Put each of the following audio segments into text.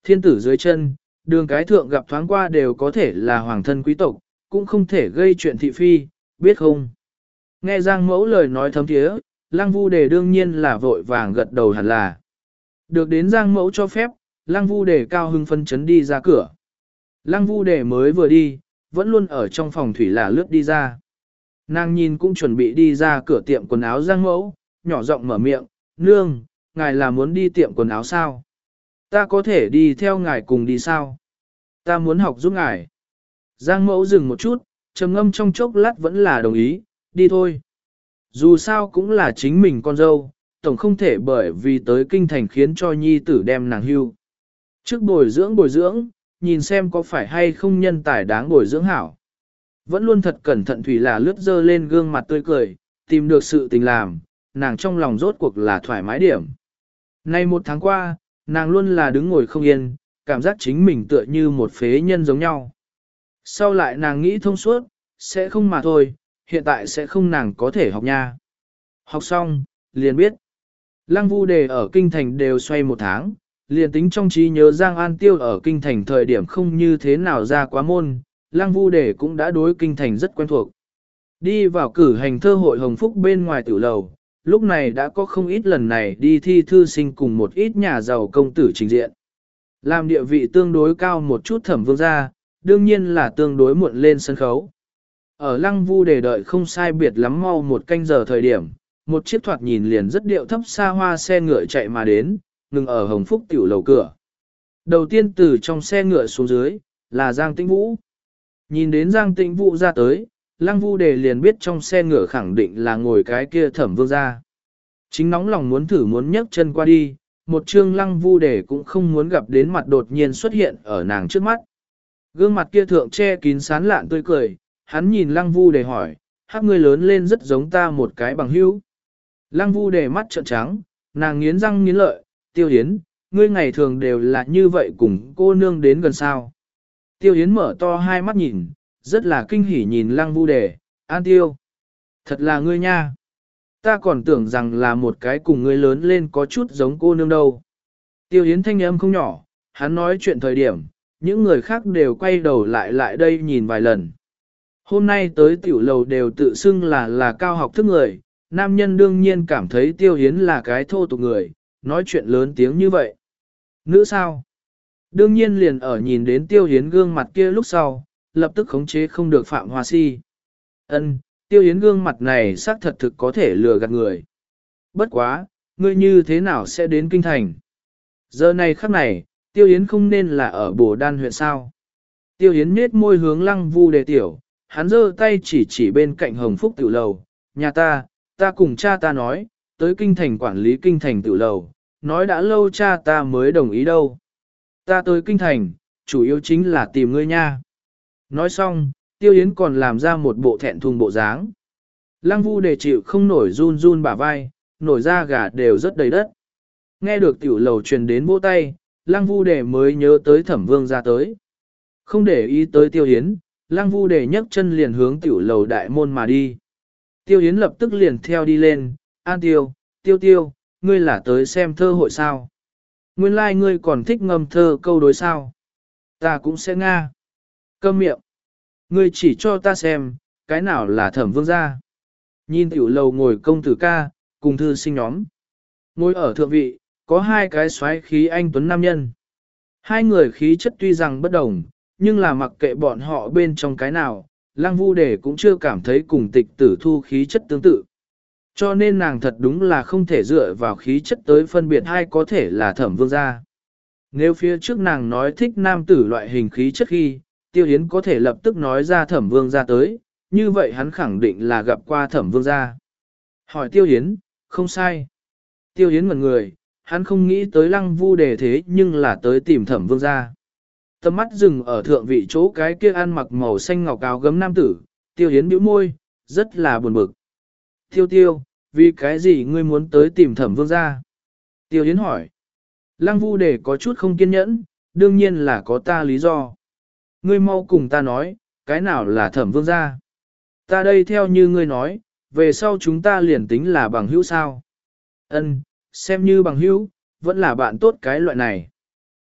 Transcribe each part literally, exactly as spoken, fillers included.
Thiên tử dưới chân, đường cái thượng gặp thoáng qua đều có thể là hoàng thân quý tộc, cũng không thể gây chuyện thị phi, biết không? Nghe Giang Mẫu lời nói thấm thiế, Lăng Vu Đề đương nhiên là vội vàng gật đầu hẳn là. Được đến Giang Mẫu cho phép, Lăng Vu Đề cao hưng phân chấn đi ra cửa. Lăng Vu Đề mới vừa đi, vẫn luôn ở trong phòng thủy là lướt đi ra. Nàng nhìn cũng chuẩn bị đi ra cửa tiệm quần áo Giang Mẫu, nhỏ giọng mở miệng, nương, ngài là muốn đi tiệm quần áo sao? Ta có thể đi theo ngài cùng đi sao? Ta muốn học giúp ngài. Giang Mẫu dừng một chút, trầm ngâm trong chốc lát vẫn là đồng ý, đi thôi. Dù sao cũng là chính mình con dâu, tổng không thể bởi vì tới kinh thành khiến cho nhi tử đem nàng hưu. Trước bồi dưỡng bồi dưỡng, nhìn xem có phải hay không nhân tài đáng bồi dưỡng hảo. Vẫn luôn thật cẩn thận thủy là lướt dơ lên gương mặt tươi cười, tìm được sự tình làm, nàng trong lòng rốt cuộc là thoải mái điểm. Nay một tháng qua, nàng luôn là đứng ngồi không yên, cảm giác chính mình tựa như một phế nhân giống nhau. Sau lại nàng nghĩ thông suốt, sẽ không mà thôi, hiện tại sẽ không nàng có thể học nha. Học xong, liền biết. Lăng Vu Đề ở kinh thành đều xoay một tháng, liền tính trong trí nhớ Giang An Tiêu ở kinh thành thời điểm không như thế nào ra quá môn, Lăng Vu Đề cũng đã đối kinh thành rất quen thuộc. Đi vào cử hành thơ hội Hồng Phúc bên ngoài tử lầu, lúc này đã có không ít lần này đi thi thư sinh cùng một ít nhà giàu công tử trình diện. Làm địa vị tương đối cao một chút Thẩm Vương gia, đương nhiên là tương đối muộn lên sân khấu. Ở Lăng Vu Đề đợi không sai biệt lắm mau một canh giờ thời điểm, một chiếc thoạt nhìn liền rất điệu thấp xa hoa xe ngựa chạy mà đến, ngừng ở Hồng Phúc tiểu lầu cửa. Đầu tiên từ trong xe ngựa xuống dưới, là Giang Tĩnh Vũ. Nhìn đến Giang Tĩnh Vũ ra tới, Lăng Vu Đề liền biết trong xe ngựa khẳng định là ngồi cái kia Thẩm Vương gia. Chính nóng lòng muốn thử muốn nhấc chân qua đi, một chương Lăng Vu Đề cũng không muốn gặp đến mặt đột nhiên xuất hiện ở nàng trước mắt. Gương mặt kia thượng che kín sán lạn tươi cười, hắn nhìn Lăng Vu Đề hỏi, hắc ngươi lớn lên rất giống ta một cái bằng hữu. Lăng Vu Đề mắt trợn trắng, nàng nghiến răng nghiến lợi, Tiêu Yến, ngươi ngày thường đều là như vậy cùng cô nương đến gần sao. Tiêu Yến mở to hai mắt nhìn, rất là kinh hỉ nhìn Lăng Vu Đề, An Tiêu. Thật là ngươi nha. Ta còn tưởng rằng là một cái cùng ngươi lớn lên có chút giống cô nương đâu. Tiêu Yến thanh âm không nhỏ, hắn nói chuyện thời điểm, những người khác đều quay đầu lại lại đây nhìn vài lần. Hôm nay tới tiểu lầu đều tự xưng là là cao học thức người, nam nhân đương nhiên cảm thấy Tiêu Yến là cái thô tục người, nói chuyện lớn tiếng như vậy. Nữ sao? Đương nhiên liền ở nhìn đến Tiêu Yến gương mặt kia lúc sau, lập tức khống chế không được Phạm Hoa Si. Ân, Tiêu Yến gương mặt này xác thật thực có thể lừa gạt người. Bất quá, ngươi như thế nào sẽ đến kinh thành? Giờ này khắc này, Tiêu Yến không nên là ở Bồ Đan huyện sao? Tiêu Yến nhếch môi hướng Lăng Vu Đề tiểu, hắn giơ tay chỉ chỉ bên cạnh Hồng Phúc tiểu lầu, nhà ta, ta cùng cha ta nói, tới kinh thành quản lý kinh thành tiểu lầu, nói đã lâu cha ta mới đồng ý đâu. Ta tới kinh thành, chủ yếu chính là tìm ngươi nha. Nói xong, Tiêu Yến còn làm ra một bộ thẹn thùng bộ dáng. Lăng Vu Đề chịu không nổi run run bả vai, nổi da gà đều rất đầy đất. Nghe được tiểu lầu truyền đến vỗ tay, Lăng Vu Đề mới nhớ tới Thẩm Vương ra tới. Không để ý tới Tiêu Yến, Lăng Vu Đề nhấc chân liền hướng tiểu lầu đại môn mà đi. Tiêu Yến lập tức liền theo đi lên, An Tiêu, Tiêu Tiêu, ngươi là tới xem thơ hội sao? Nguyên lai like ngươi còn thích ngâm thơ câu đối sao? Ta cũng sẽ nga. Câm miệng. Ngươi chỉ cho ta xem, cái nào là Thẩm Vương gia. Nhìn tiểu lầu ngồi công tử ca, cùng thư sinh nhóm. Ngồi ở thượng vị, có hai cái xoáy khí anh tuấn nam nhân. Hai người khí chất tuy rằng bất đồng, nhưng là mặc kệ bọn họ bên trong cái nào, Lăng Vu Đề cũng chưa cảm thấy cùng tịch tử thu khí chất tương tự. Cho nên nàng thật đúng là không thể dựa vào khí chất tới phân biệt hai có thể là Thẩm Vương gia. Nếu phía trước nàng nói thích nam tử loại hình khí chất khi, Tiêu Yến có thể lập tức nói ra Thẩm Vương gia tới, như vậy hắn khẳng định là gặp qua Thẩm Vương gia. Hỏi Tiêu Yến, không sai. Tiêu Yến ngẩn người, hắn không nghĩ tới Lăng Vu Đề thế nhưng là tới tìm Thẩm Vương gia. Tầm mắt dừng ở thượng vị chỗ cái kia ăn mặc màu xanh ngọc áo gấm nam tử, Tiêu Yến bĩu môi, rất là buồn bực. Tiêu Tiêu, vì cái gì ngươi muốn tới tìm Thẩm Vương gia? Tiêu Yến hỏi. Lăng Vu Đề có chút không kiên nhẫn, đương nhiên là có ta lý do. Ngươi mau cùng ta nói, cái nào là Thẩm Vương gia? Ta đây theo như ngươi nói, về sau chúng ta liền tính là bằng hữu sao? Ân, xem như bằng hữu, vẫn là bạn tốt cái loại này.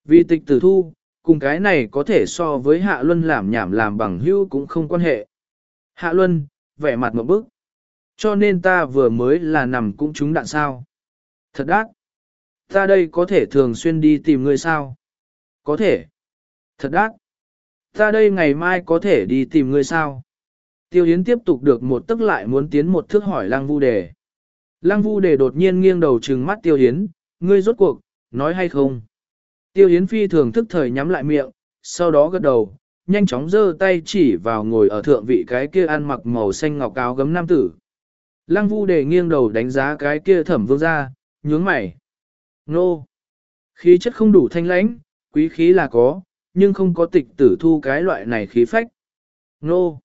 Vì tịch tử thu, cùng cái này có thể so với Hạ Luân làm nhảm làm bằng hữu cũng không quan hệ. Hạ Luân, vẻ mặt một bức. Cho nên ta vừa mới là nằm cũng trúng đạn sao. Thật đắt. Ta đây có thể thường xuyên đi tìm ngươi sao? Có thể. Thật đắt. Ta đây ngày mai có thể đi tìm ngươi sao? Tiêu Yến tiếp tục được một tức lại muốn tiến một thước hỏi Lăng Vu Đề. Lăng Vu Đề đột nhiên nghiêng đầu trừng mắt Tiêu Yến, ngươi rốt cuộc, nói hay không? Tiêu Yến phi thường thức thời nhắm lại miệng, sau đó gật đầu, nhanh chóng giơ tay chỉ vào ngồi ở thượng vị cái kia ăn mặc màu xanh ngọc áo gấm nam tử. Lăng Vu Đề nghiêng đầu đánh giá cái kia Thẩm Vương gia, nhướng mày. Nô! Khí chất không đủ thanh lãnh, quý khí là có, nhưng không có tịch tử thu cái loại này khí phách. Nô!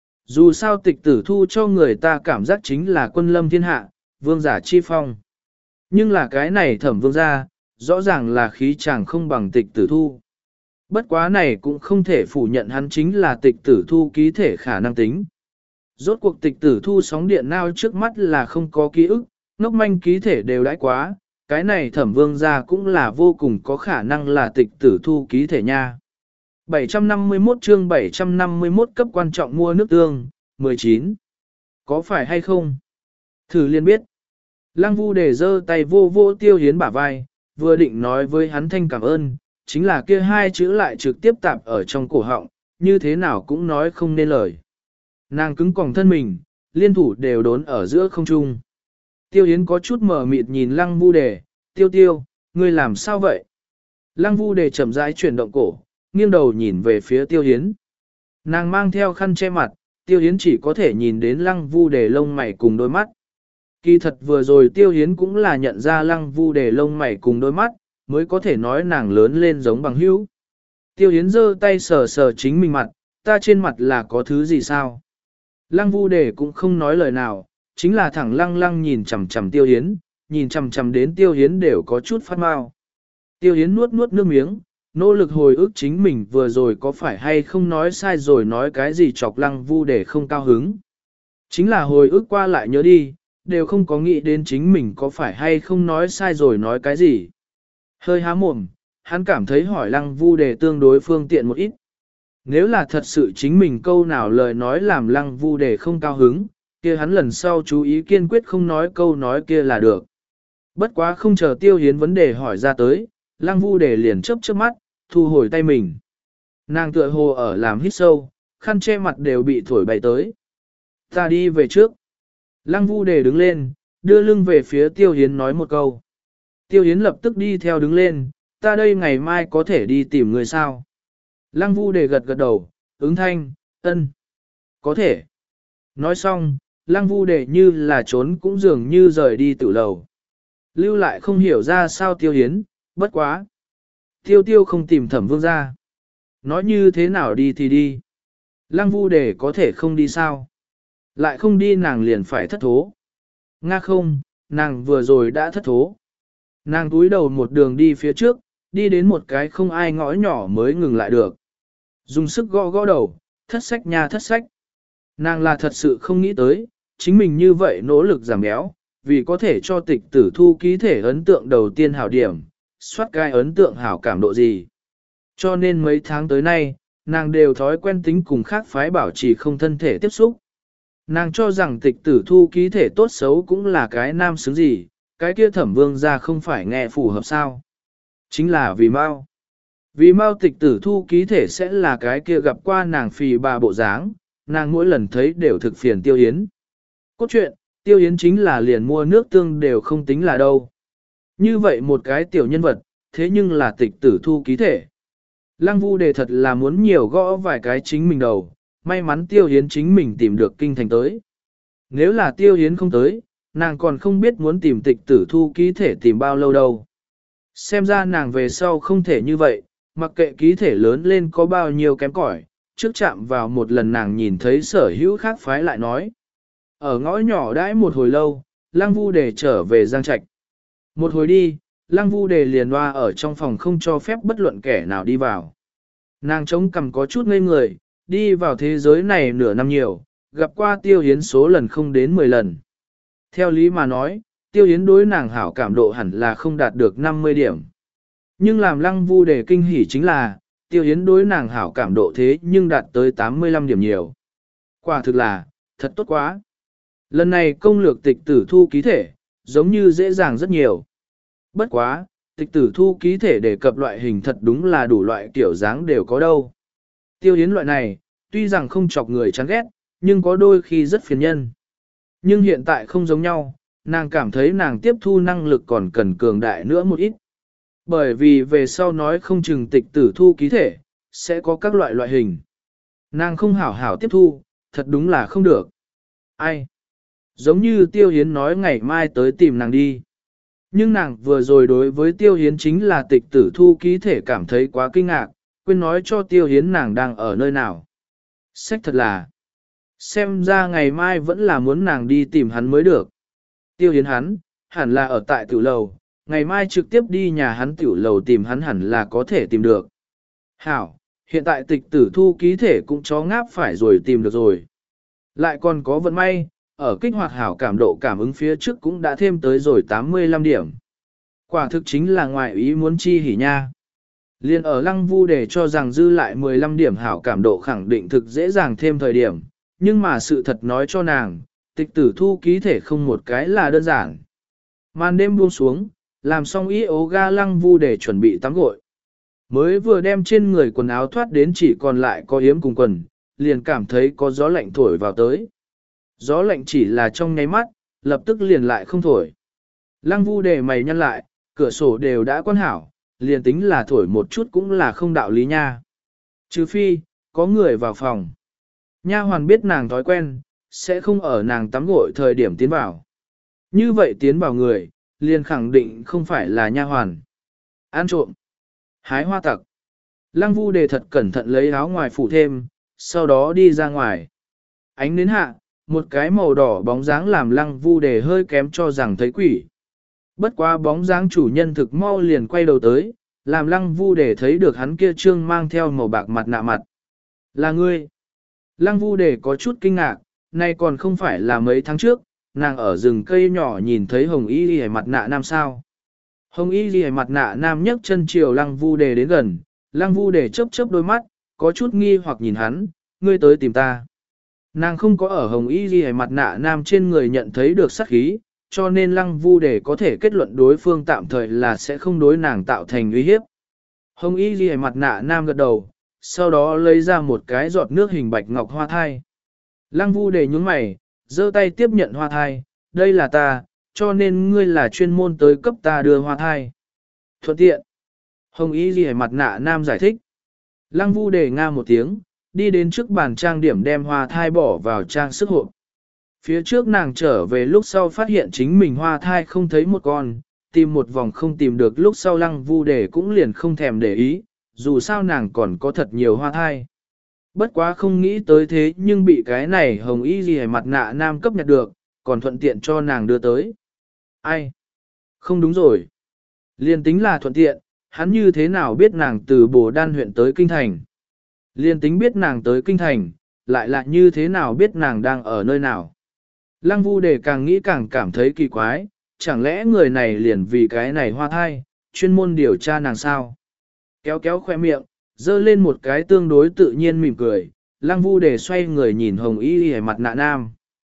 Dù sao tịch tử thu cho người ta cảm giác chính là quân lâm thiên hạ, vương giả chi phong. Nhưng là cái này Thẩm Vương gia, rõ ràng là khí chàng không bằng tịch tử thu. Bất quá này cũng không thể phủ nhận hắn chính là tịch tử thu ký thể khả năng tính. Rốt cuộc tịch tử thu sóng điện nao trước mắt là không có ký ức, ngốc manh ký thể đều đãi quá, cái này Thẩm Vương gia cũng là vô cùng có khả năng là tịch tử thu ký thể nha. bảy trăm năm mươi mốt chương bảy trăm năm mươi mốt cấp quan trọng mua nước tương, mười chín. Có phải hay không? Thử liên biết. Lăng Vu Đề giơ tay vô vô Tiêu Hiến bả vai, vừa định nói với hắn thanh cảm ơn, chính là kia hai chữ lại trực tiếp tạp ở trong cổ họng, như thế nào cũng nói không nên lời. Nàng cứng còng thân mình, liên thủ đều đốn ở giữa không trung. Tiêu Hiến có chút mở mịt nhìn Lăng Vu Đề, tiêu tiêu, ngươi làm sao vậy? Lăng Vu Đề chậm rãi chuyển động cổ, nghiêng đầu nhìn về phía Tiêu Hiến. Nàng mang theo khăn che mặt, Tiêu Hiến chỉ có thể nhìn đến Lăng Vu Đề lông mày cùng đôi mắt. Kỳ thật vừa rồi Tiêu Hiến cũng là nhận ra Lăng Vu Đề lông mày cùng đôi mắt, mới có thể nói nàng lớn lên giống bằng hữu. Tiêu Hiến giơ tay sờ sờ chính mình mặt, ta trên mặt là có thứ gì sao? Lăng Vu Đề cũng không nói lời nào, chính là thẳng lăng lăng nhìn chằm chằm Tiêu Hiến, nhìn chằm chằm đến Tiêu Hiến đều có chút phát mau. Tiêu Hiến nuốt nuốt nước miếng, nỗ lực hồi ức chính mình vừa rồi có phải hay không nói sai rồi nói cái gì chọc Lăng Vu Đề không cao hứng. Chính là hồi ức qua lại nhớ đi, đều không có nghĩ đến chính mình có phải hay không nói sai rồi nói cái gì. Hơi há mồm, hắn cảm thấy hỏi Lăng Vu Đề tương đối phương tiện một ít. Nếu là thật sự chính mình câu nào lời nói làm Lăng Vu Đề không cao hứng, kia hắn lần sau chú ý kiên quyết không nói câu nói kia là được. Bất quá không chờ Tiêu Hiến vấn đề hỏi ra tới, Lăng Vu Đề liền chớp chớp mắt, thu hồi tay mình. Nàng tựa hồ ở làm hít sâu, khăn che mặt đều bị thổi bay tới. Ta đi về trước. Lăng Vu Đề đứng lên, đưa lưng về phía Tiêu Hiến nói một câu. Tiêu Hiến lập tức đi theo đứng lên, ta đây ngày mai có thể đi tìm người sao. Lăng Vu Đề gật gật đầu, ứng thanh, ân, có thể. Nói xong, Lăng Vu Đề như là trốn cũng dường như rời đi tử lầu. Lưu lại không hiểu ra sao Tiêu Hiến, bất quá. Tiêu tiêu không tìm Thẩm Vương ra. Nói như thế nào đi thì đi. Lăng Vu Đề có thể không đi sao. Lại không đi nàng liền phải thất thố. Nga không, nàng vừa rồi đã thất thố. Nàng túi đầu một đường đi phía trước, đi đến một cái không ai ngõ nhỏ mới ngừng lại được. Dùng sức gõ gõ đầu, thất sách nha thất sách. Nàng là thật sự không nghĩ tới, chính mình như vậy nỗ lực giảm béo, vì có thể cho tịch tử thu ký thể ấn tượng đầu tiên hảo điểm, soát gai ấn tượng hảo cảm độ gì. Cho nên mấy tháng tới nay, nàng đều thói quen tính cùng khác phái bảo trì không thân thể tiếp xúc. Nàng cho rằng tịch tử thu ký thể tốt xấu cũng là cái nam xứng gì, cái kia Thẩm Vương ra không phải nghe phù hợp sao. Chính là vì mau. Vì mau tịch tử thu ký thể sẽ là cái kia gặp qua nàng phì bà bộ dáng, nàng mỗi lần thấy đều thực phiền Tiêu Hiến. Cốt truyện, Tiêu Hiến chính là liền mua nước tương đều không tính là đâu. Như vậy một cái tiểu nhân vật, thế nhưng là tịch tử thu ký thể. Lăng Vu Đề thật là muốn nhiều gõ vài cái chính mình đầu, may mắn Tiêu Hiến chính mình tìm được kinh thành tới. Nếu là Tiêu Hiến không tới, nàng còn không biết muốn tìm tịch tử thu ký thể tìm bao lâu đâu. Xem ra nàng về sau không thể như vậy, mặc kệ ký thể lớn lên có bao nhiêu kém cỏi, trước chạm vào một lần nàng nhìn thấy sở hữu khác phái lại nói. Ở ngõ nhỏ đãi một hồi lâu, Lăng Vu Đề trở về Giang Trạch. Một hồi đi, Lăng Vu Đề liền loa ở trong phòng không cho phép bất luận kẻ nào đi vào. Nàng chống cằm có chút ngây người, đi vào thế giới này nửa năm nhiều, gặp qua Tiêu Hiến số lần không đến mười lần. Theo lý mà nói, Tiêu Hiến đối nàng hảo cảm độ hẳn là không đạt được năm mươi điểm. Nhưng làm lăng vu để kinh hỉ chính là, Tiêu Yến đối nàng hảo cảm độ thế nhưng đạt tới tám mươi lăm điểm nhiều. Quả thực là, thật tốt quá. Lần này công lược tịch tử thu ký thể, giống như dễ dàng rất nhiều. Bất quá, tịch tử thu ký thể đề cập loại hình thật đúng là đủ loại kiểu dáng đều có đâu. Tiêu Yến loại này, tuy rằng không chọc người chán ghét, nhưng có đôi khi rất phiền nhân. Nhưng hiện tại không giống nhau, nàng cảm thấy nàng tiếp thu năng lực còn cần cường đại nữa một ít. Bởi vì về sau nói không chừng tịch tử thu ký thể, sẽ có các loại loại hình. Nàng không hảo hảo tiếp thu, thật đúng là không được. Ai? Giống như Tiêu Hiến nói ngày mai tới tìm nàng đi. Nhưng nàng vừa rồi đối với Tiêu Hiến chính là tịch tử thu ký thể cảm thấy quá kinh ngạc, quên nói cho Tiêu Hiến nàng đang ở nơi nào. Sách thật là, xem ra ngày mai vẫn là muốn nàng đi tìm hắn mới được. Tiêu Hiến hắn, hẳn là ở tại tiểu lầu, ngày mai trực tiếp đi nhà hắn tiểu lầu tìm hắn hẳn là có thể tìm được. Hảo, hiện tại tịch tử thu ký thể cũng chó ngáp phải rồi tìm được rồi. Lại còn có vận may, ở kích hoạt hảo cảm độ cảm ứng phía trước cũng đã thêm tới rồi tám mươi lăm điểm. Quả thực chính là ngoại ý muốn chi hỉ nha. Liên ở lăng vu để cho rằng dư lại mười lăm điểm hảo cảm độ khẳng định thực dễ dàng thêm thời điểm, nhưng mà sự thật nói cho nàng, tịch tử thu ký thể không một cái là đơn giản. Màn đêm buông xuống, làm xong ý ố ga lăng vu để chuẩn bị tắm gội. Mới vừa đem trên người quần áo thoát đến chỉ còn lại có yếm cùng quần, liền cảm thấy có gió lạnh thổi vào tới. Gió lạnh chỉ là trong nháy mắt, lập tức liền lại không thổi. Lăng vu để mày nhăn lại, cửa sổ đều đã quan hảo, liền tính là thổi một chút cũng là không đạo lý nha. Trừ phi, có người vào phòng. Nha hoàn biết nàng thói quen, sẽ không ở nàng tắm gội thời điểm tiến vào. Như vậy tiến vào người, liền khẳng định không phải là nha hoàn. Ăn trộm. Hái hoa tặc. Lăng vu đề thật cẩn thận lấy áo ngoài phủ thêm, sau đó đi ra ngoài. Ánh đến hạ, một cái màu đỏ bóng dáng làm lăng vu đề hơi kém cho rằng thấy quỷ. Bất quá bóng dáng chủ nhân thực mau liền quay đầu tới, làm lăng vu đề thấy được hắn kia trương mang theo màu bạc mặt nạ mặt. Là ngươi. Lăng vu đề có chút kinh ngạc, nay còn không phải là mấy tháng trước, nàng ở rừng cây nhỏ nhìn thấy hồng y ghi mặt nạ nam sao. Hồng y ghi mặt nạ nam nhấc chân chiều lăng vu đề đến gần, lăng vu đề chớp chớp đôi mắt, có chút nghi hoặc nhìn hắn, ngươi tới tìm ta. Nàng không có ở hồng y ghi mặt nạ nam trên người nhận thấy được sát khí, cho nên lăng vu đề có thể kết luận đối phương tạm thời là sẽ không đối nàng tạo thành uy hiếp. Hồng y ghi mặt nạ nam gật đầu, sau đó lấy ra một cái giọt nước hình bạch ngọc hoa thai. Lăng vu đề nhúng mày, giơ tay tiếp nhận hoa thai, đây là ta, cho nên ngươi là chuyên môn tới cấp ta đưa hoa thai. Thuận tiện. Hồng y ghi mặt nạ nam giải thích. Lăng vu đề nga một tiếng, đi đến trước bàn trang điểm đem hoa thai bỏ vào trang sức hộp. Phía trước nàng trở về lúc sau phát hiện chính mình hoa thai không thấy một con, tìm một vòng không tìm được lúc sau lăng vu đề cũng liền không thèm để ý, dù sao nàng còn có thật nhiều hoa thai. Bất quá không nghĩ tới thế nhưng bị cái này hồng y gì mặt nạ nam cấp nhặt được, còn thuận tiện cho nàng đưa tới. Ai? Không đúng rồi. Liên tính là thuận tiện, hắn như thế nào biết nàng từ Bồ Đan huyện tới Kinh Thành? Liên tính biết nàng tới Kinh Thành, lại là như thế nào biết nàng đang ở nơi nào? Lăng vu đề càng nghĩ càng cảm thấy kỳ quái, chẳng lẽ người này liền vì cái này hoa thai, chuyên môn điều tra nàng sao? Kéo kéo khoe miệng, dơ lên một cái tương đối tự nhiên mỉm cười, lăng vu đề xoay người nhìn hồng y y mặt nạ nam.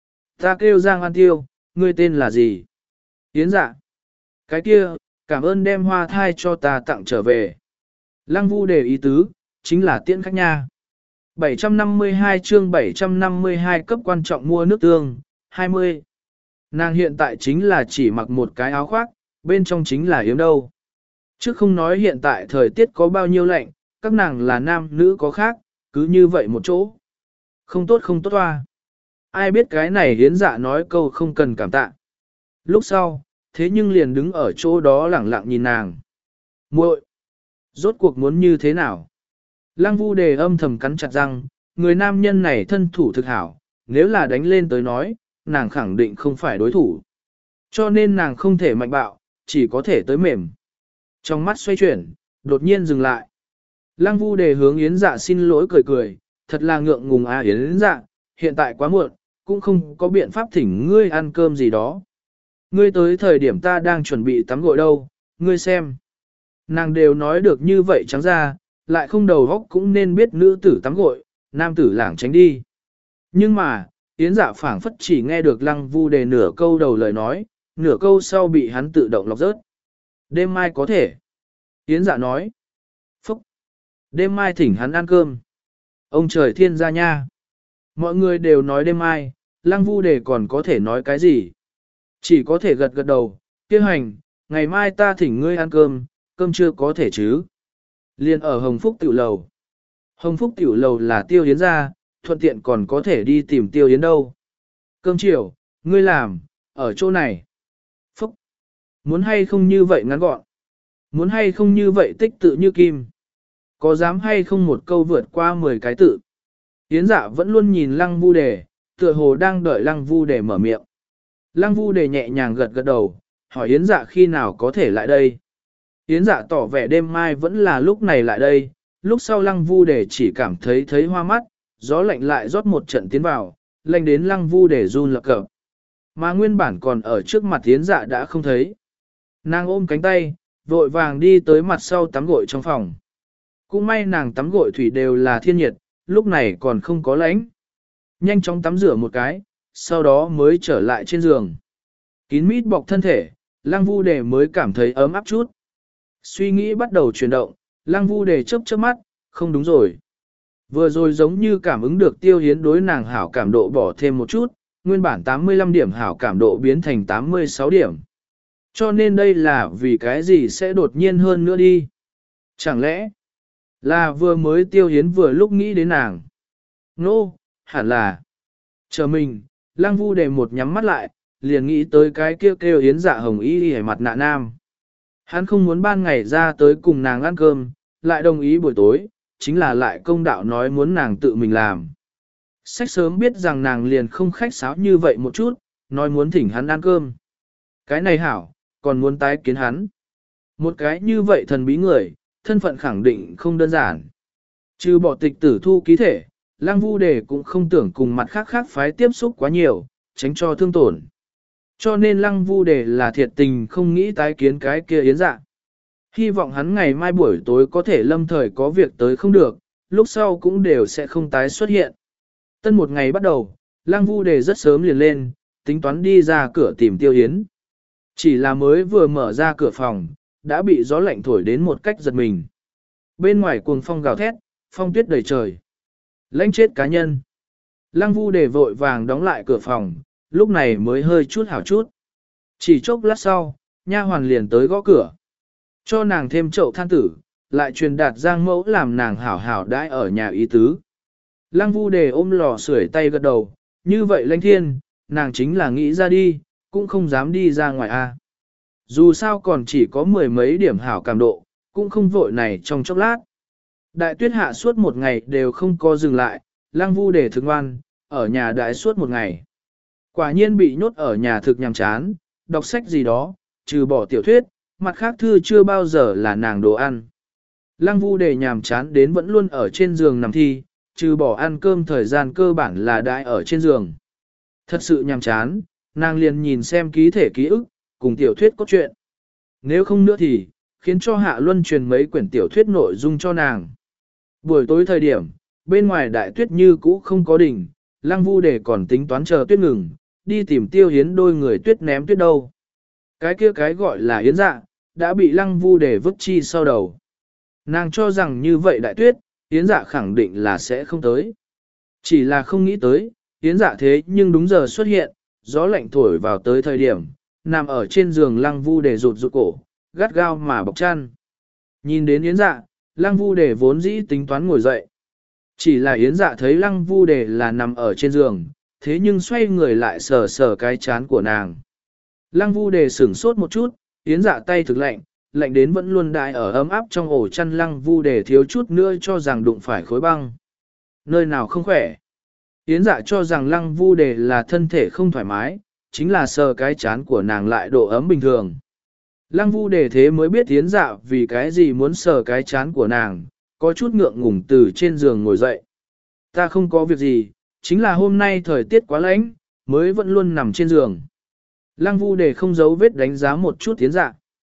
Ta kêu Giang An Tiêu, ngươi tên là gì? Yến Dạ. Cái kia, cảm ơn đem hoa thai cho ta tặng trở về. Lăng vu đề ý tứ, chính là tiễn khách nha. bảy trăm năm mươi hai chương bảy trăm năm mươi hai cấp quan trọng mua nước tương, hai mươi. Nàng hiện tại chính là chỉ mặc một cái áo khoác, bên trong chính là yếm đâu. Chứ không nói hiện tại thời tiết có bao nhiêu lạnh, các nàng là nam nữ có khác, cứ như vậy một chỗ. Không tốt không tốt hoa. Ai biết cái này Hiến Dạ nói câu không cần cảm tạ. Lúc sau, thế nhưng liền đứng ở chỗ đó lẳng lặng nhìn nàng. Muội, rốt cuộc muốn như thế nào? Lăng vu đề âm thầm cắn chặt răng, người nam nhân này thân thủ thực hảo, nếu là đánh lên tới nói, nàng khẳng định không phải đối thủ. Cho nên nàng không thể mạnh bạo, chỉ có thể tới mềm. Trong mắt xoay chuyển, đột nhiên dừng lại. Lăng vu đề hướng Yến Dạ xin lỗi cười cười, thật là ngượng ngùng à Yến Dạ, hiện tại quá muộn, cũng không có biện pháp thỉnh ngươi ăn cơm gì đó. Ngươi tới thời điểm ta đang chuẩn bị tắm gội đâu, ngươi xem. Nàng đều nói được như vậy trắng ra, lại không đầu óc cũng nên biết nữ tử tắm gội, nam tử lảng tránh đi. Nhưng mà, Yến Dạ phảng phất chỉ nghe được Lăng Vu Đề nửa câu đầu lời nói, nửa câu sau bị hắn tự động lọc rớt. Đêm mai có thể. Yến Dạ nói. Phúc. Đêm mai thỉnh hắn ăn cơm. Ông trời thiên gia nha. Mọi người đều nói đêm mai, Lăng Vu Đề còn có thể nói cái gì? Chỉ có thể gật gật đầu, kia hành, ngày mai ta thỉnh ngươi ăn cơm, cơm chưa có thể chứ. Liên ở Hồng Phúc Tiểu Lầu. Hồng Phúc Tiểu Lầu là Tiêu Yến gia, thuận tiện còn có thể đi tìm Tiêu Yến đâu. Cơm chiều, ngươi làm, ở chỗ này. Phúc. Muốn hay không như vậy ngắn gọn. Muốn hay không như vậy tích tự như kim. Có dám hay không một câu vượt qua mười cái tự. Yến Dạ vẫn luôn nhìn Lăng Vu Đề, tựa hồ đang đợi Lăng Vu Đề mở miệng. Lăng Vu Đề nhẹ nhàng gật gật đầu, hỏi Yến Dạ khi nào có thể lại đây. Yến Dạ tỏ vẻ đêm mai vẫn là lúc này lại đây, lúc sau Lăng Vu Đề chỉ cảm thấy thấy hoa mắt, gió lạnh lại rót một trận tiến vào, lạnh đến Lăng Vu Đề run lập cập. Mà nguyên bản còn ở trước mặt Yến Dạ đã không thấy. Nàng ôm cánh tay, vội vàng đi tới mặt sau tắm gội trong phòng. Cũng may nàng tắm gội thủy đều là thiên nhiệt, lúc này còn không có lạnh. Nhanh chóng tắm rửa một cái, sau đó mới trở lại trên giường. Kín mít bọc thân thể, Lăng Vu Đề mới cảm thấy ấm áp chút. Suy nghĩ bắt đầu chuyển động, Lăng Vu Đề chớp chớp mắt, không đúng rồi. Vừa rồi giống như cảm ứng được Tiêu Hiến đối nàng hảo cảm độ bỏ thêm một chút, nguyên bản tám mươi lăm điểm hảo cảm độ biến thành tám mươi sáu điểm. Cho nên đây là vì cái gì sẽ đột nhiên hơn nữa đi. Chẳng lẽ là vừa mới Tiêu Hiến vừa lúc nghĩ đến nàng. Nô, no, hẳn là. Chờ mình, Lăng Vu Đề một nhắm mắt lại, liền nghĩ tới cái kêu kêu Yến Dạ hồng y hề mặt nạ nam. Hắn không muốn ban ngày ra tới cùng nàng ăn cơm, lại đồng ý buổi tối, chính là lại công đạo nói muốn nàng tự mình làm. Sách sớm biết rằng nàng liền không khách sáo như vậy một chút, nói muốn thỉnh hắn ăn cơm. Cái này hảo, còn muốn tái kiến hắn. Một cái như vậy thần bí người, thân phận khẳng định không đơn giản. Trừ bỏ tịch tử thu ký thể, Lăng Vu Đề cũng không tưởng cùng mặt khác khác phái tiếp xúc quá nhiều, tránh cho thương tổn. Cho nên Lăng Vu Đề là thiệt tình không nghĩ tái kiến cái kia Yến Dạ. Hy vọng hắn ngày mai buổi tối có thể lâm thời có việc tới không được, lúc sau cũng đều sẽ không tái xuất hiện. Tân một ngày bắt đầu, Lăng Vu Đề rất sớm liền lên, tính toán đi ra cửa tìm Tiêu Yến. Chỉ là mới vừa mở ra cửa phòng, đã bị gió lạnh thổi đến một cách giật mình. Bên ngoài cuồng phong gào thét, phong tuyết đầy trời. Lãnh chết cá nhân. Lăng Vu Đề vội vàng đóng lại cửa phòng, lúc này mới hơi chút hảo chút. Chỉ chốc lát sau, nha hoàn liền tới gõ cửa. Cho nàng thêm chậu than tử, lại truyền đạt Giang Mẫu làm nàng hảo hảo đãi ở nhà ý tứ. Lăng Vu Đề ôm lò sưởi tay gật đầu, như vậy Lãnh Thiên, nàng chính là nghĩ ra đi, cũng không dám đi ra ngoài a. Dù sao còn chỉ có mười mấy điểm hảo cảm độ, cũng không vội này trong chốc lát. Đại tuyết hạ suốt một ngày đều không có dừng lại, Lăng Vu Đề thực ngoan, ở nhà đại suốt một ngày. Quả nhiên bị nhốt ở nhà thực nhàm chán, đọc sách gì đó, trừ bỏ tiểu thuyết, mặt khác thư chưa bao giờ là nàng đồ ăn. Lăng Vu Đề nhàm chán đến vẫn luôn ở trên giường nằm thi, trừ bỏ ăn cơm thời gian cơ bản là đại ở trên giường. Thật sự nhàm chán, nàng liền nhìn xem ký thể ký ức, cùng tiểu thuyết cốt truyện. Nếu không nữa thì, khiến cho Hạ Luân truyền mấy quyển tiểu thuyết nội dung cho nàng. Buổi tối thời điểm, bên ngoài đại tuyết như cũ không có đỉnh, Lăng Vu Đề còn tính toán chờ tuyết ngừng, đi tìm Tiêu Hiến đôi người tuyết ném tuyết đâu. Cái kia cái gọi là Yến Dạ, đã bị Lăng Vu Đề vứt chi sau đầu. Nàng cho rằng như vậy đại tuyết, Yến Dạ khẳng định là sẽ không tới. Chỉ là không nghĩ tới, Yến Dạ thế nhưng đúng giờ xuất hiện, gió lạnh thổi vào tới thời điểm, nằm ở trên giường Lăng Vu Đề rụt rụt cổ, gắt gao mà bọc chăn. Nhìn đến Yến Dạ, Lăng Vu Đề vốn dĩ tính toán ngồi dậy. Chỉ là Yến Dạ thấy Lăng Vu Đề là nằm ở trên giường, thế nhưng xoay người lại sờ sờ cái chán của nàng. Lăng Vu Đề sửng sốt một chút, Yến Dạ tay thực lạnh, lạnh đến vẫn luôn đại ở ấm áp trong ổ chăn. Lăng Vu Đề thiếu chút nữa cho rằng đụng phải khối băng. Nơi nào không khỏe? Yến Dạ cho rằng Lăng Vu Đề là thân thể không thoải mái, chính là sờ cái chán của nàng lại độ ấm bình thường. Lăng Vu Đề thế mới biết Yến Dạ vì cái gì muốn sờ cái chán của nàng, có chút ngượng ngùng từ trên giường ngồi dậy. Ta không có việc gì, chính là hôm nay thời tiết quá lạnh, mới vẫn luôn nằm trên giường. Lăng Vu Đề không giấu vết đánh giá một chút Yến Dạ.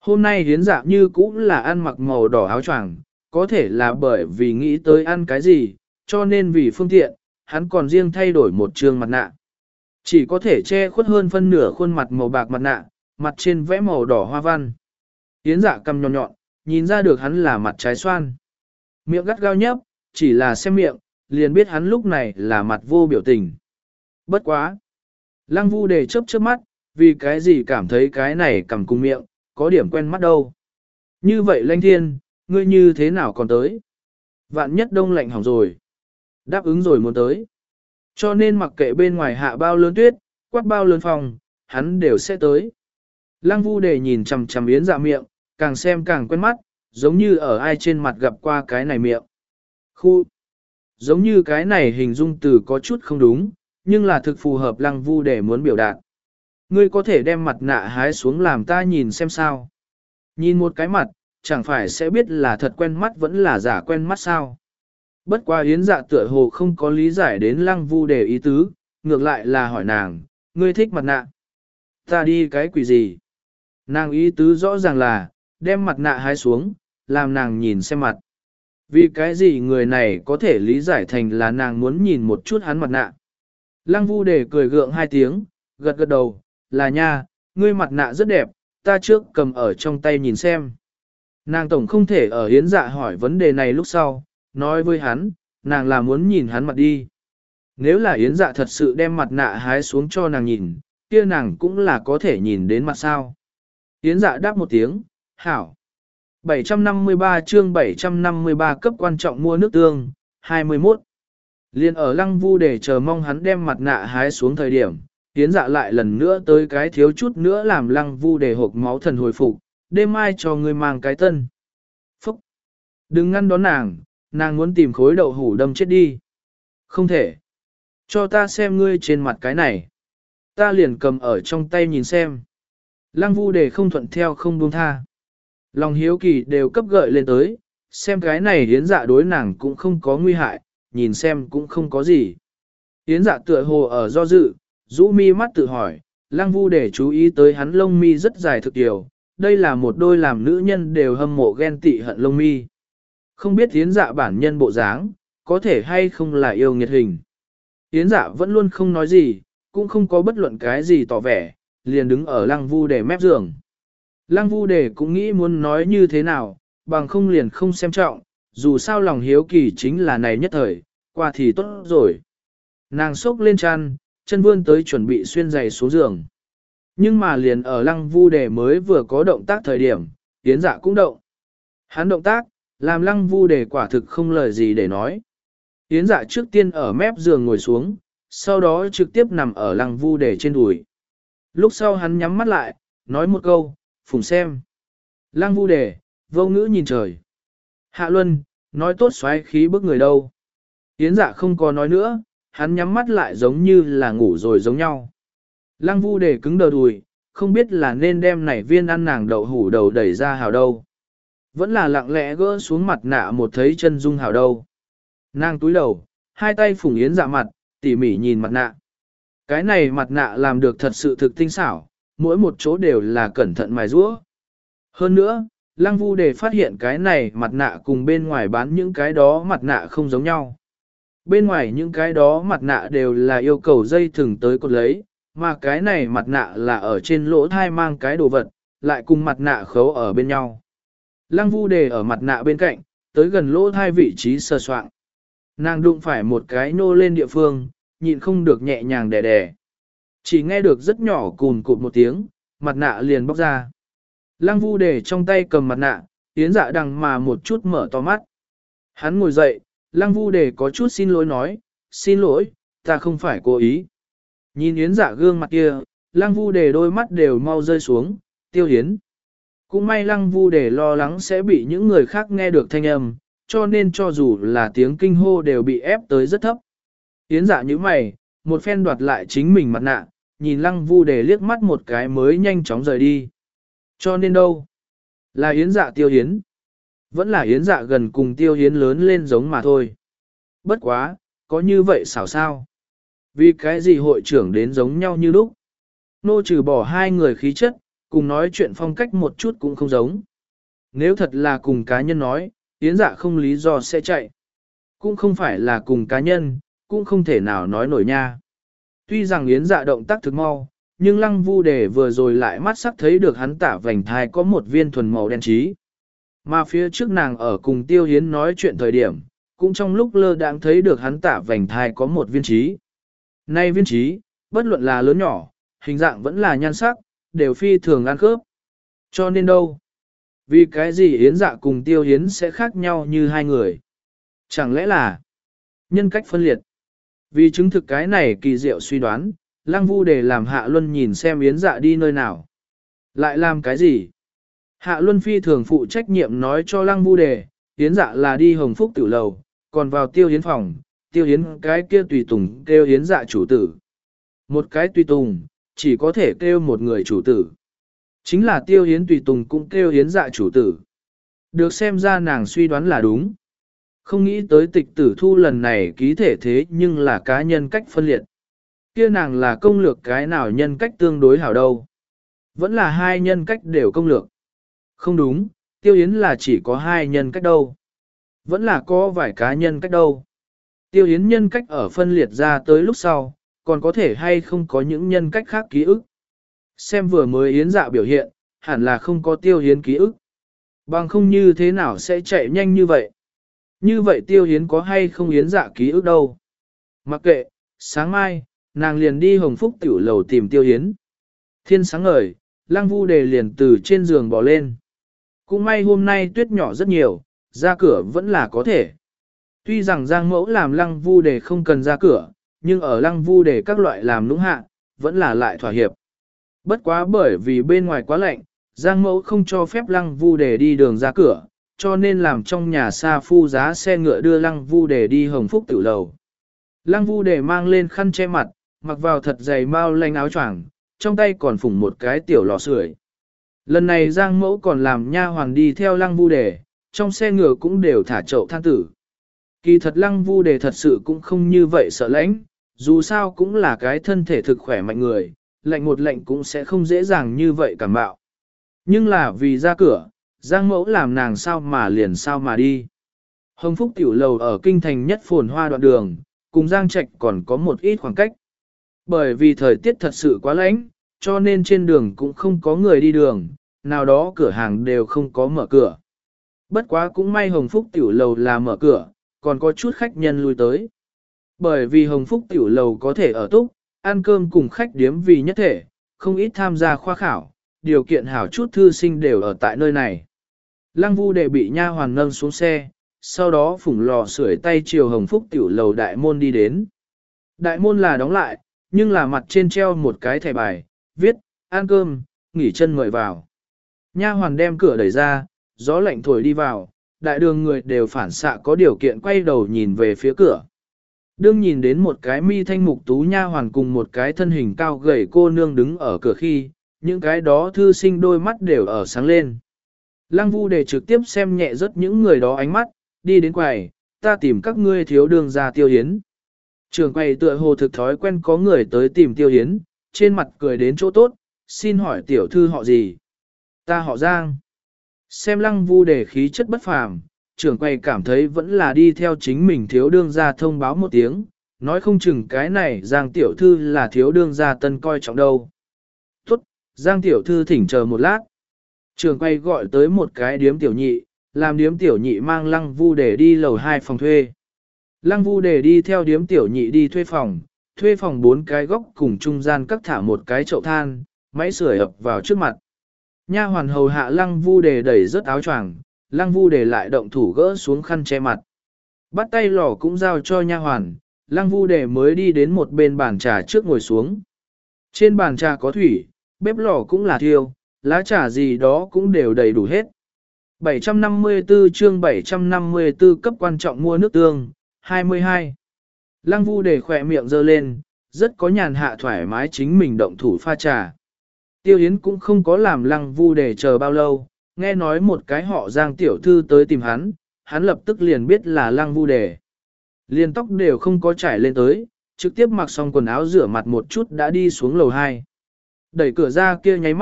Hôm nay hiến dạ như cũng là ăn mặc màu đỏ áo choàng, có thể là bởi vì nghĩ tới ăn cái gì, cho nên vì phương tiện, hắn còn riêng thay đổi một trường mặt nạ. Chỉ có thể che khuất hơn phân nửa khuôn mặt màu bạc mặt nạ, mặt trên vẽ màu đỏ hoa văn. Hiến dạ cầm nhọn nhọn, nhìn ra được hắn là mặt trái xoan. Miệng gắt gao nhấp, chỉ là xem miệng, liền biết hắn lúc này là mặt vô biểu tình. Bất quá. Lăng Vu Đề chớp chớp mắt, vì cái gì cảm thấy cái này cầm cùng miệng, có điểm quen mắt đâu. Như vậy Lanh Thiên, ngươi như thế nào còn tới? Vạn nhất đông lạnh hỏng rồi. Đáp ứng rồi muốn tới. Cho nên mặc kệ bên ngoài hạ bao lớn tuyết, quát bao lớn phòng, hắn đều sẽ tới. Lăng Vu Đề nhìn chằm chằm Yến Dạ miệng, càng xem càng quen mắt, giống như ở ai trên mặt gặp qua cái này miệng. Khu. Giống như cái này hình dung từ có chút không đúng, nhưng là thực phù hợp Lăng Vu Đề muốn biểu đạt. Ngươi có thể đem mặt nạ hái xuống làm ta nhìn xem sao. Nhìn một cái mặt, chẳng phải sẽ biết là thật quen mắt vẫn là giả quen mắt sao. Bất quá Yến Dạ tựa hồ không có lý giải đến Lăng Vu Đề ý tứ, ngược lại là hỏi nàng, ngươi thích mặt nạ. Ta đi cái quỷ gì? Nàng ý tứ rõ ràng là, đem mặt nạ hái xuống, làm nàng nhìn xem mặt. Vì cái gì người này có thể lý giải thành là nàng muốn nhìn một chút hắn mặt nạ. Lăng Vu Đề cười gượng hai tiếng, gật gật đầu, là nha, ngươi mặt nạ rất đẹp, ta trước cầm ở trong tay nhìn xem. Nàng tổng không thể ở Yến Dạ hỏi vấn đề này lúc sau, nói với hắn, nàng là muốn nhìn hắn mặt đi. Nếu là Yến Dạ thật sự đem mặt nạ hái xuống cho nàng nhìn, kia nàng cũng là có thể nhìn đến mặt sao. Yến Dạ đáp một tiếng, hảo. bảy trăm năm mươi ba chương bảy trăm năm mươi ba cấp quan trọng mua nước tương, hai mươi mốt. Liên ở Lăng Vu để chờ mong hắn đem mặt nạ hái xuống thời điểm, Yến Dạ lại lần nữa tới cái thiếu chút nữa làm Lăng Vu để hộp máu thần hồi phục, đêm mai cho người mang cái tân. Phúc! Đừng ngăn đón nàng, nàng muốn tìm khối đậu hủ đâm chết đi. Không thể. Cho ta xem ngươi trên mặt cái này. Ta liền cầm ở trong tay nhìn xem. Lăng Vu để không thuận theo không buông tha. Lòng hiếu kỳ đều cấp gợi lên tới, xem cái này Yến Dạ đối nàng cũng không có nguy hại, nhìn xem cũng không có gì. Yến Dạ tựa hồ ở do dự, rũ mi mắt tự hỏi, Lăng Vu để chú ý tới hắn lông mi rất dài thực điều, đây là một đôi làm nữ nhân đều hâm mộ ghen tị hận lông mi. Không biết Yến Dạ bản nhân bộ dáng, có thể hay không là yêu nghiệt hình. Yến Dạ vẫn luôn không nói gì, cũng không có bất luận cái gì tỏ vẻ, liền đứng ở Lăng Vu để mép giường. Lăng Vu Đề cũng nghĩ muốn nói như thế nào, bằng không liền không xem trọng, dù sao lòng hiếu kỳ chính là này nhất thời, qua thì tốt rồi. Nàng xốc lên chăn, chân vươn tới chuẩn bị xuyên giày xuống giường. Nhưng mà liền ở Lăng Vu Đề mới vừa có động tác thời điểm, Yến Dạ cũng động. Hắn động tác, làm Lăng Vu Đề quả thực không lời gì để nói. Yến Dạ trước tiên ở mép giường ngồi xuống, sau đó trực tiếp nằm ở Lăng Vu Đề trên đùi. Lúc sau hắn nhắm mắt lại, nói một câu, phùng xem. Lăng Vu Đề, vô ngữ nhìn trời. Hạ Luân, nói tốt xoáy khí bức người đâu. Yến Dạ không có nói nữa, hắn nhắm mắt lại giống như là ngủ rồi giống nhau. Lăng Vu Đề cứng đờ đùi, không biết là nên đem nảy viên ăn nàng đậu hủ đầu đẩy ra hào đâu. Vẫn là lặng lẽ gỡ xuống mặt nạ một thấy chân dung hào đâu. Nàng túi đầu, hai tay phủng Yến Dạ mặt, tỉ mỉ nhìn mặt nạ. Cái này mặt nạ làm được thật sự thực tinh xảo, mỗi một chỗ đều là cẩn thận mài rũa. Hơn nữa, Lăng Vu Đề phát hiện cái này mặt nạ cùng bên ngoài bán những cái đó mặt nạ không giống nhau. Bên ngoài những cái đó mặt nạ đều là yêu cầu dây thừng tới cột lấy, mà cái này mặt nạ là ở trên lỗ thai mang cái đồ vật, lại cùng mặt nạ khấu ở bên nhau. Lăng Vu Đề ở mặt nạ bên cạnh, tới gần lỗ thai vị trí sờ soạng. Nàng đụng phải một cái nô lên địa phương, nhịn không được nhẹ nhàng đè đè. Chỉ nghe được rất nhỏ cùn cụt một tiếng, mặt nạ liền bóc ra. Lăng Vu Đề trong tay cầm mặt nạ, Yến Dạ đằng mà một chút mở to mắt. Hắn ngồi dậy, Lăng Vu Đề có chút xin lỗi nói, xin lỗi, ta không phải cố ý. Nhìn Yến Dạ gương mặt kia, Lăng Vu Đề đôi mắt đều mau rơi xuống, Tiêu Yến. Cũng may Lăng Vu Đề lo lắng sẽ bị những người khác nghe được thanh âm, cho nên cho dù là tiếng kinh hô đều bị ép tới rất thấp. Yến Dạ như mày, một phen đoạt lại chính mình mặt nạ, nhìn Lăng Vu Đề liếc mắt một cái mới nhanh chóng rời đi. Cho nên đâu? Là Yến Dạ Tiêu Yến. Vẫn là Yến Dạ gần cùng Tiêu Yến lớn lên giống mà thôi. Bất quá, có như vậy xảo sao? Vì cái gì hội trưởng đến giống nhau như lúc? Nô trừ bỏ hai người khí chất, cùng nói chuyện phong cách một chút cũng không giống. Nếu thật là cùng cá nhân nói, Yến Dạ không lý do sẽ chạy. Cũng không phải là cùng cá nhân, cũng không thể nào nói nổi nha. Tuy rằng Yến Dạ động tác thực mau, nhưng Lăng Vu Đề vừa rồi lại mắt sắc thấy được hắn tả vành thai có một viên thuần màu đen trí. Mà phía trước nàng ở cùng Tiêu Hiến nói chuyện thời điểm, cũng trong lúc lơ đãng thấy được hắn tả vành thai có một viên trí. Nay viên trí, bất luận là lớn nhỏ, hình dạng vẫn là nhan sắc, đều phi thường ăn khớp. Cho nên đâu? Vì cái gì Yến Dạ cùng Tiêu Hiến sẽ khác nhau như hai người? Chẳng lẽ là nhân cách phân liệt? Vì chứng thực cái này kỳ diệu suy đoán, Lăng Vu Đề làm Hạ Luân nhìn xem Yến Dạ đi nơi nào. Lại làm cái gì? Hạ Luân phi thường phụ trách nhiệm nói cho Lăng Vu Đề, Yến Dạ là đi Hồng Phúc Tử Lầu, còn vào Tiêu Hiến phòng, Tiêu Hiến cái kia tùy tùng kêu Yến Dạ chủ tử. Một cái tùy tùng, chỉ có thể kêu một người chủ tử. Chính là Tiêu Hiến tùy tùng cũng kêu Yến Dạ chủ tử. Được xem ra nàng suy đoán là đúng. Không nghĩ tới tịch tử thu lần này ký thể thế nhưng là cá nhân cách phân liệt. Kia nàng là công lược cái nào nhân cách tương đối hảo đâu. Vẫn là hai nhân cách đều công lược. Không đúng, Tiêu Yến là chỉ có hai nhân cách đâu. Vẫn là có vài cá nhân cách đâu. Tiêu Yến nhân cách ở phân liệt ra tới lúc sau, còn có thể hay không có những nhân cách khác ký ức. Xem vừa mới Yến Dạ biểu hiện, hẳn là không có Tiêu Yến ký ức. Bằng không như thế nào sẽ chạy nhanh như vậy. Như vậy Tiêu Yến có hay không Yến Dạ ký ức đâu. Mặc kệ, sáng mai, nàng liền đi Hồng Phúc tiểu lầu tìm Tiêu Yến. Thiên sáng ngời, Lăng Vu Đề liền từ trên giường bỏ lên. Cũng may hôm nay tuyết nhỏ rất nhiều, ra cửa vẫn là có thể. Tuy rằng Giang Mẫu làm Lăng Vu Đề không cần ra cửa, nhưng ở Lăng Vu Đề các loại làm nũng hạ, vẫn là lại thỏa hiệp. Bất quá bởi vì bên ngoài quá lạnh, Giang Mẫu không cho phép Lăng Vu Đề đi đường ra cửa, cho nên làm trong nhà xa phu giá xe ngựa đưa Lăng Vu Đề đi Hồng Phúc Tử Lầu. Lăng Vu Đề mang lên khăn che mặt, mặc vào thật dày mau lanh áo choàng, trong tay còn phủng một cái tiểu lò sưởi. Lần này Giang Mẫu còn làm nha hoàn đi theo Lăng Vu Đề, trong xe ngựa cũng đều thả chậu than tử. Kỳ thật Lăng Vu Đề thật sự cũng không như vậy sợ lãnh, dù sao cũng là cái thân thể thực khỏe mạnh người, lạnh một lạnh cũng sẽ không dễ dàng như vậy cảm bạo. Nhưng là vì ra cửa, Giang Mẫu làm nàng sao mà liền sao mà đi. Hồng Phúc tiểu lầu ở kinh thành nhất phồn hoa đoạn đường, cùng Giang Trạch còn có một ít khoảng cách. Bởi vì thời tiết thật sự quá lạnh, cho nên trên đường cũng không có người đi đường, nào đó cửa hàng đều không có mở cửa. Bất quá cũng may Hồng Phúc tiểu lầu là mở cửa, còn có chút khách nhân lui tới. Bởi vì Hồng Phúc tiểu lầu có thể ở túc, ăn cơm cùng khách điếm vì nhất thể, không ít tham gia khoa khảo, điều kiện hảo chút thư sinh đều ở tại nơi này. Lăng Vu Đề bị nha hoàn nâng xuống xe, sau đó phủng lò sưởi tay chiều Hồng Phúc tiểu lầu đại môn đi đến. Đại môn là đóng lại, nhưng là mặt trên treo một cái thẻ bài, viết, ăn cơm, nghỉ chân mời vào. Nha hoàn đem cửa đẩy ra, gió lạnh thổi đi vào, đại đường người đều phản xạ có điều kiện quay đầu nhìn về phía cửa. Đương nhìn đến một cái mi thanh mục tú nha hoàn cùng một cái thân hình cao gầy cô nương đứng ở cửa khi, những cái đó thư sinh đôi mắt đều ở sáng lên. Lăng Vu Đề trực tiếp xem nhẹ rất những người đó ánh mắt, đi đến quầy, ta tìm các ngươi thiếu đường ra Tiêu Hiến. Trường quầy tựa hồ thực thói quen có người tới tìm Tiêu Hiến, trên mặt cười đến chỗ tốt, xin hỏi tiểu thư họ gì? Ta họ Giang. Xem Lăng Vu Đề khí chất bất phàm, trưởng quầy cảm thấy vẫn là đi theo chính mình thiếu đương gia thông báo một tiếng, nói không chừng cái này Giang tiểu thư là thiếu đương gia tân coi trọng đâu. Tốt, Giang tiểu thư thỉnh chờ một lát. Trưởng quầy gọi tới một cái điếm tiểu nhị, làm điếm tiểu nhị mang Lăng Vu Đề đi lầu hai phòng thuê. Lăng Vu Đề đi theo điếm tiểu nhị đi thuê phòng, thuê phòng bốn cái góc cùng trung gian cắt thả một cái chậu than, máy sưởi ập vào trước mặt. Nha hoàn hầu hạ Lăng Vu Đề đẩy rớt áo choàng, Lăng Vu Đề lại động thủ gỡ xuống khăn che mặt. Bắt tay lò cũng giao cho nha hoàn, Lăng Vu Đề mới đi đến một bên bàn trà trước ngồi xuống. Trên bàn trà có thủy, bếp lò cũng là thiêu, lá trà gì đó cũng đều đầy đủ hết. bảy trăm năm mươi tư chương bảy trăm năm mươi tư cấp quan trọng mua nước tương, hai mươi hai. Lăng Vu Đề khỏe miệng giơ lên, rất có nhàn hạ thoải mái chính mình động thủ pha trà. Tiêu Yến cũng không có làm Lăng Vu Đề chờ bao lâu, nghe nói một cái họ Giang tiểu thư tới tìm hắn, hắn lập tức liền biết là Lăng Vu Đề. Liền tóc đều không có trải lên tới, trực tiếp mặc xong quần áo rửa mặt một chút đã đi xuống lầu hai. Đẩy cửa ra kia nháy mắt,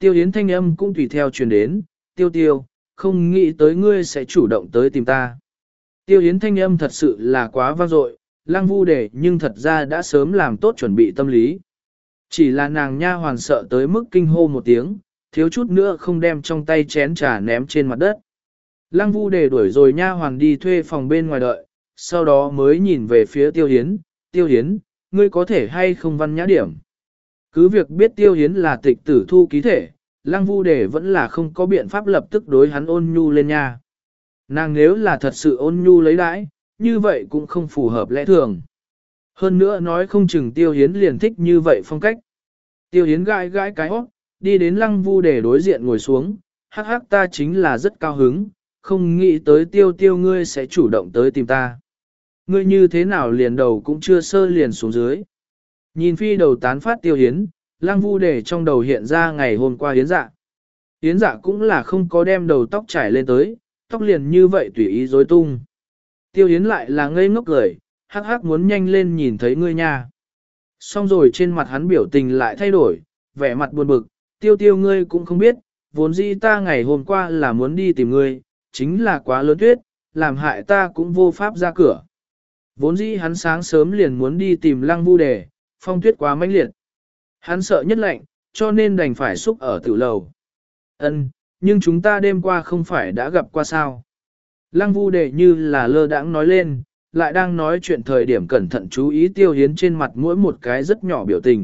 Tiêu Yến thanh âm cũng tùy theo truyền đến, tiêu tiêu, không nghĩ tới ngươi sẽ chủ động tới tìm ta. Tiêu Yến thanh âm thật sự là quá vang dội, Lăng Vu Đề nhưng thật ra đã sớm làm tốt chuẩn bị tâm lý. Chỉ là nàng nha hoàn sợ tới mức kinh hô một tiếng, thiếu chút nữa không đem trong tay chén trà ném trên mặt đất. Lăng Vu Đề đuổi rồi nha hoàn đi thuê phòng bên ngoài đợi, sau đó mới nhìn về phía Tiêu Hiến, Tiêu Hiến, ngươi có thể hay không văn nhã điểm. Cứ việc biết Tiêu Hiến là tịch tử thu ký thể, Lăng Vu Đề vẫn là không có biện pháp lập tức đối hắn ôn nhu lên nha. Nàng nếu là thật sự ôn nhu lấy đãi, như vậy cũng không phù hợp lẽ thường. Hơn nữa nói không chừng Tiêu Hiến liền thích như vậy phong cách. Tiêu Hiến gãi gãi cái hót, đi đến Lăng Vu Đề đối diện ngồi xuống, hắc hắc ta chính là rất cao hứng, không nghĩ tới tiêu tiêu ngươi sẽ chủ động tới tìm ta. Ngươi như thế nào liền đầu cũng chưa sơ liền xuống dưới. Nhìn phi đầu tán phát Tiêu Hiến, Lăng Vu Đề trong đầu hiện ra ngày hôm qua Hiến dạ. Hiến dạ cũng là không có đem đầu tóc trải lên tới, tóc liền như vậy tùy ý rối tung. Tiêu Hiến lại là ngây ngốc cười, hắc hắc muốn nhanh lên nhìn thấy ngươi nha. Xong rồi trên mặt hắn biểu tình lại thay đổi, vẻ mặt buồn bực, tiêu tiêu ngươi cũng không biết, vốn dĩ ta ngày hôm qua là muốn đi tìm ngươi, chính là quá lớn tuyết, làm hại ta cũng vô pháp ra cửa. Vốn dĩ hắn sáng sớm liền muốn đi tìm Lăng Vu Đề, phong tuyết quá mãnh liệt. Hắn sợ nhất lạnh, cho nên đành phải xúc ở tử lầu. Ân, nhưng chúng ta đêm qua không phải đã gặp qua sao. Lăng Vu Đề như là lơ đãng nói lên, lại đang nói chuyện thời điểm cẩn thận chú ý Tiêu Hiến trên mặt mỗi một cái rất nhỏ biểu tình.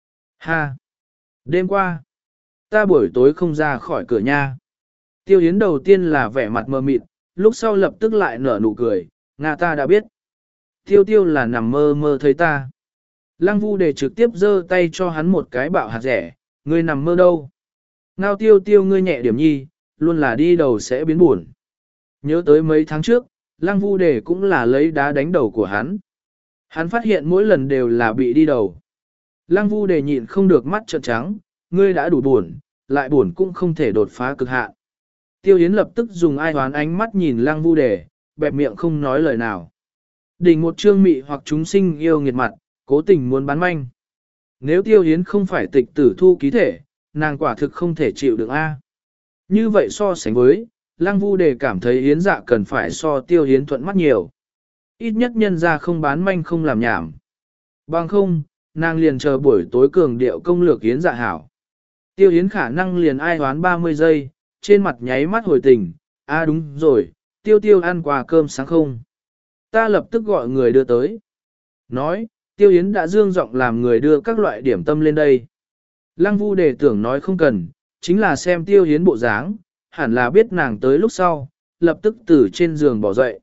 Ha! Đêm qua, ta buổi tối không ra khỏi cửa nha. Tiêu Hiến đầu tiên là vẻ mặt mờ mịt, lúc sau lập tức lại nở nụ cười, Nga ta đã biết. Tiêu tiêu là nằm mơ mơ thấy ta. Lăng Vu Đề trực tiếp giơ tay cho hắn một cái bạo hạt rẻ, ngươi nằm mơ đâu. Ngao tiêu tiêu ngươi nhẹ điểm nhi, luôn là đi đầu sẽ biến buồn. Nhớ tới mấy tháng trước, Lăng Vu Đề cũng là lấy đá đánh đầu của hắn. Hắn phát hiện mỗi lần đều là bị đi đầu. Lăng Vu Đề nhịn không được mắt trợn trắng, ngươi đã đủ buồn, lại buồn cũng không thể đột phá cực hạn. Tiêu Yến lập tức dùng ai hoán ánh mắt nhìn Lăng Vu Đề, bẹp miệng không nói lời nào. Đỉnh một trương mị hoặc chúng sinh yêu nghiệt mặt, cố tình muốn bán manh. Nếu Tiêu Yến không phải tịch tử thu ký thể, nàng quả thực không thể chịu được a. Như vậy so sánh với, Lăng Vu Đề cảm thấy Yến dạ cần phải so Tiêu Yến thuận mắt nhiều. Ít nhất nhân ra không bán manh không làm nhảm. Bằng không, nàng liền chờ buổi tối cường điệu công lược Yến dạ hảo. Tiêu Yến khả năng liền ai hoán ba mươi giây, trên mặt nháy mắt hồi tình, a à đúng rồi, tiêu tiêu ăn quà cơm sáng không. Ta lập tức gọi người đưa tới. Nói, Tiêu Yến đã dương giọng làm người đưa các loại điểm tâm lên đây. Lăng Vu Đề tưởng nói không cần, chính là xem Tiêu Yến bộ dáng, hẳn là biết nàng tới lúc sau, lập tức từ trên giường bỏ dậy.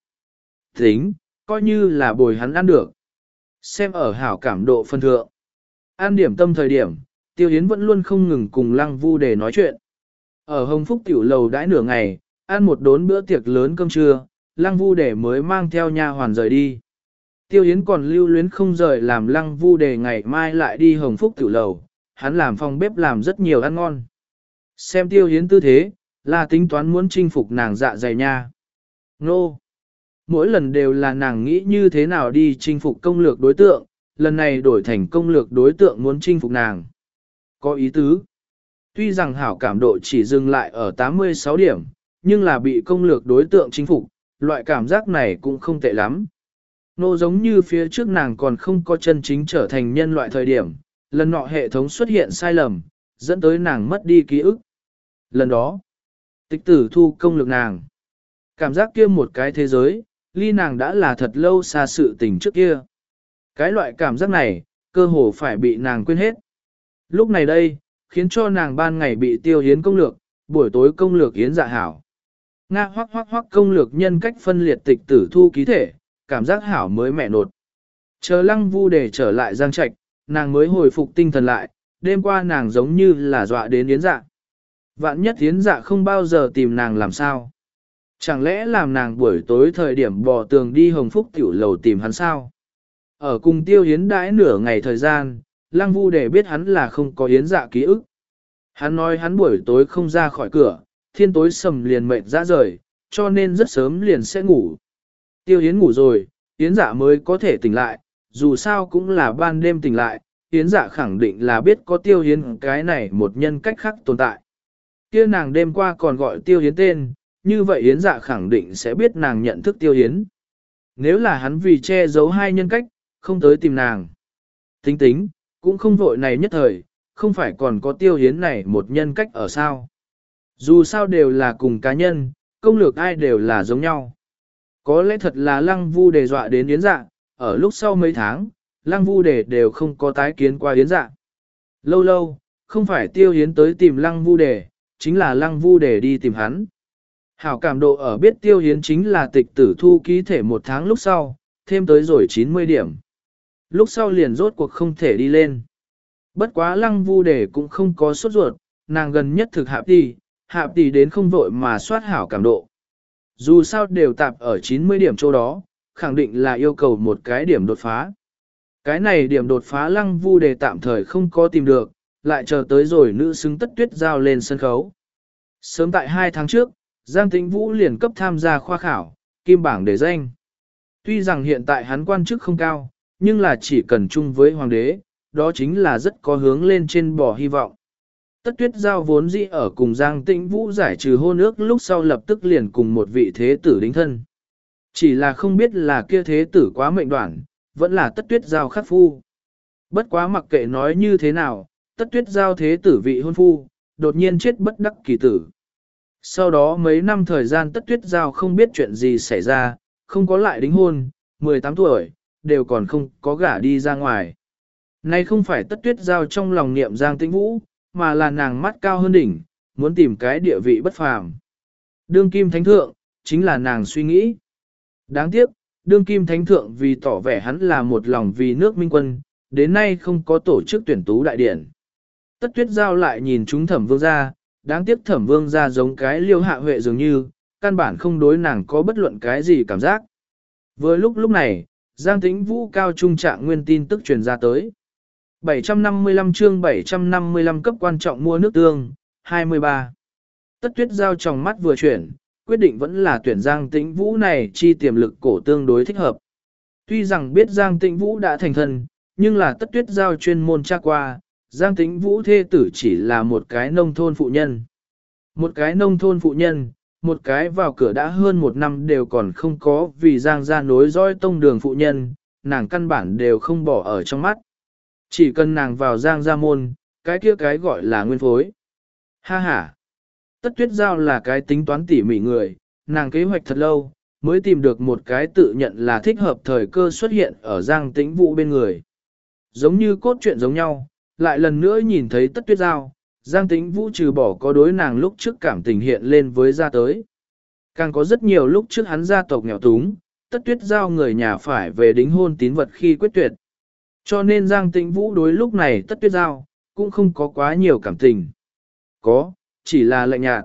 Tính, coi như là bồi hắn ăn được. Xem ở hảo cảm độ phân thượng. Ăn điểm tâm thời điểm, Tiêu Yến vẫn luôn không ngừng cùng Lăng Vu Đề nói chuyện. Ở Hồng Phúc tiểu lầu đãi nửa ngày, ăn một đốn bữa tiệc lớn cơm trưa, Lăng Vu Đề mới mang theo nha hoàn rời đi. Tiêu Yến còn lưu luyến không rời làm Lăng Vu Đề ngày mai lại đi Hồng Phúc tiểu lầu, hắn làm phòng bếp làm rất nhiều ăn ngon. Xem Tiêu Yến tư thế, là tính toán muốn chinh phục nàng dạ dày nha. Nô! Mỗi lần đều là nàng nghĩ như thế nào đi chinh phục công lược đối tượng, lần này đổi thành công lược đối tượng muốn chinh phục nàng. Có ý tứ. Tuy rằng hảo cảm độ chỉ dừng lại ở tám mươi sáu điểm, nhưng là bị công lược đối tượng chinh phục, loại cảm giác này cũng không tệ lắm. Nô giống như phía trước nàng còn không có chân chính trở thành nhân loại thời điểm, lần nọ hệ thống xuất hiện sai lầm, dẫn tới nàng mất đi ký ức. Lần đó, tịch tử thu công lược nàng. Cảm giác kia một cái thế giới, ly nàng đã là thật lâu xa sự tình trước kia. Cái loại cảm giác này, cơ hồ phải bị nàng quên hết. Lúc này đây, khiến cho nàng ban ngày bị Tiêu Yến công lược, buổi tối công lược Yến dạ hảo. Nga hoắc hoắc hoắc công lược nhân cách phân liệt tịch tử thu ký thể, cảm giác hảo mới mẹ nột. Chờ Lăng Vu Đề trở lại Giang Trạch, nàng mới hồi phục tinh thần lại, đêm qua nàng giống như là dọa đến Yến dạ. Vạn nhất Yến dạ không bao giờ tìm nàng làm sao. Chẳng lẽ làm nàng buổi tối thời điểm bò tường đi Hồng Phúc tiểu lầu tìm hắn sao? Ở cùng Tiêu Yến đãi nửa ngày thời gian, Lăng Vu Đề biết hắn là không có Yến dạ ký ức. Hắn nói hắn buổi tối không ra khỏi cửa, thiên tối sầm liền mệt ra rời, cho nên rất sớm liền sẽ ngủ. Tiêu Yến ngủ rồi, Yến dạ mới có thể tỉnh lại, dù sao cũng là ban đêm tỉnh lại, Yến Dạ khẳng định là biết có Tiêu Hiến cái này một nhân cách khác tồn tại. Kia nàng đêm qua còn gọi Tiêu Hiến tên, như vậy Yến Dạ khẳng định sẽ biết nàng nhận thức Tiêu Hiến. Nếu là hắn vì che giấu hai nhân cách, không tới tìm nàng. Tính tính, cũng không vội này nhất thời, không phải còn có Tiêu Hiến này một nhân cách ở sao. Dù sao đều là cùng cá nhân, công lược ai đều là giống nhau. Có lẽ thật là Lăng Vu Đề dọa đến Yến Dạ, ở lúc sau mấy tháng, Lăng Vu Đề đều không có tái kiến qua Yến Dạ. Lâu lâu, không phải Tiêu Hiến tới tìm Lăng Vu Đề, chính là Lăng Vu Đề đi tìm hắn. Hảo cảm độ ở biết Tiêu Hiến chính là tịch tử thu ký thể một tháng lúc sau, thêm tới rồi chín mươi điểm. Lúc sau liền rốt cuộc không thể đi lên. Bất quá Lăng Vu Đề cũng không có sốt ruột, nàng gần nhất thực hạp tỷ, hạp tỷ đến không vội mà soát hảo cảm độ. Dù sao đều tạp ở chín mươi điểm chỗ đó, khẳng định là yêu cầu một cái điểm đột phá. Cái này điểm đột phá Lăng Vu Đề tạm thời không có tìm được, lại chờ tới rồi nữ xứng Tất Tuyết Giao lên sân khấu. Sớm tại hai tháng trước, Giang Tĩnh Vũ liền cấp tham gia khoa khảo, kim bảng để danh. Tuy rằng hiện tại hắn quan chức không cao, nhưng là chỉ cần chung với hoàng đế, đó chính là rất có hướng lên trên bò hy vọng. Tất Tuyết Giao vốn dĩ ở cùng Giang Tĩnh Vũ giải trừ hôn ước lúc sau lập tức liền cùng một vị thế tử đính thân. Chỉ là không biết là kia thế tử quá mệnh đoạn, vẫn là Tất Tuyết Giao khắc phu. Bất quá mặc kệ nói như thế nào, Tất Tuyết Giao thế tử vị hôn phu, đột nhiên chết bất đắc kỳ tử. Sau đó mấy năm thời gian Tất Tuyết Giao không biết chuyện gì xảy ra, không có lại đính hôn, mười tám tuổi, đều còn không có gả đi ra ngoài. Nay không phải Tất Tuyết Giao trong lòng niệm Giang Tĩnh Vũ, mà là nàng mắt cao hơn đỉnh, muốn tìm cái địa vị bất phàm. Đương kim thánh thượng, chính là nàng suy nghĩ. Đáng tiếc, đương kim thánh thượng vì tỏ vẻ hắn là một lòng vì nước minh quân, đến nay không có tổ chức tuyển tú đại điển. Tất Tuyết Giao lại nhìn chúng Thẩm Vương gia, đáng tiếc Thẩm Vương gia giống cái Liêu Hạ Huệ dường như, căn bản không đối nàng có bất luận cái gì cảm giác. Vừa lúc lúc này, Giang Tĩnh Vũ cao trung trạng nguyên tin tức truyền ra tới. bảy trăm năm mươi lăm chương bảy trăm năm mươi lăm cấp quan trọng mua nước tương, hai mươi ba. Tất Tuyết Giao trong mắt vừa chuyển, quyết định vẫn là tuyển Giang Tĩnh Vũ này chi tiềm lực cổ tương đối thích hợp. Tuy rằng biết Giang Tĩnh Vũ đã thành thân, nhưng là Tất Tuyết Giao chuyên môn tra qua, Giang Tĩnh Vũ thê tử chỉ là một cái nông thôn phụ nhân. Một cái nông thôn phụ nhân, một cái vào cửa đã hơn một năm đều còn không có vì Giang gia nối dõi tông đường phụ nhân, nàng căn bản đều không bỏ ở trong mắt. Chỉ cần nàng vào Giang gia môn, cái kia cái gọi là nguyên phối. Ha ha! Tất Tuyết Giao là cái tính toán tỉ mỉ người, nàng kế hoạch thật lâu, mới tìm được một cái tự nhận là thích hợp thời cơ xuất hiện ở Giang Tĩnh Vũ bên người. Giống như cốt truyện giống nhau, lại lần nữa nhìn thấy Tất Tuyết Giao, Giang Tĩnh Vũ trừ bỏ có đối nàng lúc trước cảm tình hiện lên với gia tới. Càng có rất nhiều lúc trước hắn gia tộc nghèo túng, Tất Tuyết Giao người nhà phải về đính hôn tín vật khi quyết tuyệt. Cho nên Giang Tĩnh Vũ đối lúc này Tất Tuyết Giao, cũng không có quá nhiều cảm tình. Có, chỉ là lạnh nhạt.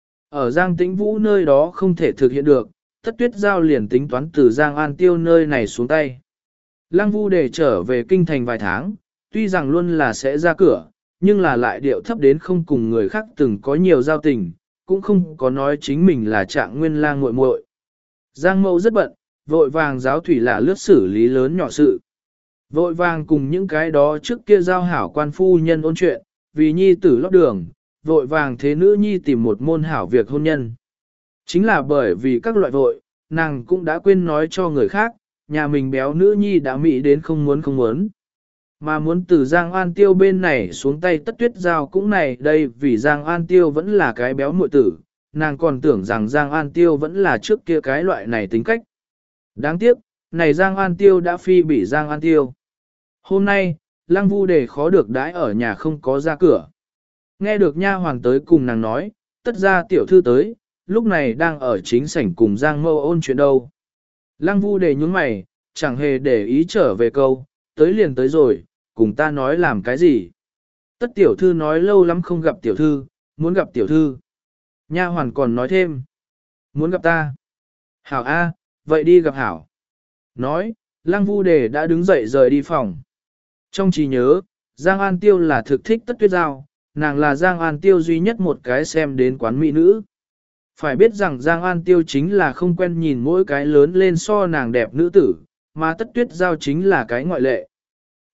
Ở Giang Tĩnh Vũ nơi đó không thể thực hiện được, Tất Tuyết Giao liền tính toán từ Giang An Tiêu nơi này xuống tay. Lăng Vu để trở về kinh thành vài tháng, tuy rằng luôn là sẽ ra cửa, nhưng là lại điệu thấp đến không cùng người khác từng có nhiều giao tình, cũng không có nói chính mình là Trạng Nguyên lang muội muội. Giang Mẫu rất bận, vội vàng giáo thủy là lướt xử lý lớn nhỏ sự. Vội vàng cùng những cái đó trước kia giao hảo quan phu nhân ôn chuyện, vì nhi tử lót đường, vội vàng thế nữ nhi tìm một môn hảo việc hôn nhân. Chính là bởi vì các loại vội, nàng cũng đã quên nói cho người khác, nhà mình béo nữ nhi đã mỹ đến không muốn không muốn. Mà muốn từ Giang An Tiêu bên này xuống tay Tất Tuyết Giao cũng này đây vì Giang An Tiêu vẫn là cái béo muội tử, nàng còn tưởng rằng Giang An Tiêu vẫn là trước kia cái loại này tính cách. Đáng tiếc, này Giang An Tiêu đã phi bị Giang An Tiêu. Hôm nay, Lăng Vu Đề khó được đãi ở nhà không có ra cửa. Nghe được nha hoàng tới cùng nàng nói, tất ra tiểu thư tới, lúc này đang ở chính sảnh cùng Giang Mâu ôn chuyện đâu. Lăng Vu Đề nhúng mày, chẳng hề để ý trở về câu, tới liền tới rồi, cùng ta nói làm cái gì. Tất tiểu thư nói lâu lắm không gặp tiểu thư, muốn gặp tiểu thư. Nha hoàn còn nói thêm, muốn gặp ta. Hảo A, vậy đi gặp Hảo. Nói, Lăng Vu Đề đã đứng dậy rời đi phòng. Trong trí nhớ, Giang An Tiêu là thực thích Tất Tuyết Giao, nàng là Giang An Tiêu duy nhất một cái xem đến quán mỹ nữ. Phải biết rằng Giang An Tiêu chính là không quen nhìn mỗi cái lớn lên so nàng đẹp nữ tử, mà Tất Tuyết Giao chính là cái ngoại lệ.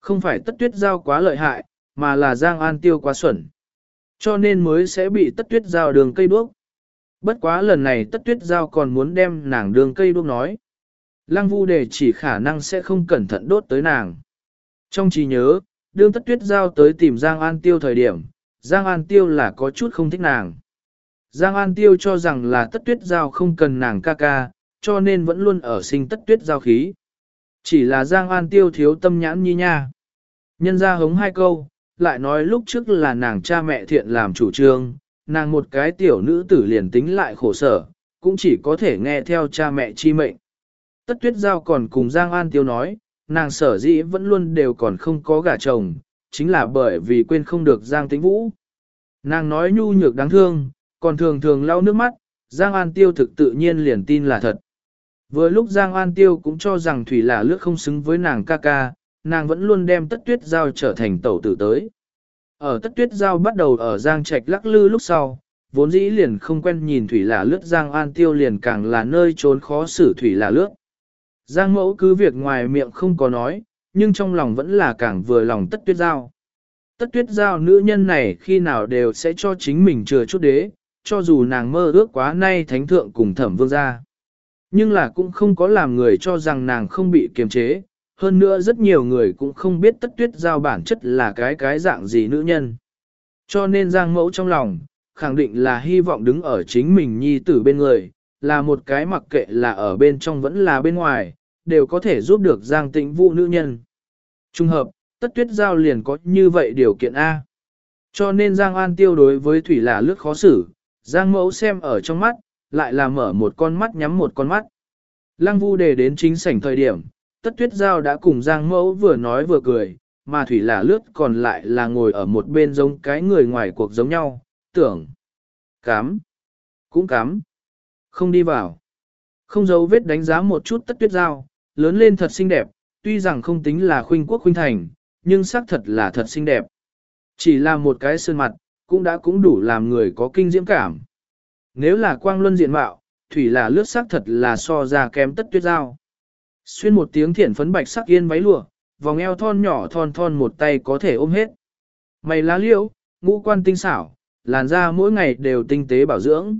Không phải tất tuyết giao quá lợi hại, mà là Giang An Tiêu quá xuẩn. Cho nên mới sẽ bị tất tuyết giao đường cây đuốc. Bất quá lần này tất tuyết giao còn muốn đem nàng đường cây đuốc nói. Lăng Vu Đề chỉ khả năng sẽ không cẩn thận đốt tới nàng. Trong trí nhớ, đương tất tuyết giao tới tìm Giang An Tiêu thời điểm, Giang An Tiêu là có chút không thích nàng. Giang An Tiêu cho rằng là tất tuyết giao không cần nàng ca ca, cho nên vẫn luôn ở sinh tất tuyết giao khí. Chỉ là Giang An Tiêu thiếu tâm nhãn nhi nha. Nhân ra hống hai câu, lại nói lúc trước là nàng cha mẹ thiện làm chủ trương, nàng một cái tiểu nữ tử liền tính lại khổ sở, cũng chỉ có thể nghe theo cha mẹ chi mệnh. Tất tuyết giao còn cùng Giang An Tiêu nói, nàng sở dĩ vẫn luôn đều còn không có gả chồng, chính là bởi vì quên không được Giang Tĩnh Vũ. Nàng nói nhu nhược đáng thương, còn thường thường lau nước mắt, Giang An Tiêu thực tự nhiên liền tin là thật. Vừa lúc Giang An Tiêu cũng cho rằng Thủy là lướt không xứng với nàng ca ca, nàng vẫn luôn đem tất tuyết giao trở thành tẩu tử tới. Ở tất tuyết giao bắt đầu ở Giang Trạch lắc lư lúc sau, vốn dĩ liền không quen nhìn Thủy là lướt Giang An Tiêu liền càng là nơi trốn khó xử Thủy là lướt. Giang mẫu cứ việc ngoài miệng không có nói, nhưng trong lòng vẫn là càng vừa lòng tất tuyết giao. Tất tuyết giao nữ nhân này khi nào đều sẽ cho chính mình chừa chút đế, cho dù nàng mơ ước quá nay thánh thượng cùng thẩm vương gia. Nhưng là cũng không có làm người cho rằng nàng không bị kiềm chế, hơn nữa rất nhiều người cũng không biết tất tuyết giao bản chất là cái cái dạng gì nữ nhân. Cho nên Giang mẫu trong lòng, khẳng định là hy vọng đứng ở chính mình nhi tử bên người, là một cái mặc kệ là ở bên trong vẫn là bên ngoài, đều có thể giúp được Giang Tĩnh Vũ nữ nhân. Trung hợp, tất tuyết giao liền có như vậy điều kiện A. Cho nên Giang An Tiêu đối với Thủy là lướt khó xử, Giang mẫu xem ở trong mắt, lại là mở một con mắt nhắm một con mắt. Lăng Vu Đề đến chính sảnh thời điểm, tất tuyết giao đã cùng Giang mẫu vừa nói vừa cười, mà Thủy là lướt còn lại là ngồi ở một bên giống cái người ngoài cuộc giống nhau, tưởng. Cám. Cũng cám. Không đi vào. Không giấu vết đánh giá một chút tất tuyết giao, lớn lên thật xinh đẹp, tuy rằng không tính là khuynh quốc khuynh thành, nhưng xác thật là thật xinh đẹp. Chỉ là một cái sơn mặt, cũng đã cũng đủ làm người có kinh diễm cảm. Nếu là quang luân diện mạo, Thủy là lướt xác thật là so ra kém tất tuyết giao. Xuyên một tiếng thiển phấn bạch sắc yên váy lụa, vòng eo thon nhỏ thon thon một tay có thể ôm hết. Mày lá liễu, ngũ quan tinh xảo, làn da mỗi ngày đều tinh tế bảo dưỡng.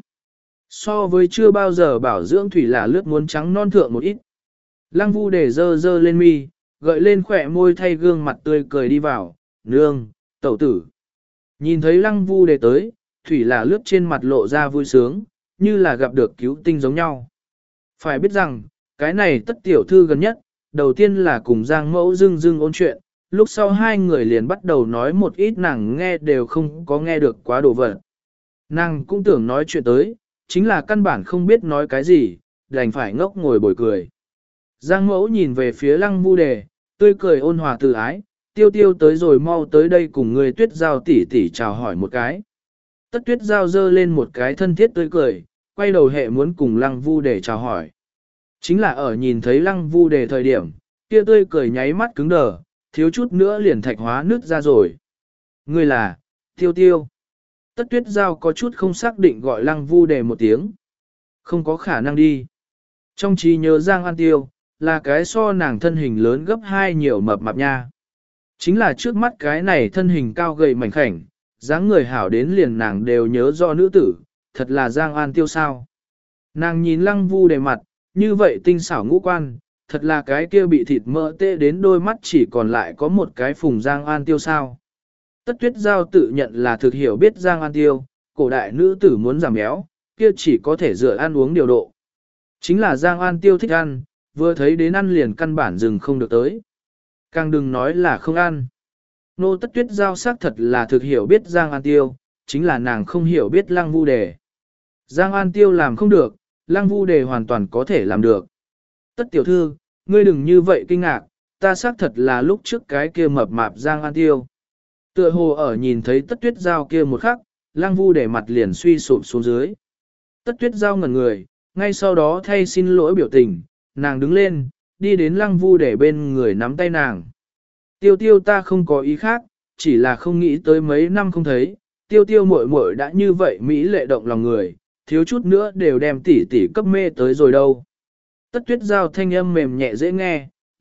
So với chưa bao giờ bảo dưỡng Thủy là lướt muốn trắng non thượng một ít. Lăng Vu Đề dơ dơ lên mi, gợi lên khỏe môi thay gương mặt tươi cười đi vào, nương, tẩu tử. Nhìn thấy Lăng Vu Đề tới, Thủy là lướt trên mặt lộ ra vui sướng, như là gặp được cứu tinh giống nhau. Phải biết rằng, cái này tất tiểu thư gần nhất, đầu tiên là cùng Giang mẫu dưng dưng ôn chuyện, lúc sau hai người liền bắt đầu nói một ít nàng nghe đều không có nghe được quá đồ vật. Nàng cũng tưởng nói chuyện tới, chính là căn bản không biết nói cái gì, đành phải ngốc ngồi bồi cười. Giang mẫu nhìn về phía Lăng Vu Đề, tươi cười ôn hòa từ ái, tiêu tiêu tới rồi mau tới đây cùng người tuyết giao tỉ tỉ chào hỏi một cái. Tất tuyết giao dơ lên một cái thân thiết tươi cười, quay đầu hệ muốn cùng Lăng Vu Đề chào hỏi. Chính là ở nhìn thấy Lăng Vu Đề thời điểm, kia tươi cười nháy mắt cứng đờ, thiếu chút nữa liền thạch hóa nứt ra rồi. Người là, tiêu tiêu. Tất tuyết giao có chút không xác định gọi Lăng Vu Đề một tiếng. Không có khả năng đi. Trong trí nhớ Giang An Tiêu, là cái so nàng thân hình lớn gấp hai nhiều mập mạp nha. Chính là trước mắt cái này thân hình cao gầy mảnh khảnh, dáng người hảo đến liền nàng đều nhớ do nữ tử, thật là Giang An Tiêu sao. Nàng nhìn Lăng Vu Đề mặt, như vậy tinh xảo ngũ quan, thật là cái kia bị thịt mỡ tê đến đôi mắt chỉ còn lại có một cái phùng Giang An Tiêu sao. Tất tuyết giao tự nhận là thực hiểu biết Giang An Tiêu, cổ đại nữ tử muốn giảm béo, kia chỉ có thể dựa ăn uống điều độ. Chính là Giang An Tiêu thích ăn, vừa thấy đến ăn liền căn bản dừng không được tới. Càng đừng nói là không ăn. Nô tất tuyết giao xác thật là thực hiểu biết Giang An Tiêu, chính là nàng không hiểu biết Lăng Vu Đề. Giang An Tiêu làm không được, Lăng Vu Đề hoàn toàn có thể làm được. Tất tiểu thư, ngươi đừng như vậy kinh ngạc, ta xác thật là lúc trước cái kia mập mạp Giang An Tiêu. Tựa hồ ở nhìn thấy tất tuyết giao kia một khắc, Lăng Vu Đề mặt liền suy sụp xuống dưới. Tất tuyết giao ngẩn người, ngay sau đó thay xin lỗi biểu tình, nàng đứng lên, đi đến Lăng Vu Đề bên người nắm tay nàng. Tiêu tiêu ta không có ý khác, chỉ là không nghĩ tới mấy năm không thấy, tiêu tiêu muội muội đã như vậy Mỹ lệ động lòng người, thiếu chút nữa đều đem tỷ tỷ cấp mê tới rồi đâu. Tất tuyết giao thanh âm mềm nhẹ dễ nghe,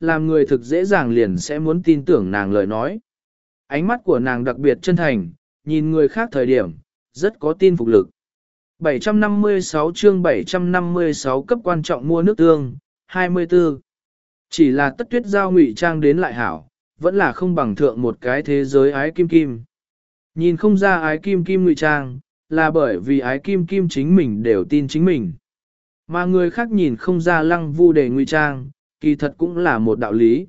làm người thực dễ dàng liền sẽ muốn tin tưởng nàng lời nói. Ánh mắt của nàng đặc biệt chân thành, nhìn người khác thời điểm, rất có tin phục lực. bảy trăm năm mươi sáu chương bảy trăm năm mươi sáu cấp quan trọng mua nước tương, hai mươi tư. Chỉ là Tất Tuyết Giao ngụy trang đến lại hảo, vẫn là không bằng thượng một cái thế giới ái kim kim. Nhìn không ra ái kim kim ngụy trang, là bởi vì ái kim kim chính mình đều tin chính mình. Mà người khác nhìn không ra Lăng Vu Đề ngụy trang, kỳ thật cũng là một đạo lý.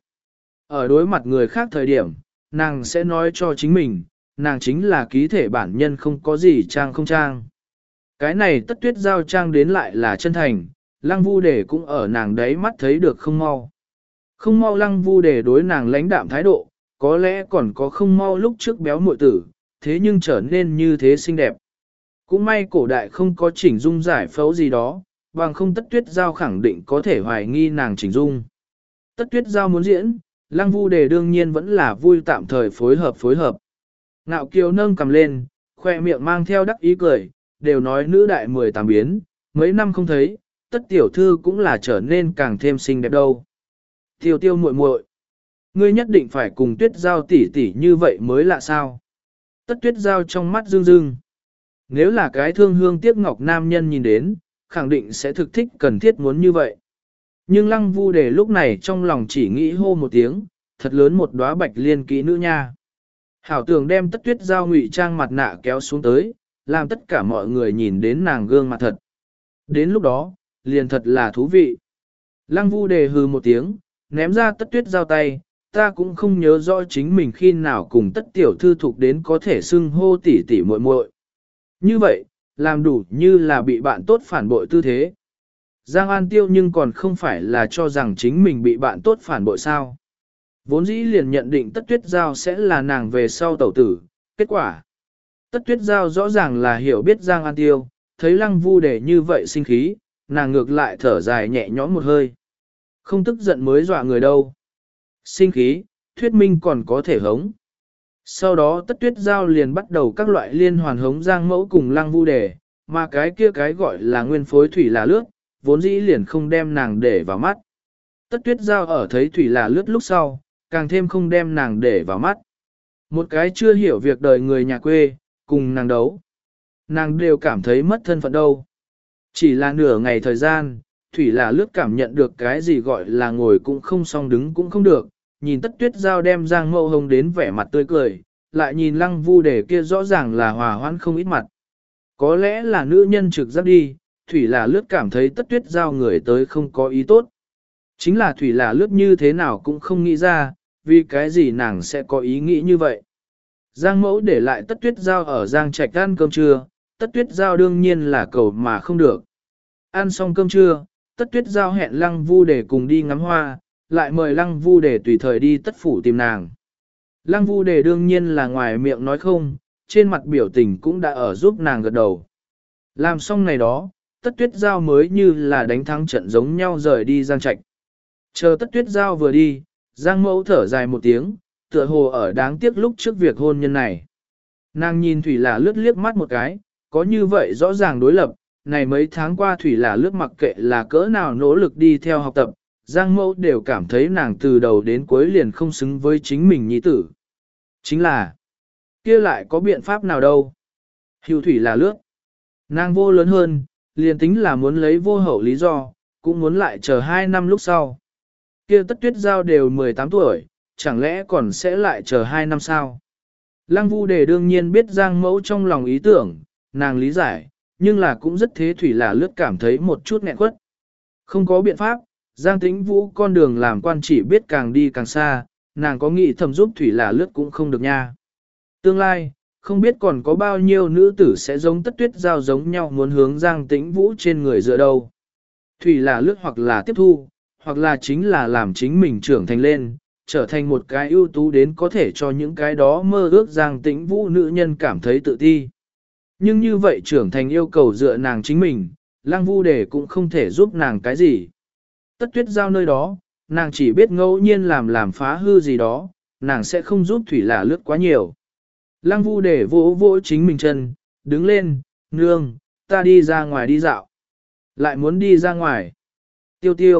Ở đối mặt người khác thời điểm, nàng sẽ nói cho chính mình, nàng chính là ký thể bản nhân không có gì trang không trang. Cái này Tất Tuyết Giao trang đến lại là chân thành, Lăng Vu Đề cũng ở nàng đấy mắt thấy được không mau. Không mau Lăng Vu Đề đối nàng lãnh đạm thái độ, có lẽ còn có không mau lúc trước béo muội tử, thế nhưng trở nên như thế xinh đẹp. Cũng may cổ đại không có chỉnh dung giải phẫu gì đó, bằng không Tất Tuyết Giao khẳng định có thể hoài nghi nàng chỉnh dung. Tất Tuyết Giao muốn diễn, Lăng Vu Đề đương nhiên vẫn là vui tạm thời phối hợp phối hợp. Ngạo Kiều nâng cầm lên, khoe miệng mang theo đắc ý cười, đều nói nữ đại mười tám biến, mấy năm không thấy, Tất tiểu thư cũng là trở nên càng thêm xinh đẹp đâu. Tiêu tiêu muội muội, ngươi nhất định phải cùng Tuyết Giao tỷ tỷ như vậy mới lạ sao? Tất Tuyết Giao trong mắt rưng rưng. Nếu là cái thương hương tiếc ngọc nam nhân nhìn đến, khẳng định sẽ thực thích cần thiết muốn như vậy. Nhưng Lăng Vu Đề lúc này trong lòng chỉ nghĩ hô một tiếng, thật lớn một đóa bạch liên kỹ nữ nha. Hảo tưởng đem Tất Tuyết Giao ngụy trang mặt nạ kéo xuống tới, làm tất cả mọi người nhìn đến nàng gương mặt thật. Đến lúc đó, liền thật là thú vị. Lăng Vu Đề hừ một tiếng, ném ra Tất Tuyết Giao tay, ta cũng không nhớ rõ chính mình khi nào cùng Tất tiểu thư thuộc đến có thể xưng hô tỷ tỷ muội muội. Như vậy, làm đủ như là bị bạn tốt phản bội tư thế. Giang An Tiêu nhưng còn không phải là cho rằng chính mình bị bạn tốt phản bội sao. Vốn dĩ liền nhận định Tất Tuyết Giao sẽ là nàng về sau tẩu tử, kết quả. Tất Tuyết Giao rõ ràng là hiểu biết Giang An Tiêu, thấy Lăng Vu Đề như vậy sinh khí, nàng ngược lại thở dài nhẹ nhõm một hơi. Không tức giận mới dọa người đâu. Sinh khí, thuyết minh còn có thể hống. Sau đó Tất Tuyết Giao liền bắt đầu các loại liên hoàn hống Giang Mẫu cùng Lăng Vu Đề, mà cái kia cái gọi là nguyên phối thủy là lướt, vốn dĩ liền không đem nàng để vào mắt. Tất Tuyết Giao ở thấy thủy là lướt lúc sau, càng thêm không đem nàng để vào mắt. Một cái chưa hiểu việc đời người nhà quê, cùng nàng đấu. Nàng đều cảm thấy mất thân phận đâu. Chỉ là nửa ngày thời gian, thủy là lướt cảm nhận được cái gì gọi là ngồi cũng không xong đứng cũng không được. Nhìn Tất Tuyết Giao đem Giang Mẫu hông đến vẻ mặt tươi cười, lại nhìn Lăng Vu Đề kia rõ ràng là hòa hoãn không ít mặt. Có lẽ là nữ nhân trực giác đi, thủy là lướt cảm thấy Tất Tuyết Giao người tới không có ý tốt. Chính là thủy là lướt như thế nào cũng không nghĩ ra, vì cái gì nàng sẽ có ý nghĩ như vậy. Giang Mẫu để lại Tất Tuyết Giao ở Giang Trạch ăn cơm trưa, Tất Tuyết Giao đương nhiên là cầu mà không được. Ăn xong cơm trưa, Tất Tuyết Giao hẹn Lăng Vu Đề cùng đi ngắm hoa, lại mời Lăng Vu Đề tùy thời đi Tất phủ tìm nàng. Lăng Vu Đề đương nhiên là ngoài miệng nói không, trên mặt biểu tình cũng đã ở giúp nàng gật đầu. Làm xong này đó, Tất Tuyết Giao mới như là đánh thắng trận giống nhau rời đi Giang Trạch. Chờ Tất Tuyết Giao vừa đi, Giang Mẫu thở dài một tiếng, tựa hồ ở đáng tiếc lúc trước việc hôn nhân này. Nàng nhìn Thủy là lướt liếc mắt một cái, có như vậy rõ ràng đối lập, này mấy tháng qua Thủy là lướt mặc kệ là cỡ nào nỗ lực đi theo học tập, Giang Mẫu đều cảm thấy nàng từ đầu đến cuối liền không xứng với chính mình nhi tử. Chính là, kia lại có biện pháp nào đâu. Hưu Thủy là lướt. Nàng vô lớn hơn, liền tính là muốn lấy vô hậu lý do, cũng muốn lại chờ hai năm lúc sau. Kia Tất Tuyết Giao đều mười tám tuổi, chẳng lẽ còn sẽ lại chờ hai năm sao? Lăng Vu Đề đương nhiên biết Giang Mẫu trong lòng ý tưởng, nàng lý giải, nhưng là cũng rất thế Thủy là lướt cảm thấy một chút nghẹn quất. Không có biện pháp, Giang Tĩnh Vũ con đường làm quan chỉ biết càng đi càng xa, nàng có nghĩ thầm giúp Thủy là lướt cũng không được nha. Tương lai, không biết còn có bao nhiêu nữ tử sẽ giống Tất Tuyết Giao giống nhau muốn hướng Giang Tĩnh Vũ trên người dựa đâu. Thủy là lướt hoặc là tiếp thu, hoặc là chính là làm chính mình trưởng thành lên, trở thành một cái ưu tú đến có thể cho những cái đó mơ ước Giang Tĩnh Vũ nữ nhân cảm thấy tự ti. Nhưng như vậy trưởng thành yêu cầu dựa nàng chính mình, Lăng Vu Đề cũng không thể giúp nàng cái gì. Tất Tuyết Giao nơi đó, nàng chỉ biết ngẫu nhiên làm làm phá hư gì đó, nàng sẽ không giúp Thủy là lướt quá nhiều. Lăng Vu Đề vỗ vỗ chính mình chân, đứng lên, nương, ta đi ra ngoài đi dạo. Lại muốn đi ra ngoài. Tiêu tiêu,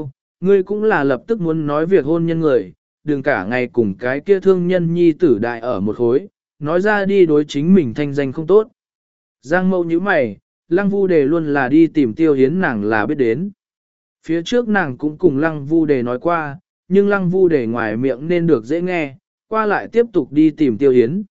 Ngươi cũng là lập tức muốn nói việc hôn nhân người, đừng cả ngày cùng cái kia thương nhân nhi tử đại ở một khối, nói ra đi đối chính mình thanh danh không tốt. Giang Mẫu như mày, Lăng Vu Đề luôn là đi tìm Tiêu Hiến nàng là biết đến. Phía trước nàng cũng cùng Lăng Vu Đề nói qua, nhưng Lăng Vu Đề ngoài miệng nên được dễ nghe, qua lại tiếp tục đi tìm Tiêu Hiến.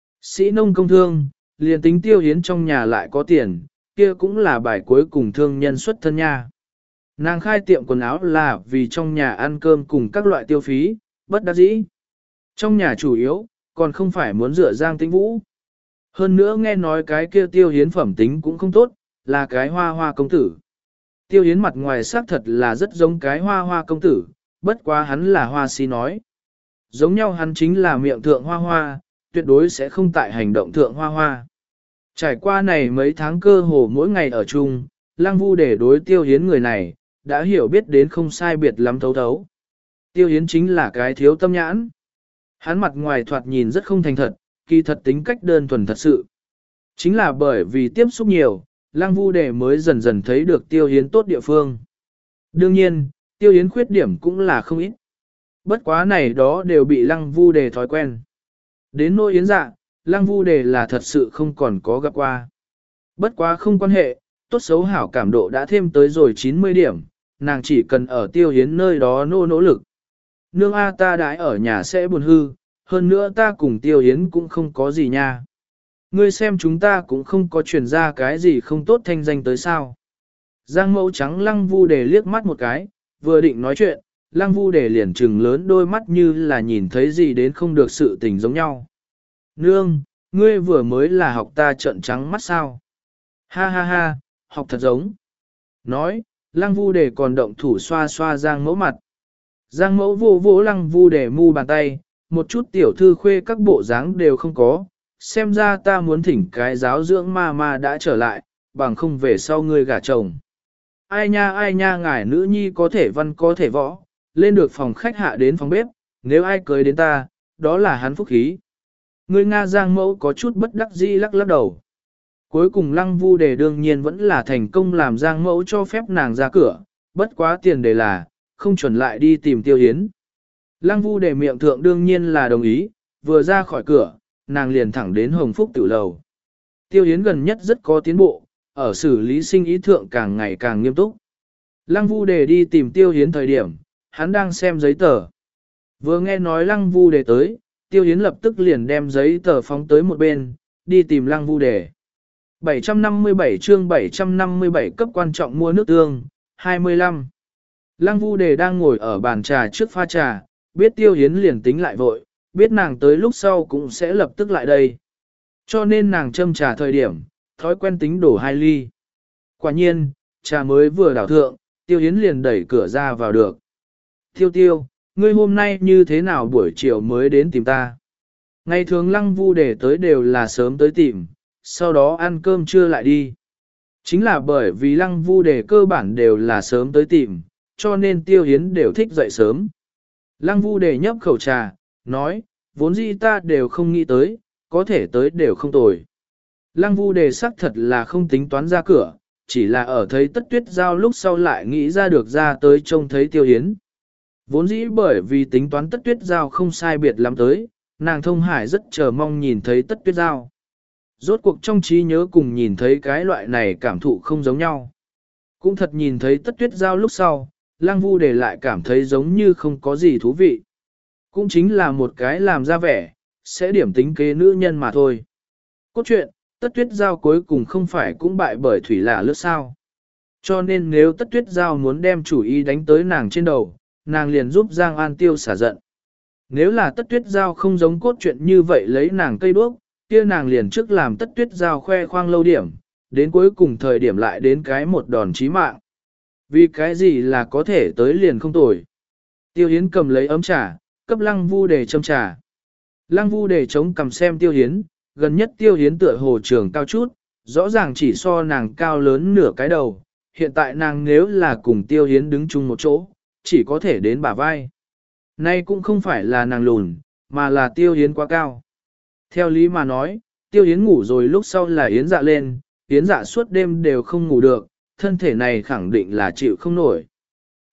Sĩ nông công thương, liền tính Tiêu Hiến trong nhà lại có tiền, kia cũng là bài cuối cùng thương nhân xuất thân nha. Nàng khai tiệm quần áo là vì trong nhà ăn cơm cùng các loại tiêu phí, bất đắc dĩ. Trong nhà chủ yếu, còn không phải muốn dựa Giang Tĩnh Vũ. Hơn nữa nghe nói cái kia Tiêu Hiến phẩm tính cũng không tốt, là cái hoa hoa công tử. Tiêu Hiến mặt ngoài xác thật là rất giống cái hoa hoa công tử, bất quá hắn là hoa si nói. Giống nhau hắn chính là miệng thượng hoa hoa, tuyệt đối sẽ không tại hành động thượng hoa hoa. Trải qua này mấy tháng cơ hồ mỗi ngày ở chung, Lăng Vu để đối Tiêu Hiến người này, đã hiểu biết đến không sai biệt lắm thấu thấu. Tiêu Hiến chính là cái thiếu tâm nhãn. Hắn mặt ngoài thoạt nhìn rất không thành thật, kỳ thật tính cách đơn thuần thật sự. Chính là bởi vì tiếp xúc nhiều, Lăng Vu Đề mới dần dần thấy được Tiêu Hiến tốt địa phương. Đương nhiên, Tiêu Hiến khuyết điểm cũng là không ít. Bất quá này đó đều bị Lăng Vu Đề thói quen. Đến nỗi Yến Dạ, Lăng Vu Đề là thật sự không còn có gặp qua. Bất quá không quan hệ, tốt xấu hảo cảm độ đã thêm tới rồi chín mươi điểm, nàng chỉ cần ở Tiêu Hiến nơi đó nô nỗ lực. Nương A ta đãi ở nhà sẽ buồn hư, hơn nữa ta cùng Tiêu Hiến cũng không có gì nha. Ngươi xem chúng ta cũng không có truyền ra cái gì không tốt thanh danh tới sao. Giang Mẫu trắng Lăng Vu Đề liếc mắt một cái, vừa định nói chuyện, Lăng Vu Đề liền trừng lớn đôi mắt như là nhìn thấy gì đến không được sự tình giống nhau. Nương, ngươi vừa mới là học ta trợn trắng mắt sao? Ha ha ha, học thật giống. Nói, Lăng Vu Đề còn động thủ xoa xoa Giang Mẫu mặt. Giang Mẫu vô vỗ Lăng Vu Đề mu bàn tay, một chút tiểu thư khuê các bộ dáng đều không có, xem ra ta muốn thỉnh cái giáo dưỡng ma ma đã trở lại, bằng không về sau ngươi gả chồng. Ai nha ai nha ngài nữ nhi có thể văn có thể võ, lên được phòng khách hạ đến phòng bếp, nếu ai cưới đến ta, đó là hắn phúc khí. Ngươi Nga Giang Mẫu có chút bất đắc dĩ lắc lắc đầu. Cuối cùng Lăng Vu Đề đương nhiên vẫn là thành công làm Giang Mẫu cho phép nàng ra cửa, bất quá tiền đề là, không chuẩn lại đi tìm Tiêu Hiến. Lăng Vu Đề miệng thượng đương nhiên là đồng ý, vừa ra khỏi cửa, nàng liền thẳng đến Hồng Phúc Tự Lầu. Tiêu Hiến gần nhất rất có tiến bộ, ở xử lý sinh ý thượng càng ngày càng nghiêm túc. Lăng Vu Đề đi tìm Tiêu Hiến thời điểm, hắn đang xem giấy tờ. Vừa nghe nói Lăng Vu Đề tới, Tiêu Hiến lập tức liền đem giấy tờ phóng tới một bên, đi tìm Lăng Vu Đề. bảy trăm năm mươi bảy chương bảy trăm năm mươi bảy cấp quan trọng mua nước tương, hai mươi lăm. Lăng Vu Đề đang ngồi ở bàn trà trước pha trà, biết Tiêu Hiến liền tính lại vội, biết nàng tới lúc sau cũng sẽ lập tức lại đây. Cho nên nàng châm trà thời điểm, thói quen tính đổ hai ly. Quả nhiên, trà mới vừa đảo thượng, Tiêu Hiến liền đẩy cửa ra vào được. Tiêu tiêu, ngươi hôm nay như thế nào buổi chiều mới đến tìm ta? Ngày thường Lăng Vu Đề tới đều là sớm tới tìm, sau đó ăn cơm trưa lại đi. Chính là bởi vì Lăng Vu Đề cơ bản đều là sớm tới tìm, cho nên Tiêu Hiến đều thích dậy sớm. Lăng Vu Đề nhấp khẩu trà, nói, vốn dĩ ta đều không nghĩ tới, có thể tới đều không tồi. Lăng Vu Đề xác thật là không tính toán ra cửa, chỉ là ở thấy Tất Tuyết Giao lúc sau lại nghĩ ra được ra tới trông thấy Tiêu Hiến. Vốn dĩ bởi vì tính toán Tất Tuyết Giao không sai biệt lắm tới, nàng Thông Hải rất chờ mong nhìn thấy Tất Tuyết Giao. Rốt cuộc trong trí nhớ cùng nhìn thấy cái loại này cảm thụ không giống nhau. Cũng thật nhìn thấy Tất Tuyết Giao lúc sau, Lăng Vu Đề lại cảm thấy giống như không có gì thú vị. Cũng chính là một cái làm ra vẻ, sẽ điểm tính kế nữ nhân mà thôi. Cốt truyện, Tất Tuyết Giao cuối cùng không phải cũng bại bởi thủy lạ lướt sao. Cho nên nếu Tất Tuyết Giao muốn đem chủ ý đánh tới nàng trên đầu, nàng liền giúp Giang An Tiêu xả giận. Nếu là Tất Tuyết Giao không giống cốt truyện như vậy lấy nàng cây đuốc, kia nàng liền trước làm Tất Tuyết Giao khoe khoang lâu điểm, đến cuối cùng thời điểm lại đến cái một đòn chí mạng. Vì cái gì là có thể tới liền không tồi. Tiêu Hiến cầm lấy ấm trà, cấp Lăng Vu Đề châm trà. Lăng Vu Đề chống cầm xem Tiêu Hiến, gần nhất Tiêu Hiến tựa hồ trường cao chút, rõ ràng chỉ so nàng cao lớn nửa cái đầu. Hiện tại nàng nếu là cùng Tiêu Hiến đứng chung một chỗ, chỉ có thể đến bả vai. Nay cũng không phải là nàng lùn, mà là Tiêu Hiến quá cao. Theo lý mà nói, Tiêu Hiến ngủ rồi lúc sau là Yến Dạ lên, Yến Dạ suốt đêm đều không ngủ được, thân thể này khẳng định là chịu không nổi.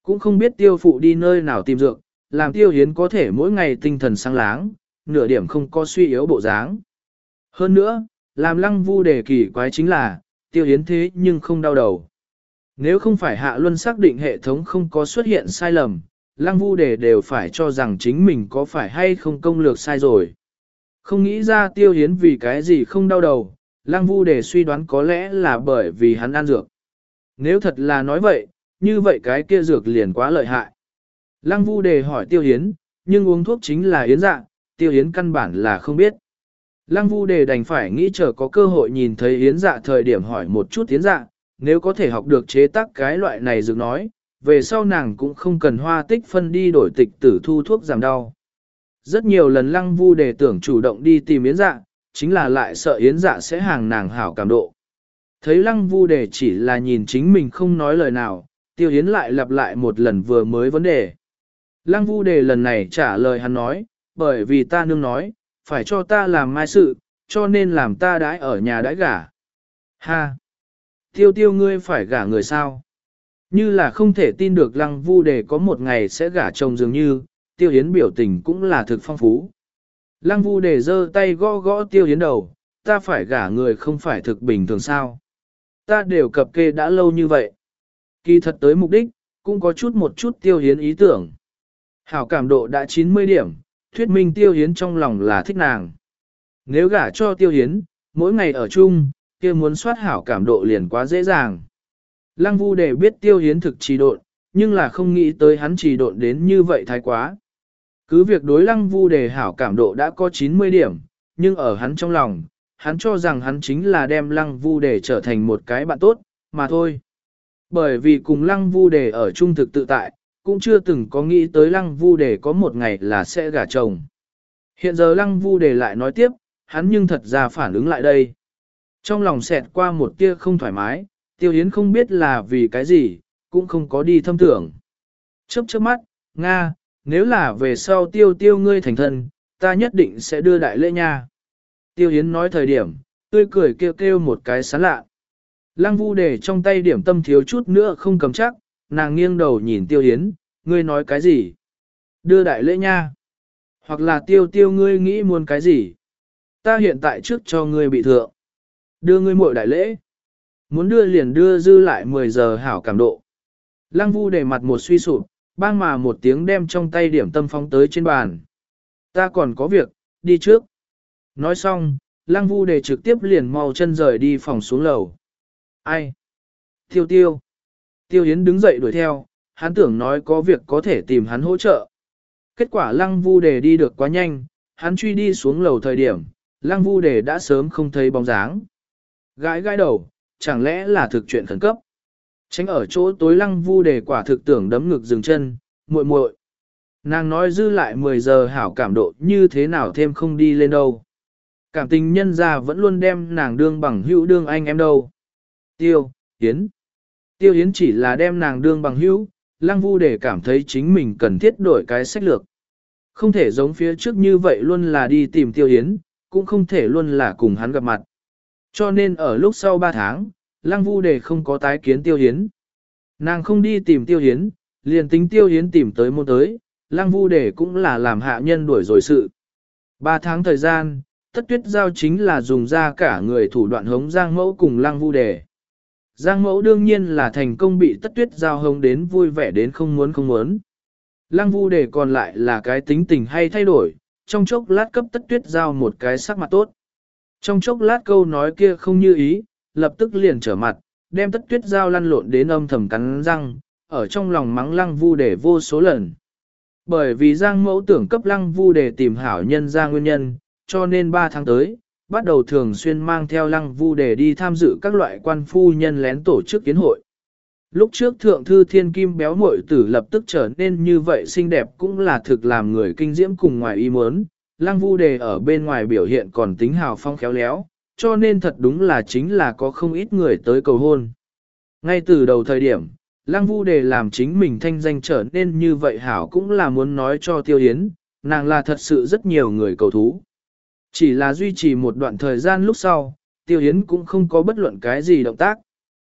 Cũng không biết tiêu phụ đi nơi nào tìm dược, làm tiêu hiến có thể mỗi ngày tinh thần sáng láng, nửa điểm không có suy yếu bộ dáng. Hơn nữa, làm lăng vu đề kỳ quái chính là, tiêu hiến thế nhưng không đau đầu. Nếu không phải hạ luân xác định hệ thống không có xuất hiện sai lầm, lăng vu đề đều phải cho rằng chính mình có phải hay không công lược sai rồi. Không nghĩ ra tiêu hiến vì cái gì không đau đầu, lăng vu đề suy đoán có lẽ là bởi vì hắn ăn dược. Nếu thật là nói vậy, như vậy cái kia dược liền quá lợi hại. Lăng vu đề hỏi tiêu hiến, nhưng uống thuốc chính là yến dạ, tiêu hiến căn bản là không biết. Lăng vu đề đành phải nghĩ chờ có cơ hội nhìn thấy yến dạ thời điểm hỏi một chút yến dạ, nếu có thể học được chế tác cái loại này dược nói, về sau nàng cũng không cần hoa tích phân đi đổi tịch tử thu thuốc giảm đau. Rất nhiều lần lăng vu đề tưởng chủ động đi tìm yến dạ, chính là lại sợ yến dạ sẽ hàng nàng hảo cảm độ. Thấy lăng vu đề chỉ là nhìn chính mình không nói lời nào, tiêu yến lại lặp lại một lần vừa mới vấn đề. Lăng vu đề lần này trả lời hắn nói, bởi vì ta nương nói, phải cho ta làm mai sự, cho nên làm ta đãi ở nhà đãi gả. Ha! Tiêu tiêu ngươi phải gả người sao? Như là không thể tin được lăng vu đề có một ngày sẽ gả chồng dường như, tiêu hiến biểu tình cũng là thực phong phú. Lăng vu đề giơ tay gõ gõ tiêu hiến đầu, ta phải gả người không phải thực bình thường sao? Ta đều cập kê đã lâu như vậy. Kỳ thật tới mục đích, cũng có chút một chút tiêu hiến ý tưởng. Hảo cảm độ đã chín mươi điểm, thuyết minh tiêu hiến trong lòng là thích nàng. Nếu gả cho tiêu hiến, mỗi ngày ở chung, kia muốn soát hảo cảm độ liền quá dễ dàng. Lăng vu đề biết tiêu hiến thực trì độn, nhưng là không nghĩ tới hắn trì độn đến như vậy thái quá. Cứ việc đối lăng vu đề hảo cảm độ đã có chín mươi điểm, nhưng ở hắn trong lòng, hắn cho rằng hắn chính là đem lăng vu đề trở thành một cái bạn tốt, mà thôi. Bởi vì cùng lăng vu đề ở chung thực tự tại, cũng chưa từng có nghĩ tới lăng vu đề có một ngày là sẽ gả chồng. Hiện giờ lăng vu đề lại nói tiếp, hắn nhưng thật ra phản ứng lại đây. Trong lòng xẹt qua một tia không thoải mái, tiêu hiến không biết là vì cái gì, cũng không có đi thâm tưởng. Chớp chớp mắt, Nga, nếu là về sau tiêu tiêu ngươi thành thân, ta nhất định sẽ đưa đại lễ nha. Tiêu hiến nói thời điểm, tươi cười kêu kêu một cái sán lạ. Lăng vu đề trong tay điểm tâm thiếu chút nữa không cầm chắc, nàng nghiêng đầu nhìn tiêu hiến, ngươi nói cái gì? Đưa đại lễ nha. Hoặc là tiêu tiêu ngươi nghĩ muốn cái gì? Ta hiện tại trước cho ngươi bị thượng. Đưa ngươi muội đại lễ. Muốn đưa liền đưa dư lại mười giờ hảo cảm độ. Lăng vu đề mặt một suy sụp, bang mà một tiếng đem trong tay điểm tâm phóng tới trên bàn. Ta còn có việc, đi trước. Nói xong, lăng vu đề trực tiếp liền mau chân rời đi phòng xuống lầu. Ai? Tiêu tiêu. Tiêu Yến đứng dậy đuổi theo, hắn tưởng nói có việc có thể tìm hắn hỗ trợ. Kết quả lăng vu đề đi được quá nhanh, hắn truy đi xuống lầu thời điểm, lăng vu đề đã sớm không thấy bóng dáng. Gãi gãi đầu, chẳng lẽ là thực chuyện khẩn cấp. Tránh ở chỗ tối lăng vu đề quả thực tưởng đấm ngực dừng chân, muội muội. Nàng nói dư lại mười giờ hảo cảm độ như thế nào thêm không đi lên đâu. Cảm tình nhân ra vẫn luôn đem nàng đương bằng hữu đương anh em đâu. Tiêu, Yến. Tiêu Yến chỉ là đem nàng đương bằng hữu, lăng vu để cảm thấy chính mình cần thiết đổi cái sách lược. Không thể giống phía trước như vậy luôn là đi tìm Tiêu Yến, cũng không thể luôn là cùng hắn gặp mặt. Cho nên ở lúc sau ba tháng, lăng vu để không có tái kiến Tiêu Yến. Nàng không đi tìm Tiêu Yến, liền tính Tiêu Yến tìm tới môn tới, lăng vu để cũng là làm hạ nhân đuổi rồi sự. Ba tháng thời gian, Tất Tuyết Giao chính là dùng ra cả người thủ đoạn hống Giang Mẫu cùng lăng vu đề. Giang Mẫu đương nhiên là thành công bị Tất Tuyết Giao hống đến vui vẻ đến không muốn không muốn. Lăng vu đề còn lại là cái tính tình hay thay đổi, trong chốc lát cấp Tất Tuyết Giao một cái sắc mặt tốt. Trong chốc lát câu nói kia không như ý, lập tức liền trở mặt, đem Tất Tuyết Giao lăn lộn đến âm thầm cắn răng, ở trong lòng mắng lăng vu đề vô số lần. Bởi vì Giang Mẫu tưởng cấp lăng vu đề tìm hảo nhân ra nguyên nhân, cho nên ba tháng tới, bắt đầu thường xuyên mang theo lăng vu đề đi tham dự các loại quan phu nhân lén tổ chức kiến hội. Lúc trước thượng thư thiên kim béo muội tử lập tức trở nên như vậy xinh đẹp cũng là thực làm người kinh diễm cùng ngoài ý muốn, lăng vu đề ở bên ngoài biểu hiện còn tính hào phong khéo léo, cho nên thật đúng là chính là có không ít người tới cầu hôn. Ngay từ đầu thời điểm, lăng vu đề làm chính mình thanh danh trở nên như vậy hảo cũng là muốn nói cho Tiêu Yến, nàng là thật sự rất nhiều người cầu thú. Chỉ là duy trì một đoạn thời gian lúc sau, Tiêu Yến cũng không có bất luận cái gì động tác.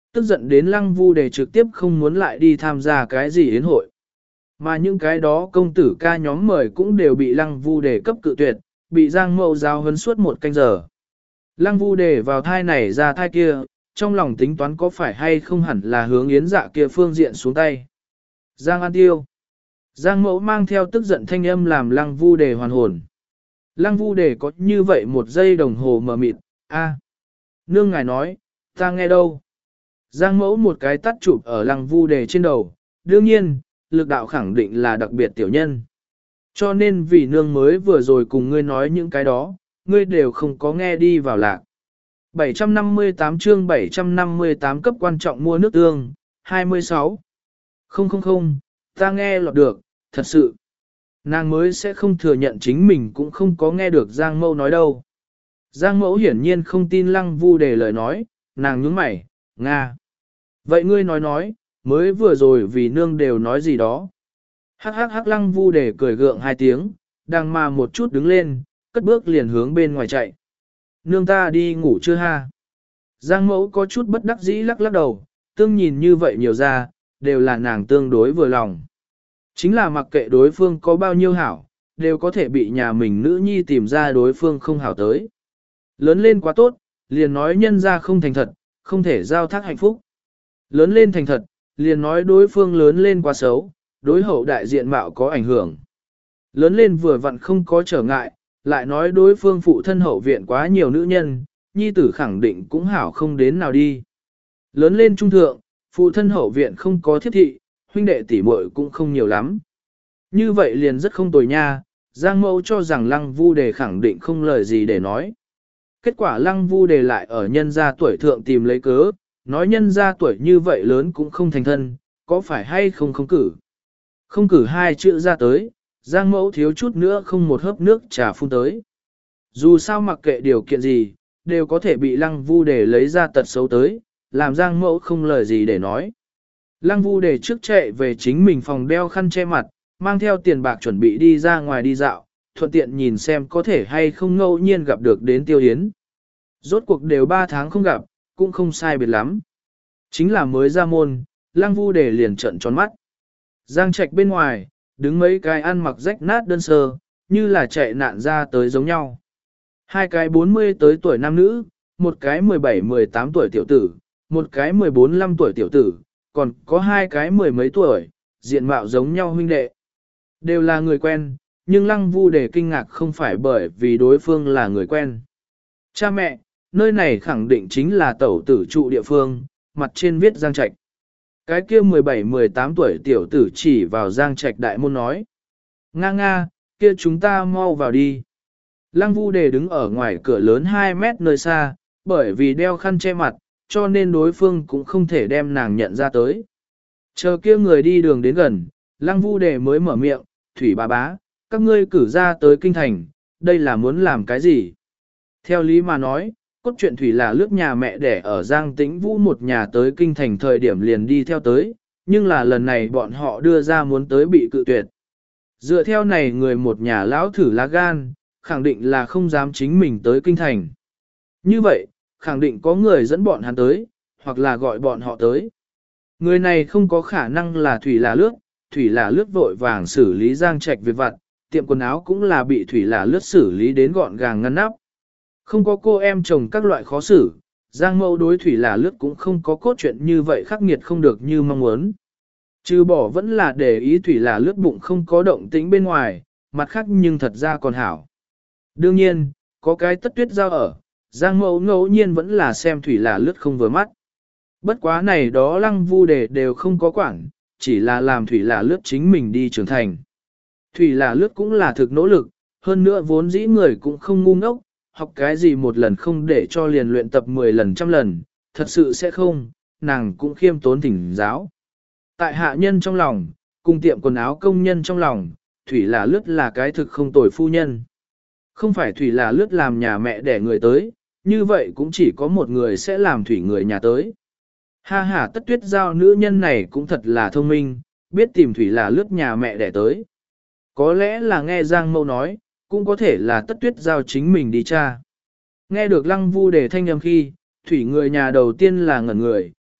tức giận đến Lăng Vu Đề trực tiếp không muốn lại đi tham gia cái gì yến hội. Mà những cái đó công tử ca nhóm mời cũng đều bị Lăng Vu Đề cấp cự tuyệt, bị Giang Mậu giáo huấn suốt một canh giờ. Lăng Vu Đề vào thai này ra thai kia, trong lòng tính toán có phải hay không hẳn là hướng yến dạ kia phương diện xuống tay. Giang An Tiêu. Giang Mẫu mang theo tức giận thanh âm làm Lăng Vu Đề hoàn hồn. Lăng Vu Đề có như vậy một giây đồng hồ mờ mịt, a, nương ngài nói, ta nghe đâu. Giang Mẫu một cái tắt chụp ở Lăng Vu Đề trên đầu, đương nhiên, lực đạo khẳng định là đặc biệt tiểu nhân. Cho nên vì nương mới vừa rồi cùng ngươi nói những cái đó, ngươi đều không có nghe đi vào lạc. bảy trăm năm mươi tám chương bảy trăm năm mươi tám cấp quan trọng mua nước tương, hai mươi sáu. Không không không, ta nghe lọt được, thật sự. Nàng mới sẽ không thừa nhận chính mình cũng không có nghe được Giang Mẫu nói đâu. Giang Mẫu hiển nhiên không tin Lăng Vu Đề lời nói, nàng nhướng mày, Nga. Vậy ngươi nói nói, mới vừa rồi vì nương đều nói gì đó. Hắc hắc hắc Lăng Vu Đề cười gượng hai tiếng, đang mà một chút đứng lên, cất bước liền hướng bên ngoài chạy. Nương ta đi ngủ chưa ha? Giang Mẫu có chút bất đắc dĩ lắc lắc đầu, tương nhìn như vậy nhiều ra, đều là nàng tương đối vừa lòng. Chính là mặc kệ đối phương có bao nhiêu hảo, đều có thể bị nhà mình nữ nhi tìm ra đối phương không hảo tới. Lớn lên quá tốt, liền nói nhân ra không thành thật, không thể giao thác hạnh phúc. Lớn lên thành thật, liền nói đối phương lớn lên quá xấu, đối hậu đại diện mạo có ảnh hưởng. Lớn lên vừa vặn không có trở ngại, lại nói đối phương phụ thân hậu viện quá nhiều nữ nhân, nhi tử khẳng định cũng hảo không đến nào đi. Lớn lên trung thượng, phụ thân hậu viện không có thiếp thị, huynh đệ tỷ muội cũng không nhiều lắm. Như vậy liền rất không tồi nha, Giang Mẫu cho rằng Lăng Vu Đề khẳng định không lời gì để nói. Kết quả Lăng Vu Đề lại ở nhân gia tuổi thượng tìm lấy cớ, nói nhân gia tuổi như vậy lớn cũng không thành thân, có phải hay không không cử. Không cử hai chữ ra tới, Giang Mẫu thiếu chút nữa không một hớp nước trà phun tới. Dù sao mặc kệ điều kiện gì, đều có thể bị Lăng Vu Đề lấy ra tật xấu tới, làm Giang Mẫu không lời gì để nói. Lăng Vu Đề trước chạy về chính mình phòng đeo khăn che mặt, mang theo tiền bạc chuẩn bị đi ra ngoài đi dạo, thuận tiện nhìn xem có thể hay không ngẫu nhiên gặp được đến Tiêu Yến. Rốt cuộc đều ba tháng không gặp, cũng không sai biệt lắm. Chính là mới ra môn, Lăng Vu Đề liền trợn tròn mắt. Giang Trạch bên ngoài, đứng mấy cái ăn mặc rách nát đơn sơ, như là chạy nạn ra tới giống nhau. Hai cái bốn mươi tới tuổi nam nữ, một cái mười bảy mười tám tuổi tiểu tử, một cái mười bốn lăm tuổi tiểu tử, còn có hai cái mười mấy tuổi, diện mạo giống nhau huynh đệ. Đều là người quen, nhưng Lăng Vu Đề kinh ngạc không phải bởi vì đối phương là người quen. Cha mẹ, nơi này khẳng định chính là tẩu tử trụ địa phương, mặt trên viết Giang Trạch. Cái kia mười bảy mười tám tuổi tiểu tử chỉ vào Giang Trạch đại môn nói. Nga nga, kia chúng ta mau vào đi. Lăng Vu Đề đứng ở ngoài cửa lớn hai mét nơi xa, bởi vì đeo khăn che mặt, cho nên đối phương cũng không thể đem nàng nhận ra tới. Chờ kia người đi đường đến gần, Lăng Vu Đề mới mở miệng, Thủy bà bá, các ngươi cử ra tới kinh thành, đây là muốn làm cái gì? Theo lý mà nói, cốt truyện Thủy là lướt nhà mẹ đẻ ở Giang Tĩnh Vũ một nhà tới kinh thành thời điểm liền đi theo tới, nhưng là lần này bọn họ đưa ra muốn tới bị cự tuyệt. Dựa theo này người một nhà lão thử lá gan, khẳng định là không dám chính mình tới kinh thành. Như vậy, khẳng định có người dẫn bọn hắn tới, hoặc là gọi bọn họ tới. Người này không có khả năng là Thủy là lướt, Thủy là lướt vội vàng xử lý Giang Trạch việc vặt, tiệm quần áo cũng là bị Thủy là lướt xử lý đến gọn gàng ngăn nắp. Không có cô em chồng các loại khó xử, Giang Mẫu đối Thủy là lướt cũng không có cốt truyện như vậy khắc nghiệt không được như mong muốn. Trừ bỏ vẫn là để ý Thủy là lướt bụng không có động tĩnh bên ngoài, mặt khác nhưng thật ra còn hảo. Đương nhiên, có cái Tất Tuyết Giao ở, Giang Mẫu ngẫu nhiên vẫn là xem Thủy là lướt không vừa mắt. Bất quá này đó Lăng Vu Đề đều không có quản, chỉ là làm Thủy là lướt chính mình đi trưởng thành. Thủy là lướt cũng là thực nỗ lực, hơn nữa vốn dĩ người cũng không ngu ngốc, học cái gì một lần không để cho liền luyện tập mười lần trăm lần, thật sự sẽ không, nàng cũng khiêm tốn thỉnh giáo. Tại hạ nhân trong lòng, cùng tiệm quần áo công nhân trong lòng, Thủy là lướt là cái thực không tồi phu nhân. Không phải Thủy là lướt làm nhà mẹ đẻ người tới, như vậy cũng chỉ có một người sẽ làm Thủy người nhà tới. Ha ha, Tất Tuyết Giao nữ nhân này cũng thật là thông minh, biết tìm Thủy là lướt nhà mẹ đẻ tới. Có lẽ là nghe Giang Mẫu nói, cũng có thể là Tất Tuyết Giao chính mình đi tra. Nghe được Lăng Vu Đề thanh âm khi, Thủy người nhà đầu tiên là ngẩn người,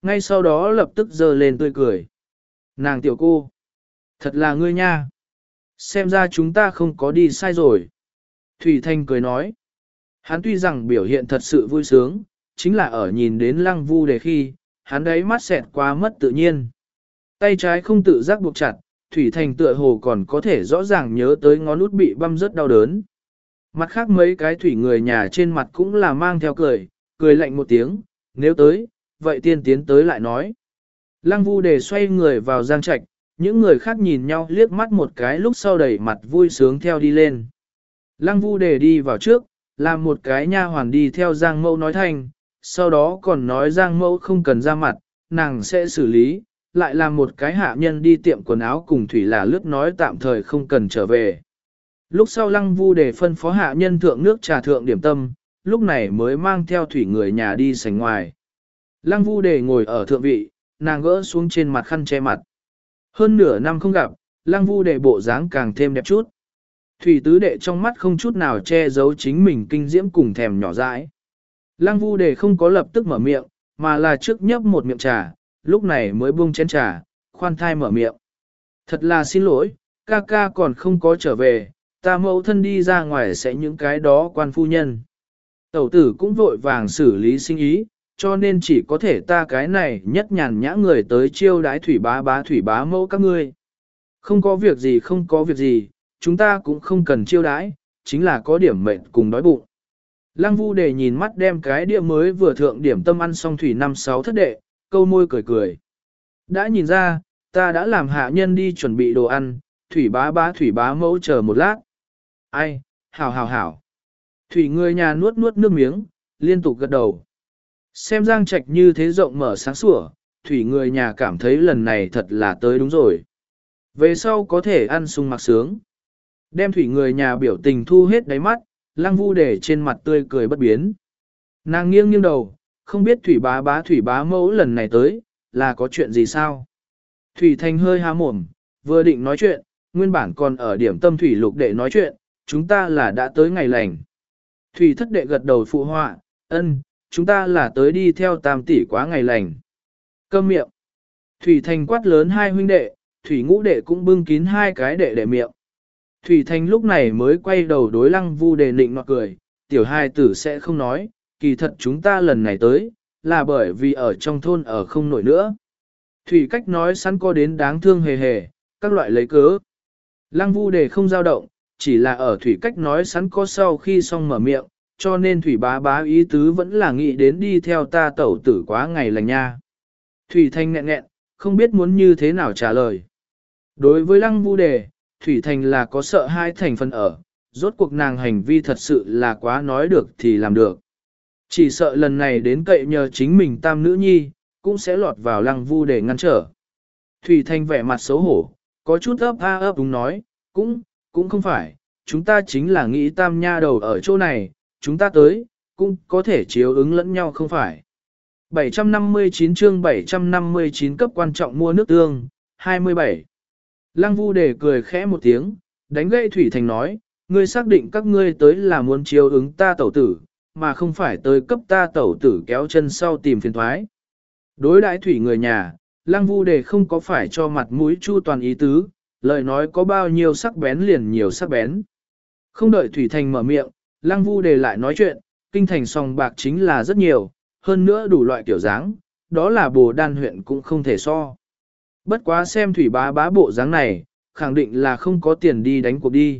ngay sau đó lập tức giơ lên tươi cười. Nàng tiểu cô, thật là ngươi nha. Xem ra chúng ta không có đi sai rồi. Thủy Thanh cười nói. Hắn tuy rằng biểu hiện thật sự vui sướng, chính là ở nhìn đến Lăng Vu Đề khi, hắn đấy mắt xẹt qua mất tự nhiên. Tay trái không tự giác buộc chặt, Thủy Thanh tựa hồ còn có thể rõ ràng nhớ tới ngón út bị băm rất đau đớn. Mặt khác mấy cái thủy người nhà trên mặt cũng là mang theo cười, cười lạnh một tiếng, nếu tới, vậy tiên tiến tới lại nói. Lăng Vu Đề xoay người vào giang trạch, những người khác nhìn nhau liếc mắt một cái lúc sau đẩy mặt vui sướng theo đi lên. Lăng Vu Đề đi vào trước, làm một cái nha hoàn đi theo Giang Mẫu nói thành, sau đó còn nói Giang Mẫu không cần ra mặt, nàng sẽ xử lý, lại làm một cái hạ nhân đi tiệm quần áo cùng Thủy là lướt nói tạm thời không cần trở về. Lúc sau Lăng Vu Đề phân phó hạ nhân thượng nước trà thượng điểm tâm, lúc này mới mang theo Thủy người nhà đi sảnh ngoài. Lăng Vu Đề ngồi ở thượng vị, nàng gỡ xuống trên mặt khăn che mặt. Hơn nửa năm không gặp, Lăng Vu Đề bộ dáng càng thêm đẹp chút. Thủy tứ đệ trong mắt không chút nào che giấu chính mình kinh diễm cùng thèm nhỏ dãi. Lăng Vu Đề không có lập tức mở miệng, mà là trước nhấp một miệng trà, lúc này mới buông chén trà, khoan thai mở miệng. Thật là xin lỗi, ca ca còn không có trở về, ta mẫu thân đi ra ngoài sẽ những cái đó quan phu nhân. Tẩu tử cũng vội vàng xử lý sinh ý, cho nên chỉ có thể ta cái này nhất nhàn nhã người tới chiêu đái thủy bá bá thủy bá mẫu các ngươi. Không có việc gì không có việc gì, chúng ta cũng không cần chiêu đái, chính là có điểm mệnh cùng đói bụng. Lăng Vu Đề nhìn mắt đem cái đĩa mới vừa thượng điểm tâm ăn xong thủy năm sáu thất đệ, câu môi cười cười. Đã nhìn ra, ta đã làm hạ nhân đi chuẩn bị đồ ăn, thủy bá bá thủy bá mẫu chờ một lát. Ai, hảo hảo hảo. Thủy người nhà nuốt nuốt nước miếng, liên tục gật đầu. Xem Giang Trạch như thế rộng mở sáng sủa, thủy người nhà cảm thấy lần này thật là tới đúng rồi. Về sau có thể ăn sung mặc sướng. Đem thủy người nhà biểu tình thu hết đáy mắt, Lăng Vu Đề trên mặt tươi cười bất biến. Nàng nghiêng nghiêng đầu, không biết thủy bá bá thủy bá mẫu lần này tới, là có chuyện gì sao? Thủy Thanh hơi há mồm, vừa định nói chuyện, nguyên bản còn ở điểm tâm thủy lục đệ nói chuyện, chúng ta là đã tới ngày lành. Thủy thất đệ gật đầu phụ họa, ân, chúng ta là tới đi theo tam tỷ quá ngày lành. Câm miệng. Thủy Thanh quát lớn hai huynh đệ, Thủy ngũ đệ cũng bưng kín hai cái đệ đệ miệng. Thủy Thanh lúc này mới quay đầu đối Lăng Vu Đề nịnh nọt cười, tiểu hai tử sẽ không nói, kỳ thật chúng ta lần này tới, là bởi vì ở trong thôn ở không nổi nữa. Thủy cách nói sẵn có đến đáng thương hề hề, các loại lấy cớ. Lăng Vu Đề không dao động, chỉ là ở Thủy cách nói sẵn có sau khi xong mở miệng, cho nên Thủy bá bá ý tứ vẫn là nghĩ đến đi theo ta tẩu tử quá ngày lành nha. Thủy Thanh nghẹn nghẹn, không biết muốn như thế nào trả lời. Đối với Lăng Vu Đề, Thủy Thành là có sợ hai thành phần ở, rốt cuộc nàng hành vi thật sự là quá nói được thì làm được. Chỉ sợ lần này đến cậy nhờ chính mình tam nữ nhi, cũng sẽ lọt vào Lăng Vu để ngăn trở. Thủy Thành vẻ mặt xấu hổ, có chút ấp a ấp đúng nói, cũng, cũng không phải, chúng ta chính là nghĩ tam nha đầu ở chỗ này, chúng ta tới, cũng có thể chiếu ứng lẫn nhau không phải. bảy trăm năm mươi chín chương bảy trăm năm mươi chín cấp quan trọng mua nước tương, hai mươi bảy. Lăng Vu Đề cười khẽ một tiếng, đánh gậy Thủy Thành nói, ngươi xác định các ngươi tới là muốn chiếu ứng ta tẩu tử, mà không phải tới cấp ta tẩu tử kéo chân sau tìm phiền thoái. Đối đãi Thủy người nhà, Lăng Vu Đề không có phải cho mặt mũi chu toàn ý tứ, lời nói có bao nhiêu sắc bén liền nhiều sắc bén. Không đợi Thủy Thành mở miệng, Lăng Vu Đề lại nói chuyện, kinh thành sòng bạc chính là rất nhiều, hơn nữa đủ loại kiểu dáng, đó là Bồ Đan huyện cũng không thể so. Bất quá xem Thủy bá bá bộ dáng này, khẳng định là không có tiền đi đánh cuộc đi.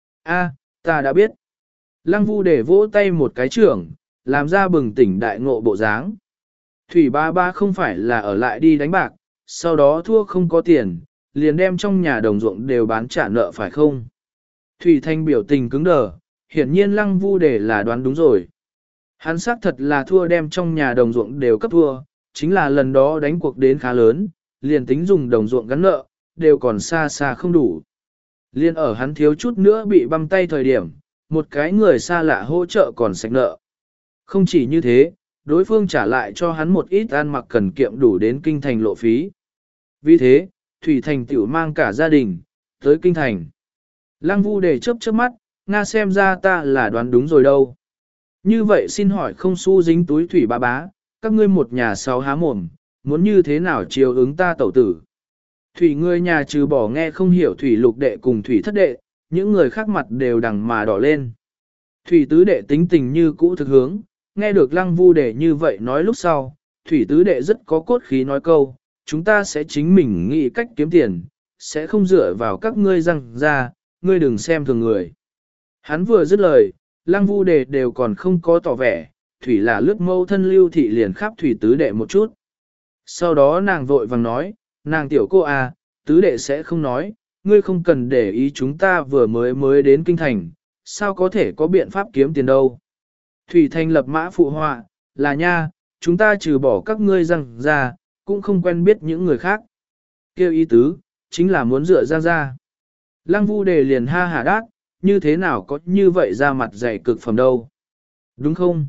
A, ta đã biết. Lăng Vu để vỗ tay một cái trưởng, làm ra bừng tỉnh đại ngộ bộ dáng. Thủy bá bá không phải là ở lại đi đánh bạc, sau đó thua không có tiền, liền đem trong nhà đồng ruộng đều bán trả nợ phải không? Thủy Thanh biểu tình cứng đờ, hiển nhiên Lăng Vu để là đoán đúng rồi. Hắn xác thật là thua đem trong nhà đồng ruộng đều cấp thua, chính là lần đó đánh cuộc đến khá lớn, liền tính dùng đồng ruộng gắn nợ, đều còn xa xa không đủ. Liên ở hắn thiếu chút nữa bị băm tay thời điểm, một cái người xa lạ hỗ trợ còn sạch nợ. Không chỉ như thế, đối phương trả lại cho hắn một ít ăn mặc cần kiệm đủ đến kinh thành lộ phí. Vì thế, Thủy Thành tiểu mang cả gia đình, tới kinh thành. Lăng Vu để chớp chớp mắt, Nga xem ra ta là đoán đúng rồi đâu. Như vậy xin hỏi không xu dính túi Thủy bá bá, các ngươi một nhà sáu há mồm, muốn như thế nào chiều ứng ta tẩu tử. Thủy người nhà trừ bỏ nghe không hiểu thủy lục đệ cùng thủy thất đệ, những người khác mặt đều đằng mà đỏ lên. Thủy tứ đệ tính tình như cũ thực hướng, nghe được lăng vu đệ như vậy nói lúc sau, thủy tứ đệ rất có cốt khí nói câu, chúng ta sẽ chính mình nghĩ cách kiếm tiền, sẽ không dựa vào các ngươi răng ra, ngươi đừng xem thường người. Hắn vừa dứt lời, lăng vu đệ đều còn không có tỏ vẻ, thủy là lướt mâu thân lưu thị liền khắp thủy tứ đệ một chút. Sau đó nàng vội vàng nói, nàng tiểu cô à, tứ đệ sẽ không nói, ngươi không cần để ý chúng ta vừa mới mới đến kinh thành, sao có thể có biện pháp kiếm tiền đâu. Thủy Thành lập mã phụ họa, là nha, chúng ta trừ bỏ các ngươi răng ra, cũng không quen biết những người khác. Kêu ý tứ, chính là muốn dựa ra ra. Lăng vu đề liền ha hả đát, như thế nào có như vậy ra mặt dày cực phẩm đâu. Đúng không?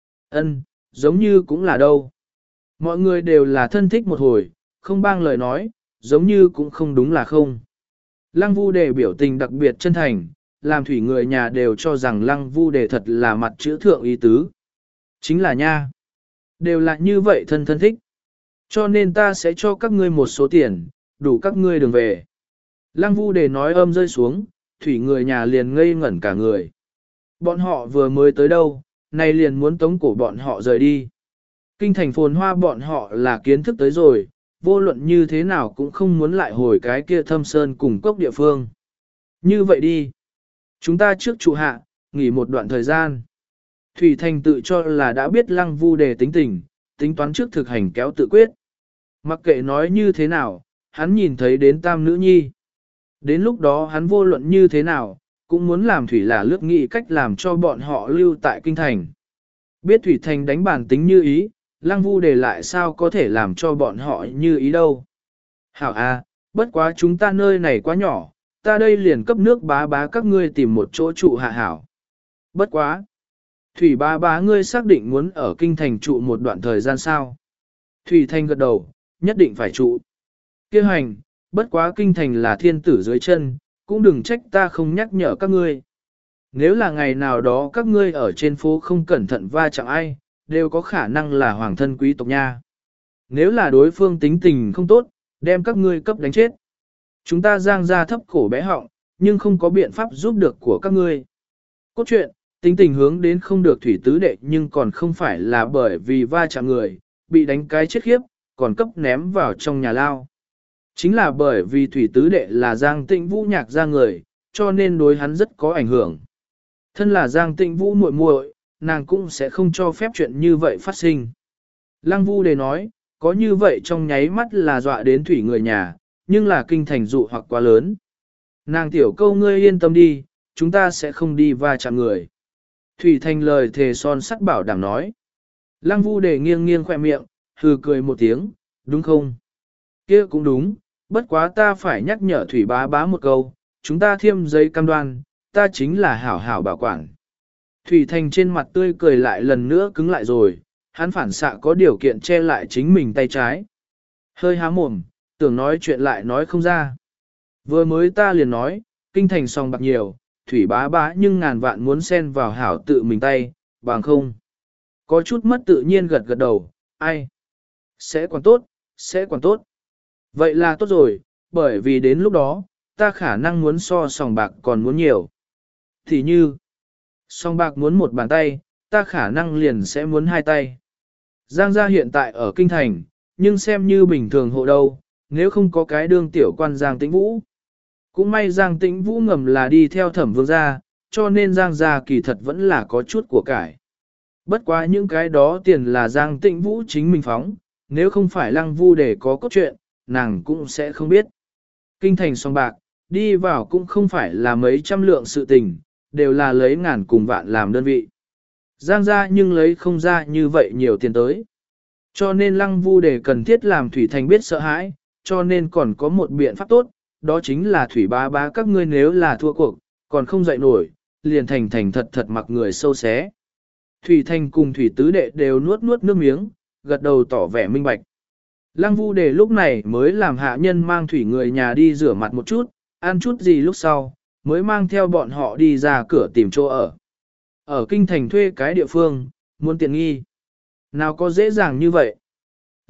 Ân, giống như cũng là đâu. Mọi người đều là thân thích một hồi, không bang lời nói, giống như cũng không đúng là không. Lăng vu đề biểu tình đặc biệt chân thành, làm thủy người nhà đều cho rằng lăng vu đề thật là mặt chữ thượng ý tứ. Chính là nha. Đều là như vậy thân thân thích. Cho nên ta sẽ cho các ngươi một số tiền, đủ các ngươi đường về. Lăng vu đề nói âm rơi xuống, thủy người nhà liền ngây ngẩn cả người. Bọn họ vừa mới tới đâu, nay liền muốn tống cổ bọn họ rời đi. Kinh thành phồn hoa bọn họ là kiến thức tới rồi, vô luận như thế nào cũng không muốn lại hồi cái kia thâm sơn cùng cốc địa phương. Như vậy đi. Chúng ta trước trụ hạ, nghỉ một đoạn thời gian. Thủy Thành tự cho là đã biết lăng vu đề tính tình, tính toán trước thực hành kéo tự quyết. Mặc kệ nói như thế nào, hắn nhìn thấy đến tam nữ nhi. Đến lúc đó hắn vô luận như thế nào, cũng muốn làm Thủy là lướt nghị cách làm cho bọn họ lưu tại kinh thành. Biết Thủy Thành đánh bản tính như ý, lăng vu đề lại sao có thể làm cho bọn họ như ý đâu. Hảo a, bất quá chúng ta nơi này quá nhỏ, ta đây liền cấp nước bá bá các ngươi tìm một chỗ trụ hạ hảo. Bất quá. Thủy bá bá ngươi xác định muốn ở kinh thành trụ một đoạn thời gian sao? Thủy Thanh gật đầu, nhất định phải trụ. Kêu hành, bất quá kinh thành là thiên tử dưới chân, cũng đừng trách ta không nhắc nhở các ngươi. Nếu là ngày nào đó các ngươi ở trên phố không cẩn thận va chạm ai, đều có khả năng là hoàng thân quý tộc nha. Nếu là đối phương tính tình không tốt, đem các ngươi cấp đánh chết. Chúng ta giang ra thấp cổ bé họng, nhưng không có biện pháp giúp được của các ngươi. Cốt truyện, tính tình hướng đến không được thủy tứ đệ nhưng còn không phải là bởi vì va chạm người, bị đánh cái chết khiếp, còn cấp ném vào trong nhà lao. Chính là bởi vì thủy tứ đệ là Giang Tịnh Vũ nhạc ra người, cho nên đối hắn rất có ảnh hưởng. Thân là Giang Tịnh Vũ muội muội, nàng cũng sẽ không cho phép chuyện như vậy phát sinh. Lăng Vu đề nói, có như vậy trong nháy mắt là dọa đến thủy người nhà, nhưng là kinh thành dụ hoặc quá lớn. Nàng tiểu câu ngươi yên tâm đi, chúng ta sẽ không đi va chạm người. Thủy Thành lời thề son sắt bảo đảm nói. Lăng Vu đề nghiêng nghiêng khỏe miệng, hừ cười một tiếng, đúng không? Kia cũng đúng, bất quá ta phải nhắc nhở Thủy bá bá một câu, chúng ta thiêm giấy cam đoan, ta chính là hảo hảo bảo quản. Thủy Thành trên mặt tươi cười lại lần nữa cứng lại rồi, hắn phản xạ có điều kiện che lại chính mình tay trái. Hơi há mồm, tưởng nói chuyện lại nói không ra. Vừa mới ta liền nói, kinh thành song bạc nhiều, Thủy bá bá nhưng ngàn vạn muốn xen vào hảo tự mình tay, bằng không. Có chút mất tự nhiên gật gật đầu, ai? Sẽ còn tốt, sẽ còn tốt. Vậy là tốt rồi, bởi vì đến lúc đó, ta khả năng muốn so sòng bạc còn muốn nhiều. Thì như, song bạc muốn một bàn tay, ta khả năng liền sẽ muốn hai tay. Giang gia hiện tại ở kinh thành, nhưng xem như bình thường hộ đâu, nếu không có cái đương tiểu quan Giang Tĩnh Vũ. Cũng may Giang Tĩnh Vũ ngầm là đi theo thẩm vương gia, cho nên Giang gia kỳ thật vẫn là có chút của cải. Bất quá những cái đó tiền là Giang Tĩnh Vũ chính mình phóng, nếu không phải Lăng Vu để có cốt truyện, nàng cũng sẽ không biết. Kinh thành song bạc, đi vào cũng không phải là mấy trăm lượng sự tình, đều là lấy ngàn cùng vạn làm đơn vị. Giang gia nhưng lấy không ra như vậy nhiều tiền tới. Cho nên Lăng Vu để cần thiết làm Thủy Thành biết sợ hãi, cho nên còn có một biện pháp tốt, đó chính là Thủy bá bá các ngươi nếu là thua cuộc, còn không dậy nổi, liền thành thành thật thật mặc người sâu xé. Thủy Thành cùng Thủy Tứ Đệ đều nuốt nuốt nước miếng, gật đầu tỏ vẻ minh bạch. Lăng Vu Đề lúc này mới làm hạ nhân mang Thủy người nhà đi rửa mặt một chút, ăn chút gì lúc sau, mới mang theo bọn họ đi ra cửa tìm chỗ ở. Ở kinh thành thuê cái địa phương, muốn tiện nghi. Nào có dễ dàng như vậy.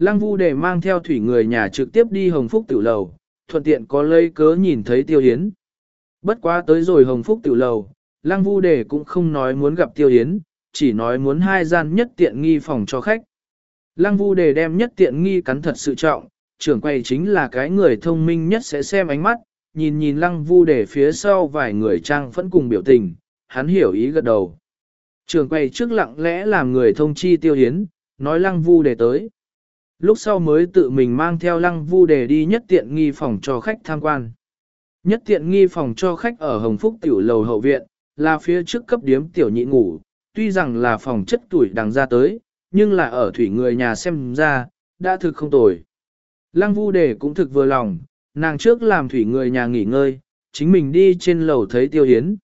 Lăng Vu Đề mang theo thủy người nhà trực tiếp đi Hồng Phúc Tiểu Lầu, thuận tiện có lấy cớ nhìn thấy Tiêu Hiến. Bất quá tới rồi Hồng Phúc Tiểu Lầu, Lăng Vu Đề cũng không nói muốn gặp Tiêu Hiến, chỉ nói muốn hai gian nhất tiện nghi phòng cho khách. Lăng Vu Đề đem nhất tiện nghi cắn thật sự trọng, trưởng quầy chính là cái người thông minh nhất sẽ xem ánh mắt, nhìn nhìn Lăng Vu Đề phía sau vài người trang phẫn cùng biểu tình, hắn hiểu ý gật đầu. Trưởng quầy trước lặng lẽ làm người thông chi Tiêu Hiến, nói Lăng Vu Đề tới. Lúc sau mới tự mình mang theo Lăng Vu Đề đi nhất tiện nghi phòng cho khách tham quan. Nhất tiện nghi phòng cho khách ở Hồng Phúc Tiểu Lầu hậu viện, là phía trước cấp điếm tiểu nhị ngủ, tuy rằng là phòng chất tuổi đằng ra tới, nhưng là ở thủy người nhà xem ra, đã thực không tồi. Lăng Vu Đề cũng thực vừa lòng, nàng trước làm thủy người nhà nghỉ ngơi, chính mình đi trên lầu thấy Tiêu Hiến.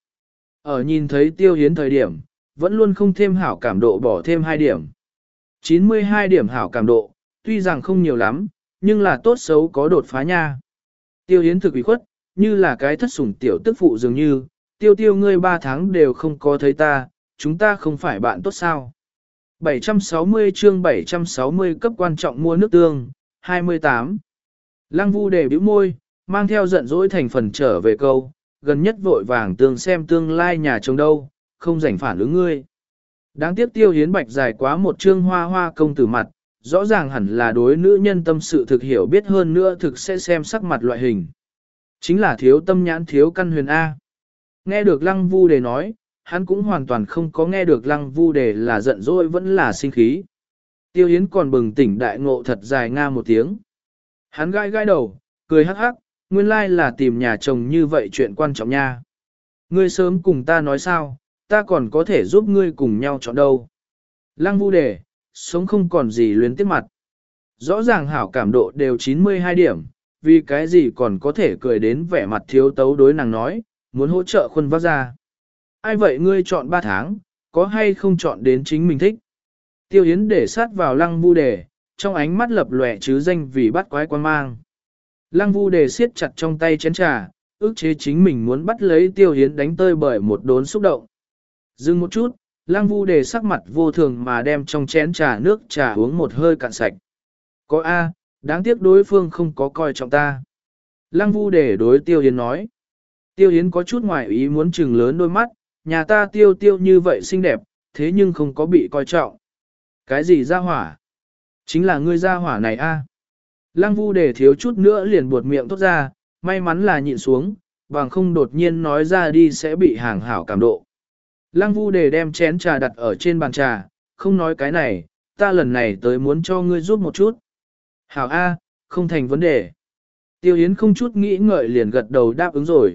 Ở nhìn thấy Tiêu Hiến thời điểm, vẫn luôn không thêm hảo cảm độ bỏ thêm hai điểm. chín mươi hai điểm hảo cảm độ, tuy rằng không nhiều lắm, nhưng là tốt xấu có đột phá nha. Tiêu Hiến thực ủy khuất, như là cái thất sủng tiểu tức phụ dường như, tiêu tiêu ngươi ba tháng đều không có thấy ta, chúng ta không phải bạn tốt sao. bảy trăm sáu mươi chương bảy trăm sáu mươi cấp quan trọng mua nước tương, hai mươi tám. Lăng Vu Đề bĩu môi, mang theo giận dỗi thành phần trở về câu, gần nhất vội vàng tương xem tương lai nhà chồng đâu, không rảnh phản ứng ngươi. Đáng tiếc Tiêu Hiến bạch dài quá một chương hoa hoa công tử mặt, rõ ràng hẳn là đối nữ nhân tâm sự thực hiểu biết hơn nữa thực sẽ xem sắc mặt loại hình. Chính là thiếu tâm nhãn thiếu căn huyền A. Nghe được Lăng Vu Đề nói, hắn cũng hoàn toàn không có nghe được Lăng Vu Đề là giận dỗi vẫn là sinh khí. Tiêu Hiến còn bừng tỉnh đại ngộ thật dài nga một tiếng. Hắn gai gai đầu, cười hắc hắc, nguyên lai là tìm nhà chồng như vậy chuyện quan trọng nha. Ngươi sớm cùng ta nói sao, ta còn có thể giúp ngươi cùng nhau chọn đâu. Lăng Vu Đề, sống không còn gì luyến tiếc mặt. Rõ ràng hảo cảm độ đều chín mươi hai điểm, vì cái gì còn có thể cười đến vẻ mặt thiếu tấu đối nàng nói, muốn hỗ trợ khuôn vác ra. Ai vậy ngươi chọn ba tháng, có hay không chọn đến chính mình thích? Tiêu Hiến để sát vào Lăng Vu Đề, trong ánh mắt lập lòe chứ danh vì bắt quái quan mang. Lăng Vu Đề siết chặt trong tay chén trà, ước chế chính mình muốn bắt lấy Tiêu Hiến đánh tơi bởi một đốn xúc động. Dừng một chút, Lăng Vu Đề sắc mặt vô thường mà đem trong chén trà nước trà uống một hơi cạn sạch. Có A, đáng tiếc đối phương không có coi trọng ta. Lăng Vu Đề đối Tiêu Hiến nói. Tiêu Hiến có chút ngoài ý muốn trừng lớn đôi mắt, nhà ta tiêu tiêu như vậy xinh đẹp, thế nhưng không có bị coi trọng. Cái gì ra hỏa? Chính là ngươi ra hỏa này A. Lăng Vu Đề thiếu chút nữa liền buột miệng thốt ra, may mắn là nhịn xuống, bằng không đột nhiên nói ra đi sẽ bị hàng hảo cảm độ. Lăng Vu Đề đem chén trà đặt ở trên bàn trà, không nói cái này, ta lần này tới muốn cho ngươi giúp một chút. Hảo A, không thành vấn đề. Tiêu Hiến không chút nghĩ ngợi liền gật đầu đáp ứng rồi.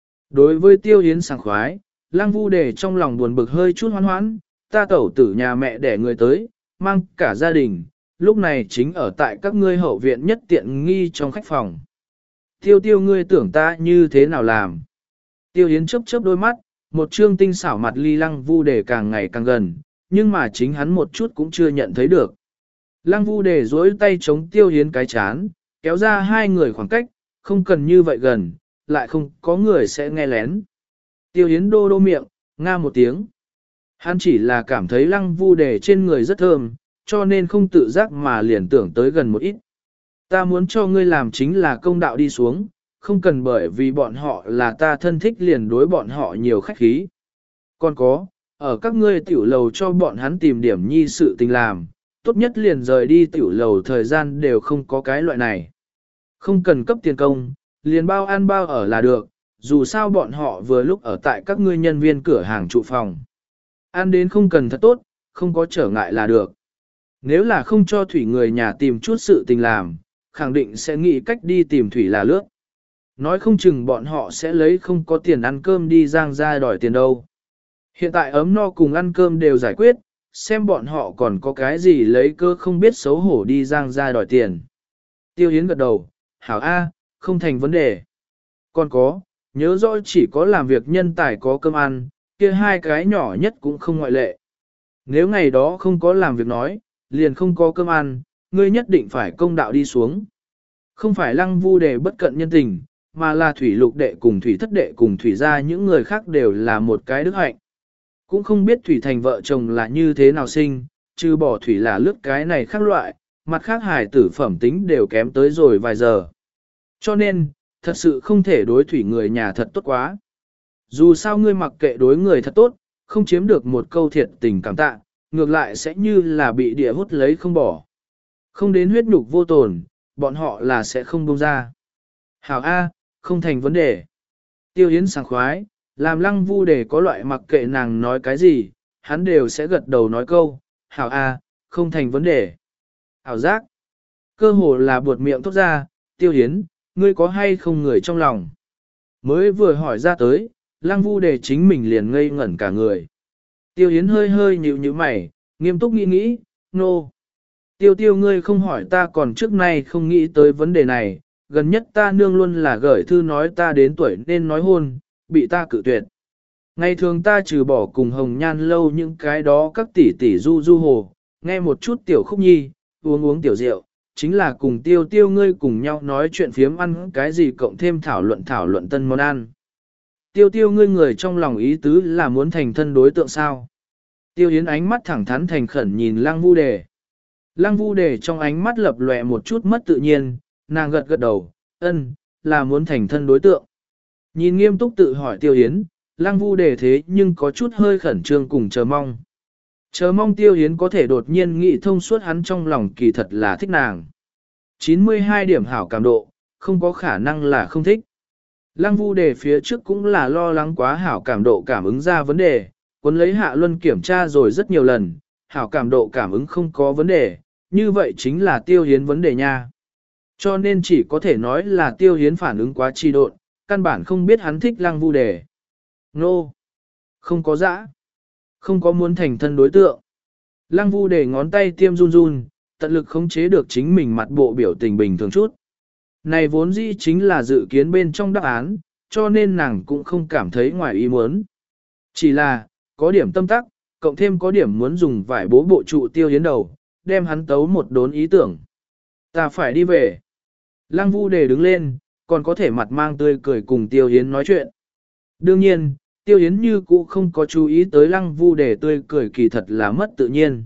Đối với Tiêu Hiến sảng khoái, Lăng Vu Đề trong lòng buồn bực hơi chút hoan hoãn, ta tẩu tử nhà mẹ đẻ người tới, mang cả gia đình, lúc này chính ở tại các ngươi hậu viện nhất tiện nghi trong khách phòng. Tiêu tiêu ngươi tưởng ta như thế nào làm? Tiêu Hiến chớp chớp đôi mắt, một trương tinh xảo mặt ly Lăng Vu Đề càng ngày càng gần, nhưng mà chính hắn một chút cũng chưa nhận thấy được. Lăng Vu Đề duỗi tay chống Tiêu Hiến cái chán, kéo ra hai người khoảng cách, không cần như vậy gần, lại không có người sẽ nghe lén. Tiêu Hiến đô đô miệng, nga một tiếng. Hắn chỉ là cảm thấy Lăng Vu Đề trên người rất thơm, cho nên không tự giác mà liền tưởng tới gần một ít. Ta muốn cho ngươi làm chính là công đạo đi xuống, không cần bởi vì bọn họ là ta thân thích liền đối bọn họ nhiều khách khí. Còn có, ở các ngươi tiểu lầu cho bọn hắn tìm điểm nhi sự tình làm, tốt nhất liền rời đi tiểu lầu thời gian đều không có cái loại này. Không cần cấp tiền công, liền bao ăn bao ở là được, dù sao bọn họ vừa lúc ở tại các ngươi nhân viên cửa hàng trụ phòng. Ăn đến không cần thật tốt, không có trở ngại là được. Nếu là không cho thủy người nhà tìm chút sự tình làm, khẳng định sẽ nghĩ cách đi tìm thủy là lướt. Nói không chừng bọn họ sẽ lấy không có tiền ăn cơm đi giang ra đòi tiền đâu. Hiện tại ấm no cùng ăn cơm đều giải quyết, xem bọn họ còn có cái gì lấy cơ không biết xấu hổ đi giang ra đòi tiền. Tiêu Hiến gật đầu, hảo A, không thành vấn đề. Còn có, nhớ rõ chỉ có làm việc nhân tài có cơm ăn, kia hai cái nhỏ nhất cũng không ngoại lệ. Nếu ngày đó không có làm việc nói, liền không có cơm ăn, ngươi nhất định phải công đạo đi xuống. Không phải Lăng Vu Đề bất cận nhân tình, mà là thủy lục đệ cùng thủy thất đệ cùng thủy gia những người khác đều là một cái đức hạnh. Cũng không biết thủy thành vợ chồng là như thế nào sinh, trừ bỏ thủy là lướt cái này khác loại, mặt khác hải tử phẩm tính đều kém tới rồi vài giờ. Cho nên, thật sự không thể đối thủy người nhà thật tốt quá. Dù sao ngươi mặc kệ đối người thật tốt, không chiếm được một câu thiệt tình cảm tạ, ngược lại sẽ như là bị địa hút lấy không bỏ. Không đến huyết nhục vô tồn, bọn họ là sẽ không buông ra. Hảo A, không thành vấn đề. Tiêu Yến sảng khoái, làm Lăng Vu để có loại mặc kệ nàng nói cái gì, hắn đều sẽ gật đầu nói câu, Hảo A, không thành vấn đề. Hảo giác, cơ hồ là buột miệng thốt ra, Tiêu Yến, ngươi có hay không người trong lòng? Mới vừa hỏi ra tới, Lăng Vu để chính mình liền ngây ngẩn cả người. Tiêu Yến hơi hơi nhíu nhíu mày, nghiêm túc nghĩ nghĩ, nô. No. Tiêu tiêu ngươi không hỏi ta còn trước nay không nghĩ tới vấn đề này, gần nhất ta nương luôn là gửi thư nói ta đến tuổi nên nói hôn, bị ta cự tuyệt. Ngày thường ta trừ bỏ cùng hồng nhan lâu những cái đó các tỷ tỷ du du hồ, nghe một chút tiểu khúc nhi, uống uống tiểu rượu, chính là cùng tiêu tiêu ngươi cùng nhau nói chuyện phiếm ăn cái gì cộng thêm thảo luận thảo luận tân món ăn. Tiêu tiêu ngươi người trong lòng ý tứ là muốn thành thân đối tượng sao? Tiêu Yến ánh mắt thẳng thắn thành khẩn nhìn Lăng Vu Đề. Lăng Vu Đề trong ánh mắt lập lòe một chút mất tự nhiên, nàng gật gật đầu, ân, là muốn thành thân đối tượng. Nhìn nghiêm túc tự hỏi Tiêu Yến, Lăng Vu Đề thế nhưng có chút hơi khẩn trương cùng chờ mong. Chờ mong Tiêu Yến có thể đột nhiên nghĩ thông suốt hắn trong lòng kỳ thật là thích nàng. chín mươi hai điểm hảo cảm độ, không có khả năng là không thích. Lăng Vu Đề phía trước cũng là lo lắng quá hảo cảm độ cảm ứng ra vấn đề, cuốn lấy Hạ Luân kiểm tra rồi rất nhiều lần, hảo cảm độ cảm ứng không có vấn đề, như vậy chính là Tiêu Hiến vấn đề nha. Cho nên chỉ có thể nói là Tiêu Hiến phản ứng quá trì độn, căn bản không biết hắn thích Lăng Vu Đề. Nô! No. Không có dã. Không có muốn thành thân đối tượng. Lăng Vu Đề ngón tay tiêm run run, tận lực khống chế được chính mình mặt bộ biểu tình bình thường chút. Này vốn dĩ chính là dự kiến bên trong đáp án, cho nên nàng cũng không cảm thấy ngoài ý muốn. Chỉ là, có điểm tâm tắc, cộng thêm có điểm muốn dùng vải bố bộ trụ Tiêu Hiến đầu, đem hắn tấu một đốn ý tưởng. Ta phải đi về. Lăng Vu Đề đứng lên, còn có thể mặt mang tươi cười cùng Tiêu Hiến nói chuyện. Đương nhiên, Tiêu Hiến như cũ không có chú ý tới Lăng Vu Đề tươi cười kỳ thật là mất tự nhiên.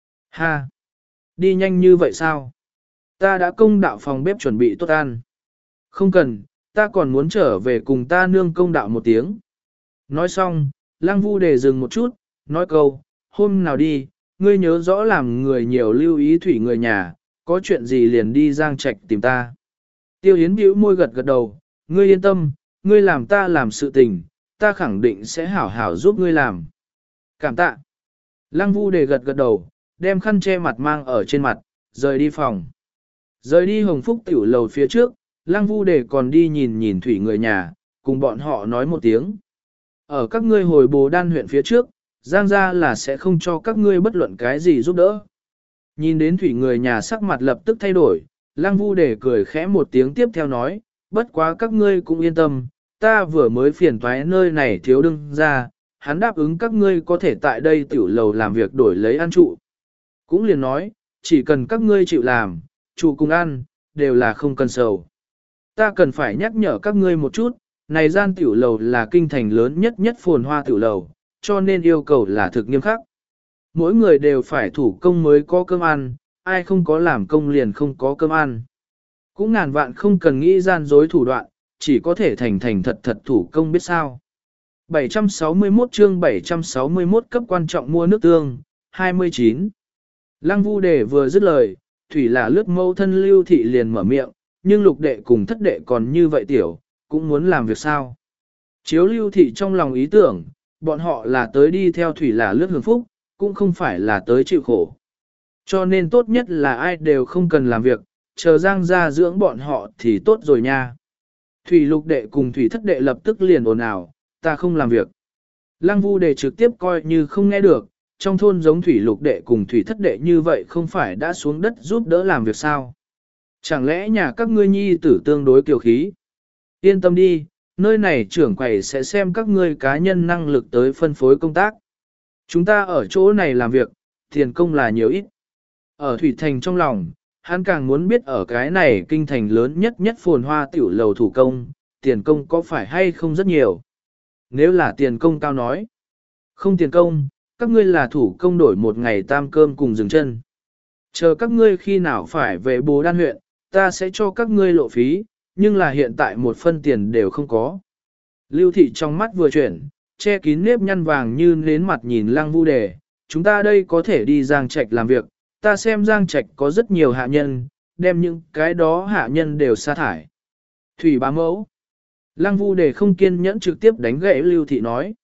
Ha! Đi nhanh như vậy sao? Ta đã công đạo phòng bếp chuẩn bị tốt ăn. Không cần, ta còn muốn trở về cùng ta nương công đạo một tiếng. Nói xong, Lăng Vu Đề dừng một chút, nói câu, hôm nào đi, ngươi nhớ rõ làm người nhiều lưu ý thủy người nhà, có chuyện gì liền đi Giang Trạch tìm ta. Tiêu Yến bĩu môi gật gật đầu, ngươi yên tâm, ngươi làm ta làm sự tình, ta khẳng định sẽ hảo hảo giúp ngươi làm. Cảm tạ. Lăng Vu Đề gật gật đầu, đem khăn che mặt mang ở trên mặt, rời đi phòng. Rời đi Hồng Phúc tiểu lầu phía trước, Lăng Vu Đề còn đi nhìn nhìn thủy người nhà, cùng bọn họ nói một tiếng. Ở các ngươi hồi Bồ Đan huyện phía trước, Giang gia là sẽ không cho các ngươi bất luận cái gì giúp đỡ. Nhìn đến thủy người nhà sắc mặt lập tức thay đổi, Lăng Vu Đề cười khẽ một tiếng tiếp theo nói, bất quá các ngươi cũng yên tâm, ta vừa mới phiền toái nơi này thiếu đương ra, hắn đáp ứng các ngươi có thể tại đây tiểu lầu làm việc đổi lấy ăn trụ. Cũng liền nói, chỉ cần các ngươi chịu làm, trụ cùng ăn, đều là không cần sầu. Ta cần phải nhắc nhở các ngươi một chút, này gian tiểu lầu là kinh thành lớn nhất nhất phồn hoa tiểu lầu, cho nên yêu cầu là thực nghiêm khắc. Mỗi người đều phải thủ công mới có cơm ăn, ai không có làm công liền không có cơm ăn. Cũng ngàn vạn không cần nghĩ gian dối thủ đoạn, chỉ có thể thành thành thật thật thủ công biết sao. bảy trăm sáu mươi mốt chương bảy trăm sáu mươi mốt cấp quan trọng mua nước tương, hai mươi chín. Lăng Vu Đề vừa dứt lời, thủy là lướt mâu thân Lưu Thị liền mở miệng, nhưng lục đệ cùng thất đệ còn như vậy tiểu, cũng muốn làm việc sao. Chiếu Lưu Thị trong lòng ý tưởng, bọn họ là tới đi theo thủy là lướt hưởng phúc, cũng không phải là tới chịu khổ. Cho nên tốt nhất là ai đều không cần làm việc, chờ Giang gia dưỡng bọn họ thì tốt rồi nha. Thủy lục đệ cùng thủy thất đệ lập tức liền ồn ào, ta không làm việc. Lăng Vu Đề trực tiếp coi như không nghe được, trong thôn giống thủy lục đệ cùng thủy thất đệ như vậy không phải đã xuống đất giúp đỡ làm việc sao. Chẳng lẽ nhà các ngươi nhi tử tương đối kiều khí? Yên tâm đi, nơi này trưởng quầy sẽ xem các ngươi cá nhân năng lực tới phân phối công tác. Chúng ta ở chỗ này làm việc, tiền công là nhiều ít. Ở Thủy Thành trong lòng, hắn càng muốn biết ở cái này kinh thành lớn nhất nhất phồn hoa tiểu lầu thủ công, tiền công có phải hay không rất nhiều. Nếu là tiền công cao nói, không tiền công, các ngươi là thủ công đổi một ngày tam cơm cùng dừng chân. Chờ các ngươi khi nào phải về Bồ Đan huyện, ta sẽ cho các ngươi lộ phí, nhưng là hiện tại một phân tiền đều không có. Lưu thị trong mắt vừa chuyển, che kín nếp nhăn vàng như nến mặt nhìn Lăng Vu Đề, chúng ta đây có thể đi Giang Trạch làm việc, ta xem Giang Trạch có rất nhiều hạ nhân, đem những cái đó hạ nhân đều sa thải. Thủy bá mẫu. Lăng Vu Đề không kiên nhẫn trực tiếp đánh gãy Lưu thị nói.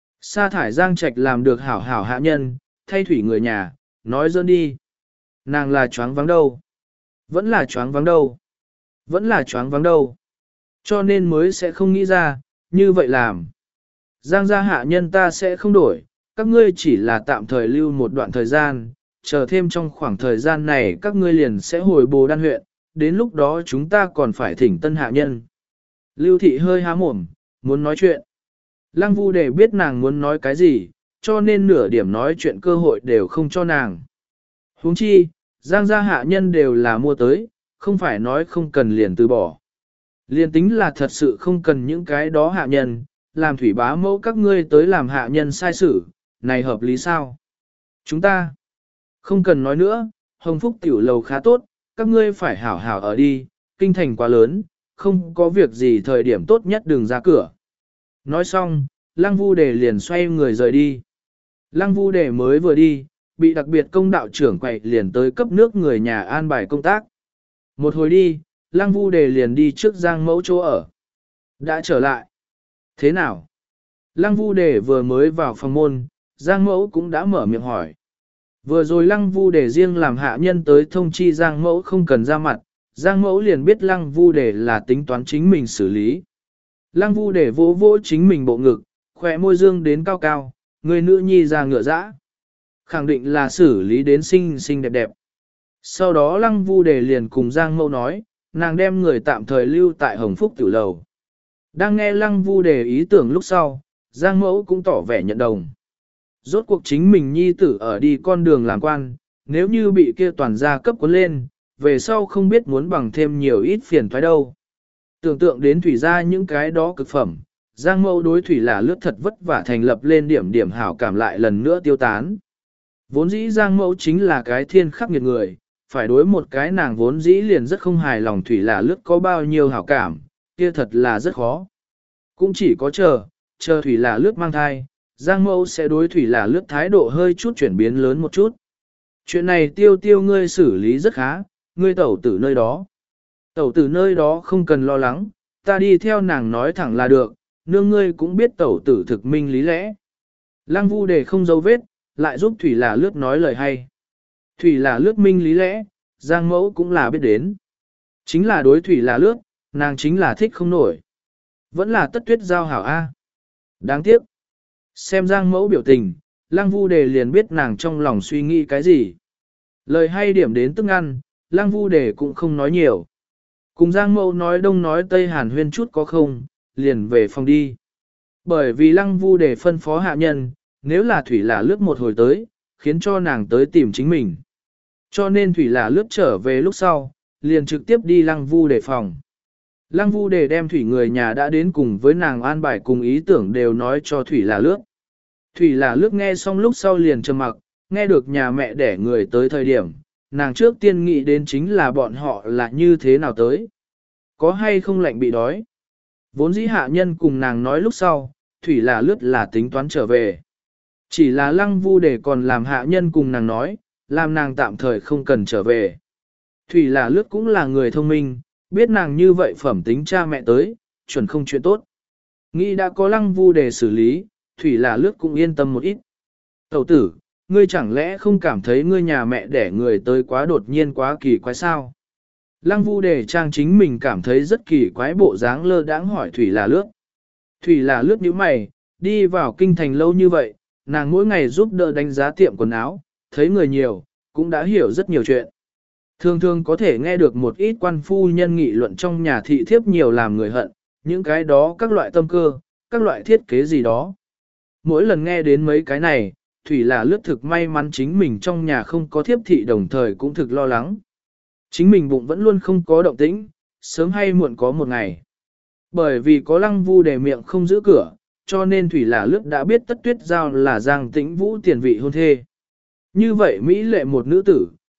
Sa thải Giang Trạch làm được hảo hảo hạ nhân, thay thủy người nhà, nói dơn đi. Nàng là choáng váng đâu? Vẫn là choáng váng đâu? Vẫn là choáng váng đâu? Cho nên mới sẽ không nghĩ ra, như vậy làm. Giang gia hạ nhân ta sẽ không đổi, các ngươi chỉ là tạm thời lưu một đoạn thời gian, chờ thêm trong khoảng thời gian này các ngươi liền sẽ hồi Bồ Đan huyện, đến lúc đó chúng ta còn phải thỉnh tân hạ nhân. Lưu thị hơi há mồm, muốn nói chuyện. Lăng Vu Đề biết nàng muốn nói cái gì, cho nên nửa điểm nói chuyện cơ hội đều không cho nàng. Huống chi, Giang gia hạ nhân đều là mua tới, không phải nói không cần liền từ bỏ. Liền tính là thật sự không cần những cái đó hạ nhân, làm thủy bá mẫu các ngươi tới làm hạ nhân sai sự, này hợp lý sao? Chúng ta không cần nói nữa, Hồng Phúc tiểu lầu khá tốt, các ngươi phải hảo hảo ở đi, kinh thành quá lớn, không có việc gì thời điểm tốt nhất đừng ra cửa. Nói xong, Lăng Vu Đề liền xoay người rời đi. Lăng Vu Đề mới vừa đi, bị đặc biệt công đạo trưởng quậy liền tới cấp nước người nhà an bài công tác. Một hồi đi, Lăng Vu Đề liền đi trước Giang Mẫu chỗ ở. Đã trở lại. Thế nào? Lăng Vu Đề vừa mới vào phòng môn, Giang Mẫu cũng đã mở miệng hỏi. Vừa rồi Lăng Vu Đề riêng làm hạ nhân tới thông chi Giang Mẫu không cần ra mặt, Giang Mẫu liền biết Lăng Vu Đề là tính toán chính mình xử lý. Lăng Vu Đề vỗ vỗ chính mình bộ ngực, khỏe môi dương đến cao cao, người nữ nhi ra ngựa dã. Khẳng định là xử lý đến xinh xinh đẹp đẹp. Sau đó Lăng Vu Đề liền cùng Giang Mẫu nói, nàng đem người tạm thời lưu tại Hồng Phúc Tiểu Lầu. Đang nghe Lăng Vu Đề ý tưởng lúc sau, Giang Mẫu cũng tỏ vẻ nhận đồng. Rốt cuộc chính mình nhi tử ở đi con đường làm quan, nếu như bị kia toàn gia cấp cuốn lên, về sau không biết muốn bằng thêm nhiều ít phiền toái đâu. Tưởng tượng đến thủy gia những cái đó cực phẩm, Giang Mẫu đối thủy là lướt thật vất vả thành lập lên điểm điểm hảo cảm lại lần nữa tiêu tán. Vốn dĩ Giang Mẫu chính là cái thiên khắc nghiệt người, phải đối một cái nàng vốn dĩ liền rất không hài lòng thủy là lướt có bao nhiêu hảo cảm, kia thật là rất khó. Cũng chỉ có chờ, chờ thủy là lướt mang thai, Giang Mẫu sẽ đối thủy là lướt thái độ hơi chút chuyển biến lớn một chút. Chuyện này tiêu tiêu ngươi xử lý rất khá, ngươi tẩu tử nơi đó. Tẩu tử nơi đó không cần lo lắng, ta đi theo nàng nói thẳng là được, nương ngươi cũng biết tẩu tử thực minh lý lẽ. Lăng Vu Đề không giấu vết, lại giúp thủy là lướt nói lời hay. Thủy là lướt minh lý lẽ, Giang Mẫu cũng là biết đến. Chính là đối thủy là lướt, nàng chính là thích không nổi. Vẫn là tất tuyết giao hảo A. Đáng tiếc. Xem Giang Mẫu biểu tình, Lăng Vu Đề liền biết nàng trong lòng suy nghĩ cái gì. Lời hay điểm đến tức ăn, Lăng Vu Đề cũng không nói nhiều. Cùng Giang Mẫu nói đông nói tây hàn huyên chút có không, liền về phòng đi. Bởi vì Lăng Vu Đề phân phó hạ nhân, nếu là thủy là lướt một hồi tới, khiến cho nàng tới tìm chính mình. Cho nên thủy là lướt trở về lúc sau, liền trực tiếp đi Lăng Vu Đề phòng. Lăng Vu Đề đem thủy người nhà đã đến cùng với nàng an bài cùng ý tưởng đều nói cho thủy là lướt. Thủy là lướt nghe xong lúc sau liền trầm mặc, nghe được nhà mẹ đẻ người tới thời điểm, nàng trước tiên nghĩ đến chính là bọn họ là như thế nào tới. Có hay không lạnh bị đói. Vốn dĩ hạ nhân cùng nàng nói lúc sau, thủy là lướt là tính toán trở về. Chỉ là Lăng Vu Đề còn làm hạ nhân cùng nàng nói, làm nàng tạm thời không cần trở về. Thủy là lướt cũng là người thông minh, biết nàng như vậy phẩm tính cha mẹ tới, chuẩn không chuyện tốt. Nghĩ đã có Lăng Vu Đề xử lý, Thủy là lướt cũng yên tâm một ít. Tẩu tử, ngươi chẳng lẽ không cảm thấy ngươi nhà mẹ đẻ người tới quá đột nhiên quá kỳ quái sao? Lăng Vu Đề trang chính mình cảm thấy rất kỳ quái bộ dáng lơ đãng hỏi Thủy là lướt. Thủy là lướt nhíu mày, đi vào kinh thành lâu như vậy, nàng mỗi ngày giúp đỡ đánh giá tiệm quần áo, thấy người nhiều, cũng đã hiểu rất nhiều chuyện. Thường thường có thể nghe được một ít quan phu nhân nghị luận trong nhà thị thiếp nhiều làm người hận, những cái đó các loại tâm cơ, các loại thiết kế gì đó. Mỗi lần nghe đến mấy cái này, Thủy là lướt thực may mắn chính mình trong nhà không có thiếp thị đồng thời cũng thực lo lắng. Chính mình bụng vẫn luôn không có động tĩnh, sớm hay muộn có một ngày. Bởi vì có Lăng Vu Đề miệng không giữ cửa, cho nên Thủy là lướt đã biết Tất Tuyết Giao là Giang Tĩnh Vũ tiền vị hôn thê. Như vậy Mỹ lệ một nữ tử,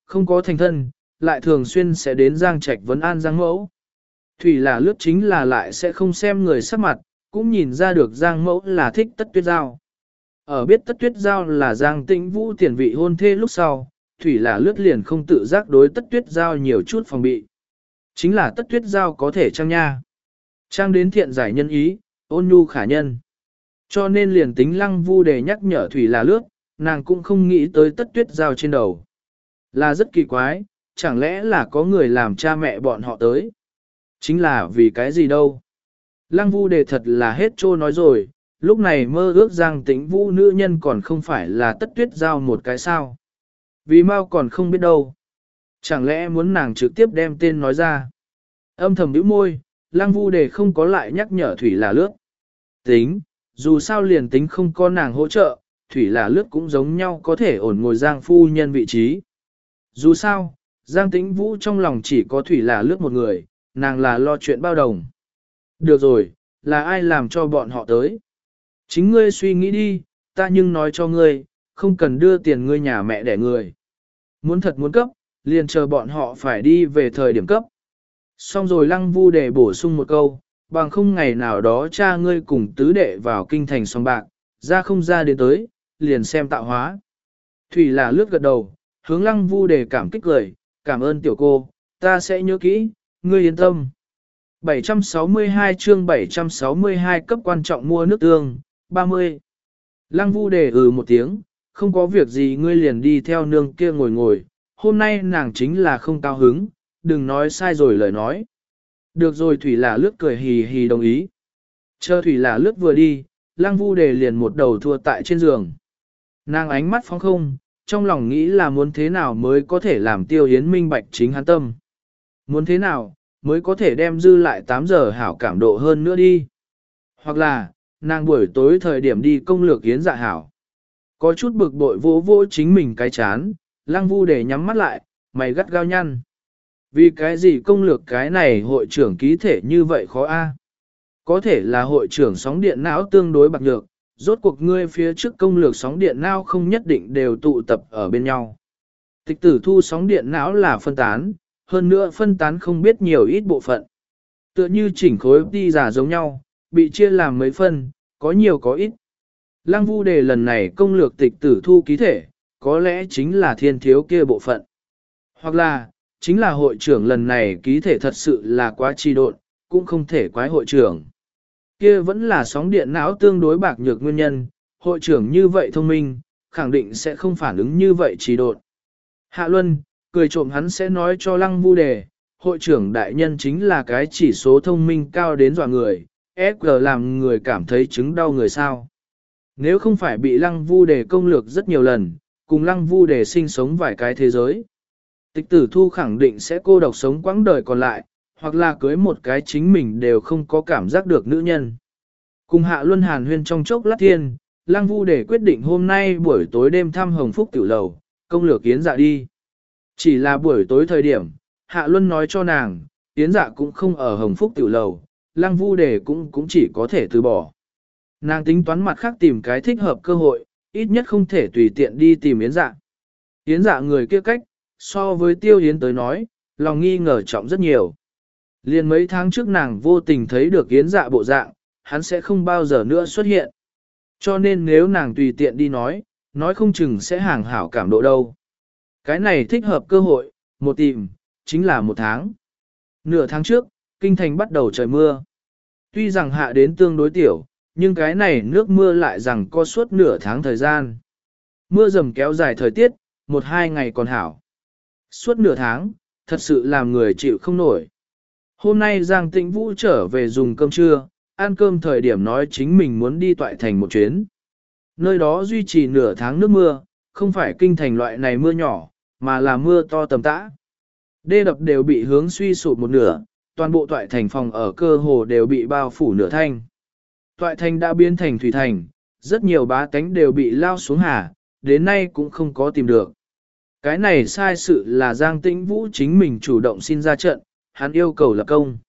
không có thành thân, lại thường xuyên sẽ đến Giang Trạch vấn an Giang Mẫu. Thủy là lướt chính là lại sẽ không xem người sắc mặt, cũng nhìn ra được Giang Mẫu là thích Tất Tuyết Giao. Ở biết Tất Tuyết Giao là Giang Tĩnh Vũ tiền vị hôn thê lúc sau, Thủy là lướt liền không tự giác đối Tất Tuyết Giao nhiều chút phòng bị. Chính là Tất Tuyết Giao có thể trang nha. Trang đến thiện giải nhân ý, ôn nhu khả nhân. Cho nên liền tính Lăng Vu Đề nhắc nhở Thủy là lướt, nàng cũng không nghĩ tới Tất Tuyết Giao trên đầu. Là rất kỳ quái, chẳng lẽ là có người làm cha mẹ bọn họ tới. Chính là vì cái gì đâu. Lăng Vu Đề thật là hết trô nói rồi, lúc này mơ ước Giang Tĩnh Vũ nữ nhân còn không phải là Tất Tuyết Giao một cái sao. Vì mau còn không biết đâu. Chẳng lẽ muốn nàng trực tiếp đem tên nói ra. Âm thầm bĩu môi, Lăng Vu Đề không có lại nhắc nhở Thủy là lướt. Tính, dù sao liền tính không có nàng hỗ trợ, Thủy là lướt cũng giống nhau có thể ổn ngồi Giang phu nhân vị trí. Dù sao, Giang Tĩnh Vũ trong lòng chỉ có Thủy là lướt một người, nàng là lo chuyện bao đồng. Được rồi, là ai làm cho bọn họ tới? Chính ngươi suy nghĩ đi, ta nhưng nói cho ngươi, không cần đưa tiền ngươi nhà mẹ để người. Muốn thật muốn cấp, liền chờ bọn họ phải đi về thời điểm cấp. Xong rồi Lăng Vu Đề bổ sung một câu, bằng không ngày nào đó cha ngươi cùng tứ đệ vào kinh thành song bạc, ra không ra đến tới, liền xem tạo hóa. Thủy là lướt gật đầu, hướng Lăng Vu Đề cảm kích cười, cảm ơn tiểu cô, ta sẽ nhớ kỹ, ngươi yên tâm. bảy trăm sáu mươi hai chương bảy trăm sáu mươi hai cấp quan trọng mua nước tương, ba mươi. Lăng Vu Đề ừ một tiếng, không có việc gì ngươi liền đi theo nương kia ngồi ngồi, hôm nay nàng chính là không cao hứng, đừng nói sai rồi lời nói. Được rồi Thủy là lướt cười hì hì đồng ý. Chờ Thủy là lướt vừa đi, Lăng Vu Đề liền một đầu thua tại trên giường. Nàng ánh mắt phóng không, trong lòng nghĩ là muốn thế nào mới có thể làm Tiêu Yến minh bạch chính hắn tâm. Muốn thế nào, mới có thể đem dư lại tám giờ hảo cảm độ hơn nữa đi. Hoặc là, nàng buổi tối thời điểm đi công lược Yến Dạ hảo. Có chút bực bội vỗ vỗ chính mình cái chán, Lăng Vu Đề nhắm mắt lại, mày gắt gao nhăn. Vì cái gì công lược cái này hội trưởng ký thể như vậy khó a? Có thể là hội trưởng sóng điện não tương đối bạc nhược, rốt cuộc ngươi phía trước công lược sóng điện não không nhất định đều tụ tập ở bên nhau. Tịch tử thu sóng điện não là phân tán, hơn nữa phân tán không biết nhiều ít bộ phận. Tựa như chỉnh khối đi giả giống nhau, bị chia làm mấy phân, có nhiều có ít. Lăng Vu Đề lần này công lược tịch tử thu ký thể, có lẽ chính là thiên thiếu kia bộ phận. Hoặc là, chính là hội trưởng lần này ký thể thật sự là quá trì độn, cũng không thể quái hội trưởng. Kia vẫn là sóng điện não tương đối bạc nhược nguyên nhân, hội trưởng như vậy thông minh, khẳng định sẽ không phản ứng như vậy trì độn. Hạ Luân, cười trộm hắn sẽ nói cho Lăng Vu Đề, hội trưởng đại nhân chính là cái chỉ số thông minh cao đến dọa người, ép giê làm người cảm thấy chứng đau người sao. Nếu không phải bị Lăng Vu Đề công lược rất nhiều lần, cùng Lăng Vu Đề sinh sống vài cái thế giới. Tịch tử thu khẳng định sẽ cô độc sống quãng đời còn lại, hoặc là cưới một cái chính mình đều không có cảm giác được nữ nhân. Cùng Hạ Luân hàn huyên trong chốc lát thiên, Lăng Vu Đề quyết định hôm nay buổi tối đêm thăm Hồng Phúc tiểu lầu, công lược Yến Dạ đi. Chỉ là buổi tối thời điểm, Hạ Luân nói cho nàng, Yến Dạ cũng không ở Hồng Phúc tiểu lầu, Lăng Vu Đề cũng cũng chỉ có thể từ bỏ. Nàng tính toán mặt khác tìm cái thích hợp cơ hội, ít nhất không thể tùy tiện đi tìm Yến Dạ. Yến Dạ người kia cách, so với Tiêu Yến tới nói, lòng nghi ngờ trọng rất nhiều. Liên mấy tháng trước nàng vô tình thấy được Yến Dạ bộ dạng, hắn sẽ không bao giờ nữa xuất hiện. Cho nên nếu nàng tùy tiện đi nói, nói không chừng sẽ hàng hảo cảm độ đâu. Cái này thích hợp cơ hội, một tìm, chính là một tháng. Nửa tháng trước, kinh thành bắt đầu trời mưa. Tuy rằng hạ đến tương đối tiểu, nhưng cái này nước mưa lại rằng có suốt nửa tháng thời gian. Mưa dầm kéo dài thời tiết, một hai ngày còn hảo. Suốt nửa tháng, thật sự làm người chịu không nổi. Hôm nay Giang Tĩnh Vũ trở về dùng cơm trưa, ăn cơm thời điểm nói chính mình muốn đi Toại Thành một chuyến. Nơi đó duy trì nửa tháng nước mưa, không phải kinh thành loại này mưa nhỏ, mà là mưa to tầm tã. Đê đập đều bị hướng suy sụp một nửa, toàn bộ Toại Thành phòng ở cơ hồ đều bị bao phủ nửa thanh. Toại Thành đã biến thành thủy thành, rất nhiều bá tánh đều bị lao xuống hà, đến nay cũng không có tìm được. Cái này sai sự là Giang Tĩnh Vũ chính mình chủ động xin ra trận, hắn yêu cầu lập công.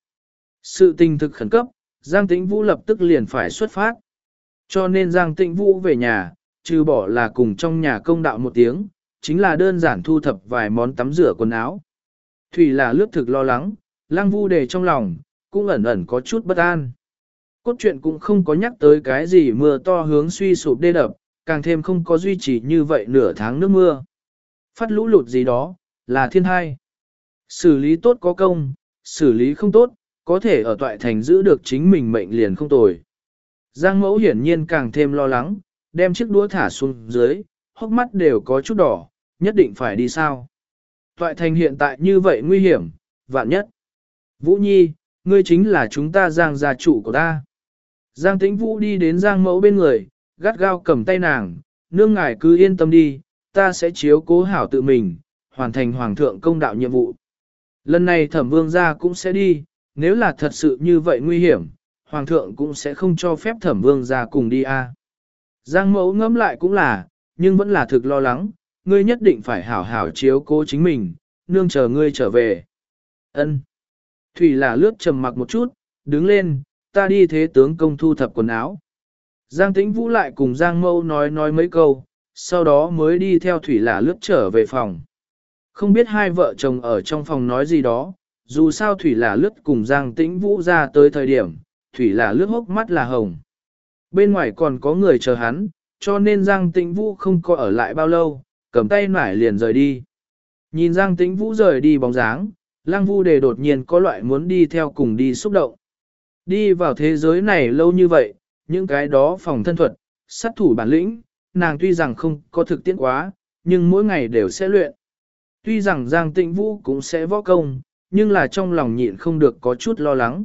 Sự tình thực khẩn cấp, Giang Tĩnh Vũ lập tức liền phải xuất phát. Cho nên Giang Tĩnh Vũ về nhà, trừ bỏ là cùng trong nhà công đạo một tiếng, chính là đơn giản thu thập vài món tắm rửa quần áo. Thủy là lướt thực lo lắng, Lăng Vu Đề trong lòng, cũng ẩn ẩn có chút bất an. Cốt truyện cũng không có nhắc tới cái gì mưa to hướng suy sụp đê đập, càng thêm không có duy trì như vậy nửa tháng nước mưa. Phát lũ lụt gì đó, là thiên hai. Xử lý tốt có công, xử lý không tốt, có thể ở toại thành giữ được chính mình mệnh liền không tồi. Giang mẫu hiển nhiên càng thêm lo lắng, đem chiếc đũa thả xuống dưới, hốc mắt đều có chút đỏ, nhất định phải đi sao. Toại thành hiện tại như vậy nguy hiểm, vạn nhất. Vũ Nhi, ngươi chính là chúng ta Giang gia chủ của ta. Giang Tĩnh Vũ đi đến Giang mẫu bên người, gắt gao cầm tay nàng, nương ngài cứ yên tâm đi, ta sẽ chiếu cố hảo tự mình, hoàn thành hoàng thượng công đạo nhiệm vụ. Lần này thẩm vương gia cũng sẽ đi, nếu là thật sự như vậy nguy hiểm, hoàng thượng cũng sẽ không cho phép thẩm vương gia cùng đi a. Giang mẫu ngẫm lại cũng là, nhưng vẫn là thực lo lắng, ngươi nhất định phải hảo hảo chiếu cố chính mình, nương chờ ngươi trở về. Ân. Thủy là lướt trầm mặc một chút, đứng lên, ta đi thế tướng công thu thập quần áo. Giang Tĩnh Vũ lại cùng Giang mẫu nói nói mấy câu, sau đó mới đi theo Thủy là lướt trở về phòng. Không biết hai vợ chồng ở trong phòng nói gì đó, dù sao Thủy là lướt cùng Giang Tĩnh Vũ ra tới thời điểm, Thủy là lướt hốc mắt là hồng. Bên ngoài còn có người chờ hắn, cho nên Giang Tĩnh Vũ không có ở lại bao lâu, cầm tay nải liền rời đi. Nhìn Giang Tĩnh Vũ rời đi bóng dáng, Lăng Vu Đề đột nhiên có loại muốn đi theo cùng đi xúc động. Đi vào thế giới này lâu như vậy, những cái đó phòng thân thuật, sát thủ bản lĩnh, nàng tuy rằng không có thực tiễn quá, nhưng mỗi ngày đều sẽ luyện. Tuy rằng Giang Tĩnh Vũ cũng sẽ võ công, nhưng là trong lòng nhịn không được có chút lo lắng.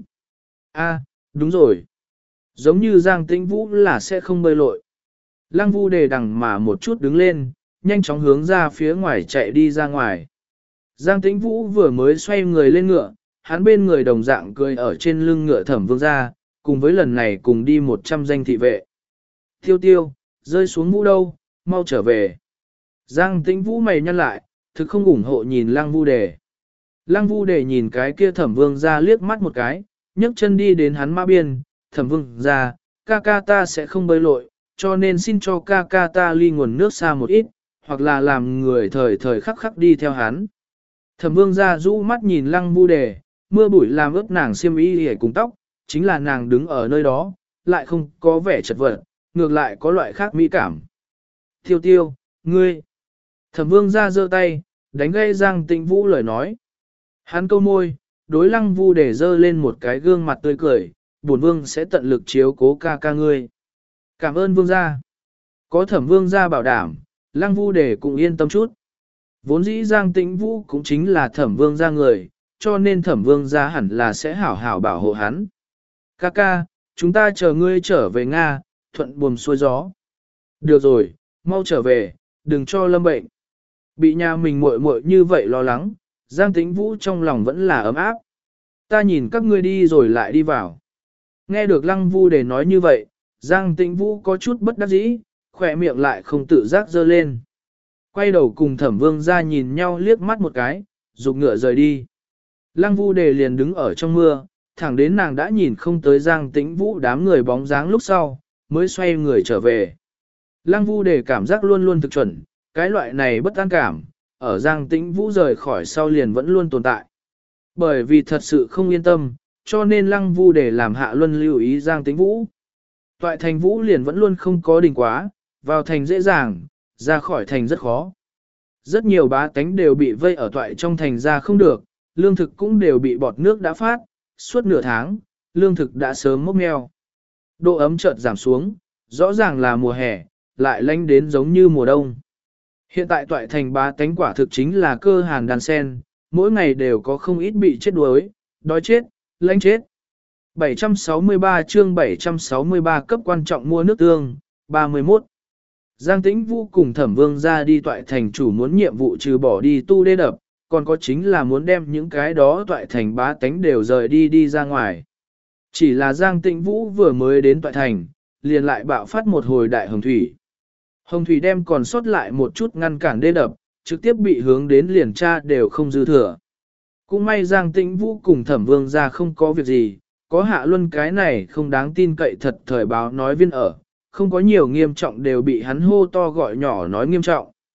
A, đúng rồi. Giống như Giang Tĩnh Vũ là sẽ không bơi lội. Lăng Vu Đề đằng mà một chút đứng lên, nhanh chóng hướng ra phía ngoài chạy đi ra ngoài. Giang Tĩnh Vũ vừa mới xoay người lên ngựa, hắn bên người đồng dạng cười ở trên lưng ngựa Thẩm Vương gia, cùng với lần này cùng đi một trăm danh thị vệ. Tiêu tiêu, rơi xuống mũ đâu, mau trở về. Giang Tĩnh Vũ mày nhăn lại, thực không ủng hộ nhìn Lăng Vu Đề. Lăng Vu Đề nhìn cái kia Thẩm Vương gia liếc mắt một cái, nhấc chân đi đến hắn mã biên, Thẩm Vương gia, ca ca ta sẽ không bơi lội, cho nên xin cho ca ca ta ly nguồn nước xa một ít, hoặc là làm người thời thời khắc khắc đi theo hắn. Thẩm Vương gia rũ mắt nhìn Lăng Vu Đề, mưa bụi làm ướt nàng xiêm y hề cùng tóc, chính là nàng đứng ở nơi đó, lại không có vẻ chật vật, ngược lại có loại khác mỹ cảm. Tiêu tiêu, ngươi. Thẩm Vương gia giơ tay, đánh gây Giang Tĩnh Vũ lời nói. Hắn câu môi, đối Lăng Vu Đề giơ lên một cái gương mặt tươi cười, bổn vương sẽ tận lực chiếu cố ca ca ngươi. Cảm ơn vương gia. Có Thẩm Vương gia bảo đảm, Lăng Vu Đề cũng yên tâm chút. Vốn dĩ Giang Tĩnh Vũ cũng chính là Thẩm Vương gia người, cho nên Thẩm Vương gia hẳn là sẽ hảo hảo bảo hộ hắn. Ca ca, chúng ta chờ ngươi trở về Nga, thuận buồm xuôi gió. Được rồi, mau trở về, đừng cho lâm bệnh. Bị nhà mình muội muội như vậy lo lắng, Giang Tĩnh Vũ trong lòng vẫn là ấm áp. Ta nhìn các ngươi đi rồi lại đi vào. Nghe được Lăng Vu Đề nói như vậy, Giang Tĩnh Vũ có chút bất đắc dĩ, khỏe miệng lại không tự giác dơ lên. Quay đầu cùng Thẩm Vương gia nhìn nhau liếc mắt một cái, dục ngựa rời đi. Lăng Vu Đề liền đứng ở trong mưa, thẳng đến nàng đã nhìn không tới Giang Tĩnh Vũ đám người bóng dáng lúc sau, mới xoay người trở về. Lăng Vu Đề cảm giác luôn luôn thực chuẩn, cái loại này bất an cảm, ở Giang Tĩnh Vũ rời khỏi sau liền vẫn luôn tồn tại. Bởi vì thật sự không yên tâm, cho nên Lăng Vu Đề làm Hạ Luân lưu ý Giang Tĩnh Vũ. Toại thành Vũ liền vẫn luôn không có đình quá, vào thành dễ dàng, ra khỏi thành rất khó. Rất nhiều bá tánh đều bị vây ở toại trong thành ra không được, lương thực cũng đều bị bọt nước đã phát, suốt nửa tháng, lương thực đã sớm mốc meo. Độ ấm chợt giảm xuống, rõ ràng là mùa hè, lại lạnh đến giống như mùa đông. Hiện tại toại thành bá tánh quả thực chính là cơ hàn đàn sen, mỗi ngày đều có không ít bị chết đuối, đói chết, lạnh chết. bảy trăm sáu mươi ba chương bảy trăm sáu mươi ba cấp quan trọng mua nước tương, ba mươi mốt. Giang Tĩnh Vũ cùng Thẩm Vương gia đi toại thành chủ muốn nhiệm vụ trừ bỏ đi tu đê đập, còn có chính là muốn đem những cái đó toại thành bá tánh đều rời đi đi ra ngoài. Chỉ là Giang Tĩnh Vũ vừa mới đến toại thành, liền lại bạo phát một hồi đại hồng thủy. Hồng thủy đem còn sót lại một chút ngăn cản đê đập, trực tiếp bị hướng đến liền tra đều không dư thừa. Cũng may Giang Tĩnh Vũ cùng Thẩm Vương gia không có việc gì, có Hạ Luân cái này không đáng tin cậy thật thời báo nói viên ở, không có nhiều nghiêm trọng đều bị hắn hô to gọi nhỏ nói nghiêm trọng.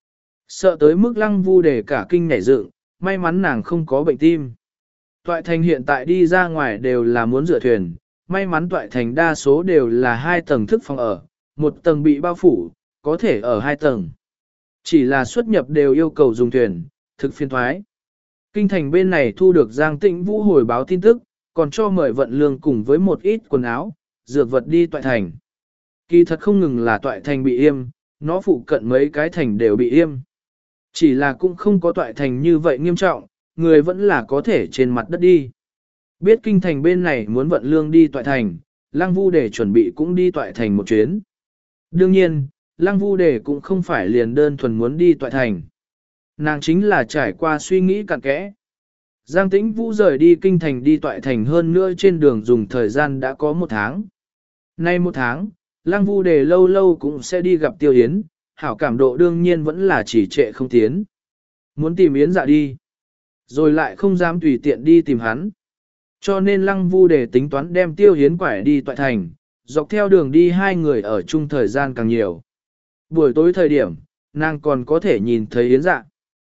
Sợ tới mức Lăng Vu Đề cả kinh nhảy dựng, may mắn nàng không có bệnh tim. Toại thành hiện tại đi ra ngoài đều là muốn dựa thuyền, may mắn toại thành đa số đều là hai tầng thức phòng ở, một tầng bị bao phủ, có thể ở hai tầng. Chỉ là xuất nhập đều yêu cầu dùng thuyền, thực phiên thoái. Kinh thành bên này thu được Giang Tĩnh Vũ hồi báo tin tức, còn cho mời vận lương cùng với một ít quần áo, dược vật đi toại thành. Kỳ thật không ngừng là toại thành bị yêm, nó phụ cận mấy cái thành đều bị yêm. Chỉ là cũng không có toại thành như vậy nghiêm trọng, người vẫn là có thể trên mặt đất đi. Biết kinh thành bên này muốn vận lương đi toại thành, Lăng Vu Đề chuẩn bị cũng đi toại thành một chuyến. Đương nhiên, Lăng Vu Đề cũng không phải liền đơn thuần muốn đi toại thành. Nàng chính là trải qua suy nghĩ cặn kẽ. Giang Tĩnh Vũ rời đi kinh thành đi toại thành hơn nữa trên đường dùng thời gian đã có một tháng. Nay một tháng, Lăng Vu Đề lâu lâu cũng sẽ đi gặp Tiêu Yến, hảo cảm độ đương nhiên vẫn là chỉ trệ không tiến. Muốn tìm Yến Dạ đi, rồi lại không dám tùy tiện đi tìm hắn. Cho nên Lăng Vu Đề tính toán đem Tiêu Yến quải đi toại thành, dọc theo đường đi hai người ở chung thời gian càng nhiều. Buổi tối thời điểm, nàng còn có thể nhìn thấy Yến Dạ.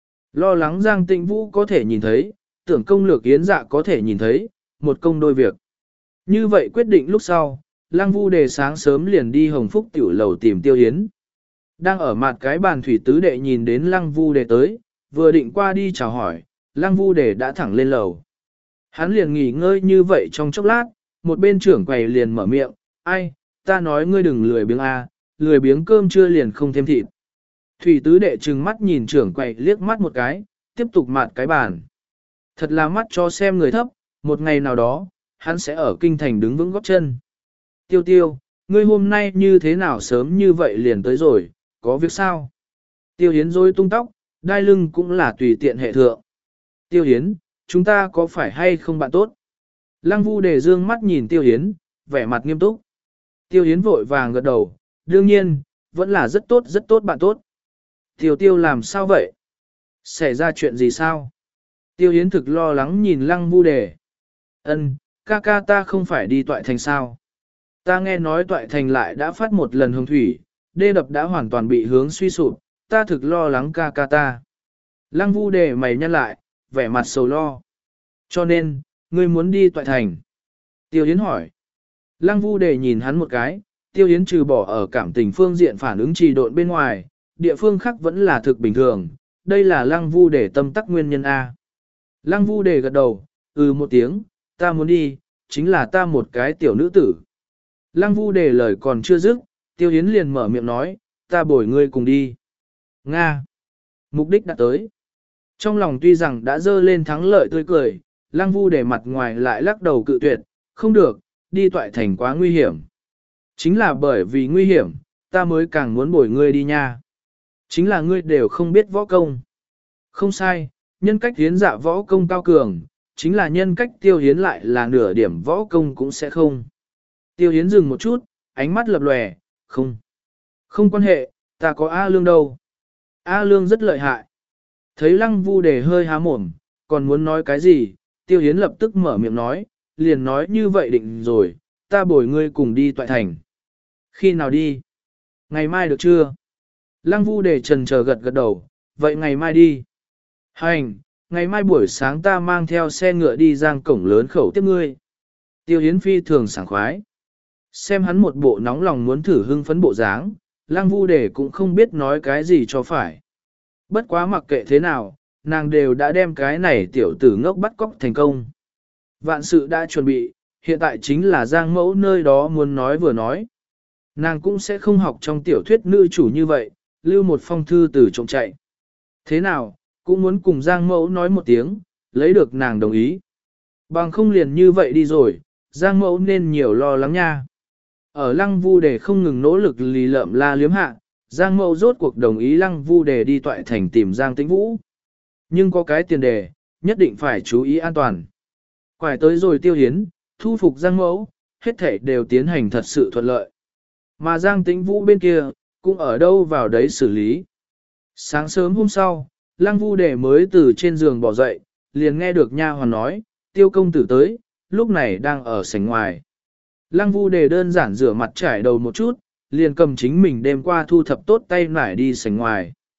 Lo lắng Giang Tĩnh Vũ có thể nhìn thấy, tưởng công lược Yến Dạ có thể nhìn thấy, một công đôi việc. Như vậy quyết định lúc sau, Lăng Vu Đề sáng sớm liền đi Hồng Phúc tiểu lầu tìm Tiêu Yến. Đang ở mặt cái bàn thủy tứ đệ nhìn đến Lăng Vu Đề tới, vừa định qua đi chào hỏi, Lăng Vu Đề đã thẳng lên lầu. Hắn liền nghỉ ngơi như vậy trong chốc lát, một bên trưởng quầy liền mở miệng, ai, ta nói ngươi đừng lười biếng a, lười biếng cơm trưa liền không thêm thịt. Thủy tứ đệ trừng mắt nhìn trưởng quầy liếc mắt một cái, tiếp tục mạt cái bàn. Thật là mắt cho xem người thấp, một ngày nào đó, hắn sẽ ở kinh thành đứng vững góp chân. Tiêu tiêu, ngươi hôm nay như thế nào sớm như vậy liền tới rồi, có việc sao? Tiêu Hiến rối tung tóc, đai lưng cũng là tùy tiện hệ thượng. Tiêu Hiến, chúng ta có phải hay không bạn tốt? Lăng Vu Đề dương mắt nhìn Tiêu Hiến, vẻ mặt nghiêm túc. Tiêu Hiến vội vàng gật đầu, đương nhiên, vẫn là rất tốt rất tốt bạn tốt. Tiêu tiêu làm sao vậy? Xảy ra chuyện gì sao? Tiêu Hiến thực lo lắng nhìn Lăng Vu Đề. Ân, ca ca ta không phải đi toại thành sao? Ta nghe nói toại thành lại đã phát một lần hồng thủy, đê đập đã hoàn toàn bị hướng suy sụp, ta thực lo lắng ca ca ta. Lăng Vu Đề mày nhăn lại, vẻ mặt sầu lo. Cho nên, ngươi muốn đi toại thành. Tiêu Yến hỏi. Lăng Vu Đề nhìn hắn một cái, Tiêu Yến trừ bỏ ở cảm tình phương diện phản ứng trì độn bên ngoài, địa phương khác vẫn là thực bình thường, đây là Lăng Vu Đề tâm tắc nguyên nhân A. Lăng Vu Đề gật đầu, ừ một tiếng, ta muốn đi, chính là ta một cái tiểu nữ tử. Lăng Vu Đề lời còn chưa dứt, Tiêu Yến liền mở miệng nói, ta bồi ngươi cùng đi. Nga. Mục đích đã tới. Trong lòng tuy rằng đã dơ lên thắng lợi tươi cười, Lăng Vu Đề mặt ngoài lại lắc đầu cự tuyệt, không được, đi toại thành quá nguy hiểm. Chính là bởi vì nguy hiểm, ta mới càng muốn bồi ngươi đi nha. Chính là ngươi đều không biết võ công. Không sai, nhân cách Hiến Dạ võ công cao cường, chính là nhân cách Tiêu Hiến lại là nửa điểm võ công cũng sẽ không. Tiêu Hiến dừng một chút, ánh mắt lập lòe, không. Không quan hệ, ta có A Lương đâu. A Lương rất lợi hại. Thấy Lăng Vu Đề hơi há mồm, còn muốn nói cái gì, Tiêu Hiến lập tức mở miệng nói, liền nói như vậy định rồi, ta bồi ngươi cùng đi toại thành. Khi nào đi? Ngày mai được chưa? Lăng Vu Đề trần chờ gật gật đầu, vậy ngày mai đi. Hành, ngày mai buổi sáng ta mang theo xe ngựa đi giang cổng lớn khẩu tiếp ngươi. Tiêu Hiến phi thường sảng khoái. Xem hắn một bộ nóng lòng muốn thử hưng phấn bộ dáng, Lăng Vu Đề cũng không biết nói cái gì cho phải. Bất quá mặc kệ thế nào, nàng đều đã đem cái này tiểu tử ngốc bắt cóc thành công. Vạn sự đã chuẩn bị, hiện tại chính là Giang Mẫu nơi đó muốn nói vừa nói. Nàng cũng sẽ không học trong tiểu thuyết nữ chủ như vậy, lưu một phong thư từ trộm chạy. Thế nào, cũng muốn cùng Giang Mẫu nói một tiếng, lấy được nàng đồng ý. Bằng không liền như vậy đi rồi, Giang Mẫu nên nhiều lo lắng nha. Ở Lăng Vu Đề không ngừng nỗ lực lì lợm la liếm hạ, Giang Mẫu rốt cuộc đồng ý Lăng Vu Đề đi toại thành tìm Giang Tĩnh Vũ. Nhưng có cái tiền đề, nhất định phải chú ý an toàn. Quải tới rồi Tiêu Hiến, thu phục Giang Mẫu, hết thảy đều tiến hành thật sự thuận lợi. Mà Giang Tĩnh Vũ bên kia, cũng ở đâu vào đấy xử lý. Sáng sớm hôm sau, Lăng Vu Đề mới từ trên giường bỏ dậy, liền nghe được nha hoàn nói, Tiêu công tử tới, lúc này đang ở sảnh ngoài. Lăng Vu Đề đơn giản rửa mặt trải đầu một chút, liền cầm chính mình đêm qua thu thập tốt tay nải đi sảnh ngoài.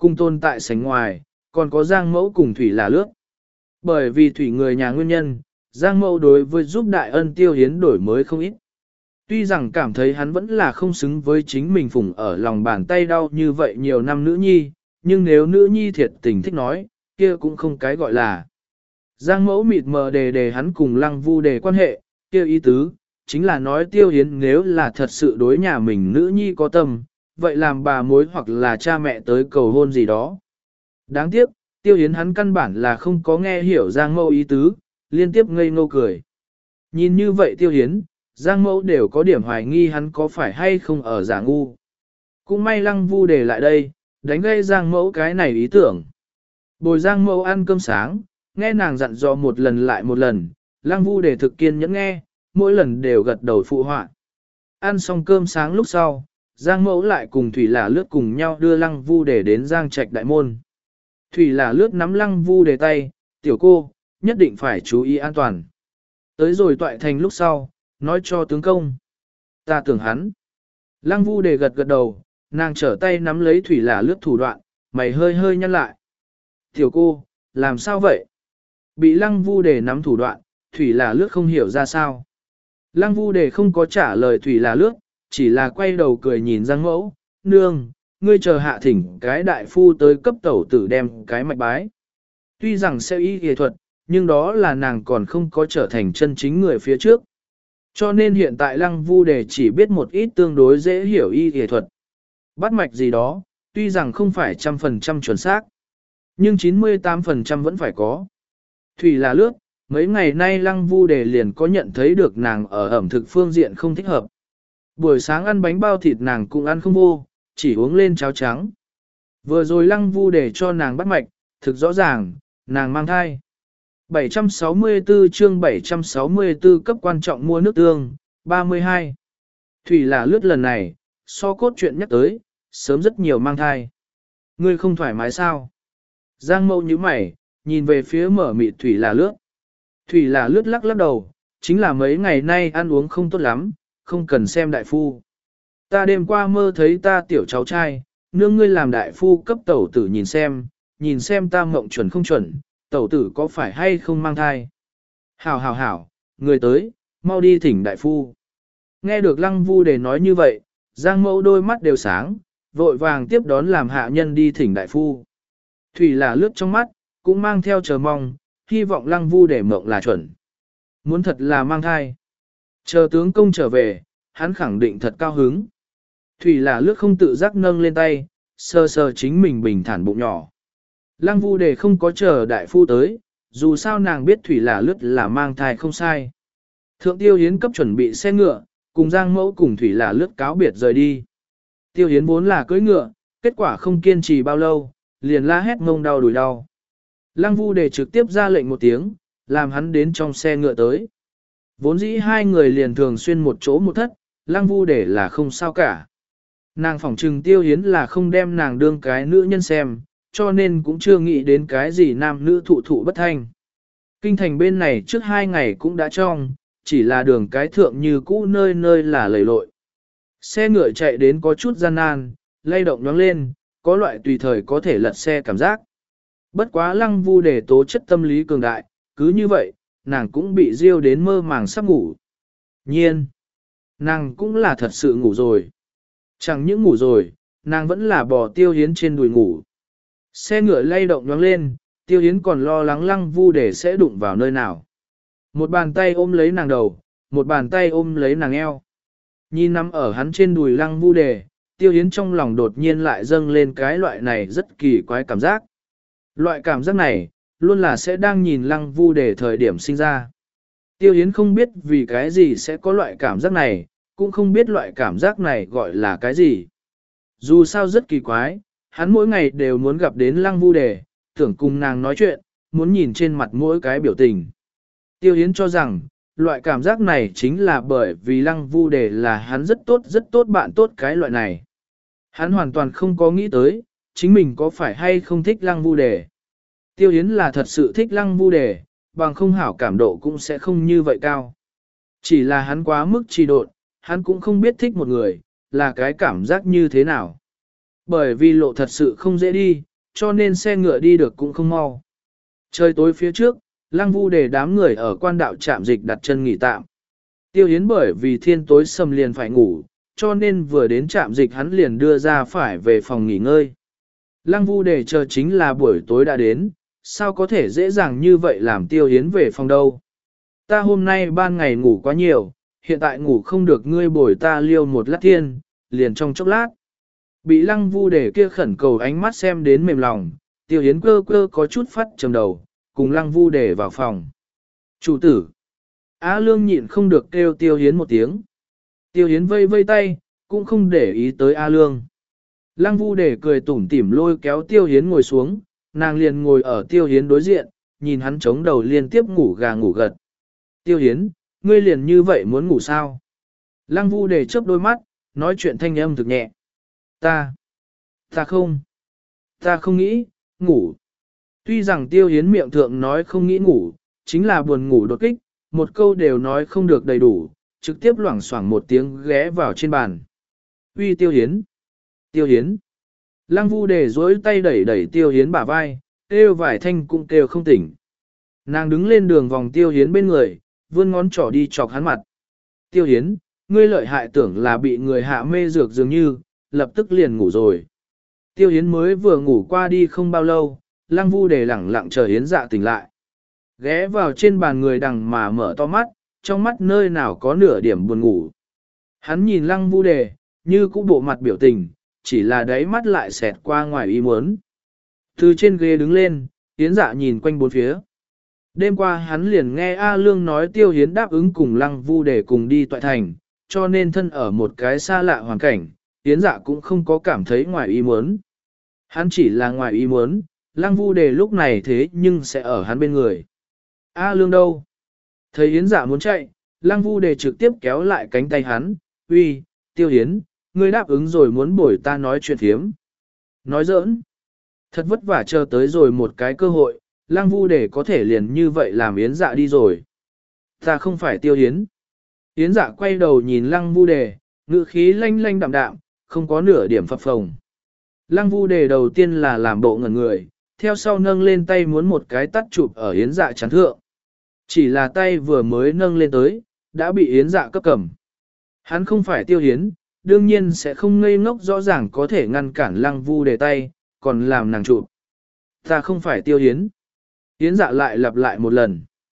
Cùng tồn tại sánh ngoài, còn có Giang Mẫu cùng Thủy là lướt. Bởi vì Thủy người nhà nguyên nhân, Giang Mẫu đối với giúp đại ân Tiêu Hiến đổi mới không ít. Tuy rằng cảm thấy hắn vẫn là không xứng với chính mình phụng ở lòng bàn tay đau như vậy nhiều năm nữ nhi, nhưng nếu nữ nhi thiệt tình thích nói, kia cũng không cái gọi là. Giang Mẫu mịt mờ đề đề hắn cùng Lăng Vu đề quan hệ, kia ý tứ, chính là nói Tiêu Hiến nếu là thật sự đối nhà mình nữ nhi có tâm, vậy làm bà mối hoặc là cha mẹ tới cầu hôn gì đó. Đáng tiếc, Tiêu Hiến hắn căn bản là không có nghe hiểu Giang Mẫu ý tứ, liên tiếp ngây ngô cười. Nhìn như vậy Tiêu Hiến, Giang Mẫu đều có điểm hoài nghi hắn có phải hay không ở giả ngu. Cũng may Lăng Vu đề lại đây, đánh gây Giang Mẫu cái này ý tưởng. Bồi Giang Mẫu ăn cơm sáng, nghe nàng dặn dò một lần lại một lần, Lăng Vu đề thực kiên nhẫn nghe, mỗi lần đều gật đầu phụ họa. Ăn xong cơm sáng lúc sau, Giang Mẫu lại cùng Thủy là lướt cùng nhau đưa Lăng Vu đề đến Giang Trạch đại môn. Thủy là lướt nắm Lăng Vu đề tay, tiểu cô, nhất định phải chú ý an toàn. Tới rồi toại thành lúc sau, nói cho tướng công. Ta tưởng hắn. Lăng Vu đề gật gật đầu, nàng trở tay nắm lấy Thủy là lướt thủ đoạn, mày hơi hơi nhăn lại. Tiểu cô, làm sao vậy? Bị Lăng Vu đề nắm thủ đoạn, Thủy là lướt không hiểu ra sao. Lăng Vu đề không có trả lời Thủy là lướt, chỉ là quay đầu cười nhìn Giang Mẫu, nương, ngươi chờ hạ thỉnh cái đại phu tới cấp tẩu tử đem cái mạch bái. Tuy rằng sẽ y y thuật, nhưng đó là nàng còn không có trở thành chân chính người phía trước. Cho nên hiện tại Lăng Vu đề chỉ biết một ít tương đối dễ hiểu y y thuật. Bắt mạch gì đó, tuy rằng không phải trăm phần trăm chuẩn xác, nhưng chín mươi tám phần trăm vẫn phải có. Thủy là lướt, mấy ngày nay Lăng Vu đề liền có nhận thấy được nàng ở ẩm thực phương diện không thích hợp. Buổi sáng ăn bánh bao thịt nàng cũng ăn không vô, chỉ uống lên cháo trắng. Vừa rồi Lăng Vu đề cho nàng bắt mạch, thực rõ ràng, nàng mang thai. bảy trăm sáu mươi tư chương bảy trăm sáu mươi tư cấp quan trọng mua nước tương, ba mươi hai. Thủy là lướt lần này, so cốt chuyện nhắc tới, sớm rất nhiều mang thai. Ngươi không thoải mái sao? Giang Mẫu nhíu mày, nhìn về phía mở mịt Thủy là lướt. Thủy là lướt lắc lắc đầu, chính là mấy ngày nay ăn uống không tốt lắm, không cần xem đại phu. Ta đêm qua mơ thấy ta tiểu cháu trai, nương ngươi làm đại phu cấp tẩu tử nhìn xem, nhìn xem ta mộng chuẩn không chuẩn, tẩu tử có phải hay không mang thai. Hảo hảo hảo, người tới, mau đi thỉnh đại phu. Nghe được Lăng Vu đề nói như vậy, Giang Mẫu đôi mắt đều sáng, vội vàng tiếp đón làm hạ nhân đi thỉnh đại phu. Thủy là lướt trong mắt, cũng mang theo chờ mong, hy vọng Lăng Vu đề mộng là chuẩn. Muốn thật là mang thai. Chờ tướng công trở về, hắn khẳng định thật cao hứng. Thủy là lướt không tự giác nâng lên tay, sờ sờ chính mình bình thản bụng nhỏ. Lăng Vu đề không có chờ đại phu tới, dù sao nàng biết Thủy là lướt là mang thai không sai. Thượng Tiêu Hiến cấp chuẩn bị xe ngựa, cùng Giang Mẫu cùng Thủy là lướt cáo biệt rời đi. Tiêu Hiến vốn là cưỡi ngựa, kết quả không kiên trì bao lâu, liền la hét ngông đau đùi đau. Lăng Vu đề trực tiếp ra lệnh một tiếng, làm hắn đến trong xe ngựa tới. Vốn dĩ hai người liền thường xuyên một chỗ một thất, Lăng Vu đề là không sao cả. Nàng phỏng trừng Tiêu Hiến là không đem nàng đương cái nữ nhân xem, cho nên cũng chưa nghĩ đến cái gì nam nữ thụ thụ bất thanh. Kinh thành bên này trước hai ngày cũng đã trong, chỉ là đường cái thượng như cũ nơi nơi là lầy lội. Xe ngựa chạy đến có chút gian nan, lay động nhoáng lên, có loại tùy thời có thể lật xe cảm giác. Bất quá Lăng Vu đề tố chất tâm lý cường đại, cứ như vậy, nàng cũng bị riêu đến mơ màng sắp ngủ. Nhiên, nàng cũng là thật sự ngủ rồi. Chẳng những ngủ rồi, nàng vẫn là bò Tiêu Hiến trên đùi ngủ. Xe ngựa lay động nhoáng lên, Tiêu Hiến còn lo lắng Lăng Vu đề sẽ đụng vào nơi nào. Một bàn tay ôm lấy nàng đầu, một bàn tay ôm lấy nàng eo. Nhìn nằm ở hắn trên đùi Lăng Vu đề, Tiêu Hiến trong lòng đột nhiên lại dâng lên cái loại này rất kỳ quái cảm giác. Loại cảm giác này, luôn là sẽ đang nhìn Lăng Vu đề thời điểm sinh ra. Tiêu Hiến không biết vì cái gì sẽ có loại cảm giác này, cũng không biết loại cảm giác này gọi là cái gì. Dù sao rất kỳ quái, hắn mỗi ngày đều muốn gặp đến Lăng Vu đề, tưởng cùng nàng nói chuyện, muốn nhìn trên mặt mỗi cái biểu tình. Tiêu Hiến cho rằng, loại cảm giác này chính là bởi vì Lăng Vu đề là hắn rất tốt rất tốt bạn tốt cái loại này. Hắn hoàn toàn không có nghĩ tới, chính mình có phải hay không thích Lăng Vu đề. Tiêu Hiến là thật sự thích Lăng Vu đề, bằng không hảo cảm độ cũng sẽ không như vậy cao. Chỉ là hắn quá mức trì độn, hắn cũng không biết thích một người, là cái cảm giác như thế nào. Bởi vì lộ thật sự không dễ đi, cho nên xe ngựa đi được cũng không mau. Trời tối phía trước, Lăng Vu Đề đám người ở quan đạo trạm dịch đặt chân nghỉ tạm. Tiêu Hiến bởi vì thiên tối sầm liền phải ngủ, cho nên vừa đến trạm dịch hắn liền đưa ra phải về phòng nghỉ ngơi. Lăng Vu Đề chờ chính là buổi tối đã đến, sao có thể dễ dàng như vậy làm Tiêu Hiến về phòng đâu. Ta hôm nay ban ngày ngủ quá nhiều, hiện tại ngủ không được, ngươi bồi ta liêu một lát thiên, liền trong chốc lát. Bị Lăng Vu Đề kia khẩn cầu ánh mắt xem đến mềm lòng, Tiêu Hiến cơ cơ có chút phát trầm đầu, cùng Lăng Vu Đề vào phòng. Chủ tử! Á Lương nhịn không được kêu Tiêu Hiến một tiếng. Tiêu Hiến vây vây tay, cũng không để ý tới A Lương. Lăng Vu Đề cười tủm tỉm lôi kéo Tiêu Hiến ngồi xuống, nàng liền ngồi ở Tiêu Hiến đối diện, nhìn hắn chống đầu liên tiếp ngủ gà ngủ gật. Tiêu Hiến, ngươi liền như vậy muốn ngủ sao? Lăng Vu Đề chớp đôi mắt, nói chuyện thanh âm thực nhẹ. Ta, ta không, ta không nghĩ, ngủ. Tuy rằng Tiêu Hiến miệng thượng nói không nghĩ ngủ, chính là buồn ngủ đột kích, một câu đều nói không được đầy đủ, trực tiếp loảng xoảng một tiếng ghé vào trên bàn. Uy Tiêu Hiến, Tiêu Hiến. Lăng Vu Đề dối tay đẩy đẩy Tiêu Hiến bả vai, kêu vài thanh cũng kêu không tỉnh. Nàng đứng lên đường vòng Tiêu Hiến bên người, vươn ngón trỏ đi chọc hắn mặt. Tiêu Hiến, ngươi lợi hại tưởng là bị người hạ mê dược dường như, lập tức liền ngủ rồi. Tiêu Hiến mới vừa ngủ qua đi không bao lâu, Lăng Vu Đề lẳng lặng chờ Hiến dạ tỉnh lại. Ghé vào trên bàn người đằng mà mở to mắt, trong mắt nơi nào có nửa điểm buồn ngủ. Hắn nhìn Lăng Vu Đề, như cũ bộ mặt biểu tình, chỉ là đáy mắt lại xẹt qua ngoài ý muốn. Từ trên ghế đứng lên, Hiến dạ nhìn quanh bốn phía. Đêm qua hắn liền nghe A Lương nói Tiêu Hiến đáp ứng cùng Lăng Vu Đề cùng đi Toại Thành, cho nên thân ở một cái xa lạ hoàn cảnh, Hiến dạ cũng không có cảm thấy ngoài ý muốn. Hắn chỉ là ngoài ý muốn, Lăng Vu Đề lúc này thế nhưng sẽ ở hắn bên người. A Lương đâu? Thấy Hiến dạ muốn chạy, Lăng Vu Đề trực tiếp kéo lại cánh tay hắn, uy, Tiêu Hiến, ngươi đáp ứng rồi muốn bồi ta nói chuyện thiếm. Nói giỡn. Thật vất vả chờ tới rồi một cái cơ hội, Lăng Vu Đề có thể liền như vậy làm Yến dạ đi rồi. Ta không phải Tiêu Hiến. Yến dạ quay đầu nhìn Lăng Vu Đề, ngữ khí lanh lanh đạm đạm, không có nửa điểm phập phồng. Lăng Vu Đề đầu tiên là làm bộ ngẩn người, theo sau nâng lên tay muốn một cái tắt chụp ở Yến dạ chán thượng. Chỉ là tay vừa mới nâng lên tới, đã bị Yến dạ cấp cầm. Hắn không phải Tiêu Hiến, đương nhiên sẽ không ngây ngốc rõ ràng có thể ngăn cản Lăng Vu Đề tay, còn làm nàng chụp. Ta không phải Tiêu Hiến. Yến dạ lại lặp lại một lần.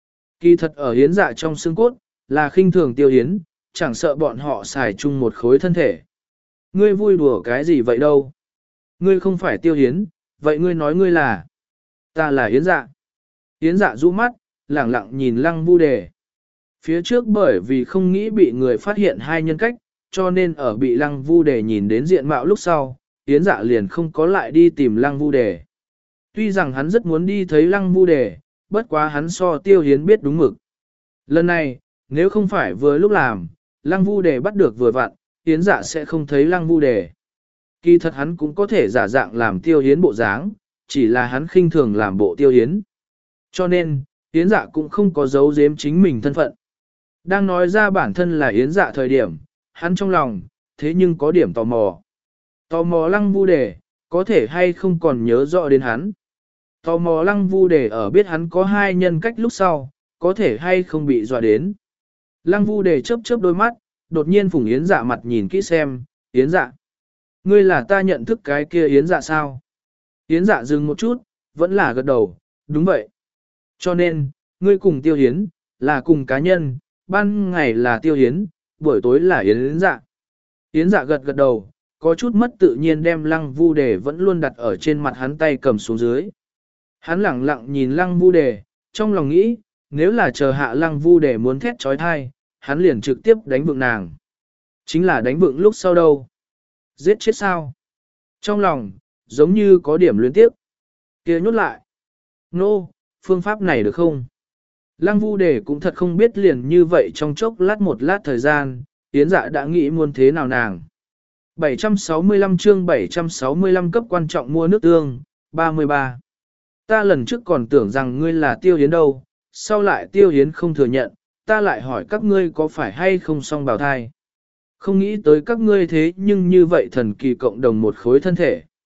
Kỳ thật ở Yến dạ trong xương cốt, là khinh thường Tiêu Hiến, chẳng sợ bọn họ xài chung một khối thân thể. Ngươi vui đùa cái gì vậy đâu? Ngươi không phải Tiêu Hiến, vậy ngươi nói ngươi là? Ta là Yến dạ. Yến dạ rũ mắt, lẳng lặng nhìn Lăng Vu Đề. Phía trước bởi vì không nghĩ bị người phát hiện hai nhân cách, cho nên ở bị Lăng Vu Đề nhìn đến diện mạo lúc sau, Yến dạ liền không có lại đi tìm Lăng Vu Đề. Tuy rằng hắn rất muốn đi thấy Lăng Vu Đề, bất quá hắn so Tiêu Hiến biết đúng mực. Lần này, nếu không phải vừa lúc làm, Lăng Vu Đề bắt được vừa vặn, Yến dạ sẽ không thấy Lăng Vu Đề. Kỳ thật hắn cũng có thể giả dạng làm Tiêu Hiến bộ dáng, chỉ là hắn khinh thường làm bộ Tiêu Hiến. Cho nên, Yến dạ cũng không có giấu giếm chính mình thân phận. Đang nói ra bản thân là Yến dạ thời điểm, hắn trong lòng, thế nhưng có điểm tò mò. Tò mò Lăng Vu Đề, có thể hay không còn nhớ rõ đến hắn. Tò mò Lăng Vu Đề ở biết hắn có hai nhân cách lúc sau, có thể hay không bị dọa đến. Lăng Vu Đề chớp chớp đôi mắt, đột nhiên Phùng Yến dạ mặt nhìn kỹ xem, Yến dạ. Ngươi là ta nhận thức cái kia Yến dạ sao? Yến dạ dừng một chút, vẫn là gật đầu, đúng vậy. Cho nên, ngươi cùng Tiêu Hiến, là cùng cá nhân, ban ngày là Tiêu Hiến, buổi tối là Yến dạ. Yến dạ gật gật đầu, có chút mất tự nhiên đem Lăng Vu Đề vẫn luôn đặt ở trên mặt hắn tay cầm xuống dưới. Hắn lẳng lặng nhìn Lăng Vu Đề, trong lòng nghĩ, nếu là chờ hạ Lăng Vu Đề muốn thét trói thai, hắn liền trực tiếp đánh vượng nàng. Chính là đánh vượng lúc sau đâu. Giết chết sao? Trong lòng, giống như có điểm luyến tiếp. Kia nhốt lại. Nô, no, phương pháp này được không? Lăng Vu Đề cũng thật không biết liền như vậy trong chốc lát một lát thời gian, Yến dạ đã nghĩ muốn thế nào nàng. bảy trăm sáu mươi lăm chương bảy trăm sáu mươi lăm cấp quan trọng mua nước tương, ba mươi ba. Ta lần trước còn tưởng rằng ngươi là Tiêu Hiến đâu, sau lại Tiêu Hiến không thừa nhận, ta lại hỏi các ngươi có phải hay không song bào thai. Không nghĩ tới các ngươi thế nhưng như vậy thần kỳ cộng đồng một khối thân thể.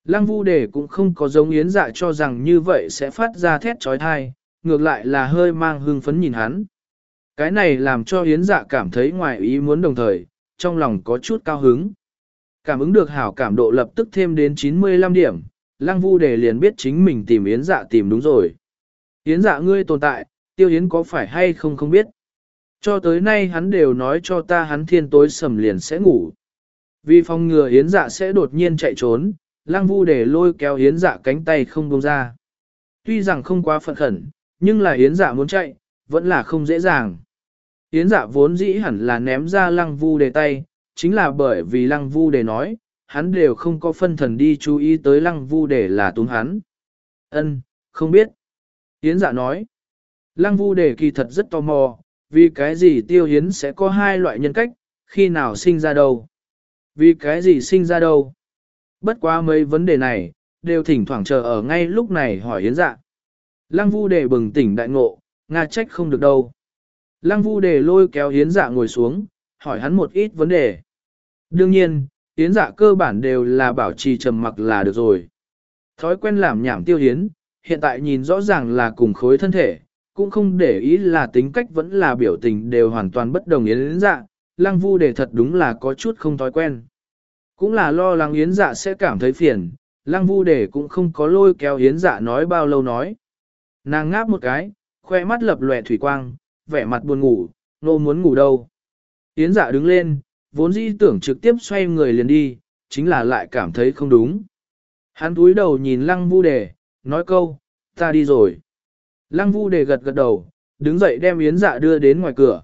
Lăng Vu Đề cũng không có giống Yến Dạ cho rằng như vậy sẽ phát ra thét trói thai, ngược lại là hơi mang hưng phấn nhìn hắn. Cái này làm cho Yến Dạ cảm thấy ngoài ý muốn đồng thời, trong lòng có chút cao hứng. Cảm ứng được hảo cảm độ lập tức thêm đến chín mươi lăm điểm, Lăng Vu Đề liền biết chính mình tìm Yến Dạ tìm đúng rồi. Yến Dạ ngươi tồn tại, Tiêu Yến có phải hay không không biết. Cho tới nay hắn đều nói cho ta hắn thiên tối sầm liền sẽ ngủ. Vì phòng ngừa Yến Dạ sẽ đột nhiên chạy trốn, Lăng Vu Đề lôi kéo Yến Dạ cánh tay không buông ra. Tuy rằng không quá phận khẩn, nhưng là Yến Dạ muốn chạy, vẫn là không dễ dàng. Yến Dạ vốn dĩ hẳn là ném ra Lăng Vu Đề tay, chính là bởi vì Lăng Vu Đề nói, hắn đều không có phân thần đi chú ý tới Lăng Vu Đề là túm hắn. Ân, không biết. Yến Dạ nói. Lăng Vu Đề kỳ thật rất tò mò, vì cái gì Tiêu Yến sẽ có hai loại nhân cách, khi nào sinh ra đâu? Vì cái gì sinh ra đâu? Bất quá mấy vấn đề này, đều thỉnh thoảng chờ ở ngay lúc này hỏi Yến Dạ. Lăng Vu Đề bừng tỉnh đại ngộ, Nga trách không được đâu. Lăng Vu Đề lôi kéo Yến Dạ ngồi xuống, hỏi hắn một ít vấn đề. Đương nhiên, Yến Dạ cơ bản đều là bảo trì trầm mặc là được rồi. Thói quen làm nhảm Tiêu Yến, hiện tại nhìn rõ ràng là cùng khối thân thể, cũng không để ý là tính cách vẫn là biểu tình đều hoàn toàn bất đồng Yến Dạ, Lăng Vu Đề thật đúng là có chút không thói quen. Cũng là lo lắng Yến Dạ sẽ cảm thấy phiền, Lăng Vu Đề cũng không có lôi kéo Yến Dạ nói bao lâu nói. Nàng ngáp một cái, khoe mắt lập lòe thủy quang, vẻ mặt buồn ngủ, nô muốn ngủ đâu. Yến Dạ đứng lên, vốn dĩ tưởng trực tiếp xoay người liền đi, chính là lại cảm thấy không đúng. Hắn cúi đầu nhìn Lăng Vu Đề, nói câu, ta đi rồi. Lăng Vu Đề gật gật đầu, đứng dậy đem Yến Dạ đưa đến ngoài cửa.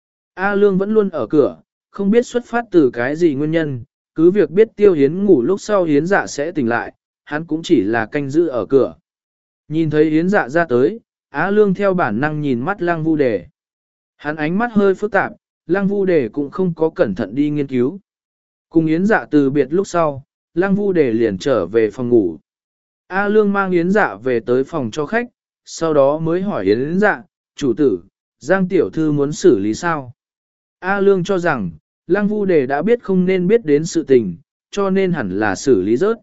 A Lương vẫn luôn ở cửa, không biết xuất phát từ cái gì nguyên nhân, cứ việc biết Tiêu Yến ngủ lúc sau Yến Dạ sẽ tỉnh lại, hắn cũng chỉ là canh giữ ở cửa. Nhìn thấy Yến Dạ ra tới, Á Lương theo bản năng nhìn mắt Lăng Vu Đề. Hắn ánh mắt hơi phức tạp, Lăng Vu Đề cũng không có cẩn thận đi nghiên cứu. Cùng Yến Dạ từ biệt lúc sau, Lăng Vu Đề liền trở về phòng ngủ. A Lương mang Yến Dạ về tới phòng cho khách, sau đó mới hỏi Yến Dạ, chủ tử, Giang Tiểu Thư muốn xử lý sao? A Lương cho rằng, Lăng Vu Đề đã biết không nên biết đến sự tình, cho nên hẳn là xử lý rớt.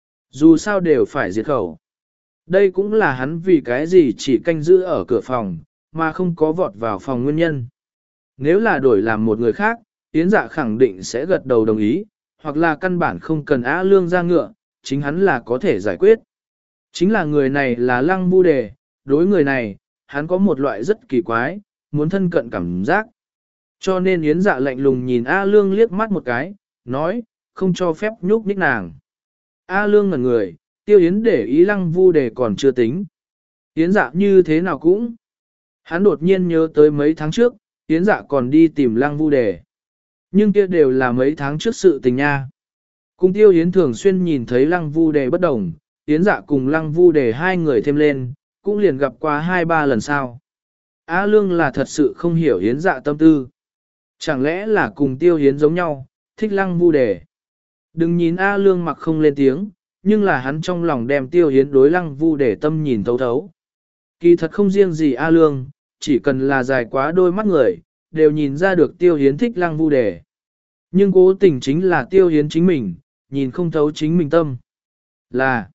Dù sao đều phải diệt khẩu. Đây cũng là hắn vì cái gì chỉ canh giữ ở cửa phòng, mà không có vọt vào phòng nguyên nhân. Nếu là đổi làm một người khác, Yến Dạ khẳng định sẽ gật đầu đồng ý, hoặc là căn bản không cần A Lương ra ngựa, chính hắn là có thể giải quyết. Chính là người này là Lăng Vu Đề, đối người này, hắn có một loại rất kỳ quái, muốn thân cận cảm giác. Cho nên Yến Dạ lạnh lùng nhìn A Lương liếc mắt một cái, nói, không cho phép nhúc nhích nàng. A Lương ngẩn người, Tiêu Yến để ý Lăng Vu Đề còn chưa tính. Yến Dạ như thế nào cũng. Hắn đột nhiên nhớ tới mấy tháng trước, Yến Dạ còn đi tìm Lăng Vu Đề. Nhưng kia đều là mấy tháng trước sự tình nha. Cùng Tiêu Yến thường xuyên nhìn thấy Lăng Vu Đề bất đồng, Yến Dạ cùng Lăng Vu Đề hai người thêm lên, cũng liền gặp qua hai ba lần sau. A Lương là thật sự không hiểu Yến Dạ tâm tư. Chẳng lẽ là cùng Tiêu Yến giống nhau, thích Lăng Vu Đề. Đừng nhìn A Lương mặc không lên tiếng, nhưng là hắn trong lòng đem Tiêu Yến đối Lăng Vu Đề tâm nhìn thấu thấu. Kỳ thật không riêng gì A Lương, chỉ cần là dài quá đôi mắt người, đều nhìn ra được Tiêu Yến thích Lăng Vu Đề. Nhưng cố tình chính là Tiêu Yến chính mình, nhìn không thấu chính mình tâm. Là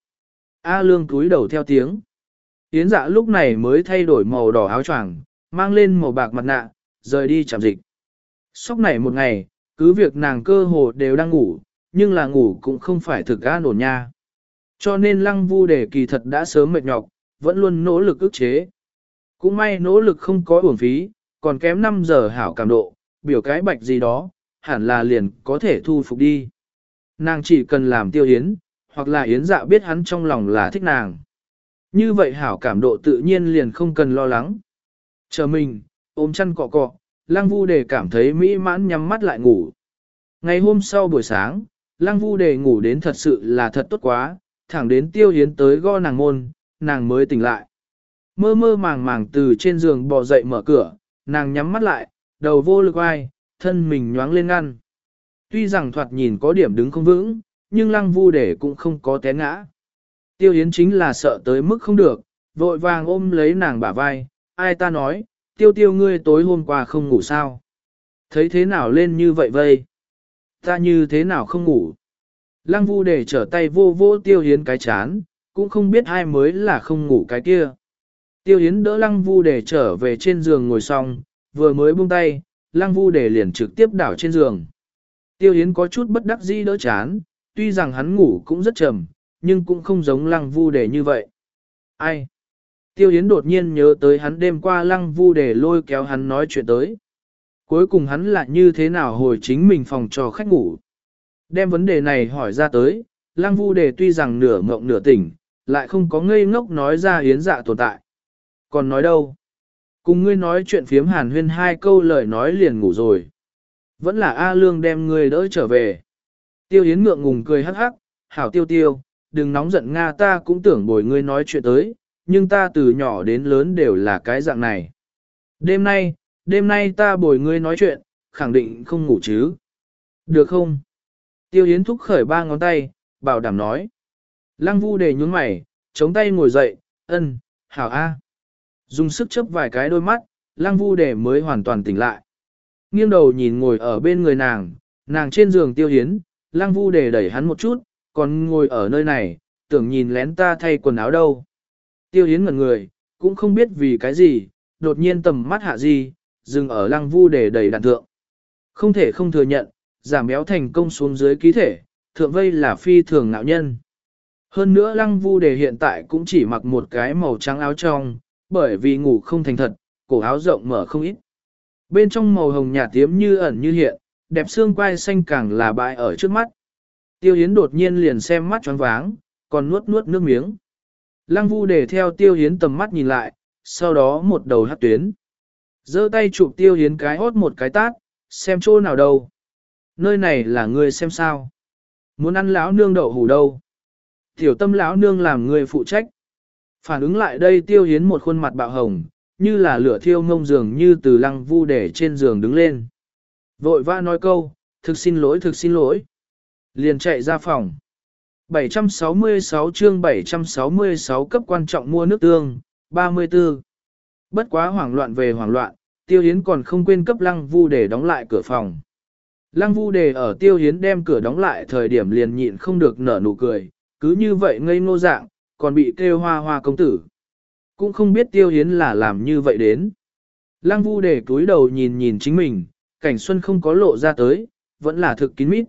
A Lương cúi đầu theo tiếng. Yến Dạ lúc này mới thay đổi màu đỏ áo choàng, mang lên màu bạc mặt nạ, rời đi chạm dịch. Sóc này một ngày, cứ việc nàng cơ hồ đều đang ngủ, nhưng là ngủ cũng không phải thực an ổn nha. Cho nên Lăng Vu Đề kỳ thật đã sớm mệt nhọc, vẫn luôn nỗ lực ức chế. Cũng may nỗ lực không có uổng phí, còn kém năm giờ hảo cảm độ, biểu cái bạch gì đó, hẳn là liền có thể thu phục đi. Nàng chỉ cần làm Tiêu Yến, hoặc là Yến Dạ biết hắn trong lòng là thích nàng. Như vậy hảo cảm độ tự nhiên liền không cần lo lắng. Chờ mình, ôm chăn cọ cọ, Lăng Vu Đề cảm thấy mỹ mãn nhắm mắt lại ngủ. Ngày hôm sau buổi sáng, Lăng Vu Đề ngủ đến thật sự là thật tốt quá, thẳng đến Tiêu Yến tới gõ nàng môn, nàng mới tỉnh lại. Mơ mơ màng màng từ trên giường bò dậy mở cửa, nàng nhắm mắt lại, đầu vô lực ai, thân mình nhoáng lên ngăn. Tuy rằng thoạt nhìn có điểm đứng không vững, nhưng Lăng Vu Đề cũng không có té ngã. Tiêu Yến chính là sợ tới mức không được, vội vàng ôm lấy nàng bả vai, ai ta nói, Tiêu Tiêu ngươi tối hôm qua không ngủ sao? Thấy thế nào lên như vậy vây? Ta như thế nào không ngủ? Lăng Vu Đề trở tay vô vô Tiêu Hiến cái chán, cũng không biết ai mới là không ngủ cái kia. Tiêu Hiến đỡ Lăng Vu Đề trở về trên giường ngồi xong, vừa mới buông tay, Lăng Vu Đề liền trực tiếp đảo trên giường. Tiêu Hiến có chút bất đắc dĩ đỡ chán, tuy rằng hắn ngủ cũng rất trầm, nhưng cũng không giống Lăng Vu Đề như vậy. Ai? Tiêu Hiến đột nhiên nhớ tới hắn đêm qua Lăng Vu Đề lôi kéo hắn nói chuyện tới. Cuối cùng hắn lại như thế nào hồi chính mình phòng cho khách ngủ. Đem vấn đề này hỏi ra tới, Lăng Vu Đề tuy rằng nửa ngộng nửa tỉnh, lại không có ngây ngốc nói ra Hiến dạ tồn tại. Còn nói đâu? Cùng ngươi nói chuyện phiếm hàn huyên hai câu lời nói liền ngủ rồi. Vẫn là A Lương đem ngươi đỡ trở về. Tiêu Hiến ngượng ngùng cười hắc hắc, hảo Tiêu Tiêu, đừng nóng giận Nga, ta cũng tưởng bồi ngươi nói chuyện tới, nhưng ta từ nhỏ đến lớn đều là cái dạng này. Đêm nay, đêm nay ta bồi ngươi nói chuyện, khẳng định không ngủ chứ. Được không? Tiêu Hiến thúc khởi ba ngón tay, bảo đảm nói. Lăng Vu Đề nhún mày, chống tay ngồi dậy, ân, hảo A. Dùng sức chớp vài cái đôi mắt, Lăng Vu Đề mới hoàn toàn tỉnh lại. Nghiêng đầu nhìn ngồi ở bên người nàng, nàng trên giường Tiêu Hiến, Lăng Vu Đề đẩy hắn một chút, còn ngồi ở nơi này, tưởng nhìn lén ta thay quần áo đâu. Tiêu Hiến ngẩn người, cũng không biết vì cái gì, đột nhiên tầm mắt hạ gì, dừng ở Lăng Vu Đề đầy đàn thượng. Không thể không thừa nhận, giảm béo thành công xuống dưới ký thể, thượng vây là phi thường ngạo nhân. Hơn nữa Lăng Vu Đề hiện tại cũng chỉ mặc một cái màu trắng áo trong, bởi vì ngủ không thành thật, cổ áo rộng mở không ít. Bên trong màu hồng nhạt tiếm như ẩn như hiện, đẹp xương quai xanh càng là bại ở trước mắt. Tiêu Hiến đột nhiên liền xem mắt choáng váng, còn nuốt nuốt nước miếng. Lăng Vu Đề theo Tiêu Hiến tầm mắt nhìn lại, sau đó một đầu hát tuyến. Giơ tay chụp Tiêu Hiến cái hốt một cái tát, xem chỗ nào đâu. Nơi này là ngươi xem sao. Muốn ăn lão nương đậu hủ đâu. Tiểu Tâm lão nương làm người phụ trách. Phản ứng lại đây Tiêu Hiến một khuôn mặt bạo hồng, như là lửa thiêu ngông giường như từ Lăng Vu Đề trên giường đứng lên. Vội vã nói câu, thực xin lỗi thực xin lỗi. Liền chạy ra phòng. bảy trăm sáu mươi sáu chương bảy trăm sáu mươi sáu cấp quan trọng mua nước tương, ba mươi tư. Bất quá hoảng loạn về hoảng loạn, Tiêu Hiến còn không quên cấp Lăng Vu Đề đóng lại cửa phòng. Lăng Vu Đề ở Tiêu Hiến đem cửa đóng lại thời điểm liền nhịn không được nở nụ cười, cứ như vậy ngây ngô dạng, còn bị kêu hoa hoa công tử. Cũng không biết Tiêu Hiến là làm như vậy đến. Lăng Vu Đề cúi đầu nhìn nhìn chính mình, cảnh xuân không có lộ ra tới, vẫn là thực kín mít.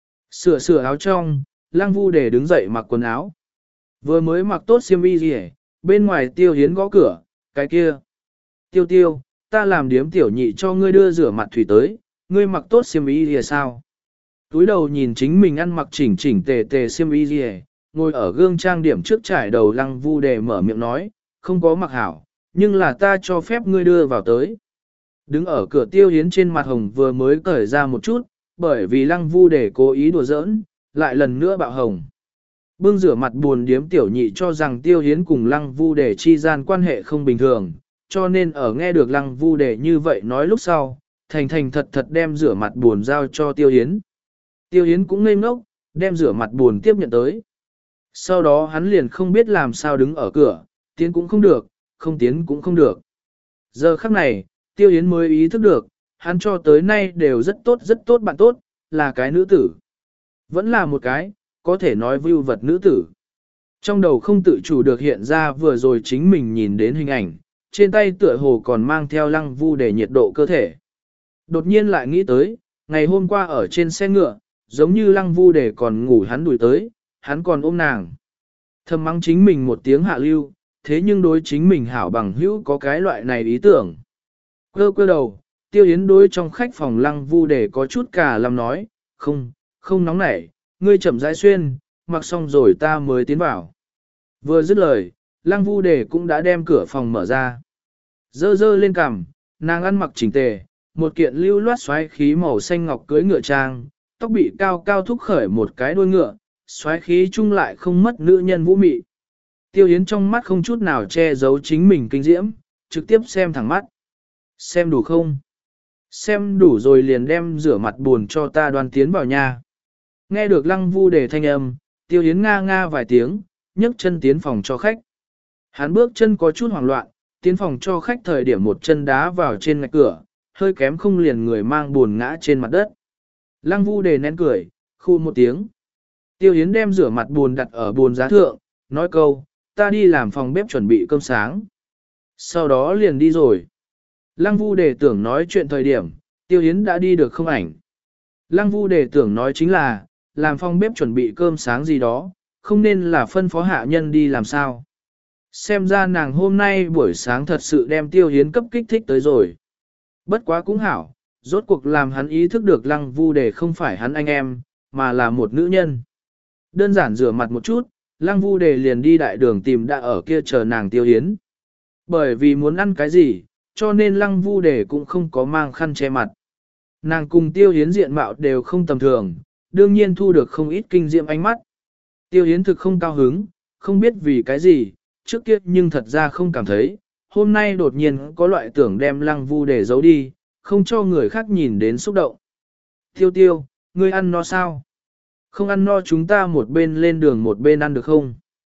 Sửa sửa áo trong, Lăng Vu Đề đứng dậy mặc quần áo. Vừa mới mặc tốt xiêm y gì hết, bên ngoài Tiêu Hiến gõ cửa, cái kia. Tiêu Tiêu, ta làm điếm tiểu nhị cho ngươi đưa rửa mặt thủy tới, ngươi mặc tốt xiêm y gì sao? Túi đầu nhìn chính mình ăn mặc chỉnh chỉnh tề tề xiêm y gì, ngồi ở gương trang điểm trước trải đầu Lăng Vu Đề mở miệng nói, không có mặc hảo, nhưng là ta cho phép ngươi đưa vào tới. Đứng ở cửa Tiêu Hiến trên mặt hồng vừa mới cởi ra một chút, bởi vì Lăng Vu Đề cố ý đùa giỡn, lại lần nữa bạo hồng. Bưng rửa mặt buồn điếm tiểu nhị cho rằng Tiêu Hiến cùng Lăng Vu Đề chi gian quan hệ không bình thường, cho nên ở nghe được Lăng Vu Đề như vậy nói lúc sau, thành thành thật thật đem rửa mặt buồn giao cho Tiêu Hiến. Tiêu Hiến cũng ngây ngốc, đem rửa mặt buồn tiếp nhận tới. Sau đó hắn liền không biết làm sao đứng ở cửa, tiến cũng không được, không tiến cũng không được. Giờ khắc này, Tiêu Hiến mới ý thức được, hắn cho tới nay đều rất tốt rất tốt bạn tốt, là cái nữ tử. Vẫn là một cái, có thể nói vưu vật nữ tử. Trong đầu không tự chủ được hiện ra vừa rồi chính mình nhìn đến hình ảnh, trên tay tựa hồ còn mang theo Lăng Vu Đề nhiệt độ cơ thể. Đột nhiên lại nghĩ tới, ngày hôm qua ở trên xe ngựa, giống như Lăng Vu Đề còn ngủ hắn đuổi tới, hắn còn ôm nàng. Thầm mắng chính mình một tiếng hạ lưu, thế nhưng đối chính mình hảo bằng hữu có cái loại này ý tưởng. Quơ quơ đầu, Tiêu Hiến đối trong khách phòng Lăng Vu Đề có chút cả làm nói, không, không nóng nảy, ngươi chậm rãi xuyên, mặc xong rồi ta mới tiến vào. Vừa dứt lời, Lăng Vu Đề cũng đã đem cửa phòng mở ra. Dơ dơ lên cằm, nàng ăn mặc chỉnh tề, một kiện lưu loát xoáy khí màu xanh ngọc cưới ngựa trang, tóc bị cao cao thúc khởi một cái đuôi ngựa, xoáy khí chung lại không mất nữ nhân vũ mị. Tiêu Hiến trong mắt không chút nào che giấu chính mình kinh diễm, trực tiếp xem thẳng mắt. Xem đủ không? Xem đủ rồi liền đem rửa mặt buồn cho ta đoan tiến vào nhà. Nghe được Lăng Vu Đề thanh âm, Tiêu Hiến nga nga vài tiếng, nhấc chân tiến phòng cho khách. Hắn bước chân có chút hoảng loạn, tiến phòng cho khách thời điểm một chân đá vào trên ngạch cửa, hơi kém không liền người mang buồn ngã trên mặt đất. Lăng Vu Đề nén cười, khu một tiếng. Tiêu Yến đem rửa mặt bồn đặt ở bồn giá thượng, nói câu, ta đi làm phòng bếp chuẩn bị cơm sáng. Sau đó liền đi rồi. Lăng Vu Đề tưởng nói chuyện thời điểm, Tiêu Yến đã đi được không ảnh. Lăng Vu Đề tưởng nói chính là, làm phòng bếp chuẩn bị cơm sáng gì đó, không nên là phân phó hạ nhân đi làm sao. Xem ra nàng hôm nay buổi sáng thật sự đem Tiêu Yến cấp kích thích tới rồi. Bất quá cũng hảo, rốt cuộc làm hắn ý thức được Lăng Vu Đề không phải hắn anh em, mà là một nữ nhân. Đơn giản rửa mặt một chút, Lăng Vu Đề liền đi đại đường tìm đã ở kia chờ nàng Tiêu Yến. Bởi vì muốn ăn cái gì, cho nên Lăng Vu Đề cũng không có mang khăn che mặt. Nàng cùng Tiêu Yến diện mạo đều không tầm thường, đương nhiên thu được không ít kinh diệm ánh mắt. Tiêu Yến thực không cao hứng, không biết vì cái gì, trước kia nhưng thật ra không cảm thấy, hôm nay đột nhiên có loại tưởng đem Lăng Vu Đề giấu đi, không cho người khác nhìn đến xúc động. Tiêu Tiêu, ngươi ăn no sao? Không ăn no chúng ta một bên lên đường một bên ăn được không?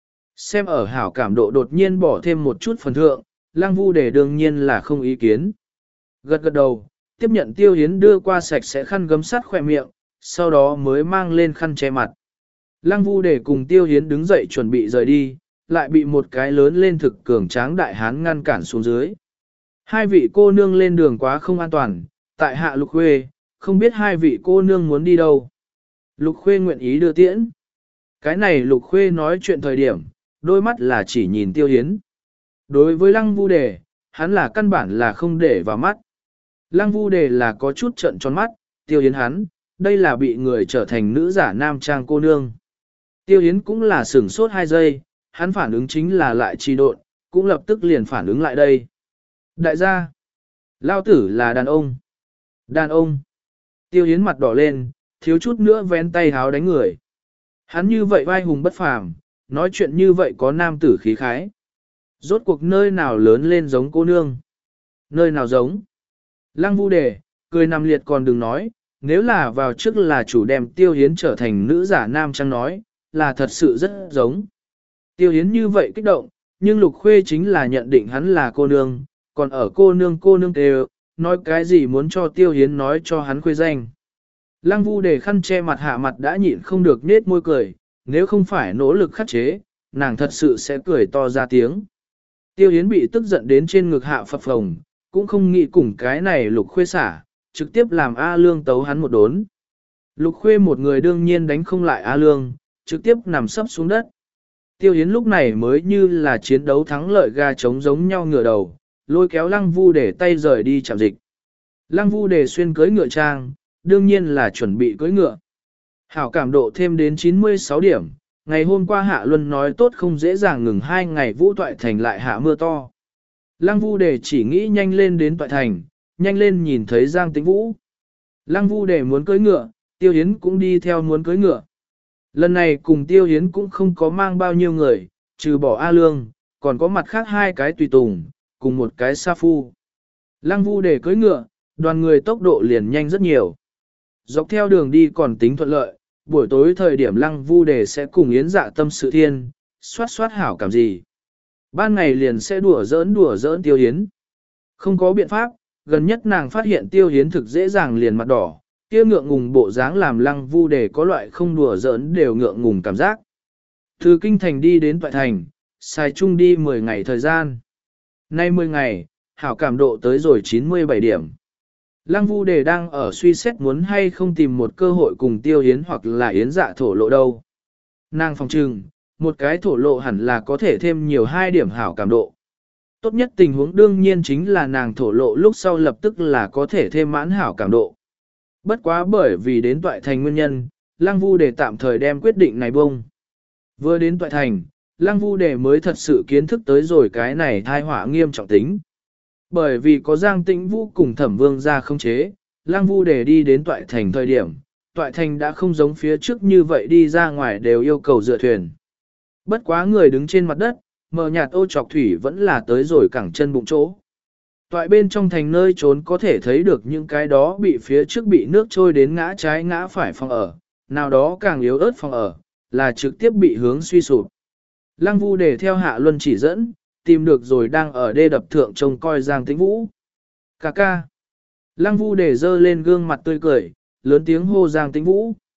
Xem ở hảo cảm độ đột nhiên bỏ thêm một chút phần thượng, Lăng Vu Đề đương nhiên là không ý kiến. Gật gật đầu, tiếp nhận Tiêu Yến đưa qua sạch sẽ khăn gấm sát khỏe miệng, sau đó mới mang lên khăn che mặt. Lăng Vu Đề cùng Tiêu Yến đứng dậy chuẩn bị rời đi, lại bị một cái lớn lên thực cường tráng đại hán ngăn cản xuống dưới. Hai vị cô nương lên đường quá không an toàn, tại hạ Lục Khuê, không biết hai vị cô nương muốn đi đâu. Lục Khuê nguyện ý đưa tiễn. Cái này Lục Khuê nói chuyện thời điểm, đôi mắt là chỉ nhìn Tiêu Yến. Đối với Lăng Vu Đề, hắn là căn bản là không để vào mắt. Lăng Vu Đề là có chút trận tròn mắt, Tiêu Yến hắn, đây là bị người trở thành nữ giả nam trang cô nương. Tiêu Yến cũng là sửng sốt hai giây, hắn phản ứng chính là lại trì độn, cũng lập tức liền phản ứng lại đây. Đại gia, lao tử là đàn ông. Đàn ông. Tiêu Yến mặt đỏ lên, thiếu chút nữa vén tay háo đánh người. Hắn như vậy vai hùng bất phàm, nói chuyện như vậy có nam tử khí khái. Rốt cuộc nơi nào lớn lên giống cô nương? Nơi nào giống? Lăng Vu Đề, cười nằm liệt còn đừng nói, nếu là vào trước là chủ đem Tiêu Yến trở thành nữ giả nam trang nói, là thật sự rất giống. Tiêu Yến như vậy kích động, nhưng Lục Khuê chính là nhận định hắn là cô nương, còn ở cô nương cô nương đều, nói cái gì muốn cho Tiêu Yến nói cho hắn khuê danh. Lăng Vu Đề khăn che mặt hạ mặt đã nhịn không được nết môi cười, nếu không phải nỗ lực khắc chế, nàng thật sự sẽ cười to ra tiếng. Tiêu Yến bị tức giận đến trên ngực hạ phập phồng, cũng không nghĩ cùng cái này Lục Khuê xả, trực tiếp làm A Lương tấu hắn một đốn. Lục Khuê một người đương nhiên đánh không lại A Lương, trực tiếp nằm sấp xuống đất. Tiêu Yến lúc này mới như là chiến đấu thắng lợi gà trống giống nhau ngửa đầu, lôi kéo Lăng Vu Đề tay rời đi chạm dịch. Lăng Vu Đề xuyên cưới ngựa trang, đương nhiên là chuẩn bị cưới ngựa. Hảo cảm độ thêm đến chín mươi sáu điểm, ngày hôm qua Hạ Luân nói tốt không dễ dàng ngừng hai ngày Vũ Toại Thành lại hạ mưa to. Lăng Vu Đề chỉ nghĩ nhanh lên đến Toại Thành, nhanh lên nhìn thấy Giang Tĩnh Vũ. Lăng Vu Đề muốn cưới ngựa, Tiêu Yến cũng đi theo muốn cưới ngựa. Lần này cùng Tiêu Yến cũng không có mang bao nhiêu người, trừ bỏ A Lương, còn có mặt khác hai cái tùy tùng, cùng một cái sa phu. Lăng Vu Đề cưới ngựa, đoàn người tốc độ liền nhanh rất nhiều. Dọc theo đường đi còn tính thuận lợi, buổi tối thời điểm Lăng Vu Đề sẽ cùng Yến Dạ tâm sự thiên, soát soát hảo cảm gì. Ban ngày liền sẽ đùa giỡn đùa giỡn Tiêu Yến. Không có biện pháp, gần nhất nàng phát hiện Tiêu Yến thực dễ dàng liền mặt đỏ, kia ngượng ngùng bộ dáng làm Lăng Vu Đề có loại không đùa giỡn đều ngượng ngùng cảm giác. Từ Kinh Thành đi đến Toại Thành, xài chung đi mười ngày thời gian. Nay mười ngày, hảo cảm độ tới rồi chín mươi bảy điểm. Lăng Vu Đề đang ở suy xét muốn hay không tìm một cơ hội cùng Tiêu Yến hoặc là Yến Dạ thổ lộ đâu. Nàng phòng trừng, một cái thổ lộ hẳn là có thể thêm nhiều hai điểm hảo cảm độ. Tốt nhất tình huống đương nhiên chính là nàng thổ lộ lúc sau lập tức là có thể thêm mãn hảo cảm độ. Bất quá bởi vì đến Toại Thành nguyên nhân, Lăng Vu Đề tạm thời đem quyết định này bông. Vừa đến Toại Thành, Lăng Vu Đề mới thật sự kiến thức tới rồi cái này thai họa nghiêm trọng tính. Bởi vì có Giang Tĩnh Vũ cùng Thẩm Vương ra không chế, Lăng Vu Đề đi đến Toại Thành thời điểm, Toại Thành đã không giống phía trước như vậy đi ra ngoài đều yêu cầu dựa thuyền. Bất quá người đứng trên mặt đất, mờ nhạt ô trọc thủy vẫn là tới rồi cẳng chân bụng chỗ. Toại bên trong thành nơi trốn có thể thấy được những cái đó bị phía trước bị nước trôi đến ngã trái ngã phải phòng ở, nào đó càng yếu ớt phòng ở, là trực tiếp bị hướng suy sụp. Lăng Vu Đề theo Hạ Luân chỉ dẫn, tìm được rồi đang ở đê đập thượng trông coi Giang Tĩnh Vũ. Cà ca. Lăng Vu Đề dơ lên gương mặt tươi cười, lớn tiếng hô Giang Tĩnh Vũ.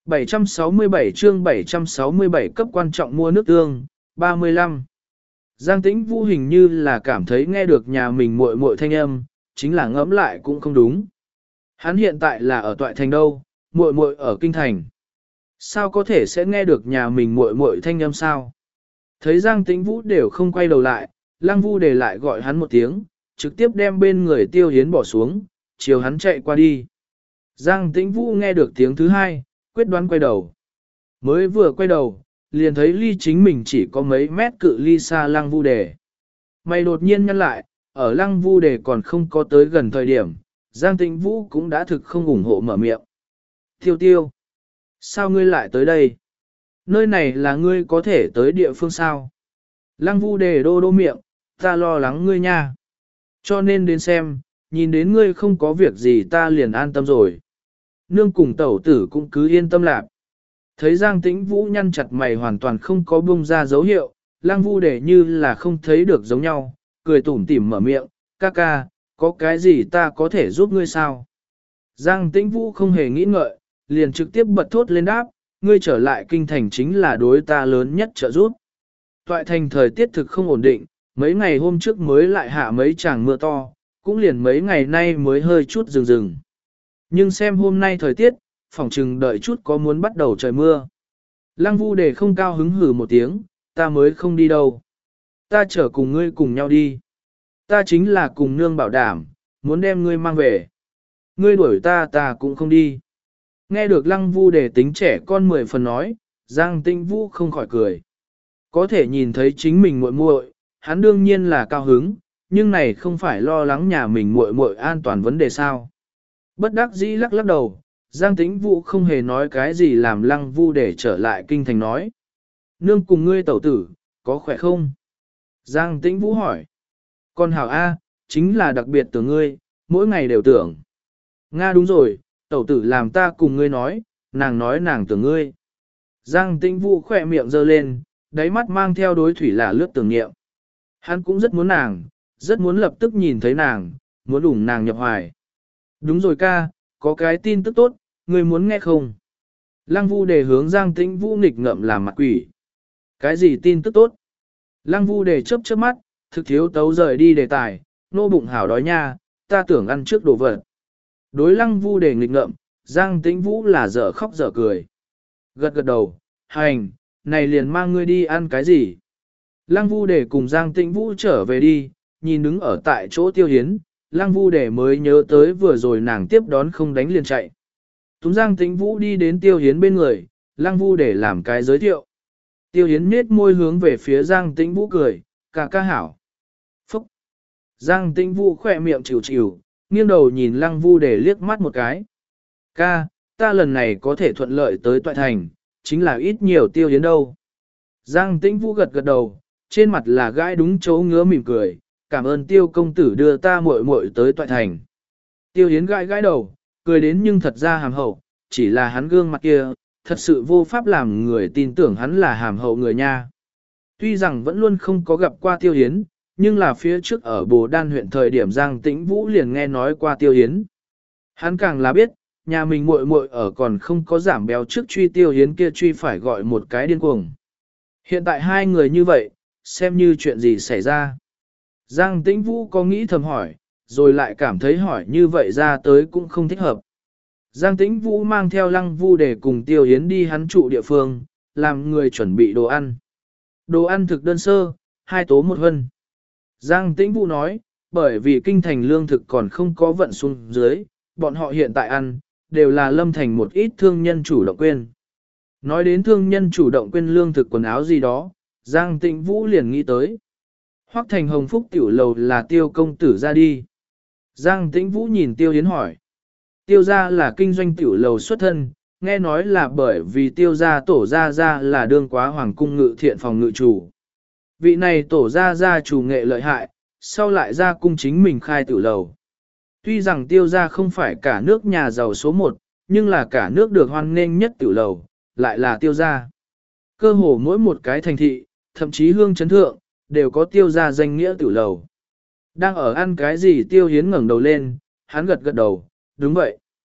bảy trăm sáu mươi bảy chương bảy trăm sáu mươi bảy cấp quan trọng mua nước tương, ba mươi lăm. Giang Tĩnh Vũ hình như là cảm thấy nghe được nhà mình muội muội thanh âm, chính là ngẫm lại cũng không đúng. Hắn hiện tại là ở Toại Thành đâu, muội muội ở Kinh Thành. Sao có thể sẽ nghe được nhà mình muội muội thanh âm sao? Thấy Giang Tĩnh Vũ đều không quay đầu lại, Lăng Vu để lại gọi hắn một tiếng, trực tiếp đem bên người Tiêu Hiến bỏ xuống, chiều hắn chạy qua đi. Giang Tĩnh Vũ nghe được tiếng thứ hai, quyết đoán quay đầu. Mới vừa quay đầu, liền thấy ly chính mình chỉ có mấy mét cự ly xa Lăng Vu Đề. Mày đột nhiên nhăn lại, ở Lăng Vu Đề còn không có tới gần thời điểm, Giang Tĩnh Vũ cũng đã thực không ủng hộ mở miệng. Tiêu tiêu, sao ngươi lại tới đây? Nơi này là ngươi có thể tới địa phương sao? Lăng Vu Đề đô đô miệng, ta lo lắng ngươi nha. Cho nên đến xem, nhìn đến ngươi không có việc gì ta liền an tâm rồi. Nương cùng tẩu tử cũng cứ yên tâm lạc. Thấy Giang Tĩnh Vũ nhăn chặt mày hoàn toàn không có bung ra dấu hiệu, Lăng Vu Đề như là không thấy được giống nhau, cười tủm tỉm mở miệng, ca ca, có cái gì ta có thể giúp ngươi sao? Giang Tĩnh Vũ không hề nghĩ ngợi, liền trực tiếp bật thốt lên đáp, ngươi trở lại kinh thành chính là đối ta lớn nhất trợ giúp. Toại thành thời tiết thực không ổn định, mấy ngày hôm trước mới lại hạ mấy tràng mưa to, cũng liền mấy ngày nay mới hơi chút rừng rừng. Nhưng xem hôm nay thời tiết, phỏng chừng đợi chút có muốn bắt đầu trời mưa. Lăng Vu Đề không cao hứng hử một tiếng, ta mới không đi đâu. Ta chở cùng ngươi cùng nhau đi. Ta chính là cùng nương bảo đảm, muốn đem ngươi mang về. Ngươi đuổi ta ta cũng không đi. Nghe được Lăng Vu Đề tính trẻ con mười phần nói, Giang Tĩnh Vũ không khỏi cười. Có thể nhìn thấy chính mình muội muội, hắn đương nhiên là cao hứng, nhưng này không phải lo lắng nhà mình muội muội an toàn vấn đề sao. Bất đắc dĩ lắc lắc đầu, Giang Tĩnh Vũ không hề nói cái gì làm Lăng Vu để trở lại kinh thành nói. Nương cùng ngươi tẩu tử, có khỏe không? Giang Tĩnh Vũ hỏi. Con hảo A, chính là đặc biệt tưởng ngươi, mỗi ngày đều tưởng. Nga đúng rồi, tẩu tử làm ta cùng ngươi nói, nàng nói nàng tưởng ngươi. Giang Tĩnh Vũ khỏe miệng giơ lên, đáy mắt mang theo đối thủy là lướt tưởng niệm. Hắn cũng rất muốn nàng, rất muốn lập tức nhìn thấy nàng, muốn ủng nàng nhập hoài. Đúng rồi ca, có cái tin tức tốt, ngươi muốn nghe không? Lăng Vu Đề hướng Giang Tĩnh Vũ nghịch ngợm làm mặt quỷ. Cái gì tin tức tốt? Lăng Vu Đề chớp chớp mắt, thực thiếu tấu rời đi đề tài, nô bụng hảo đói nha, ta tưởng ăn trước đồ vật. Đối Lăng Vu Đề nghịch ngợm, Giang Tĩnh Vũ là dở khóc dở cười. Gật gật đầu, hành, này liền mang ngươi đi ăn cái gì? Lăng Vu Đề cùng Giang Tĩnh Vũ trở về đi, nhìn đứng ở tại chỗ Tiêu Hiến, Lăng Vu Đề mới nhớ tới vừa rồi nàng tiếp đón không đánh liền chạy. Túng Giang Tĩnh Vũ đi đến Tiêu Hiến bên người, Lăng Vu để làm cái giới thiệu. Tiêu Hiến nết môi hướng về phía Giang Tĩnh Vũ cười, ca ca hảo. Phúc! Giang Tĩnh Vũ khỏe miệng chịu chịu, nghiêng đầu nhìn Lăng Vu để liếc mắt một cái. Ca, ta lần này có thể thuận lợi tới Toại Thành, chính là ít nhiều Tiêu Hiến đâu. Giang Tĩnh Vũ gật gật đầu, trên mặt là gãi đúng chỗ ngứa mỉm cười, cảm ơn Tiêu công tử đưa ta muội muội tới Toại Thành. Tiêu Hiến gãi gãi đầu, cười đến nhưng thật ra hàm hậu, chỉ là hắn gương mặt kia, thật sự vô pháp làm người tin tưởng hắn là hàm hậu người nha. Tuy rằng vẫn luôn không có gặp qua Tiêu Hiến, nhưng là phía trước ở Bồ Đan huyện thời điểm Giang Tĩnh Vũ liền nghe nói qua Tiêu Hiến. Hắn càng là biết, nhà mình muội muội ở còn không có giảm béo trước truy Tiêu Hiến kia truy phải gọi một cái điên cuồng. Hiện tại hai người như vậy, xem như chuyện gì xảy ra. Giang Tĩnh Vũ có nghĩ thầm hỏi, rồi lại cảm thấy hỏi như vậy ra tới cũng không thích hợp. Giang Tĩnh Vũ mang theo Lăng Vu để cùng Tiêu Hiến đi hắn trụ địa phương, làm người chuẩn bị đồ ăn. Đồ ăn thực đơn sơ, hai tố một hân. Giang Tĩnh Vũ nói, bởi vì kinh thành lương thực còn không có vận xuống dưới, bọn họ hiện tại ăn, đều là lâm thành một ít thương nhân chủ động quên. Nói đến thương nhân chủ động quên lương thực quần áo gì đó, Giang Tĩnh Vũ liền nghĩ tới. Hoắc thành hồng phúc tiểu lầu là Tiêu công tử ra đi. Giang Tĩnh Vũ nhìn Tiêu Hiến hỏi. Tiêu gia là kinh doanh tiểu lầu xuất thân, nghe nói là bởi vì tiêu gia tổ gia gia là đương quá hoàng cung ngự thiện phòng ngự chủ. Vị này tổ gia gia chủ nghệ lợi hại, sau lại ra cung chính mình khai tiểu lầu. Tuy rằng tiêu gia không phải cả nước nhà giàu số một, nhưng là cả nước được hoan nghênh nhất tiểu lầu, lại là tiêu gia. Cơ hồ mỗi một cái thành thị, thậm chí hương chấn thượng, đều có tiêu gia danh nghĩa tiểu lầu. Đang ở ăn cái gì Tiêu Hiến ngẩng đầu lên, hắn gật gật đầu, đúng vậy.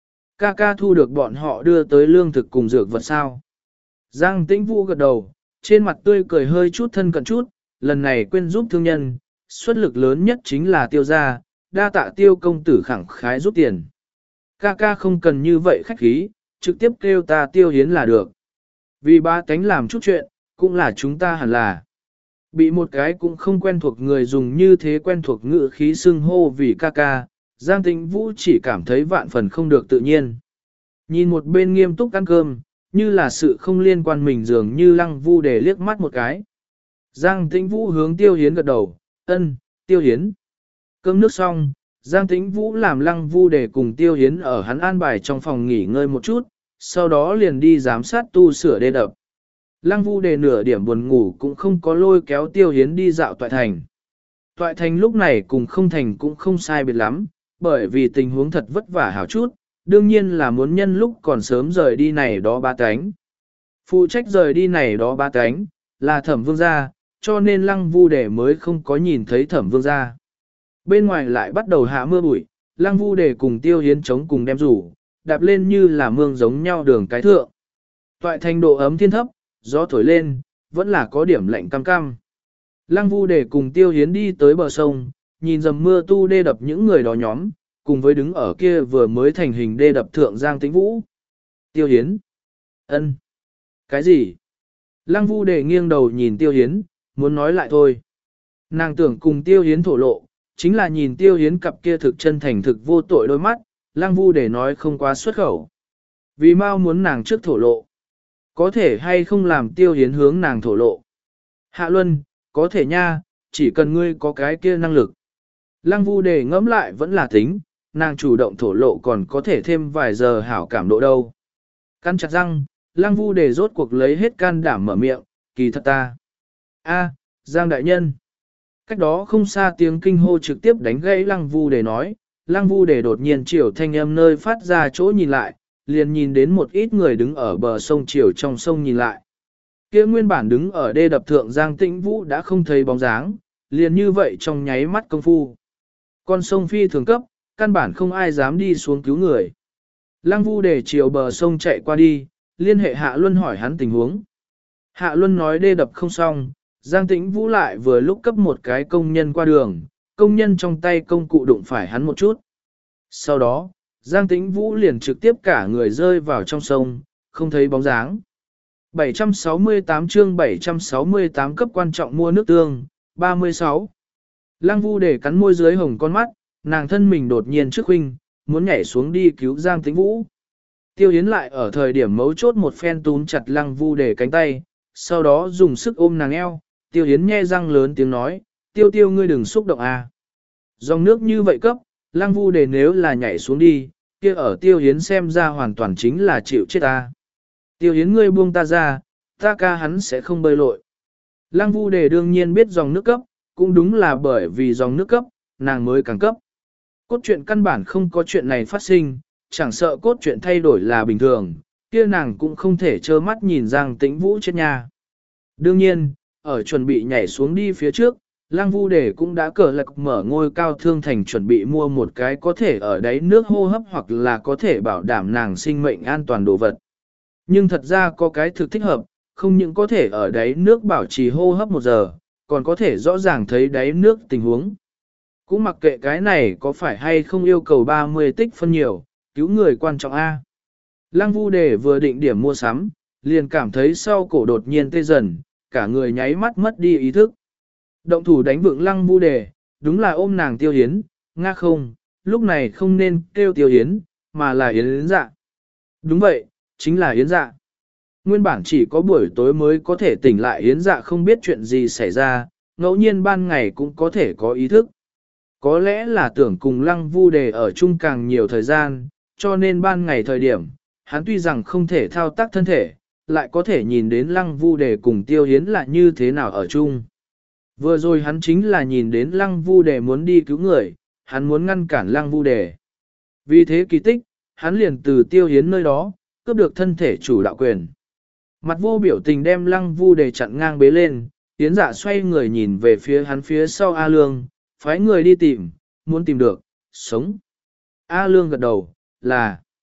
Ca ca thu được bọn họ đưa tới lương thực cùng dược vật sao. Giang Tĩnh Vũ gật đầu, trên mặt tươi cười hơi chút thân cận chút, lần này quên giúp thương nhân, xuất lực lớn nhất chính là tiêu gia, đa tạ tiêu công tử khẳng khái giúp tiền. Ca ca không cần như vậy khách khí, trực tiếp kêu ta tiêu hiến là được. Vì ba tánh làm chút chuyện, cũng là chúng ta hẳn là. Bị một cái cũng không quen thuộc người dùng như thế quen thuộc ngữ khí xưng hô vì ca ca, Giang Tĩnh Vũ chỉ cảm thấy vạn phần không được tự nhiên. Nhìn một bên nghiêm túc ăn cơm, như là sự không liên quan mình dường như Lăng Vu để liếc mắt một cái. Giang Tĩnh Vũ hướng Tiêu Hiến gật đầu, ân, Tiêu Hiến. Cơm nước xong, Giang Tĩnh Vũ làm Lăng Vu để cùng Tiêu Hiến ở hắn an bài trong phòng nghỉ ngơi một chút, sau đó liền đi giám sát tu sửa đê đập. Lăng Vu để nửa điểm buồn ngủ cũng không có lôi kéo Tiêu Hiến đi dạo Toại Thành. Toại Thành lúc này cùng không thành cũng không sai biệt lắm, bởi vì tình huống thật vất vả hảo chút, đương nhiên là muốn nhân lúc còn sớm rời đi này đó ba cánh. Phụ trách rời đi này đó ba cánh, là Thẩm Vương gia, cho nên Lăng Vu Đề mới không có nhìn thấy Thẩm Vương gia. Bên ngoài lại bắt đầu hạ mưa bụi, Lăng Vu Đề cùng Tiêu Hiến chống cùng đem rủ, đạp lên như là mương giống nhau đường cái thượng. Toại Thành độ ấm thiên thấp, gió thổi lên, vẫn là có điểm lạnh cam cam. Lăng Vu Đề cùng Tiêu Hiến đi tới bờ sông, nhìn dầm mưa tu đê đập những người đó nhóm, cùng với đứng ở kia vừa mới thành hình đê đập thượng Giang Tĩnh Vũ. Tiêu Hiến. Ân. Cái gì? Lăng Vu Đề nghiêng đầu nhìn Tiêu Hiến, muốn nói lại thôi. Nàng tưởng cùng Tiêu Hiến thổ lộ, chính là nhìn Tiêu Hiến cặp kia thực chân thành thực vô tội đôi mắt, Lăng Vu Đề nói không quá xuất khẩu. Vì mau muốn nàng trước thổ lộ. Có thể hay không làm Tiêu Hiến hướng nàng thổ lộ. Hạ Luân, có thể nha, chỉ cần ngươi có cái kia năng lực. Lăng Vu Đề ngẫm lại vẫn là tính, nàng chủ động thổ lộ còn có thể thêm vài giờ hảo cảm độ đâu. Căn chặt răng, Lăng Vu Đề rốt cuộc lấy hết can đảm mở miệng, kỳ thật ta. A, Giang đại nhân. Cách đó không xa tiếng kinh hô trực tiếp đánh gãy Lăng Vu Đề nói, Lăng Vu Đề đột nhiên chiều thanh âm nơi phát ra chỗ nhìn lại, liền nhìn đến một ít người đứng ở bờ sông chiều trong sông nhìn lại. Kia nguyên bản đứng ở đê đập thượng Giang Tĩnh Vũ đã không thấy bóng dáng, liền như vậy trong nháy mắt công phu. Con sông phi thường cấp, căn bản không ai dám đi xuống cứu người. Lăng Vu Đề chiều bờ sông chạy qua đi, liên hệ Hạ Luân hỏi hắn tình huống. Hạ Luân nói đê đập không xong, Giang Tĩnh Vũ lại vừa lúc cấp một cái công nhân qua đường, công nhân trong tay công cụ đụng phải hắn một chút. Sau đó, Giang Tĩnh Vũ liền trực tiếp cả người rơi vào trong sông, không thấy bóng dáng. bảy trăm sáu mươi tám chương bảy trăm sáu mươi tám cấp quan trọng mua nước tương, ba mươi sáu. Lăng Vu Đề cắn môi dưới hồng con mắt, nàng thân mình đột nhiên trước huynh, muốn nhảy xuống đi cứu Giang Tĩnh Vũ. Tiêu Yến lại ở thời điểm mấu chốt một phen túm chặt Lăng Vu Đề cánh tay, sau đó dùng sức ôm nàng eo, Tiêu Yến nhe răng lớn tiếng nói, tiêu tiêu ngươi đừng xúc động à. Dòng nước như vậy cấp, Lăng Vu Đề nếu là nhảy xuống đi, kia ở Tiêu Yến xem ra hoàn toàn chính là chịu chết ta. Tiêu Yến ngươi buông ta ra, ta ca hắn sẽ không bơi lội. Lăng Vu Đề đương nhiên biết dòng nước cấp, cũng đúng là bởi vì dòng nước cấp, nàng mới càng cấp. Cốt truyện căn bản không có chuyện này phát sinh, chẳng sợ cốt truyện thay đổi là bình thường, kia nàng cũng không thể trơ mắt nhìn Giang Tĩnh Vũ chết nhà. Đương nhiên, ở chuẩn bị nhảy xuống đi phía trước, Lăng Vu Đề cũng đã cờ lạc mở ngôi cao thương thành chuẩn bị mua một cái có thể ở đáy nước hô hấp hoặc là có thể bảo đảm nàng sinh mệnh an toàn đồ vật. Nhưng thật ra có cái thực thích hợp, không những có thể ở đáy nước bảo trì hô hấp một giờ, còn có thể rõ ràng thấy đáy nước tình huống. Cũng mặc kệ cái này có phải hay không yêu cầu ba mươi tích phân nhiều, cứu người quan trọng A. Lăng Vu Đề vừa định điểm mua sắm, liền cảm thấy sau cổ đột nhiên tê dần, cả người nháy mắt mất đi ý thức. Động thủ đánh vượng Lăng Vu Đề, đúng là ôm nàng Tiêu Hiến, nga không, lúc này không nên kêu Tiêu Hiến, mà là Yến Dạ. Đúng vậy, chính là Yến Dạ. Nguyên bản chỉ có buổi tối mới có thể tỉnh lại Yến Dạ không biết chuyện gì xảy ra, ngẫu nhiên ban ngày cũng có thể có ý thức. Có lẽ là tưởng cùng Lăng Vu Đề ở chung càng nhiều thời gian, cho nên ban ngày thời điểm, hắn tuy rằng không thể thao tác thân thể, lại có thể nhìn đến Lăng Vu Đề cùng Tiêu Hiến là như thế nào ở chung. Vừa rồi hắn chính là nhìn đến Lăng Vu Đề muốn đi cứu người, hắn muốn ngăn cản Lăng Vu Đề. Vì thế kỳ tích, hắn liền từ Tiêu Hiến nơi đó, cướp được thân thể chủ đạo quyền. Mặt vô biểu tình đem Lăng Vu Đề chặn ngang bế lên, Yến Dạ xoay người nhìn về phía hắn phía sau A Lương, phái người đi tìm, muốn tìm được, sống. A Lương gật đầu, là.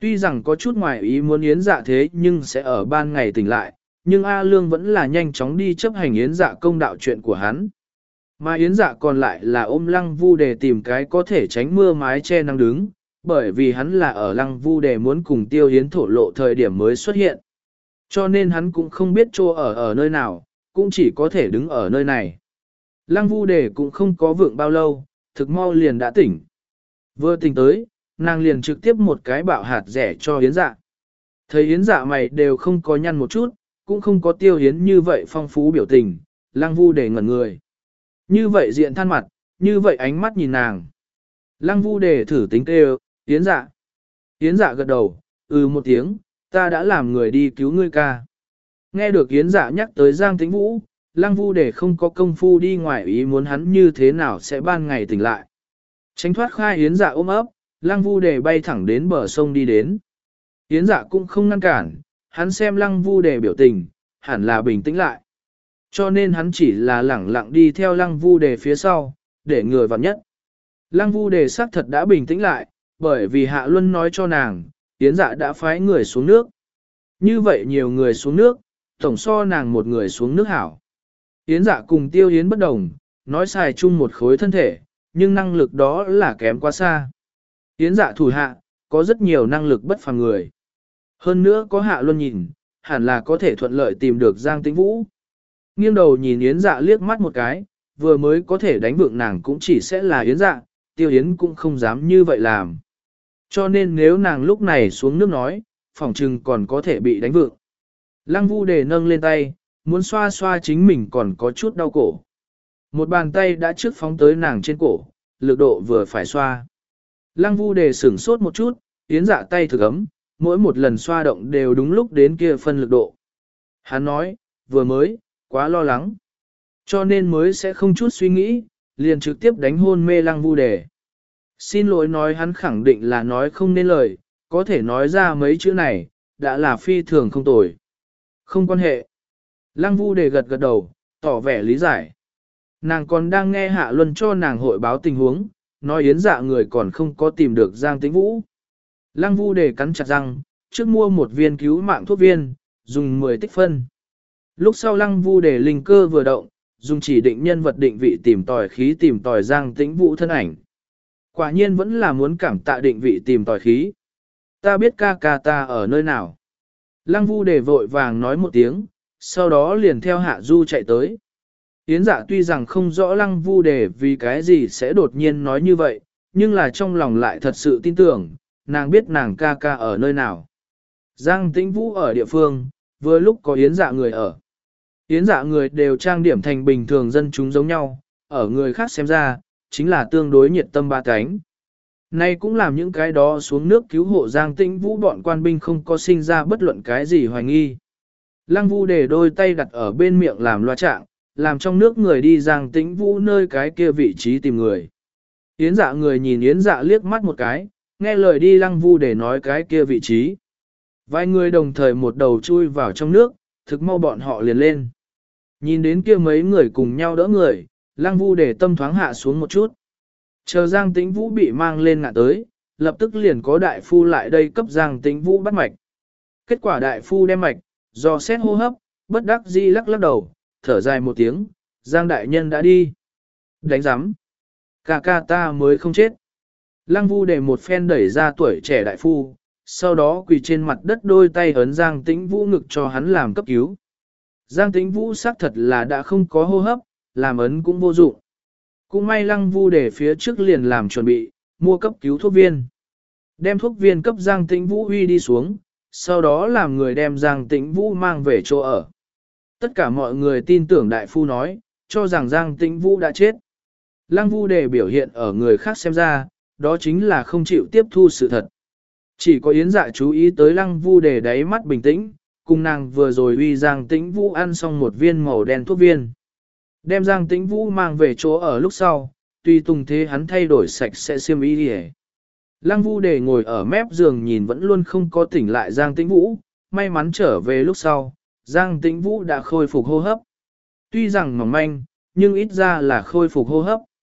Tuy rằng có chút ngoài ý muốn Yến Dạ thế nhưng sẽ ở ban ngày tỉnh lại, nhưng A Lương vẫn là nhanh chóng đi chấp hành Yến Dạ công đạo chuyện của hắn. Mà Yến Dạ còn lại là ôm Lăng Vu Đề tìm cái có thể tránh mưa mái che nắng đứng, bởi vì hắn là ở Lăng Vu Đề muốn cùng Tiêu Yến thổ lộ thời điểm mới xuất hiện. Cho nên hắn cũng không biết chỗ ở ở nơi nào, cũng chỉ có thể đứng ở nơi này. Lăng Vu Đề cũng không có vượng bao lâu, thực mau liền đã tỉnh. Vừa tỉnh tới, nàng liền trực tiếp một cái bạo hạt rẻ cho Yến Dạ. Thấy Yến Dạ mày đều không có nhăn một chút, cũng không có Tiêu Yến như vậy phong phú biểu tình, Lăng Vu Đề ngẩn người. Như vậy diện than mặt, như vậy ánh mắt nhìn nàng. Lăng Vu Đề thử tính kêu, Yến Dạ. Yến Dạ gật đầu, ừ một tiếng, ta đã làm người đi cứu ngươi ca. Nghe được Yến Dạ nhắc tới Giang Tĩnh Vũ, Lăng Vu Đề không có công phu đi ngoài ý muốn hắn như thế nào sẽ ban ngày tỉnh lại. Tránh thoát khai Yến Dạ ôm ấp, Lăng Vu Đề bay thẳng đến bờ sông đi đến. Yến Dạ cũng không ngăn cản, hắn xem Lăng Vu Đề biểu tình, hẳn là bình tĩnh lại. Cho nên hắn chỉ là lẳng lặng đi theo Lăng Vu Đề phía sau, để người vào nhất. Lăng Vu Đề xác thật đã bình tĩnh lại, bởi vì Hạ Luân nói cho nàng, Yến Dạ đã phái người xuống nước. Như vậy nhiều người xuống nước, tổng so nàng một người xuống nước hảo. Yến Dạ cùng Tiêu Yến bất đồng, nói xài chung một khối thân thể, nhưng năng lực đó là kém quá xa. Yến Dạ thủ hạ, có rất nhiều năng lực bất phàm người. Hơn nữa có Hạ Luân nhìn, hẳn là có thể thuận lợi tìm được Giang Tĩnh Vũ. Nghiêng đầu nhìn Yến Dạ liếc mắt một cái, vừa mới có thể đánh vượng nàng cũng chỉ sẽ là Yến Dạ, Tiêu Yến cũng không dám như vậy làm. Cho nên nếu nàng lúc này xuống nước nói, phỏng chừng còn có thể bị đánh vượng. Lăng Vu Đề nâng lên tay, muốn xoa xoa chính mình còn có chút đau cổ. Một bàn tay đã trước phóng tới nàng trên cổ, lực độ vừa phải xoa. Lăng Vu Đề sửng sốt một chút, Yến Dạ tay thực ấm, mỗi một lần xoa động đều đúng lúc đến kia phân lực độ. Hắn nói, vừa mới, quá lo lắng. Cho nên mới sẽ không chút suy nghĩ, liền trực tiếp đánh hôn mê Lăng Vu Đề. Xin lỗi nói hắn khẳng định là nói không nên lời, có thể nói ra mấy chữ này, đã là phi thường không tồi. Không quan hệ. Lăng Vu Đề gật gật đầu, tỏ vẻ lý giải. Nàng còn đang nghe Hạ Luân cho nàng hội báo tình huống, nói Yến Dạ người còn không có tìm được Giang Tĩnh Vũ. Lăng Vu Đề cắn chặt răng, trước mua một viên cứu mạng thuốc viên, dùng mười tích phân. Lúc sau Lăng Vu Đề linh cơ vừa động, dùng chỉ định nhân vật định vị tìm tòi khí tìm tòi Giang Tĩnh Vũ thân ảnh. Quả nhiên vẫn là muốn cảm tạ định vị tìm tòi khí. Ta biết ca ca ta ở nơi nào. Lăng Vu Đề vội vàng nói một tiếng, sau đó liền theo Hạ Du chạy tới. Yến Dạ tuy rằng không rõ Lăng Vu Đề vì cái gì sẽ đột nhiên nói như vậy, nhưng là trong lòng lại thật sự tin tưởng, nàng biết nàng ca ca ở nơi nào. Giang Tĩnh Vũ ở địa phương, vừa lúc có Yến Dạ người ở. Yến Dạ người đều trang điểm thành bình thường dân chúng giống nhau, ở người khác xem ra, chính là tương đối nhiệt tâm ba cánh. Nay cũng làm những cái đó xuống nước cứu hộ Giang Tĩnh Vũ bọn quan binh không có sinh ra bất luận cái gì hoài nghi. Lăng Vu Đề đôi tay đặt ở bên miệng làm loa trạng, làm trong nước người đi Giang Tĩnh Vũ nơi cái kia vị trí tìm người. Yến Dạ người nhìn Yến Dạ liếc mắt một cái, nghe lời đi Lăng Vu Đề nói cái kia vị trí. Vài người đồng thời một đầu chui vào trong nước, thực mau bọn họ liền lên. Nhìn đến kia mấy người cùng nhau đỡ người, Lăng Vu Đề tâm thoáng hạ xuống một chút. Chờ Giang Tĩnh Vũ bị mang lên ngạ tới, lập tức liền có đại phu lại đây cấp Giang Tĩnh Vũ bắt mạch. Kết quả đại phu đem mạch, do xét hô hấp, bất đắc dĩ lắc lắc đầu, thở dài một tiếng, Giang đại nhân đã đi. Đánh giám. Ca ca ta mới không chết. Lăng Vu Đề một phen đẩy ra tuổi trẻ đại phu, sau đó quỳ trên mặt đất đôi tay ấn Giang Tĩnh Vũ ngực cho hắn làm cấp cứu. Giang Tĩnh Vũ xác thật là đã không có hô hấp, làm ấn cũng vô dụng. Cũng may Lăng Vu Đề phía trước liền làm chuẩn bị, mua cấp cứu thuốc viên. Đem thuốc viên cấp Giang Tĩnh Vũ huy đi xuống, sau đó làm người đem Giang Tĩnh Vũ mang về chỗ ở. Tất cả mọi người tin tưởng đại phu nói, cho rằng Giang Tĩnh Vũ đã chết. Lăng Vu Đề biểu hiện ở người khác xem ra, đó chính là không chịu tiếp thu sự thật. Chỉ có Yến Dạ chú ý tới Lăng Vu Đề đáy mắt bình tĩnh, cùng nàng vừa rồi uy Giang Tĩnh Vũ ăn xong một viên màu đen thuốc viên. Đem Giang Tĩnh Vũ mang về chỗ ở lúc sau, tùy tùng thế hắn thay đổi sạch sẽ xiêm y đi. Lăng Vu Đề ngồi ở mép giường nhìn vẫn luôn không có tỉnh lại Giang Tĩnh Vũ, may mắn trở về lúc sau, Giang Tĩnh Vũ đã khôi phục hô hấp. Tuy rằng mỏng manh, nhưng ít ra là khôi phục hô hấp.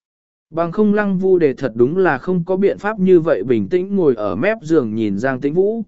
Bằng không Lăng Vu Đề thật đúng là không có biện pháp như vậy bình tĩnh ngồi ở mép giường nhìn Giang Tĩnh Vũ.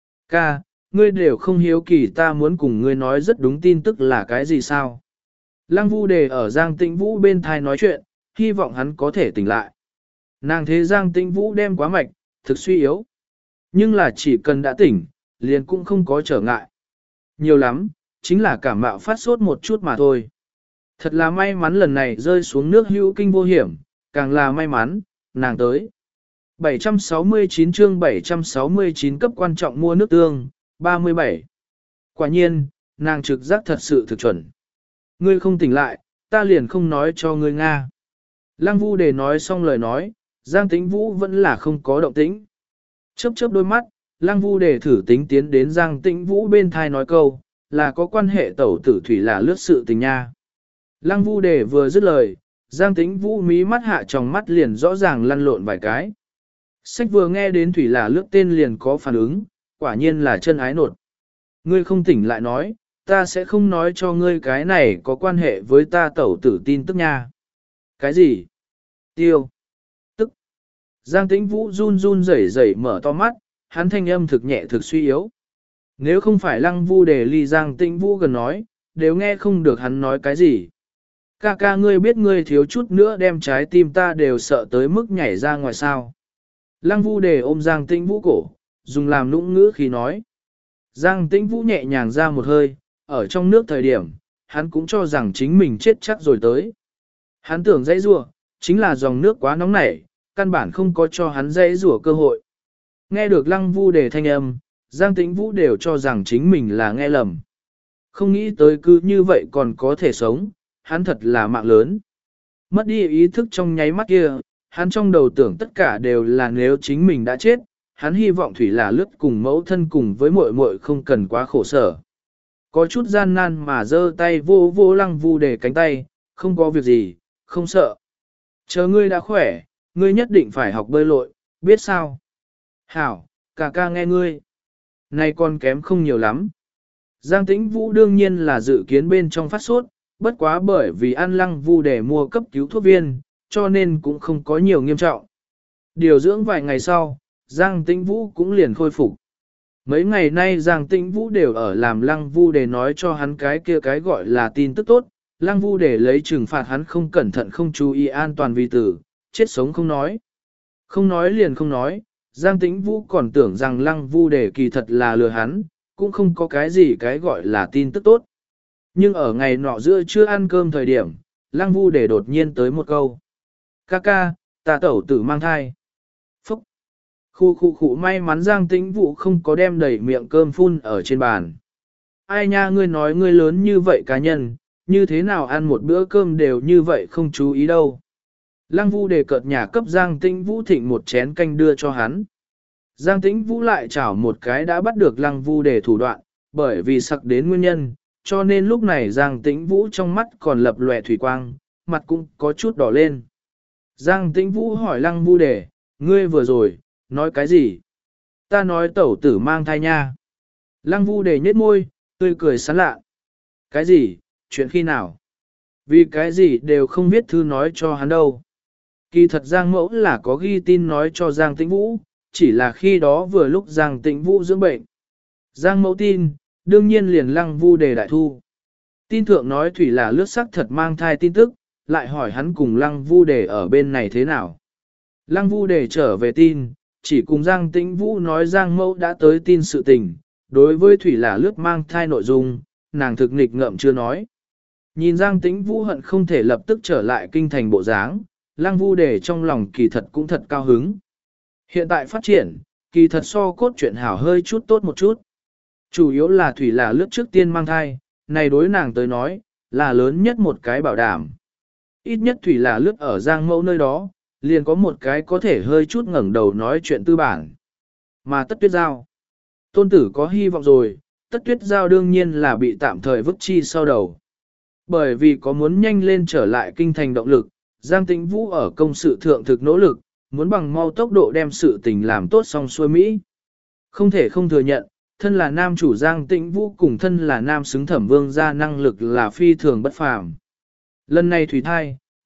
Ca, ngươi đều không hiếu kỳ ta muốn cùng ngươi nói rất đúng tin tức là cái gì sao? Lăng Vu Đề ở Giang Tĩnh Vũ bên thai nói chuyện, hy vọng hắn có thể tỉnh lại. Nàng thế Giang Tĩnh Vũ đem quá mạch, thực suy yếu. Nhưng là chỉ cần đã tỉnh, liền cũng không có trở ngại. Nhiều lắm, chính là cảm mạo phát sốt một chút mà thôi. Thật là may mắn lần này rơi xuống nước hữu kinh vô hiểm, càng là may mắn, nàng tới. bảy trăm sáu mươi chín chương bảy trăm sáu mươi chín cấp quan trọng mua nước tương, ba mươi bảy. Quả nhiên, nàng trực giác thật sự thực chuẩn. Ngươi không tỉnh lại, ta liền không nói cho ngươi Nga. Lăng Vu Đề nói xong lời nói, Giang Tĩnh Vũ vẫn là không có động tĩnh. Chớp chớp đôi mắt, Lăng Vu Đề thử tính tiến đến Giang Tĩnh Vũ bên thai nói câu, là có quan hệ tẩu tử thủy là lướt sự tình nha. Lăng Vu Đề vừa dứt lời, Giang Tĩnh Vũ mí mắt hạ trong mắt liền rõ ràng lăn lộn vài cái. Sách vừa nghe đến thủy là lướt tên liền có phản ứng, quả nhiên là chân ái nột. Ngươi không tỉnh lại nói, ta sẽ không nói cho ngươi cái này có quan hệ với ta tẩu tử tin tức nha. Cái gì? Tiêu. Tức. Giang Tĩnh Vũ run run rẩy rẩy mở to mắt, hắn thanh âm thực nhẹ thực suy yếu. Nếu không phải Lăng Vu Đề ly Giang Tĩnh Vũ gần nói, đều nghe không được hắn nói cái gì. Ca ca ngươi biết ngươi thiếu chút nữa đem trái tim ta đều sợ tới mức nhảy ra ngoài sao. Lăng Vu Đề ôm Giang Tĩnh Vũ cổ, dùng làm nũng ngữ khi nói. Giang Tĩnh Vũ nhẹ nhàng ra một hơi, ở trong nước thời điểm, hắn cũng cho rằng chính mình chết chắc rồi tới. Hắn tưởng dãy rủa, chính là dòng nước quá nóng nảy, căn bản không có cho hắn dãy rủa cơ hội. Nghe được Lăng Vu Đề thanh âm, Giang Tĩnh Vũ đều cho rằng chính mình là nghe lầm. Không nghĩ tới cứ như vậy còn có thể sống, hắn thật là mạng lớn. Mất đi ý thức trong nháy mắt kia, hắn trong đầu tưởng tất cả đều là nếu chính mình đã chết, hắn hy vọng Thủy là lướt cùng mẫu thân cùng với muội muội không cần quá khổ sở. Có chút gian nan mà giơ tay vô vô Lăng Vu Đề cánh tay, không có việc gì, không sợ. Chờ ngươi đã khỏe, ngươi nhất định phải học bơi lội, biết sao? Hảo, ca ca nghe ngươi. Này còn kém không nhiều lắm. Giang Tĩnh Vũ đương nhiên là dự kiến bên trong phát sốt, bất quá bởi vì ăn Lăng Vu Đề mua cấp cứu thuốc viên, cho nên cũng không có nhiều nghiêm trọng. Điều dưỡng vài ngày sau, Giang Tĩnh Vũ cũng liền khôi phục. Mấy ngày nay Giang Tĩnh Vũ đều ở làm Lăng Vu Đề nói cho hắn cái kia cái gọi là tin tức tốt, Lăng Vu Đề lấy trừng phạt hắn không cẩn thận không chú ý an toàn vì tử, chết sống không nói. Không nói liền không nói, Giang Tĩnh Vũ còn tưởng rằng Lăng Vu Đề kỳ thật là lừa hắn, cũng không có cái gì cái gọi là tin tức tốt. Nhưng ở ngày nọ giữa chưa ăn cơm thời điểm, Lăng Vu Đề đột nhiên tới một câu. Ca ca, ta tẩu tử mang thai. Phúc. Khu khu khu may mắn Giang Tĩnh Vũ không có đem đầy miệng cơm phun ở trên bàn. Ai nha ngươi nói ngươi lớn như vậy cá nhân, như thế nào ăn một bữa cơm đều như vậy không chú ý đâu. Lăng Vu Đề cợt nhà cấp Giang Tĩnh Vũ thịnh một chén canh đưa cho hắn. Giang Tĩnh Vũ lại chảo một cái đã bắt được Lăng Vu Đề thủ đoạn, bởi vì sặc đến nguyên nhân, cho nên lúc này Giang Tĩnh Vũ trong mắt còn lập lòe thủy quang, mặt cũng có chút đỏ lên. Giang Tĩnh Vũ hỏi Lăng Vu Đề, ngươi vừa rồi, nói cái gì? Ta nói tẩu tử mang thai nha. Lăng Vu Đề nhếch môi, tươi cười sán lạ. Cái gì, chuyện khi nào? Vì cái gì đều không biết thư nói cho hắn đâu. Kỳ thật Giang Mẫu là có ghi tin nói cho Giang Tĩnh Vũ, chỉ là khi đó vừa lúc Giang Tĩnh Vũ dưỡng bệnh. Giang Mẫu tin, đương nhiên liền Lăng Vu Đề đại thu. Tin thượng nói Thủy là lướt sắc thật mang thai tin tức, lại hỏi hắn cùng Lăng Vu Đề ở bên này thế nào. Lăng Vu Đề trở về tin, chỉ cùng Giang Tĩnh Vũ nói Giang Mẫu đã tới tin sự tình, đối với Thủy là lướt mang thai nội dung, nàng thực nghịch ngợm chưa nói. Nhìn Giang Tĩnh Vũ hận không thể lập tức trở lại kinh thành bộ dáng, Lăng Vu Đề trong lòng kỳ thật cũng thật cao hứng. Hiện tại phát triển, kỳ thật so cốt truyện hảo hơi chút tốt một chút. Chủ yếu là Thủy là lướt trước tiên mang thai, này đối nàng tới nói, là lớn nhất một cái bảo đảm. Ít nhất Thủy là lướt ở Giang Mẫu nơi đó, liền có một cái có thể hơi chút ngẩng đầu nói chuyện tư bản. Mà Tất Tuyết Giao, tôn tử có hy vọng rồi, Tất Tuyết Giao đương nhiên là bị tạm thời vứt chi sau đầu. Bởi vì có muốn nhanh lên trở lại kinh thành động lực, Giang Tĩnh Vũ ở công sự thượng thực nỗ lực, muốn bằng mau tốc độ đem sự tình làm tốt xong xuôi Mỹ. Không thể không thừa nhận, thân là nam chủ Giang Tĩnh Vũ cùng thân là nam xứng thẩm vương gia năng lực là phi thường bất phàm. Lần này thủy thai,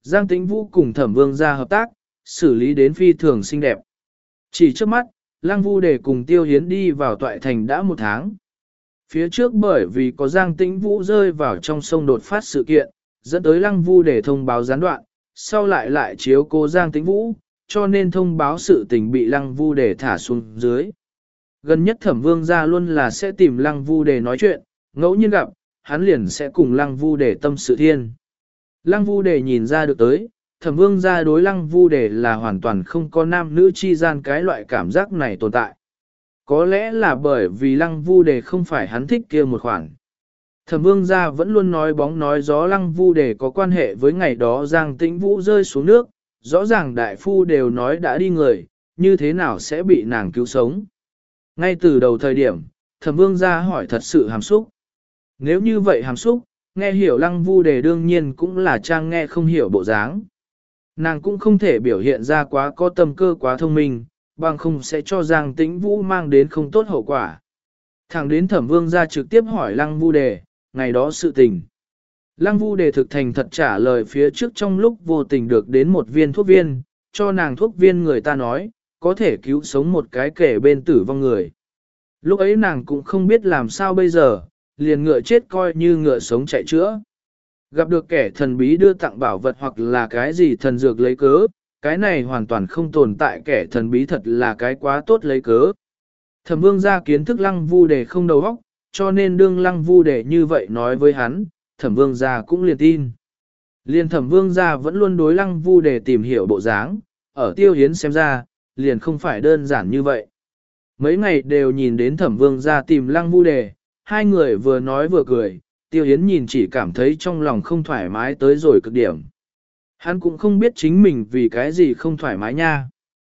Giang Tĩnh Vũ cùng Thẩm Vương gia hợp tác, xử lý đến phi thường xinh đẹp. Chỉ trước mắt, Lăng Vu Đề cùng Tiêu Hiến đi vào Toại Thành đã một tháng. Phía trước bởi vì có Giang Tĩnh Vũ rơi vào trong sông đột phát sự kiện, dẫn tới Lăng Vu Đề thông báo gián đoạn, sau lại lại chiếu cố Giang Tĩnh Vũ, cho nên thông báo sự tình bị Lăng Vu Đề thả xuống dưới. Gần nhất Thẩm Vương gia luôn là sẽ tìm Lăng Vu Đề nói chuyện, ngẫu nhiên gặp, hắn liền sẽ cùng Lăng Vu Đề tâm sự thiên. Lăng Vu Đề nhìn ra được tới, Thẩm Vương gia đối Lăng Vu Đề là hoàn toàn không có nam nữ chi gian cái loại cảm giác này tồn tại. Có lẽ là bởi vì Lăng Vu Đề không phải hắn thích kia một khoản. Thẩm Vương gia vẫn luôn nói bóng nói gió Lăng Vu Đề có quan hệ với ngày đó Giang Tĩnh Vũ rơi xuống nước, rõ ràng đại phu đều nói đã đi người, như thế nào sẽ bị nàng cứu sống. Ngay từ đầu thời điểm, Thẩm Vương gia hỏi thật sự hàm xúc. Nếu như vậy hàm xúc, nghe hiểu Lăng Vu Đề đương nhiên cũng là trang nghe không hiểu bộ dáng. Nàng cũng không thể biểu hiện ra quá có tâm cơ quá thông minh, bằng không sẽ cho Giang Tĩnh Vũ mang đến không tốt hậu quả. Thẳng đến Thẩm Vương gia trực tiếp hỏi Lăng Vu Đề, ngày đó sự tình. Lăng Vu Đề thực thành thật trả lời phía trước trong lúc vô tình được đến một viên thuốc viên, cho nàng thuốc viên người ta nói, có thể cứu sống một cái kẻ bên tử vong người. Lúc ấy nàng cũng không biết làm sao bây giờ, liền ngựa chết coi như ngựa sống chạy chữa. Gặp được kẻ thần bí đưa tặng bảo vật hoặc là cái gì thần dược lấy cớ, cái này hoàn toàn không tồn tại, kẻ thần bí thật là cái quá tốt lấy cớ. Thẩm Vương gia kiến thức Lăng Vu Đề không đầu óc, cho nên đương Lăng Vu Đề như vậy nói với hắn, Thẩm Vương gia cũng liền tin. Liền Thẩm Vương gia vẫn luôn đối Lăng Vu Đề tìm hiểu bộ dáng, ở Tiêu Hiến xem ra, liền không phải đơn giản như vậy. Mấy ngày đều nhìn đến Thẩm Vương gia tìm Lăng Vu Đề, hai người vừa nói vừa cười, Tiêu Hiến nhìn chỉ cảm thấy trong lòng không thoải mái tới rồi cực điểm. Hắn cũng không biết chính mình vì cái gì không thoải mái nha.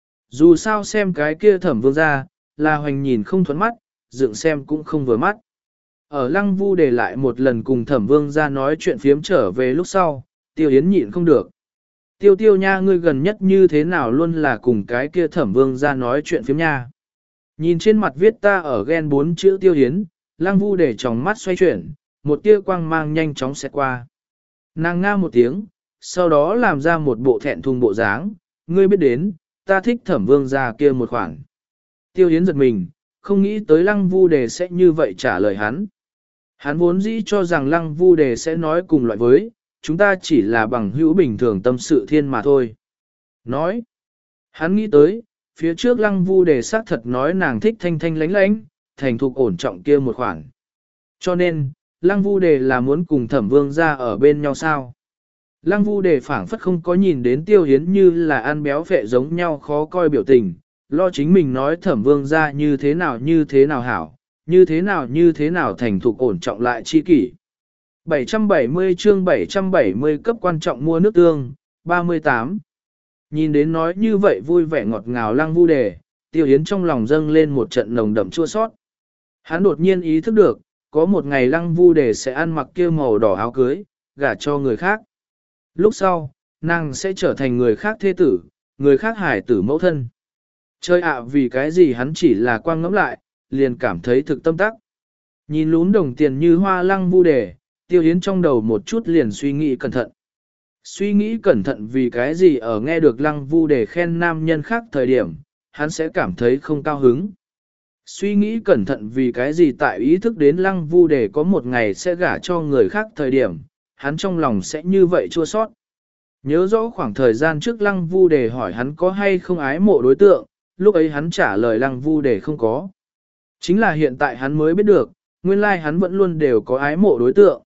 Dù sao xem cái kia Thẩm Vương gia, là hoành nhìn không thuẫn mắt, dựng xem cũng không vừa mắt. Ở Lăng Vu Đề lại một lần cùng Thẩm Vương gia nói chuyện phiếm trở về lúc sau, Tiêu Hiến nhịn không được. Tiêu tiêu nha, ngươi gần nhất như thế nào luôn là cùng cái kia Thẩm Vương gia nói chuyện phiếm nha. Nhìn trên mặt viết ta ở ghen bốn chữ Tiêu Hiến, Lăng Vu Đề trong mắt xoay chuyển, một tia quang mang nhanh chóng xẹt qua. Nàng nga một tiếng, sau đó làm ra một bộ thẹn thùng bộ dáng, ngươi biết đến, ta thích Thẩm Vương gia kia một khoản. Tiêu Hiến giật mình, không nghĩ tới Lăng Vu Đề sẽ như vậy trả lời hắn. Hắn vốn dĩ cho rằng Lăng Vu Đề sẽ nói cùng loại với, chúng ta chỉ là bằng hữu bình thường tâm sự thiên mà thôi. Nói, hắn nghĩ tới, phía trước Lăng Vu Đề xác thật nói nàng thích thanh thanh lánh lánh, thành thục ổn trọng kia một khoản. Cho nên, Lăng Vu Đề là muốn cùng Thẩm Vương gia ở bên nhau sao? Lăng Vu Đề phảng phất không có nhìn đến Tiêu Hiến như là ăn béo phệ giống nhau khó coi biểu tình, lo chính mình nói Thẩm Vương gia như thế nào như thế nào hảo, như thế nào như thế nào thành thục ổn trọng lại chi kỷ. bảy trăm bảy mươi chương bảy trăm bảy mươi cấp quan trọng mua nước tương, ba mươi tám. Nhìn đến nói như vậy vui vẻ ngọt ngào Lăng Vu Đề, Tiêu Hiến trong lòng dâng lên một trận nồng đậm chua sót. Hắn đột nhiên ý thức được, có một ngày Lăng Vu Đề sẽ ăn mặc kia màu đỏ áo cưới, gả cho người khác. Lúc sau, nàng sẽ trở thành người khác thê tử, người khác hải tử mẫu thân. Chơi ạ, vì cái gì hắn chỉ là quang ngẫm lại, liền cảm thấy thực tâm tắc. Nhìn lún đồng tiền như hoa Lăng Vu Đề, Tiêu Hiến trong đầu một chút liền suy nghĩ cẩn thận. Suy nghĩ cẩn thận vì cái gì ở nghe được Lăng Vu Đề khen nam nhân khác thời điểm, hắn sẽ cảm thấy không cao hứng. Suy nghĩ cẩn thận vì cái gì tại ý thức đến Lăng Vu Đề có một ngày sẽ gả cho người khác thời điểm, hắn trong lòng sẽ như vậy chua sót. Nhớ rõ khoảng thời gian trước Lăng Vu Đề hỏi hắn có hay không ái mộ đối tượng, lúc ấy hắn trả lời Lăng Vu Đề không có. Chính là hiện tại hắn mới biết được, nguyên lai hắn vẫn luôn đều có ái mộ đối tượng.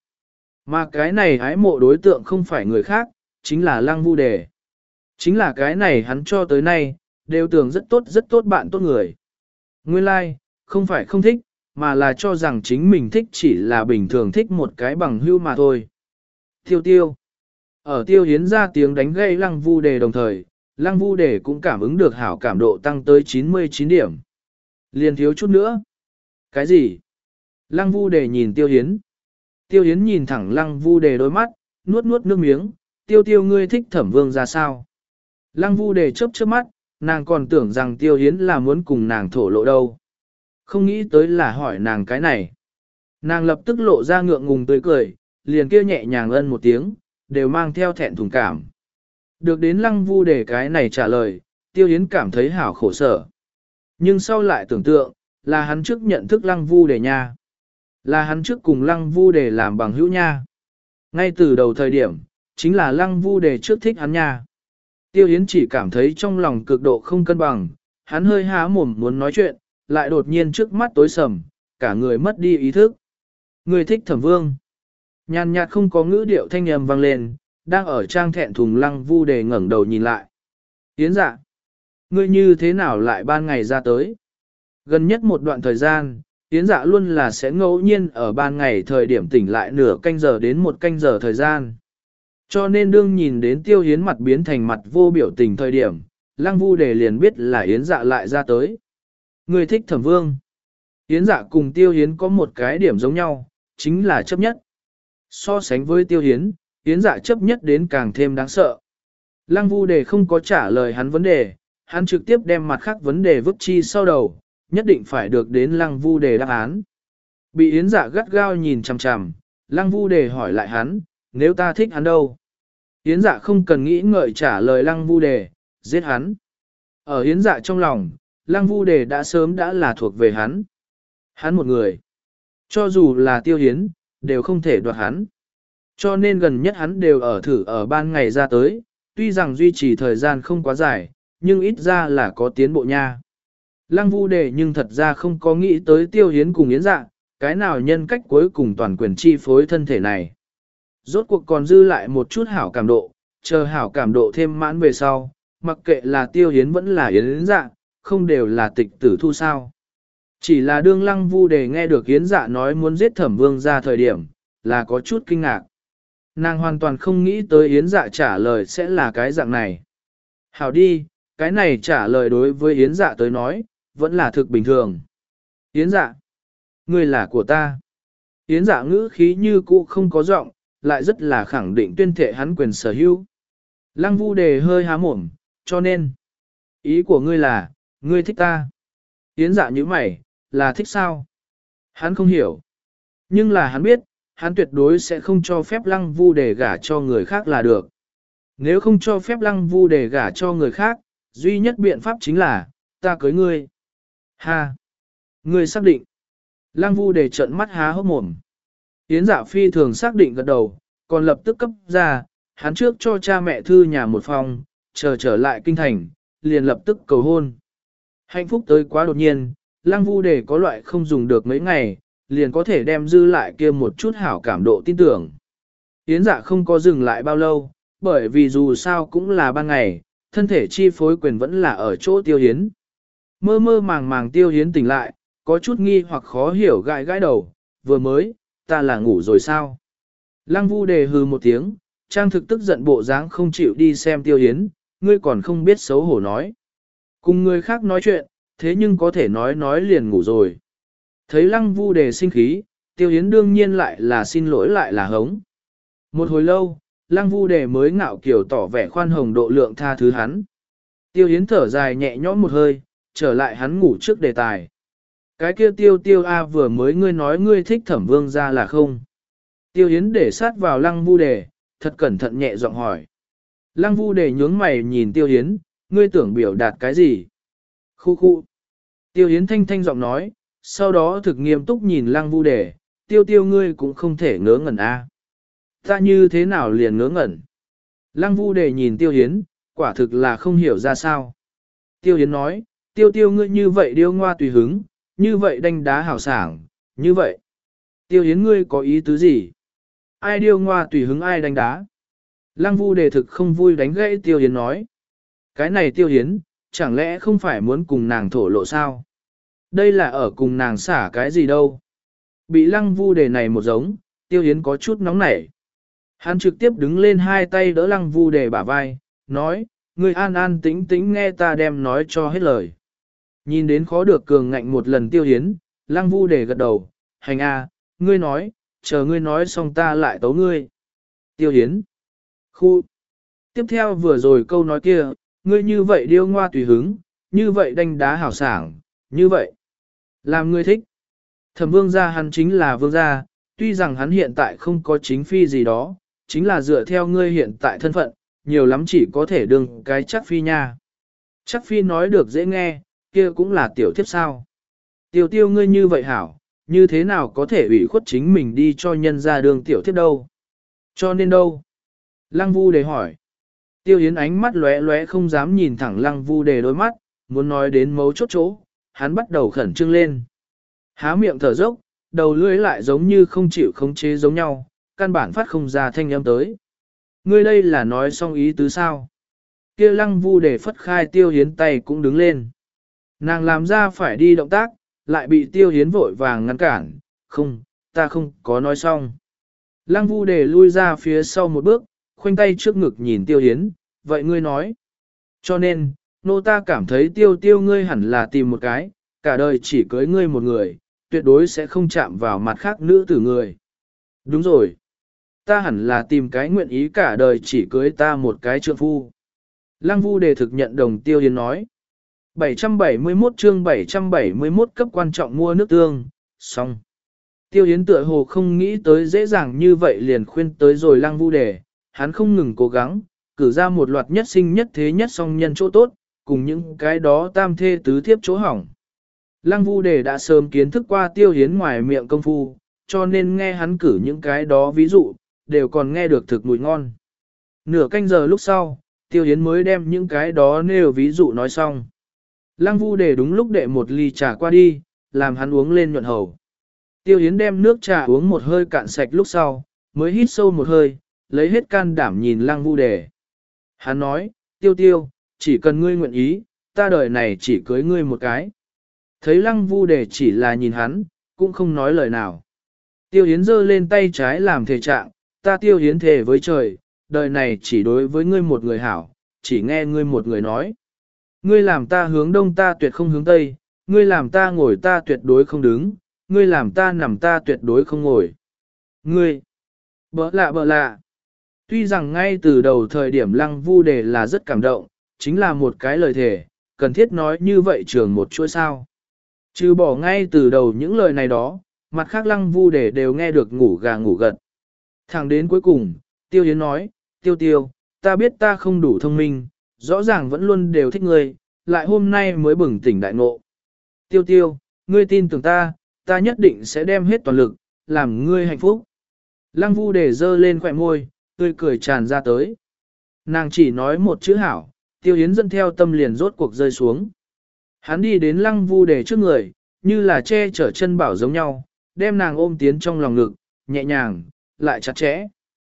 Mà cái này ái mộ đối tượng không phải người khác, chính là Lăng Vu Đề. Chính là cái này hắn cho tới nay, đều tưởng rất tốt rất tốt bạn tốt người. Nguyên lai, không phải không thích, mà là cho rằng chính mình thích chỉ là bình thường thích một cái bằng hưu mà thôi. Tiêu tiêu. Ở Tiêu Hiến ra tiếng đánh gây Lăng Vu Đề đồng thời, Lăng Vu Đề cũng cảm ứng được hảo cảm độ tăng tới chín mươi chín điểm. Liền thiếu chút nữa. Cái gì? Lăng Vu Đề nhìn Tiêu Hiến. Tiêu Hiến nhìn thẳng Lăng Vu Đề đôi mắt, nuốt nuốt nước miếng, tiêu tiêu ngươi thích Thẩm Vương ra sao? Lăng Vu Đề chớp chớp mắt, nàng còn tưởng rằng Tiêu Hiến là muốn cùng nàng thổ lộ đâu. Không nghĩ tới là hỏi nàng cái này. Nàng lập tức lộ ra ngượng ngùng tươi cười, liền kêu nhẹ nhàng ân một tiếng, đều mang theo thẹn thùng cảm. Được đến lăng vu để cái này trả lời, Tiêu Yến cảm thấy hảo khổ sở. Nhưng sau lại tưởng tượng, là hắn trước nhận thức lăng vu để nha. Là hắn trước cùng lăng vu để làm bằng hữu nha. Ngay từ đầu thời điểm, chính là lăng vu để trước thích hắn nha. Tiêu Yến chỉ cảm thấy trong lòng cực độ không cân bằng, hắn hơi há mồm muốn nói chuyện, lại đột nhiên trước mắt tối sầm, cả người mất đi ý thức. Người thích Thẩm Vương. Nhàn nhạt không có ngữ điệu thanh âm vang lên, đang ở trang thẹn thùng lăng vu đề ngẩng đầu nhìn lại. Yến dạ, ngươi như thế nào lại ban ngày ra tới? Gần nhất một đoạn thời gian, Yến dạ luôn là sẽ ngẫu nhiên ở ban ngày thời điểm tỉnh lại nửa canh giờ đến một canh giờ thời gian. Cho nên đương nhìn đến Tiêu Yến mặt biến thành mặt vô biểu tình thời điểm, lăng vu đề liền biết là Yến dạ lại ra tới. Ngươi thích Thẩm Vương. Yến dạ cùng Tiêu Yến có một cái điểm giống nhau, chính là chấp nhất. So sánh với Tiêu Yến, Yến dạ chấp nhất đến càng thêm đáng sợ. Lăng vu đề không có trả lời hắn vấn đề, hắn trực tiếp đem mặt khác vấn đề vứt chi sau đầu, nhất định phải được đến lăng vu đề đáp án. Bị Yến dạ gắt gao nhìn chằm chằm, lăng vu đề hỏi lại hắn, nếu ta thích hắn đâu? Yến dạ không cần nghĩ ngợi trả lời lăng vu đề, giết hắn. Ở Yến dạ trong lòng, lăng vu đề đã sớm đã là thuộc về hắn. Hắn một người. Cho dù là Tiêu Yến, đều không thể đoạt hắn. Cho nên gần nhất hắn đều ở thử ở ban ngày ra tới, tuy rằng duy trì thời gian không quá dài, nhưng ít ra là có tiến bộ nha. Lăng vu đề nhưng thật ra không có nghĩ tới Tiêu Yến cùng Yến dạ, cái nào nhân cách cuối cùng toàn quyền chi phối thân thể này. Rốt cuộc còn dư lại một chút hảo cảm độ, chờ hảo cảm độ thêm mãn về sau, mặc kệ là Tiêu Yến vẫn là Yến dạ, không đều là tịch tử thu sao. Chỉ là đương lăng vu đề nghe được Yến dạ nói muốn giết Thẩm Vương ra thời điểm, là có chút kinh ngạc. Nàng hoàn toàn không nghĩ tới Yến dạ trả lời sẽ là cái dạng này. Hảo đi, cái này trả lời đối với Yến dạ tới nói, vẫn là thực bình thường. Yến dạ, ngươi là của ta. Yến dạ ngữ khí như cũ không có giọng, lại rất là khẳng định tuyên thệ hắn quyền sở hữu. Lăng vu đề hơi há mồm, cho nên, ý của ngươi là, ngươi thích ta. Yến dạ như mày, là thích sao? Hắn không hiểu. Nhưng là hắn biết, hắn tuyệt đối sẽ không cho phép lăng vu đề gả cho người khác là được. Nếu không cho phép lăng vu đề gả cho người khác, duy nhất biện pháp chính là, ta cưới ngươi. Ha! Ngươi xác định. Lăng vu đề trợn mắt há hốc mồm. Yến dạ phi thường xác định gật đầu, còn lập tức cấp ra, hắn trước cho cha mẹ thư nhà một phòng, chờ trở lại kinh thành, liền lập tức cầu hôn. Hạnh phúc tới quá đột nhiên, lăng vu đề có loại không dùng được mấy ngày, liền có thể đem dư lại kia một chút hảo cảm độ tin tưởng. Yến dạ không có dừng lại bao lâu, bởi vì dù sao cũng là ban ngày, thân thể chi phối quyền vẫn là ở chỗ Tiêu Yến. Mơ mơ màng màng Tiêu Yến tỉnh lại, có chút nghi hoặc khó hiểu gãi gãi đầu, vừa mới, ta là ngủ rồi sao? Lăng vu đề hừ một tiếng, trang thực tức giận bộ dáng không chịu đi xem Tiêu Yến, ngươi còn không biết xấu hổ nói. Cùng người khác nói chuyện, thế nhưng có thể nói nói liền ngủ rồi. Thấy lăng vu đề sinh khí, Tiêu Yến đương nhiên lại là xin lỗi lại là hống. Một hồi lâu, lăng vu đề mới ngạo kiểu tỏ vẻ khoan hồng độ lượng tha thứ hắn. Tiêu Yến thở dài nhẹ nhõm một hơi, trở lại hắn ngủ trước đề tài. Cái kia tiêu tiêu a vừa mới ngươi nói ngươi thích Thẩm Vương ra là không? Tiêu Yến để sát vào lăng vu đề, thật cẩn thận nhẹ giọng hỏi. Lăng vu đề nhướng mày nhìn Tiêu Yến, ngươi tưởng biểu đạt cái gì? Khu khu. Tiêu Yến thanh thanh giọng nói, sau đó thực nghiêm túc nhìn lăng vu đề, tiêu tiêu ngươi cũng không thể ngớ ngẩn a. Ta như thế nào liền ngớ ngẩn? Lăng vu đề nhìn Tiêu Yến, quả thực là không hiểu ra sao. Tiêu Yến nói, tiêu tiêu ngươi như vậy điêu ngoa tùy hứng, như vậy đanh đá hào sảng, như vậy. Tiêu Yến ngươi có ý tứ gì? Ai điêu ngoa tùy hứng ai đánh đá? Lăng vu đề thực không vui đánh gãy Tiêu Yến nói. Cái này Tiêu Yến, chẳng lẽ không phải muốn cùng nàng thổ lộ sao? Đây là ở cùng nàng xả cái gì đâu? Bị lăng vu đề này một giống, Tiêu Yến có chút nóng nảy. Hắn trực tiếp đứng lên hai tay đỡ lăng vu đề bả vai, nói, ngươi an an tĩnh tĩnh nghe ta đem nói cho hết lời. Nhìn đến khó được cường ngạnh một lần Tiêu Yến, lăng vu đề gật đầu, hành a, ngươi nói, chờ ngươi nói xong ta lại tấu ngươi. Tiêu Yến. Khu. Tiếp theo vừa rồi câu nói kia, ngươi như vậy điêu ngoa tùy hứng, như vậy đanh đá hảo sảng, như vậy. Làm ngươi thích. Thẩm Vương gia hắn chính là vương gia, tuy rằng hắn hiện tại không có chính phi gì đó, chính là dựa theo ngươi hiện tại thân phận, nhiều lắm chỉ có thể đương cái chắc phi nha. Chắc phi nói được dễ nghe, kia cũng là tiểu thiếp sao. Tiêu tiêu ngươi như vậy hảo, như thế nào có thể ủy khuất chính mình đi cho nhân ra đường tiểu thiếp đâu. Cho nên đâu? Lăng Vu Đề hỏi. Tiêu Yến ánh mắt lóe lóe không dám nhìn thẳng Lăng Vu Đề đôi mắt, muốn nói đến mấu chốt chỗ, hắn bắt đầu khẩn trương lên. Há miệng thở dốc, đầu lưỡi lại giống như không chịu khống chế giống nhau, căn bản phát không ra thanh âm tới. Ngươi đây là nói xong ý tứ sao? Kia Lăng Vu Đề phất khai Tiêu Yến tay cũng đứng lên. Nàng làm ra phải đi động tác, lại bị Tiêu Yến vội vàng ngăn cản. Không, ta không có nói xong. Lăng Vu Đề lui ra phía sau một bước, khoanh tay trước ngực nhìn Tiêu Yến, vậy ngươi nói. Cho nên, nô ta cảm thấy tiêu tiêu ngươi hẳn là tìm một cái, cả đời chỉ cưới ngươi một người, tuyệt đối sẽ không chạm vào mặt khác nữ tử người. Đúng rồi. Ta hẳn là tìm cái nguyện ý cả đời chỉ cưới ta một cái trượng phu. Lăng Vu Đề thực nhận đồng Tiêu Yến nói. bảy trăm bảy mươi mốt chương bảy trăm bảy mươi mốt cấp quan trọng mua nước tương, xong. Tiêu Yến tựa hồ không nghĩ tới dễ dàng như vậy liền khuyên tới rồi Lăng Vu Đề, hắn không ngừng cố gắng, cử ra một loạt nhất sinh nhất thế nhất song nhân chỗ tốt, cùng những cái đó tam thê tứ thiếp chỗ hỏng. Lăng Vu Đề đã sớm kiến thức qua Tiêu Yến ngoài miệng công phu, cho nên nghe hắn cử những cái đó ví dụ, đều còn nghe được thực mùi ngon. Nửa canh giờ lúc sau, Tiêu Yến mới đem những cái đó nêu ví dụ nói xong. Lăng Vu Đề đúng lúc đệ một ly trà qua đi, làm hắn uống lên nhuận hầu. Tiêu Yến đem nước trà uống một hơi cạn sạch lúc sau, mới hít sâu một hơi, lấy hết can đảm nhìn Lăng Vu Đề. Hắn nói, Tiêu Tiêu, chỉ cần ngươi nguyện ý, ta đời này chỉ cưới ngươi một cái. Thấy Lăng Vu Đề chỉ là nhìn hắn, cũng không nói lời nào. Tiêu Yến giơ lên tay trái làm thể trạng, ta Tiêu Yến thề với trời, đời này chỉ đối với ngươi một người hảo, chỉ nghe ngươi một người nói. Ngươi làm ta hướng đông ta tuyệt không hướng tây, ngươi làm ta ngồi ta tuyệt đối không đứng, ngươi làm ta nằm ta tuyệt đối không ngồi. Ngươi, bỡ lạ bỡ lạ. Tuy rằng ngay từ đầu thời điểm Lăng Vu Đề là rất cảm động, chính là một cái lời thề, cần thiết nói như vậy trường một chuỗi sao. Trừ bỏ ngay từ đầu những lời này đó, mặt khác Lăng Vu Đề đều nghe được ngủ gà ngủ gật. Thẳng đến cuối cùng, Tiêu Yến nói, Tiêu Tiêu, ta biết ta không đủ thông minh, rõ ràng vẫn luôn đều thích ngươi, lại hôm nay mới bừng tỉnh đại ngộ. Tiêu Tiêu, ngươi tin tưởng ta, ta nhất định sẽ đem hết toàn lực, làm ngươi hạnh phúc. Lăng Vu Đề giơ lên khỏe môi, tươi cười tràn ra tới. Nàng chỉ nói một chữ hảo, Tiêu Yến dẫn theo tâm liền rốt cuộc rơi xuống. Hắn đi đến Lăng Vu Đề trước người, như là che chở chân bảo giống nhau, đem nàng ôm tiến trong lòng ngực, nhẹ nhàng, lại chặt chẽ.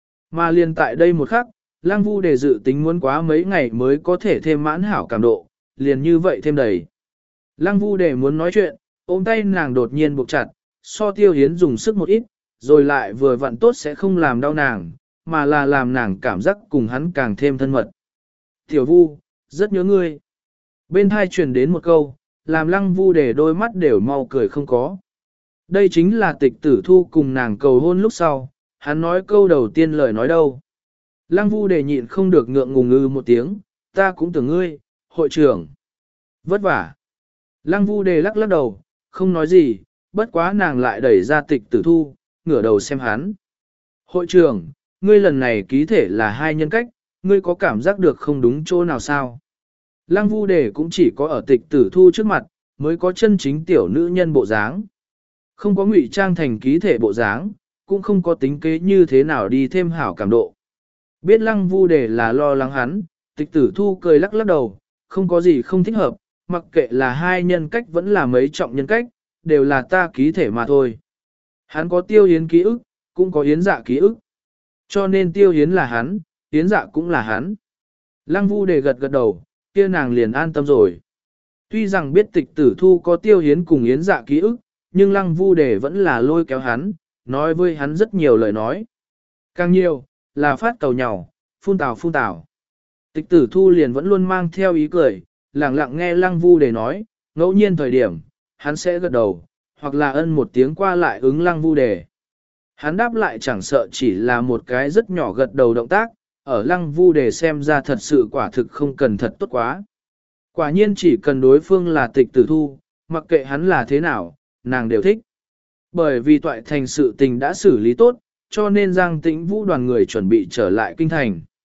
Mà liền tại đây một khắc, Lăng Vu Đề dự tính muốn quá mấy ngày mới có thể thêm mãn hảo cảm độ, liền như vậy thêm đầy. Lăng Vu Đề muốn nói chuyện, ôm tay nàng đột nhiên buộc chặt, so Tiêu Yến dùng sức một ít, rồi lại vừa vặn tốt sẽ không làm đau nàng, mà là làm nàng cảm giác cùng hắn càng thêm thân mật. Tiểu Vu, rất nhớ ngươi. Bên hai truyền đến một câu, làm Lăng Vu Đề đôi mắt đều mau cười không có. Đây chính là Tịch Tử Thu cùng nàng cầu hôn lúc sau, hắn nói câu đầu tiên lời nói đâu. Lăng Vu Đề nhịn không được ngượng ngùng ngư một tiếng, ta cũng tưởng ngươi, hội trưởng. Vất vả. Lăng Vu Đề lắc lắc đầu, không nói gì, bất quá nàng lại đẩy ra Tịch Tử Thu, ngửa đầu xem hắn. Hội trưởng, ngươi lần này ký thể là hai nhân cách, ngươi có cảm giác được không đúng chỗ nào sao? Lăng Vu Đề cũng chỉ có ở Tịch Tử Thu trước mặt, mới có chân chính tiểu nữ nhân bộ dáng. Không có ngụy trang thành ký thể bộ dáng, cũng không có tính kế như thế nào đi thêm hảo cảm độ. Biết Lăng Vu Đề là lo lắng hắn, Tịch Tử Thu cười lắc lắc đầu, không có gì không thích hợp, mặc kệ là hai nhân cách vẫn là mấy trọng nhân cách, đều là ta ký thể mà thôi. Hắn có Tiêu Yến ký ức, cũng có Yến Dạ ký ức. Cho nên Tiêu Yến là hắn, Yến Dạ cũng là hắn. Lăng Vu Đề gật gật đầu, kia nàng liền an tâm rồi. Tuy rằng biết Tịch Tử Thu có Tiêu Yến cùng Yến Dạ ký ức, nhưng Lăng Vu Đề vẫn là lôi kéo hắn, nói với hắn rất nhiều lời nói. Càng nhiều, là phát cầu nhau, phun tào phun tào. Tịch Tử Thu liền vẫn luôn mang theo ý cười, lặng lặng nghe Lăng Vu Đề nói, ngẫu nhiên thời điểm, hắn sẽ gật đầu, hoặc là ân một tiếng qua lại ứng Lăng Vu Đề. Hắn đáp lại chẳng sợ chỉ là một cái rất nhỏ gật đầu động tác, ở Lăng Vu Đề xem ra thật sự quả thực không cần thật tốt quá. Quả nhiên chỉ cần đối phương là Tịch Tử Thu, mặc kệ hắn là thế nào, nàng đều thích. Bởi vì toại thành sự tình đã xử lý tốt, cho nên Giang Tĩnh Vũ đoàn người chuẩn bị trở lại kinh thành.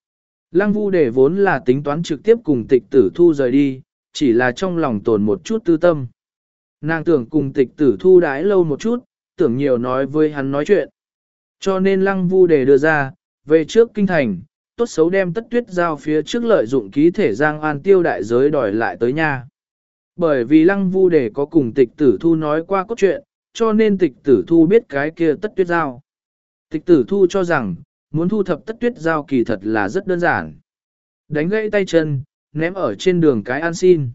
Lăng Vu Đề vốn là tính toán trực tiếp cùng tịch tử thu rời đi, chỉ là trong lòng tồn một chút tư tâm. Nàng tưởng cùng tịch tử thu đái lâu một chút, tưởng nhiều nói với hắn nói chuyện. Cho nên Lăng Vu Đề đưa ra, về trước kinh thành, tốt xấu đem Tất Tuyết Giao phía trước lợi dụng ký thể Giang An tiêu đại giới đòi lại tới nhà. Bởi vì Lăng Vu Đề có cùng tịch tử thu nói qua cốt truyện, cho nên tịch tử thu biết cái kia Tất Tuyết Giao. Tịch tử thu cho rằng, muốn thu thập Tất Tuyết Giao kỳ thật là rất đơn giản. Đánh gãy tay chân, ném ở trên đường cái ăn xin.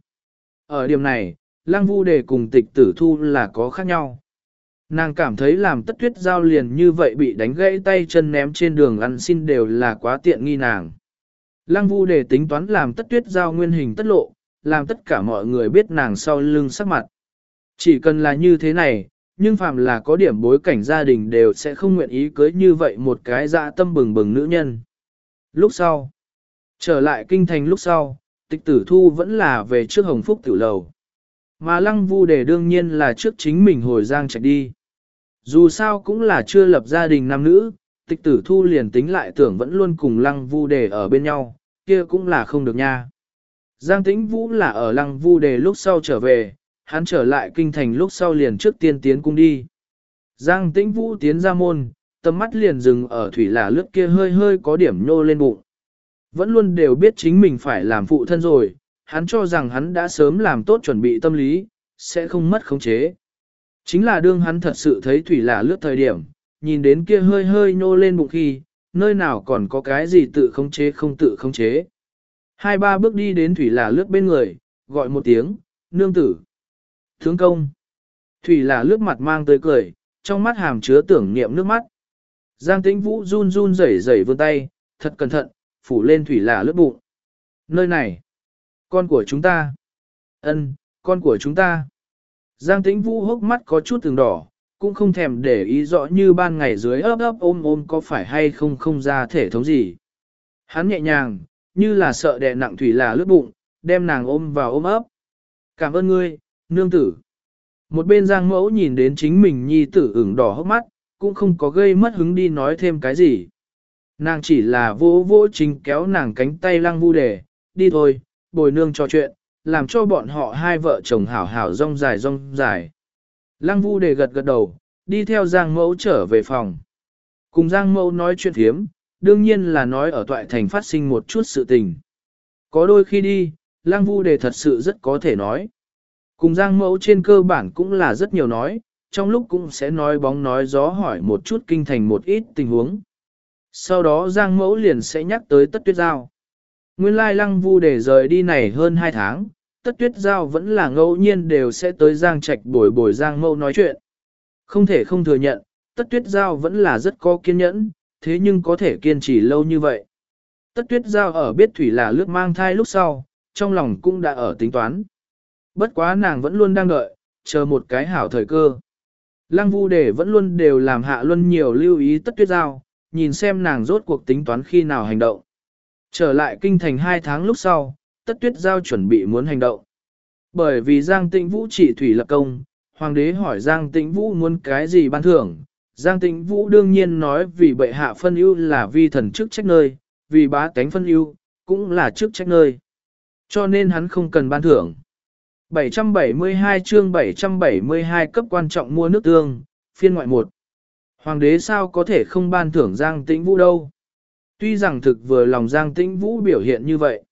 Ở điểm này, Lăng Vu Đề cùng tịch tử thu là có khác nhau. Nàng cảm thấy làm Tất Tuyết Giao liền như vậy bị đánh gãy tay chân ném trên đường ăn xin đều là quá tiện nghi nàng. Lăng Vu Đề tính toán làm Tất Tuyết Giao nguyên hình tất lộ, làm tất cả mọi người biết nàng sau lưng sắc mặt. Chỉ cần là như thế này, nhưng phàm là có điểm bối cảnh gia đình đều sẽ không nguyện ý cưới như vậy một cái dạ tâm bừng bừng nữ nhân. Lúc sau, trở lại kinh thành lúc sau, tịch tử thu vẫn là về trước Hồng Phúc tiểu lầu. Mà Lăng Vu Đề đương nhiên là trước chính mình hồi Giang Trạch đi. Dù sao cũng là chưa lập gia đình nam nữ, tịch tử thu liền tính lại tưởng vẫn luôn cùng Lăng Vu Đề ở bên nhau, kia cũng là không được nha. Giang Tĩnh Vũ là ở Lăng Vu Đề lúc sau trở về, hắn trở lại kinh thành lúc sau liền trước tiên tiến cung đi. Giang Tĩnh Vũ tiến ra môn, tầm mắt liền dừng ở thủy là lướt kia hơi hơi có điểm nhô lên bụng. Vẫn luôn đều biết chính mình phải làm phụ thân rồi, hắn cho rằng hắn đã sớm làm tốt chuẩn bị tâm lý, sẽ không mất khống chế. Chính là đương hắn thật sự thấy thủy là lướt thời điểm, nhìn đến kia hơi hơi nhô lên bụng khi, nơi nào còn có cái gì tự khống chế không tự khống chế. Hai ba bước đi đến thủy là lướt bên người, gọi một tiếng, nương tử. Tướng công. Thủy là lướt mặt mang tới cười, trong mắt hàm chứa tưởng niệm nước mắt. Giang Tĩnh Vũ run run rẩy rẩy vươn tay, thật cẩn thận, phủ lên thủy là lướt bụng. Nơi này, con của chúng ta. Ân, con của chúng ta. Giang Tĩnh Vũ hốc mắt có chút từng đỏ, cũng không thèm để ý rõ như ban ngày dưới ấp ấp ôm ôm có phải hay không không ra thể thống gì. Hắn nhẹ nhàng, như là sợ đè nặng thủy là lướt bụng, đem nàng ôm vào ôm ấp. Cảm ơn ngươi, nương tử. Một bên Giang Mẫu nhìn đến chính mình nhi tử ửng đỏ hốc mắt, cũng không có gây mất hứng đi nói thêm cái gì. Nàng chỉ là vỗ vỗ chính kéo nàng cánh tay Lăng Vu Đề, đi thôi, bồi nương trò chuyện, làm cho bọn họ hai vợ chồng hảo hảo rong dài rong dài. Lăng Vu Đề gật gật đầu, đi theo Giang Mẫu trở về phòng. Cùng Giang Mẫu nói chuyện thiếm, đương nhiên là nói ở Toại Thành phát sinh một chút sự tình. Có đôi khi đi, Lăng Vu Đề thật sự rất có thể nói. Cùng Giang Mẫu trên cơ bản cũng là rất nhiều nói, trong lúc cũng sẽ nói bóng nói gió hỏi một chút kinh thành một ít tình huống. Sau đó Giang Mẫu liền sẽ nhắc tới Tất Tuyết Giao. Nguyên lai Lăng Vu Đề rời đi này hơn hai tháng, Tất Tuyết Giao vẫn là ngẫu nhiên đều sẽ tới Giang Trạch bồi bồi Giang Mẫu nói chuyện. Không thể không thừa nhận, Tất Tuyết Giao vẫn là rất có kiên nhẫn, thế nhưng có thể kiên trì lâu như vậy. Tất Tuyết Giao ở biết Thủy là lướt mang thai lúc sau, trong lòng cũng đã ở tính toán. Bất quá nàng vẫn luôn đang đợi, chờ một cái hảo thời cơ. Lăng Vu Đề vẫn luôn đều làm Hạ Luân nhiều lưu ý Tất Tuyết Giao, nhìn xem nàng rốt cuộc tính toán khi nào hành động. Trở lại kinh thành hai tháng lúc sau, Tất Tuyết Giao chuẩn bị muốn hành động. Bởi vì Giang Tĩnh Vũ trị thủy lập công, hoàng đế hỏi Giang Tĩnh Vũ muốn cái gì ban thưởng. Giang Tĩnh Vũ đương nhiên nói vì bệ hạ phân ưu là vi thần chức trách nơi, vì bá tánh phân ưu cũng là chức trách nơi. Cho nên hắn không cần ban thưởng. bảy trăm bảy mươi hai chương bảy trăm bảy mươi hai cấp quan trọng mua nước tương, phiên ngoại một. Hoàng đế sao có thể không ban thưởng Giang Tĩnh Vũ đâu. Tuy rằng thực vừa lòng Giang Tĩnh Vũ biểu hiện như vậy.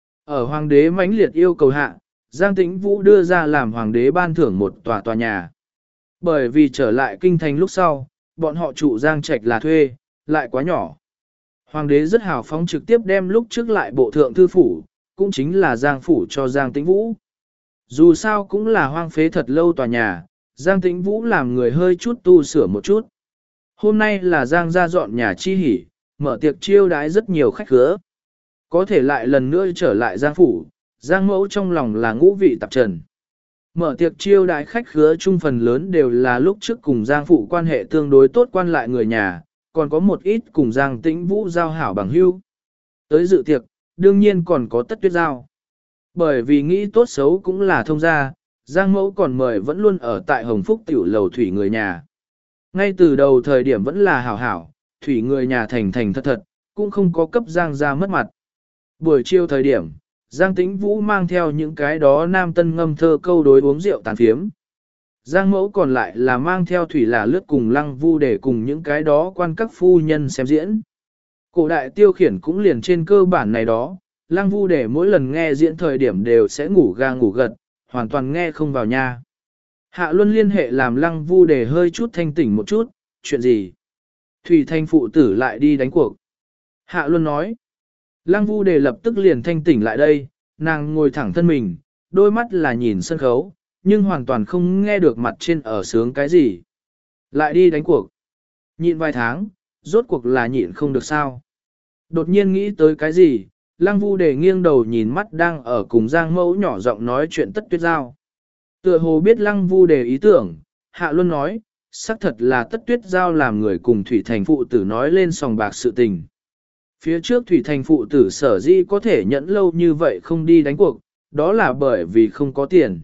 Ở hoàng đế mãnh liệt yêu cầu hạ, Giang Tĩnh Vũ đưa ra làm hoàng đế ban thưởng một tòa tòa nhà. Bởi vì trở lại kinh thành lúc sau, bọn họ trụ Giang Trạch là thuê, lại quá nhỏ. Hoàng đế rất hào phóng trực tiếp đem lúc trước lại bộ thượng thư phủ, cũng chính là Giang phủ cho Giang Tĩnh Vũ. Dù sao cũng là hoang phế thật lâu tòa nhà, Giang Tĩnh Vũ làm người hơi chút tu sửa một chút. Hôm nay là Giang ra dọn nhà chi hỉ, mở tiệc chiêu đái rất nhiều khách khứa. Có thể lại lần nữa trở lại Giang phủ, Giang mẫu trong lòng là ngũ vị tạp trần. Mở tiệc chiêu đái khách khứa chung phần lớn đều là lúc trước cùng Giang phụ quan hệ tương đối tốt quan lại người nhà, còn có một ít cùng Giang Tĩnh Vũ giao hảo bằng hữu. Tới dự tiệc, đương nhiên còn có Tất Tuyết Giao. Bởi vì nghĩ tốt xấu cũng là thông gia, Giang mẫu còn mời vẫn luôn ở tại Hồng Phúc tiểu lầu thủy người nhà. Ngay từ đầu thời điểm vẫn là hảo hảo, thủy người nhà thành thành thật thật, cũng không có cấp Giang ra mất mặt. Buổi chiều thời điểm, Giang Tĩnh Vũ mang theo những cái đó nam tân ngâm thơ câu đối uống rượu tàn phiếm. Giang Mẫu còn lại là mang theo thủy là lướt cùng Lăng Vu để cùng những cái đó quan các phu nhân xem diễn. Cổ đại tiêu khiển cũng liền trên cơ bản này đó, Lăng Vu để mỗi lần nghe diễn thời điểm đều sẽ ngủ ga ngủ gật, hoàn toàn nghe không vào nha. Hạ Luân liên hệ làm Lăng Vu để hơi chút thanh tỉnh một chút, chuyện gì? Thủy Thanh phụ tử lại đi đánh cuộc. Hạ Luân nói. Lăng Vu để lập tức liền thanh tỉnh lại đây, nàng ngồi thẳng thân mình, đôi mắt là nhìn sân khấu, nhưng hoàn toàn không nghe được mặt trên ở sướng cái gì. Lại đi đánh cuộc. Nhịn vài tháng, rốt cuộc là nhịn không được sao. Đột nhiên nghĩ tới cái gì, Lăng Vu để nghiêng đầu nhìn mắt đang ở cùng Giang Mẫu nhỏ giọng nói chuyện Tất Tuyết Giao. Tựa hồ biết Lăng Vu để ý tưởng, Hạ Luân nói, xác thật là Tất Tuyết Giao làm người cùng Thủy Thành phụ tử nói lên sòng bạc sự tình. Phía trước Thủy Thành phụ tử sở dĩ có thể nhẫn lâu như vậy không đi đánh cuộc, đó là bởi vì không có tiền.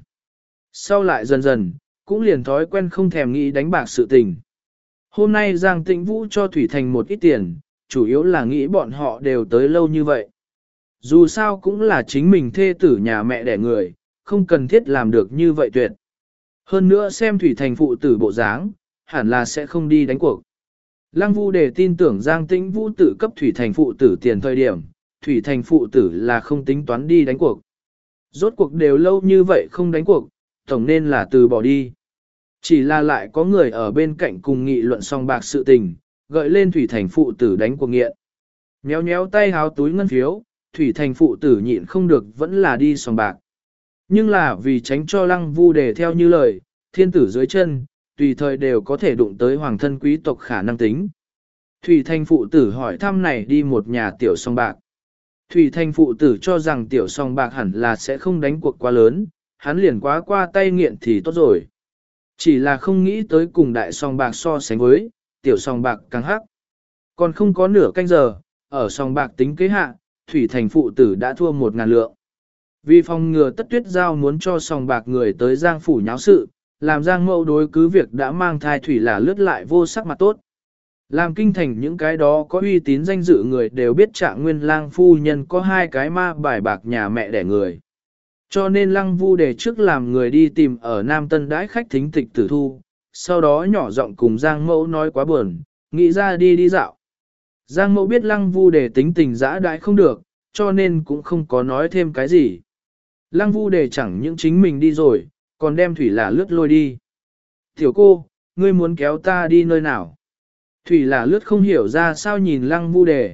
Sau lại dần dần, cũng liền thói quen không thèm nghĩ đánh bạc sự tình. Hôm nay Giang Tĩnh Vũ cho Thủy Thành một ít tiền, chủ yếu là nghĩ bọn họ đều tới lâu như vậy. Dù sao cũng là chính mình thê tử nhà mẹ đẻ người, không cần thiết làm được như vậy tuyệt. Hơn nữa xem Thủy Thành phụ tử bộ dáng, hẳn là sẽ không đi đánh cuộc. Lăng Vu để tin tưởng Giang Tĩnh Vũ tự cấp Thủy Thành phụ tử tiền thời điểm, Thủy Thành phụ tử là không tính toán đi đánh cuộc. Rốt cuộc đều lâu như vậy không đánh cuộc, tổng nên là từ bỏ đi. Chỉ là lại có người ở bên cạnh cùng nghị luận song bạc sự tình, gợi lên Thủy Thành phụ tử đánh cuộc nghiện. Nhéo nhéo tay háo túi ngân phiếu, Thủy Thành phụ tử nhịn không được vẫn là đi song bạc. Nhưng là vì tránh cho Lăng Vu đề theo như lời, thiên tử dưới chân, tùy thời đều có thể đụng tới hoàng thân quý tộc khả năng tính. Thủy Thành phụ tử hỏi thăm này đi một nhà tiểu song bạc. Thủy Thành phụ tử cho rằng tiểu song bạc hẳn là sẽ không đánh cuộc quá lớn, hắn liền quá qua tay nghiện thì tốt rồi. Chỉ là không nghĩ tới cùng đại song bạc so sánh với, tiểu song bạc càng hắc. Còn không có nửa canh giờ, ở song bạc tính kế hạ, Thủy Thành phụ tử đã thua một ngàn lượng. Vì phòng ngừa Tất Tuyết Giao muốn cho song bạc người tới Giang phủ nháo sự, làm Giang Mẫu đối cứ việc đã mang thai Thủy là lướt lại vô sắc mặt tốt. Làm kinh thành những cái đó có uy tín danh dự người đều biết Trạng Nguyên Lang phu nhân có hai cái ma bài bạc nhà mẹ đẻ người. Cho nên Lăng Vu để trước làm người đi tìm ở Nam Tân đãi khách thính tịch tử thu, sau đó nhỏ giọng cùng Giang Mẫu nói quá buồn, nghĩ ra đi đi dạo. Giang Mẫu biết Lăng Vu để tính tình dã đãi không được, cho nên cũng không có nói thêm cái gì. Lăng Vu để chẳng những chính mình đi rồi, còn đem Thủy là lướt lôi đi. Tiểu cô, ngươi muốn kéo ta đi nơi nào? Thủy là lướt không hiểu ra sao nhìn Lăng Vu đề.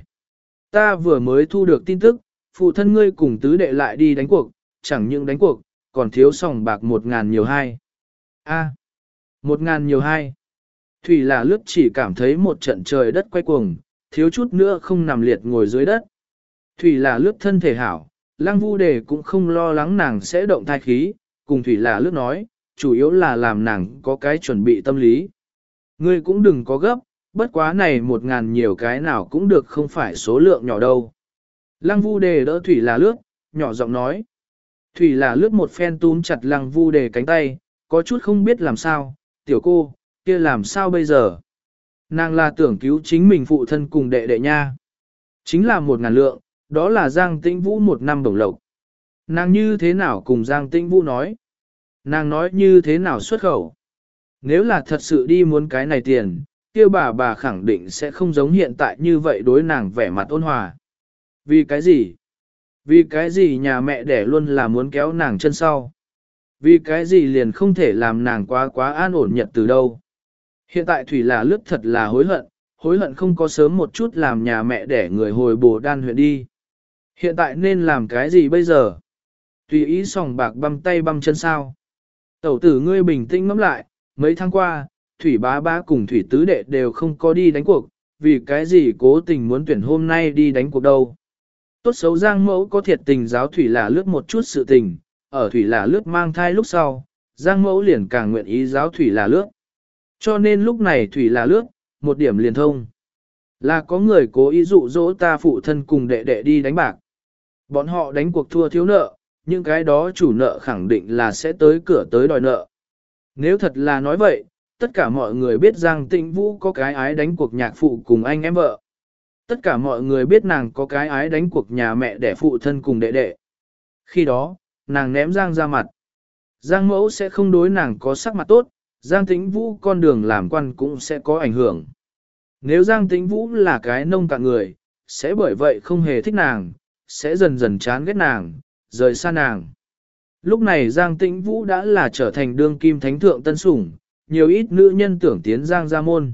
Ta vừa mới thu được tin tức, phụ thân ngươi cùng tứ đệ lại đi đánh cuộc, chẳng những đánh cuộc, còn thiếu sòng bạc một ngàn nhiều hai. A, một ngàn nhiều hai. Thủy là lướt chỉ cảm thấy một trận trời đất quay cuồng, thiếu chút nữa không nằm liệt ngồi dưới đất. Thủy là lướt thân thể hảo, Lăng Vu đề cũng không lo lắng nàng sẽ động thai khí, cùng Thủy là lướt nói, chủ yếu là làm nàng có cái chuẩn bị tâm lý. Ngươi cũng đừng có gấp, bất quá này một ngàn nhiều cái nào cũng được không phải số lượng nhỏ đâu. Lăng Vu đề đỡ Thủy là lướt, nhỏ giọng nói. Thủy là lướt một phen túm chặt Lăng Vu đề cánh tay, có chút không biết làm sao, tiểu cô, kia làm sao bây giờ? Nàng là tưởng cứu chính mình phụ thân cùng đệ đệ nha. Chính là một ngàn lượng, đó là Giang Tĩnh Vũ một năm đồng lộc. Nàng như thế nào cùng Giang Tĩnh Vũ nói? Nàng nói như thế nào xuất khẩu? Nếu là thật sự đi muốn cái này tiền, kia bà bà khẳng định sẽ không giống hiện tại như vậy đối nàng vẻ mặt ôn hòa. Vì cái gì? Vì cái gì nhà mẹ đẻ luôn là muốn kéo nàng chân sau? Vì cái gì liền không thể làm nàng quá quá an ổn nhật từ đâu? Hiện tại Thủy là lướt thật là hối hận, hối hận không có sớm một chút làm nhà mẹ đẻ người hồi bồ đan huyện đi. Hiện tại nên làm cái gì bây giờ? Tùy ý sòng bạc băm tay băm chân sao? Tẩu tử ngươi bình tĩnh ngẫm lại, mấy tháng qua, Thủy bá bá cùng Thủy tứ đệ đều không có đi đánh cuộc, vì cái gì cố tình muốn tuyển hôm nay đi đánh cuộc đâu. Tốt xấu Giang Mẫu có thiệt tình giáo Thủy là lướt một chút sự tình, ở Thủy là lướt mang thai lúc sau, Giang Mẫu liền càng nguyện ý giáo Thủy là lướt. Cho nên lúc này Thủy là lướt, một điểm liền thông. Là có người cố ý dụ dỗ ta phụ thân cùng đệ đệ đi đánh bạc. Bọn họ đánh cuộc thua thiếu nợ, những cái đó chủ nợ khẳng định là sẽ tới cửa tới đòi nợ. Nếu thật là nói vậy, tất cả mọi người biết Giang Tĩnh Vũ có cái ái đánh cuộc nhạc phụ cùng anh em vợ. Tất cả mọi người biết nàng có cái ái đánh cuộc nhà mẹ để phụ thân cùng đệ đệ. Khi đó, nàng ném Giang ra mặt. Giang mẫu sẽ không đối nàng có sắc mặt tốt, Giang Tĩnh Vũ con đường làm quan cũng sẽ có ảnh hưởng. Nếu Giang Tĩnh Vũ là cái nông cạn người, sẽ bởi vậy không hề thích nàng, sẽ dần dần chán ghét nàng, rời xa nàng. Lúc này Giang Tĩnh Vũ đã là trở thành đương kim thánh thượng tân sủng, nhiều ít nữ nhân tưởng tiến Giang gia môn.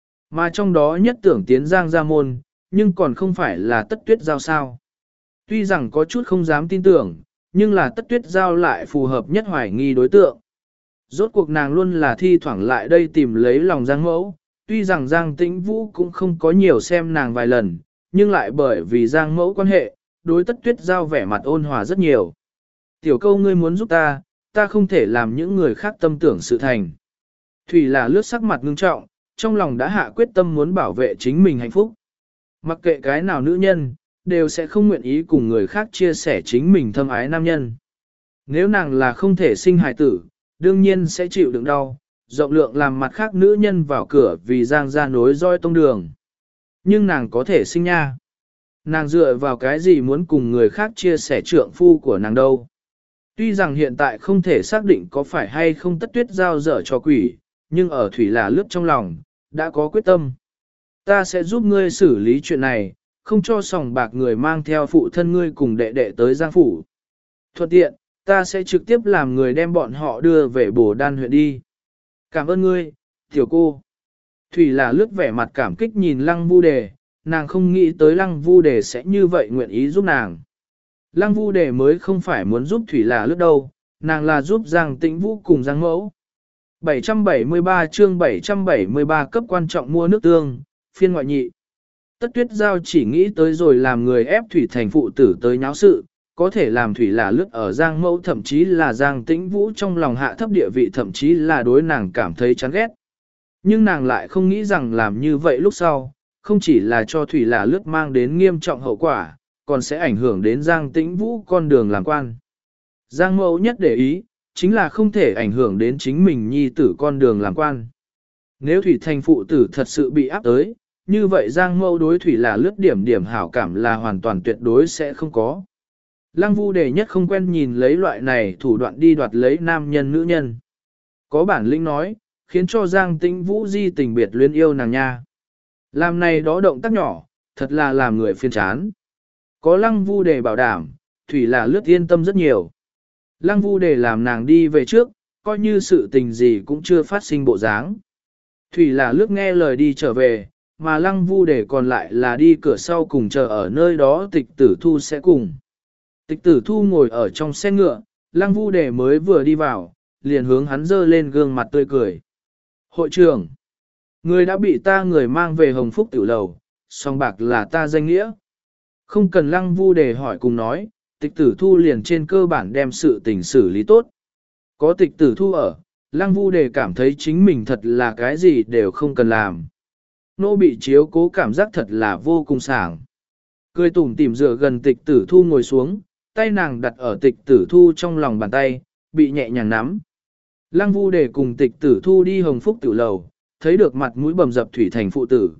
Mà trong đó nhất tưởng tiến Giang gia môn, nhưng còn không phải là tất tuyết giao sao. Tuy rằng có chút không dám tin tưởng, nhưng là tất tuyết giao lại phù hợp nhất hoài nghi đối tượng. Rốt cuộc nàng luôn là thi thoảng lại đây tìm lấy lòng Giang mẫu, tuy rằng Giang Tĩnh Vũ cũng không có nhiều xem nàng vài lần, nhưng lại bởi vì Giang mẫu quan hệ, đối tất tuyết giao vẻ mặt ôn hòa rất nhiều. Tiểu câu ngươi muốn giúp ta, ta không thể làm những người khác tâm tưởng sự thành. Thủy là lướt sắc mặt ngưng trọng, trong lòng đã hạ quyết tâm muốn bảo vệ chính mình hạnh phúc. Mặc kệ cái nào nữ nhân, đều sẽ không nguyện ý cùng người khác chia sẻ chính mình thâm ái nam nhân. Nếu nàng là không thể sinh hài tử, đương nhiên sẽ chịu đựng đau, rộng lượng làm mặt khác nữ nhân vào cửa vì Giang gia nối roi tông đường. Nhưng nàng có thể sinh nha. Nàng dựa vào cái gì muốn cùng người khác chia sẻ trượng phu của nàng đâu. Tuy rằng hiện tại không thể xác định có phải hay không tất tuyết giao dở cho quỷ, nhưng ở thủy là lướt trong lòng, đã có quyết tâm. Ta sẽ giúp ngươi xử lý chuyện này, không cho sòng bạc người mang theo phụ thân ngươi cùng đệ đệ tới Giang phủ. Thuận tiện, ta sẽ trực tiếp làm người đem bọn họ đưa về Bồ Đan huyện đi. Cảm ơn ngươi, tiểu cô. Thủy là lướt vẻ mặt cảm kích nhìn Lăng Vu Đề, nàng không nghĩ tới Lăng Vu Đề sẽ như vậy nguyện ý giúp nàng. Lăng Vu Đề mới không phải muốn giúp Thủy là lướt đâu, nàng là giúp Giang Tĩnh Vũ cùng Giang Mẫu. bảy trăm bảy mươi ba chương bảy trăm bảy mươi ba cấp quan trọng mua nước tương, phiên ngoại nhị. Tất tuyết giao chỉ nghĩ tới rồi làm người ép Thủy thành phụ tử tới nháo sự, có thể làm Thủy là lướt ở Giang Mẫu thậm chí là Giang Tĩnh Vũ trong lòng hạ thấp địa vị thậm chí là đối nàng cảm thấy chán ghét. Nhưng nàng lại không nghĩ rằng làm như vậy lúc sau, không chỉ là cho Thủy là lướt mang đến nghiêm trọng hậu quả, còn sẽ ảnh hưởng đến Giang Tĩnh Vũ con đường làm quan. Giang Mẫu nhất để ý, chính là không thể ảnh hưởng đến chính mình nhi tử con đường làm quan. Nếu Thủy thành phụ tử thật sự bị áp tới, như vậy Giang Mẫu đối Thủy là lướt điểm điểm hảo cảm là hoàn toàn tuyệt đối sẽ không có. Lăng Vu Đề nhất không quen nhìn lấy loại này thủ đoạn đi đoạt lấy nam nhân nữ nhân. Có bản lĩnh nói, khiến cho Giang Tĩnh Vũ di tình biệt luyến yêu nàng nha. Làm này đó động tác nhỏ, thật là làm người phiền chán. Có Lăng Vu Đề bảo đảm, Thủy là lướt yên tâm rất nhiều. Lăng Vu Đề làm nàng đi về trước, coi như sự tình gì cũng chưa phát sinh bộ dáng. Thủy là lướt nghe lời đi trở về, mà Lăng Vu Đề còn lại là đi cửa sau cùng chờ ở nơi đó Tịch Tử Thu sẽ cùng. Tịch Tử Thu ngồi ở trong xe ngựa, Lăng Vu Đề mới vừa đi vào, liền hướng hắn dơ lên gương mặt tươi cười. Hội trưởng, người đã bị ta người mang về Hồng Phúc tiểu lầu, song bạc là ta danh nghĩa. Không cần Lăng Vu Đề hỏi cùng nói, Tịch Tử Thu liền trên cơ bản đem sự tình xử lý tốt. Có Tịch Tử Thu ở, Lăng Vu Đề cảm thấy chính mình thật là cái gì đều không cần làm. Nô bị chiếu cố cảm giác thật là vô cùng sảng. Cười tủm tỉm dựa gần Tịch Tử Thu ngồi xuống, tay nàng đặt ở Tịch Tử Thu trong lòng bàn tay, bị nhẹ nhàng nắm. Lăng Vu Đề cùng Tịch Tử Thu đi Hồng Phúc tiểu lầu, thấy được mặt mũi bầm dập Thủy thành phụ tử.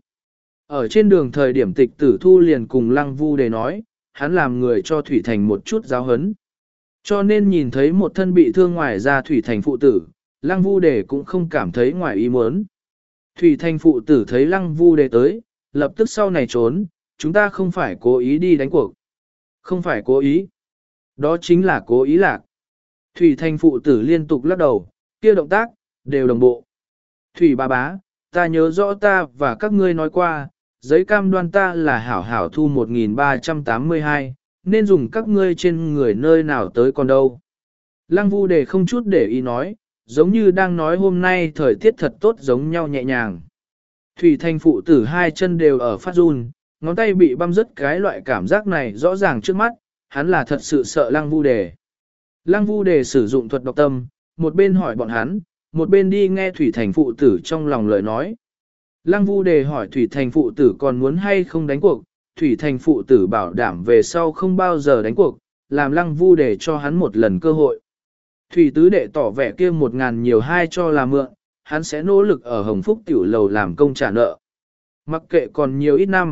Ở trên đường thời điểm Tịch Tử Thu liền cùng Lăng Vu Đề nói, hắn làm người cho Thủy thành một chút giáo hấn. Cho nên nhìn thấy một thân bị thương ngoài ra Thủy thành phụ tử, Lăng Vu Đề cũng không cảm thấy ngoài ý muốn. Thủy thành phụ tử thấy Lăng Vu Đề tới, lập tức sau này trốn, chúng ta không phải cố ý đi đánh cuộc. Không phải cố ý. Đó chính là cố ý lạc. Thủy thành phụ tử liên tục lắc đầu, kia động tác, đều đồng bộ. Thủy bà bá, ta nhớ rõ ta và các ngươi nói qua, giấy cam đoan ta là hảo hảo thu một nghìn ba trăm tám mươi hai, nên dùng các ngươi trên người nơi nào tới còn đâu. Lăng Vu Đề không chút để ý nói, giống như đang nói hôm nay thời tiết thật tốt giống nhau nhẹ nhàng. Thủy thành phụ tử hai chân đều ở phát run, ngón tay bị băm rứt cái loại cảm giác này rõ ràng trước mắt, hắn là thật sự sợ Lăng Vu Đề. Lăng Vu Đề sử dụng thuật độc tâm, một bên hỏi bọn hắn, một bên đi nghe Thủy thành phụ tử trong lòng lời nói. Lăng Vu Đề hỏi Thủy thành phụ tử còn muốn hay không đánh cuộc, Thủy thành phụ tử bảo đảm về sau không bao giờ đánh cuộc, làm Lăng Vu Đề cho hắn một lần cơ hội. Thủy tứ đệ tỏ vẻ kia một ngàn nhiều hai cho là mượn, hắn sẽ nỗ lực ở Hồng Phúc tiểu lầu làm công trả nợ. Mặc kệ còn nhiều ít năm,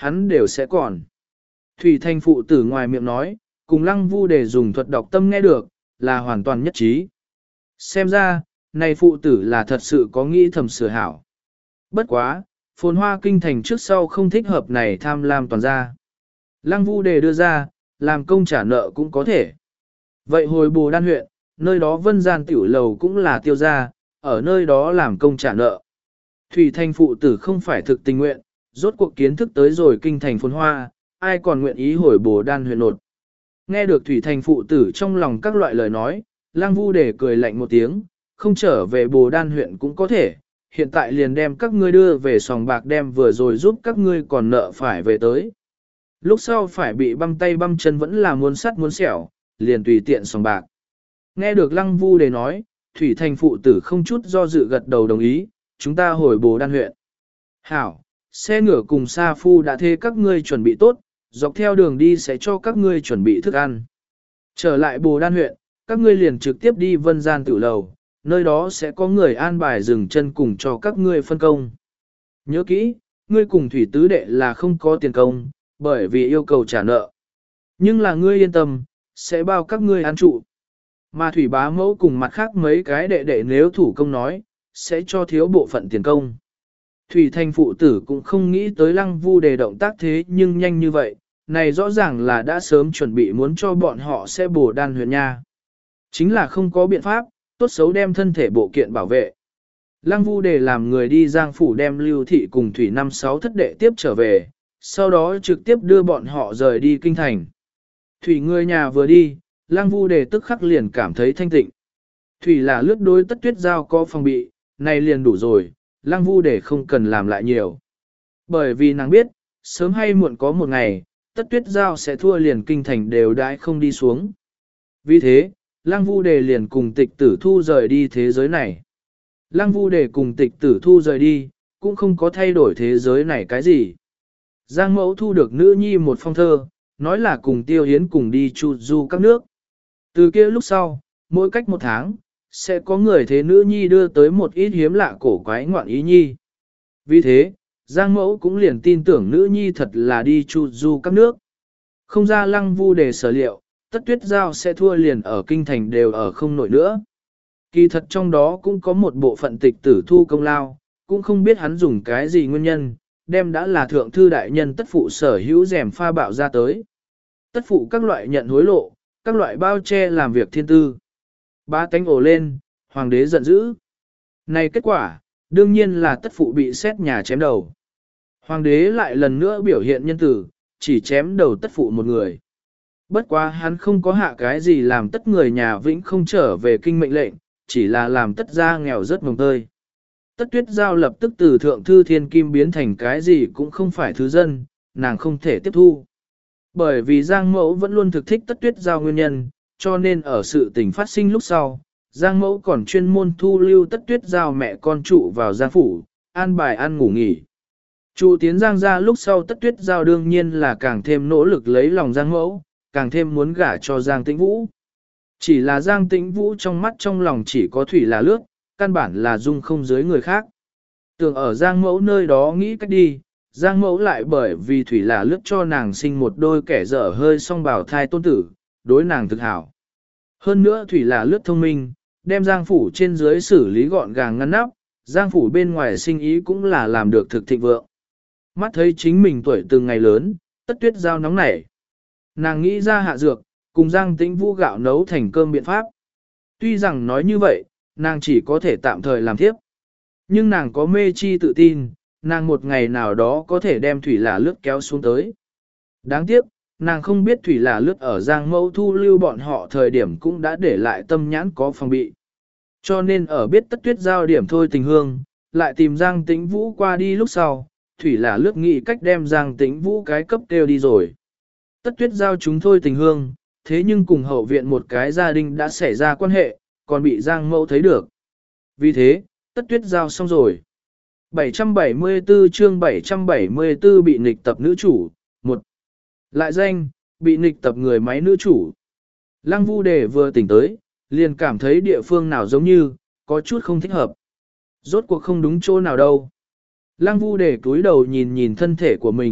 hắn đều sẽ còn. Thủy Thanh phụ tử ngoài miệng nói, cùng Lăng Vu để dùng thuật đọc tâm nghe được, là hoàn toàn nhất trí. Xem ra, này phụ tử là thật sự có nghĩ thầm sửa hảo. Bất quá, phồn hoa kinh thành trước sau không thích hợp này tham lam toàn ra. Lăng Vu đề đưa ra, làm công trả nợ cũng có thể. Vậy hồi Bồ Đan huyện, nơi đó vân gian tiểu lầu cũng là tiêu gia, ở nơi đó làm công trả nợ. Thủy Thanh phụ tử không phải thực tình nguyện, rốt cuộc kiến thức tới rồi kinh thành phồn hoa, ai còn nguyện ý hồi Bồ Đan huyện nột. Nghe được Thủy Thanh phụ tử trong lòng các loại lời nói, Lăng Vu đề cười lạnh một tiếng, không trở về Bồ Đan huyện cũng có thể, hiện tại liền đem các ngươi đưa về sòng bạc đem vừa rồi giúp các ngươi còn nợ phải về tới. Lúc sau phải bị băm tay băm chân vẫn là muốn sắt muốn sẹo, liền tùy tiện sòng bạc. Nghe được Lăng Vu đề nói, Thủy Thanh phụ tử không chút do dự gật đầu đồng ý, chúng ta hồi Bồ Đan huyện. Hảo, xe ngựa cùng Sa Phu đã thuê các ngươi chuẩn bị tốt, dọc theo đường đi sẽ cho các ngươi chuẩn bị thức ăn. Trở lại Bồ Đan huyện, các ngươi liền trực tiếp đi Vân Gian Tử Lầu, nơi đó sẽ có người an bài dừng chân cùng cho các ngươi phân công. Nhớ kỹ, ngươi cùng Thủy Tứ Đệ là không có tiền công, bởi vì yêu cầu trả nợ. Nhưng là ngươi yên tâm, sẽ bao các ngươi ăn trụ. Mà Thủy Bá Mẫu cùng mặt khác mấy cái đệ đệ nếu thủ công nói, sẽ cho thiếu bộ phận tiền công. Thủy Thanh phụ tử cũng không nghĩ tới Lăng Vu đề động tác thế nhưng nhanh như vậy, này rõ ràng là đã sớm chuẩn bị muốn cho bọn họ sẽ Bồ Đan huyện nha. Chính là không có biện pháp, tốt xấu đem thân thể bộ kiện bảo vệ. Lăng Vu đề làm người đi Giang phủ đem Lưu Thị cùng Thủy năm sáu thất đệ tiếp trở về, sau đó trực tiếp đưa bọn họ rời đi kinh thành. Thủy người nhà vừa đi, Lăng Vu đề tức khắc liền cảm thấy thanh tịnh. Thủy là lướt đối Tất Tuyết Giao có phòng bị, này liền đủ rồi, Lăng Vu đề không cần làm lại nhiều. Bởi vì nàng biết, sớm hay muộn có một ngày, Tất Tuyết Giao sẽ thua liền kinh thành đều đãi không đi xuống. Vì thế, Lăng Vu đề liền cùng Tịch Tử Thu rời đi thế giới này. Lăng Vu đề cùng Tịch Tử Thu rời đi, cũng không có thay đổi thế giới này cái gì. Giang Mẫu thu được nữ nhi một phong thơ, nói là cùng Tiêu Hiến cùng đi chu du các nước. Từ kia lúc sau, mỗi cách một tháng, sẽ có người thế nữ nhi đưa tới một ít hiếm lạ cổ quái ngoạn ý nhi. Vì thế, Giang Mẫu cũng liền tin tưởng nữ nhi thật là đi chu du các nước. Không ra Lăng Vu đề sở liệu, Tất Tuyết Giao sẽ thua liền ở kinh thành đều ở không nổi nữa. Kỳ thật trong đó cũng có một bộ phận Tịch Tử Thu công lao, cũng không biết hắn dùng cái gì nguyên nhân, đem đã là thượng thư đại nhân tất phụ sở hữu rèm pha bạo ra tới. Tất phụ các loại nhận hối lộ, các loại bao che làm việc thiên tư. Ba tánh ổ lên, hoàng đế giận dữ. Này kết quả, đương nhiên là tất phụ bị xét nhà chém đầu. Hoàng đế lại lần nữa biểu hiện nhân tử, chỉ chém đầu tất phụ một người. Bất quá hắn không có hạ cái gì làm tất người nhà vĩnh không trở về kinh mệnh lệnh, chỉ là làm tất gia nghèo rất mồng tơi. Tất Tuyết Giao lập tức từ thượng thư thiên kim biến thành cái gì cũng không phải thứ dân, nàng không thể tiếp thu. Bởi vì Giang Mẫu vẫn luôn thực thích Tất Tuyết Giao nguyên nhân, cho nên ở sự tình phát sinh lúc sau, Giang Mẫu còn chuyên môn thu lưu Tất Tuyết Giao mẹ con trụ vào Giang phủ, an bài ăn ngủ nghỉ. Trụ tiến Giang ra lúc sau Tất Tuyết Giao đương nhiên là càng thêm nỗ lực lấy lòng Giang Mẫu, càng thêm muốn gả cho Giang Tĩnh Vũ. Chỉ là Giang Tĩnh Vũ trong mắt trong lòng chỉ có Thủy là lướt, căn bản là dung không dưới người khác. Tưởng ở Giang Mẫu nơi đó nghĩ cách đi, Giang Mẫu lại bởi vì Thủy là lướt cho nàng sinh một đôi kẻ dở hơi song bào thai tôn tử, đối nàng thực hảo. Hơn nữa Thủy là lướt thông minh, đem Giang phủ trên dưới xử lý gọn gàng ngăn nắp, Giang phủ bên ngoài sinh ý cũng là làm được thực thịnh vượng. Mắt thấy chính mình tuổi từng ngày lớn, Tất Tuyết Giao nóng nảy. Nàng nghĩ ra hạ dược, cùng Giang Tĩnh Vũ gạo nấu thành cơm biện pháp. Tuy rằng nói như vậy, nàng chỉ có thể tạm thời làm thiếp. Nhưng nàng có mê chi tự tin, nàng một ngày nào đó có thể đem Thủy là lướt kéo xuống tới. Đáng tiếc, nàng không biết Thủy là lướt ở Giang Mẫu thu lưu bọn họ thời điểm cũng đã để lại tâm nhãn có phòng bị. Cho nên ở biết Tất Tuyết Giao điểm thôi tình hương, lại tìm Giang Tĩnh Vũ qua đi lúc sau, Thủy là lướt nghĩ cách đem Giang Tĩnh Vũ cái cấp kêu đi rồi. Tất Tuyết Giao chúng thôi tình hương, thế nhưng cùng hậu viện một cái gia đình đã xảy ra quan hệ, còn bị Giang Mẫu thấy được. Vì thế, Tất Tuyết Giao xong rồi. bảy trăm bảy mươi tư chương bảy trăm bảy mươi tư bị nghịch tập nữ chủ, một Lại danh, bị nghịch tập người máy nữ chủ. Lăng Vu đề vừa tỉnh tới, liền cảm thấy địa phương nào giống như, có chút không thích hợp. Rốt cuộc không đúng chỗ nào đâu. Lăng Vu đề cúi đầu nhìn nhìn thân thể của mình,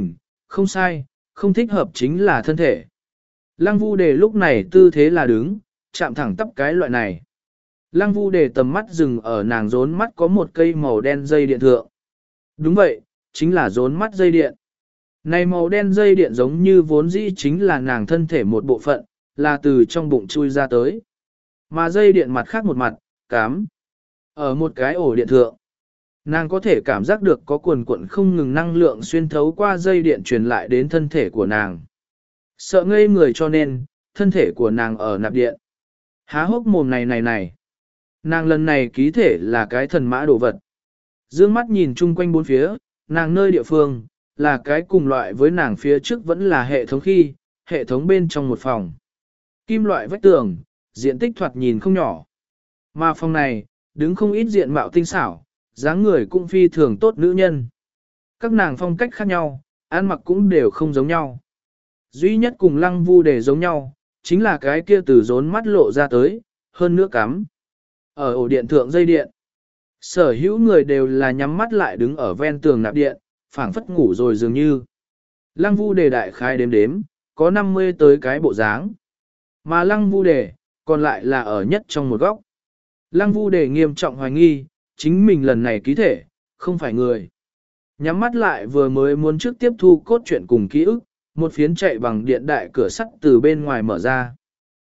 không sai, không thích hợp chính là thân thể. Lăng Vu Đề lúc này tư thế là đứng, chạm thẳng tắp cái loại này. Lăng Vu Đề tầm mắt dừng ở nàng rốn mắt có một cây màu đen dây điện thượng. Đúng vậy, chính là rốn mắt dây điện. Này màu đen dây điện giống như vốn dĩ chính là nàng thân thể một bộ phận, là từ trong bụng chui ra tới. Mà dây điện mặt khác một mặt, cắm. Ở một cái ổ điện thượng, nàng có thể cảm giác được có cuồn cuộn không ngừng năng lượng xuyên thấu qua dây điện truyền lại đến thân thể của nàng. Sợ ngây người cho nên, thân thể của nàng ở nạp điện. Há hốc mồm này này này. Nàng lần này ký thể là cái thần mã đồ vật. Dương mắt nhìn chung quanh bốn phía, nàng nơi địa phương, là cái cùng loại với nàng phía trước vẫn là hệ thống khi, hệ thống bên trong một phòng. Kim loại vách tường, diện tích thoạt nhìn không nhỏ. Mà phòng này, đứng không ít diện mạo tinh xảo, dáng người cũng phi thường tốt nữ nhân. Các nàng phong cách khác nhau, ăn mặc cũng đều không giống nhau. Duy nhất cùng Lăng Vu Đề giống nhau, chính là cái kia từ rốn mắt lộ ra tới, hơn nữa cắm. Ở ổ điện thượng dây điện, sở hữu người đều là nhắm mắt lại đứng ở ven tường nạp điện, phảng phất ngủ rồi dường như. Lăng Vu Đề đại khai đếm đếm, có năm mươi tới cái bộ dáng. Mà Lăng Vu Đề, còn lại là ở nhất trong một góc. Lăng Vu Đề nghiêm trọng hoài nghi, chính mình lần này ký thể, không phải người. Nhắm mắt lại vừa mới muốn trước tiếp thu cốt truyện cùng ký ức, một phiến chạy bằng điện đại cửa sắt từ bên ngoài mở ra.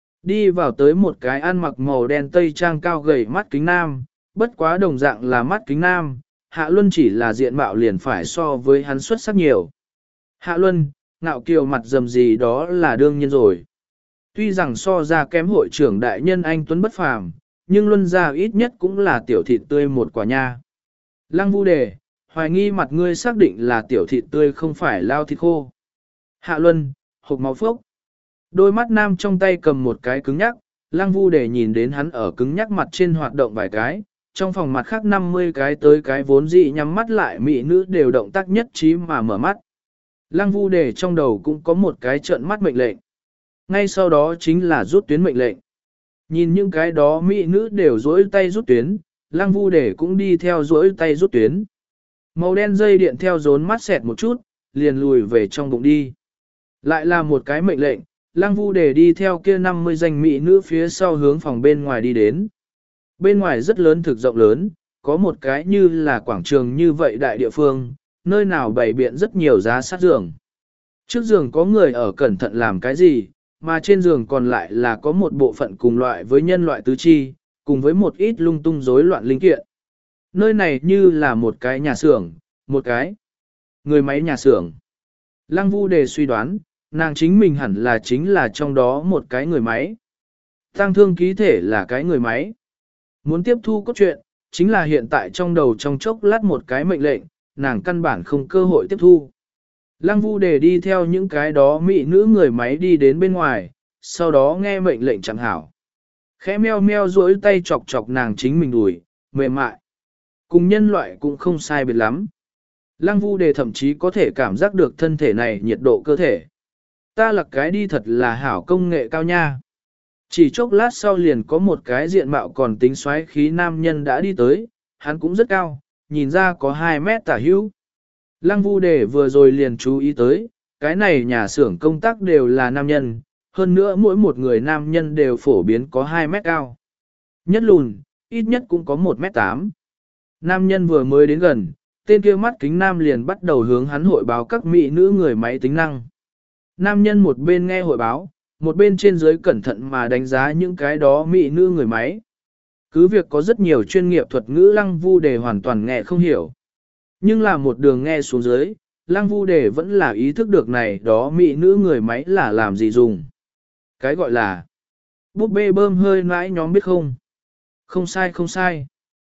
Đi vào tới một cái ăn mặc màu đen tây trang cao gầy mắt kính nam, bất quá đồng dạng là mắt kính nam, Hạ Luân chỉ là diện mạo liền phải so với hắn xuất sắc nhiều. Hạ Luân, ngạo kiều mặt dầm gì đó là đương nhiên rồi. Tuy rằng so ra kém hội trưởng đại nhân anh Tuấn bất phàm, nhưng Luân ra ít nhất cũng là tiểu thịt tươi một quả nha. Lăng Vu Đề, hoài nghi mặt ngươi xác định là tiểu thịt tươi không phải lao thịt khô. Hạ Luân, hộc máu phốc. Đôi mắt nam trong tay cầm một cái cứng nhắc, Lăng Vu Đề nhìn đến hắn ở cứng nhắc mặt trên hoạt động vài cái, trong phòng mặt khác năm mươi cái tới cái vốn dị nhắm mắt lại mỹ nữ đều động tác nhất trí mà mở mắt. Lăng Vu Đề trong đầu cũng có một cái trợn mắt mệnh lệnh. Ngay sau đó chính là rút tuyến mệnh lệnh. Nhìn những cái đó mỹ nữ đều duỗi tay rút tuyến, Lăng Vu Đề cũng đi theo duỗi tay rút tuyến. Màu đen dây điện theo rốn mắt xẹt một chút, liền lùi về trong bụng đi. Lại là một cái mệnh lệnh, Lăng Vu Đề đi theo kia năm mươi danh mỹ nữ phía sau hướng phòng bên ngoài đi đến. Bên ngoài rất lớn thực rộng lớn, có một cái như là quảng trường như vậy đại địa phương, nơi nào bày biện rất nhiều giá sát giường. Trước giường có người ở cẩn thận làm cái gì, mà trên giường còn lại là có một bộ phận cùng loại với nhân loại tứ chi, cùng với một ít lung tung rối loạn linh kiện. Nơi này như là một cái nhà xưởng, một cái người máy nhà xưởng. Lăng Vu Đề suy đoán, nàng chính mình hẳn là chính là trong đó một cái người máy. Tăng thương ký thể là cái người máy. Muốn tiếp thu cốt truyện, chính là hiện tại trong đầu trong chốc lát một cái mệnh lệnh, nàng căn bản không cơ hội tiếp thu. Lăng Vu Đề đi theo những cái đó mỹ nữ người máy đi đến bên ngoài, sau đó nghe mệnh lệnh chẳng hảo. Khẽ meo meo duỗi tay chọc chọc nàng chính mình đùi, mềm mại. Cùng nhân loại cũng không sai biệt lắm. Lăng Vu Đề thậm chí có thể cảm giác được thân thể này nhiệt độ cơ thể. Ta là cái đi thật là hảo công nghệ cao nha. Chỉ chốc lát sau liền có một cái diện mạo còn tính xoáy khí nam nhân đã đi tới, hắn cũng rất cao, nhìn ra có hai mét tả hữu. Lăng Vu Đề vừa rồi liền chú ý tới, cái này nhà xưởng công tác đều là nam nhân, hơn nữa mỗi một người nam nhân đều phổ biến có hai mét cao. Nhất lùn, ít nhất cũng có một mét tám. Nam nhân vừa mới đến gần, tên kia mắt kính nam liền bắt đầu hướng hắn hội báo các mỹ nữ người máy tính năng. Nam nhân một bên nghe hội báo, một bên trên dưới cẩn thận mà đánh giá những cái đó mỹ nữ người máy. Cứ việc có rất nhiều chuyên nghiệp thuật ngữ Lăng Vu Đề hoàn toàn nghe không hiểu. Nhưng là một đường nghe xuống dưới, Lăng Vu Đề vẫn là ý thức được này đó mỹ nữ người máy là làm gì dùng. Cái gọi là búp bê bơm hơi nãi nhóm biết không? Không sai không sai.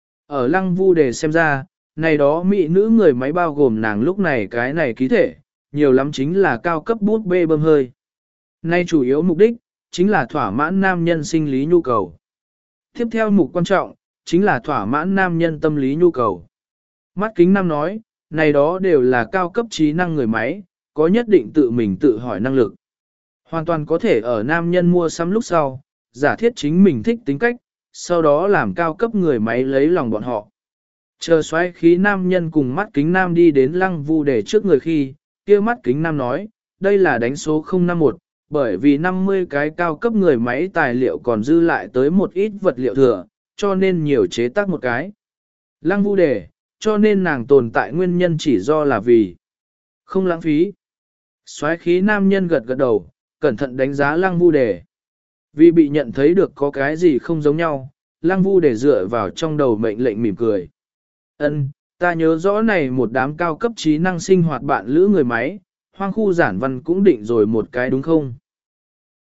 Ở Lăng Vu Đề xem ra, này đó mỹ nữ người máy bao gồm nàng lúc này cái này ký thể, nhiều lắm chính là cao cấp bút bê bơm hơi. Nay chủ yếu mục đích, chính là thỏa mãn nam nhân sinh lý nhu cầu. Tiếp theo mục quan trọng, chính là thỏa mãn nam nhân tâm lý nhu cầu. Mắt kính nam nói, này đó đều là cao cấp trí năng người máy, có nhất định tự mình tự hỏi năng lực. Hoàn toàn có thể ở nam nhân mua sắm lúc sau, giả thiết chính mình thích tính cách, sau đó làm cao cấp người máy lấy lòng bọn họ. Chờ xoáy khí nam nhân cùng mắt kính nam đi đến Lăng Vu Đề trước người khi, kia mắt kính nam nói, đây là đánh số không năm một, bởi vì năm mươi cái cao cấp người máy tài liệu còn dư lại tới một ít vật liệu thừa, cho nên nhiều chế tác một cái. Lăng Vu đề, cho nên nàng tồn tại nguyên nhân chỉ do là vì không lãng phí. Soái khí nam nhân gật gật đầu, cẩn thận đánh giá Lăng Vu đề. Vì bị nhận thấy được có cái gì không giống nhau, Lăng Vu đề dựa vào trong đầu mệnh lệnh mỉm cười. Ân, ta nhớ rõ này một đám cao cấp trí năng sinh hoạt bạn lữ người máy, hoang khu giản văn cũng định rồi một cái đúng không?